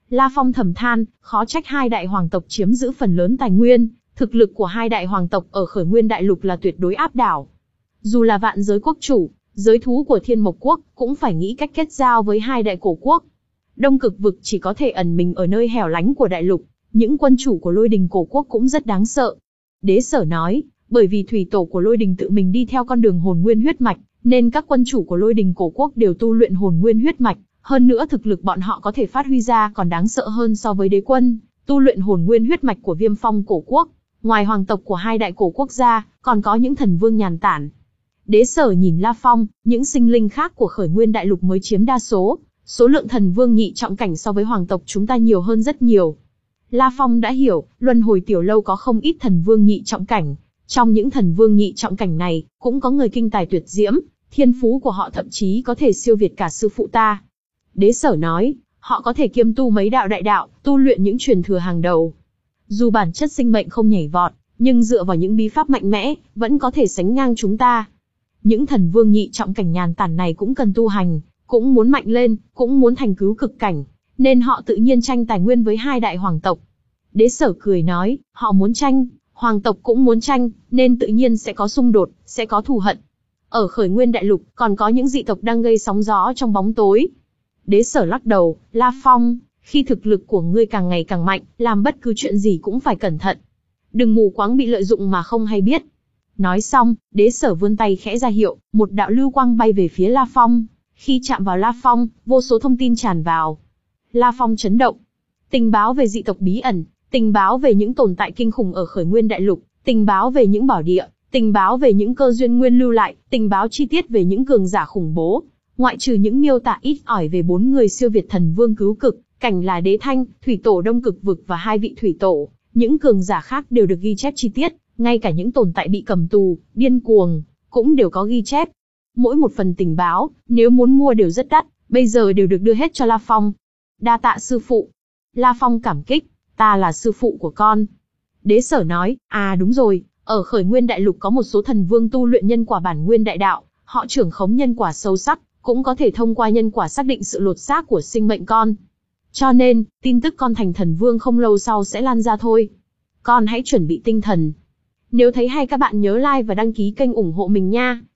La Phong thầm than, khó trách hai đại hoàng tộc chiếm giữ phần lớn tài nguyên, thực lực của hai đại hoàng tộc ở Khởi Nguyên Đại Lục là tuyệt đối áp đảo. Dù là vạn giới quốc chủ, giới thú của Thiên Mộc Quốc, cũng phải nghĩ cách kết giao với hai đại cổ quốc. Đông Cực Vực chỉ có thể ẩn mình ở nơi hẻo lánh của đại lục, những quân chủ của Lôi Đình cổ quốc cũng rất đáng sợ. Đế Sở nói, bởi vì thủy tổ của Lôi Đình tự mình đi theo con đường hồn nguyên huyết mạch, nên các quân chủ của Lôi Đình cổ quốc đều tu luyện hồn nguyên huyết mạch, hơn nữa thực lực bọn họ có thể phát huy ra còn đáng sợ hơn so với đế quân, tu luyện hồn nguyên huyết mạch của Viêm Phong cổ quốc. Ngoài hoàng tộc của hai đại cổ quốc gia, còn có những thần vương nhàn tản. Đế Sở nhìn La Phong, những sinh linh khác của Khởi Nguyên Đại Lục mới chiếm đa số, số lượng thần vương nhị trọng cảnh so với hoàng tộc chúng ta nhiều hơn rất nhiều. La Phong đã hiểu, luân hồi tiểu lâu có không ít thần vương nhị trọng cảnh, trong những thần vương nhị trọng cảnh này, cũng có người kinh tài tuyệt diễm, thiên phú của họ thậm chí có thể siêu việt cả sư phụ ta. Đế Sở nói, họ có thể kiêm tu mấy đạo đại đạo, tu luyện những truyền thừa hàng đầu. Dù bản chất sinh mệnh không nhảy vọt, nhưng dựa vào những bí pháp mạnh mẽ, vẫn có thể sánh ngang chúng ta. Những thần vương nhị trọng cảnh nhàn tản này cũng cần tu hành, cũng muốn mạnh lên, cũng muốn thành cứu cực cảnh, nên họ tự nhiên tranh tài nguyên với hai đại hoàng tộc. Đế Sở cười nói, họ muốn tranh, hoàng tộc cũng muốn tranh, nên tự nhiên sẽ có xung đột, sẽ có thù hận. Ở Khởi Nguyên Đại Lục, còn có những dị tộc đang gây sóng gió trong bóng tối. Đế Sở lắc đầu, La Phong, khi thực lực của ngươi càng ngày càng mạnh, làm bất cứ chuyện gì cũng phải cẩn thận. Đừng mù quáng bị lợi dụng mà không hay biết. Nói xong, Đế Sở vươn tay khẽ ra hiệu, một đạo lưu quang bay về phía La Phong. Khi chạm vào La Phong, vô số thông tin tràn vào. La Phong chấn động. Tình báo về dị tộc bí ẩn, tình báo về những tồn tại kinh khủng ở Khởi Nguyên Đại Lục, tình báo về những bảo địa, tình báo về những cơ duyên nguyên lưu lại, tình báo chi tiết về những cường giả khủng bố. Ngoại trừ những miêu tả ít ỏi về bốn người siêu việt thần vương cứu cực, cảnh là Đế Thanh, thủy tổ Đông Cực Vực và hai vị thủy tổ, những cường giả khác đều được ghi chép chi tiết, ngay cả những tồn tại bị cầm tù, điên cuồng, cũng đều có ghi chép. Mỗi một phần tình báo, nếu muốn mua đều rất đắt, bây giờ đều được đưa hết cho La Phong. Đa tạ sư phụ. La Phong cảm kích, ta là sư phụ của con. Đế Sở nói, à đúng rồi, ở Khởi Nguyên Đại Lục có một số thần vương tu luyện nhân quả bản nguyên đại đạo, họ trưởng khống nhân quả sâu sắc, cũng có thể thông qua nhân quả xác định sự lột xác của sinh mệnh con. Cho nên, tin tức con thành thần vương không lâu sau sẽ lan ra thôi. Con hãy chuẩn bị tinh thần. Nếu thấy hay các bạn nhớ like và đăng ký kênh ủng hộ mình nha.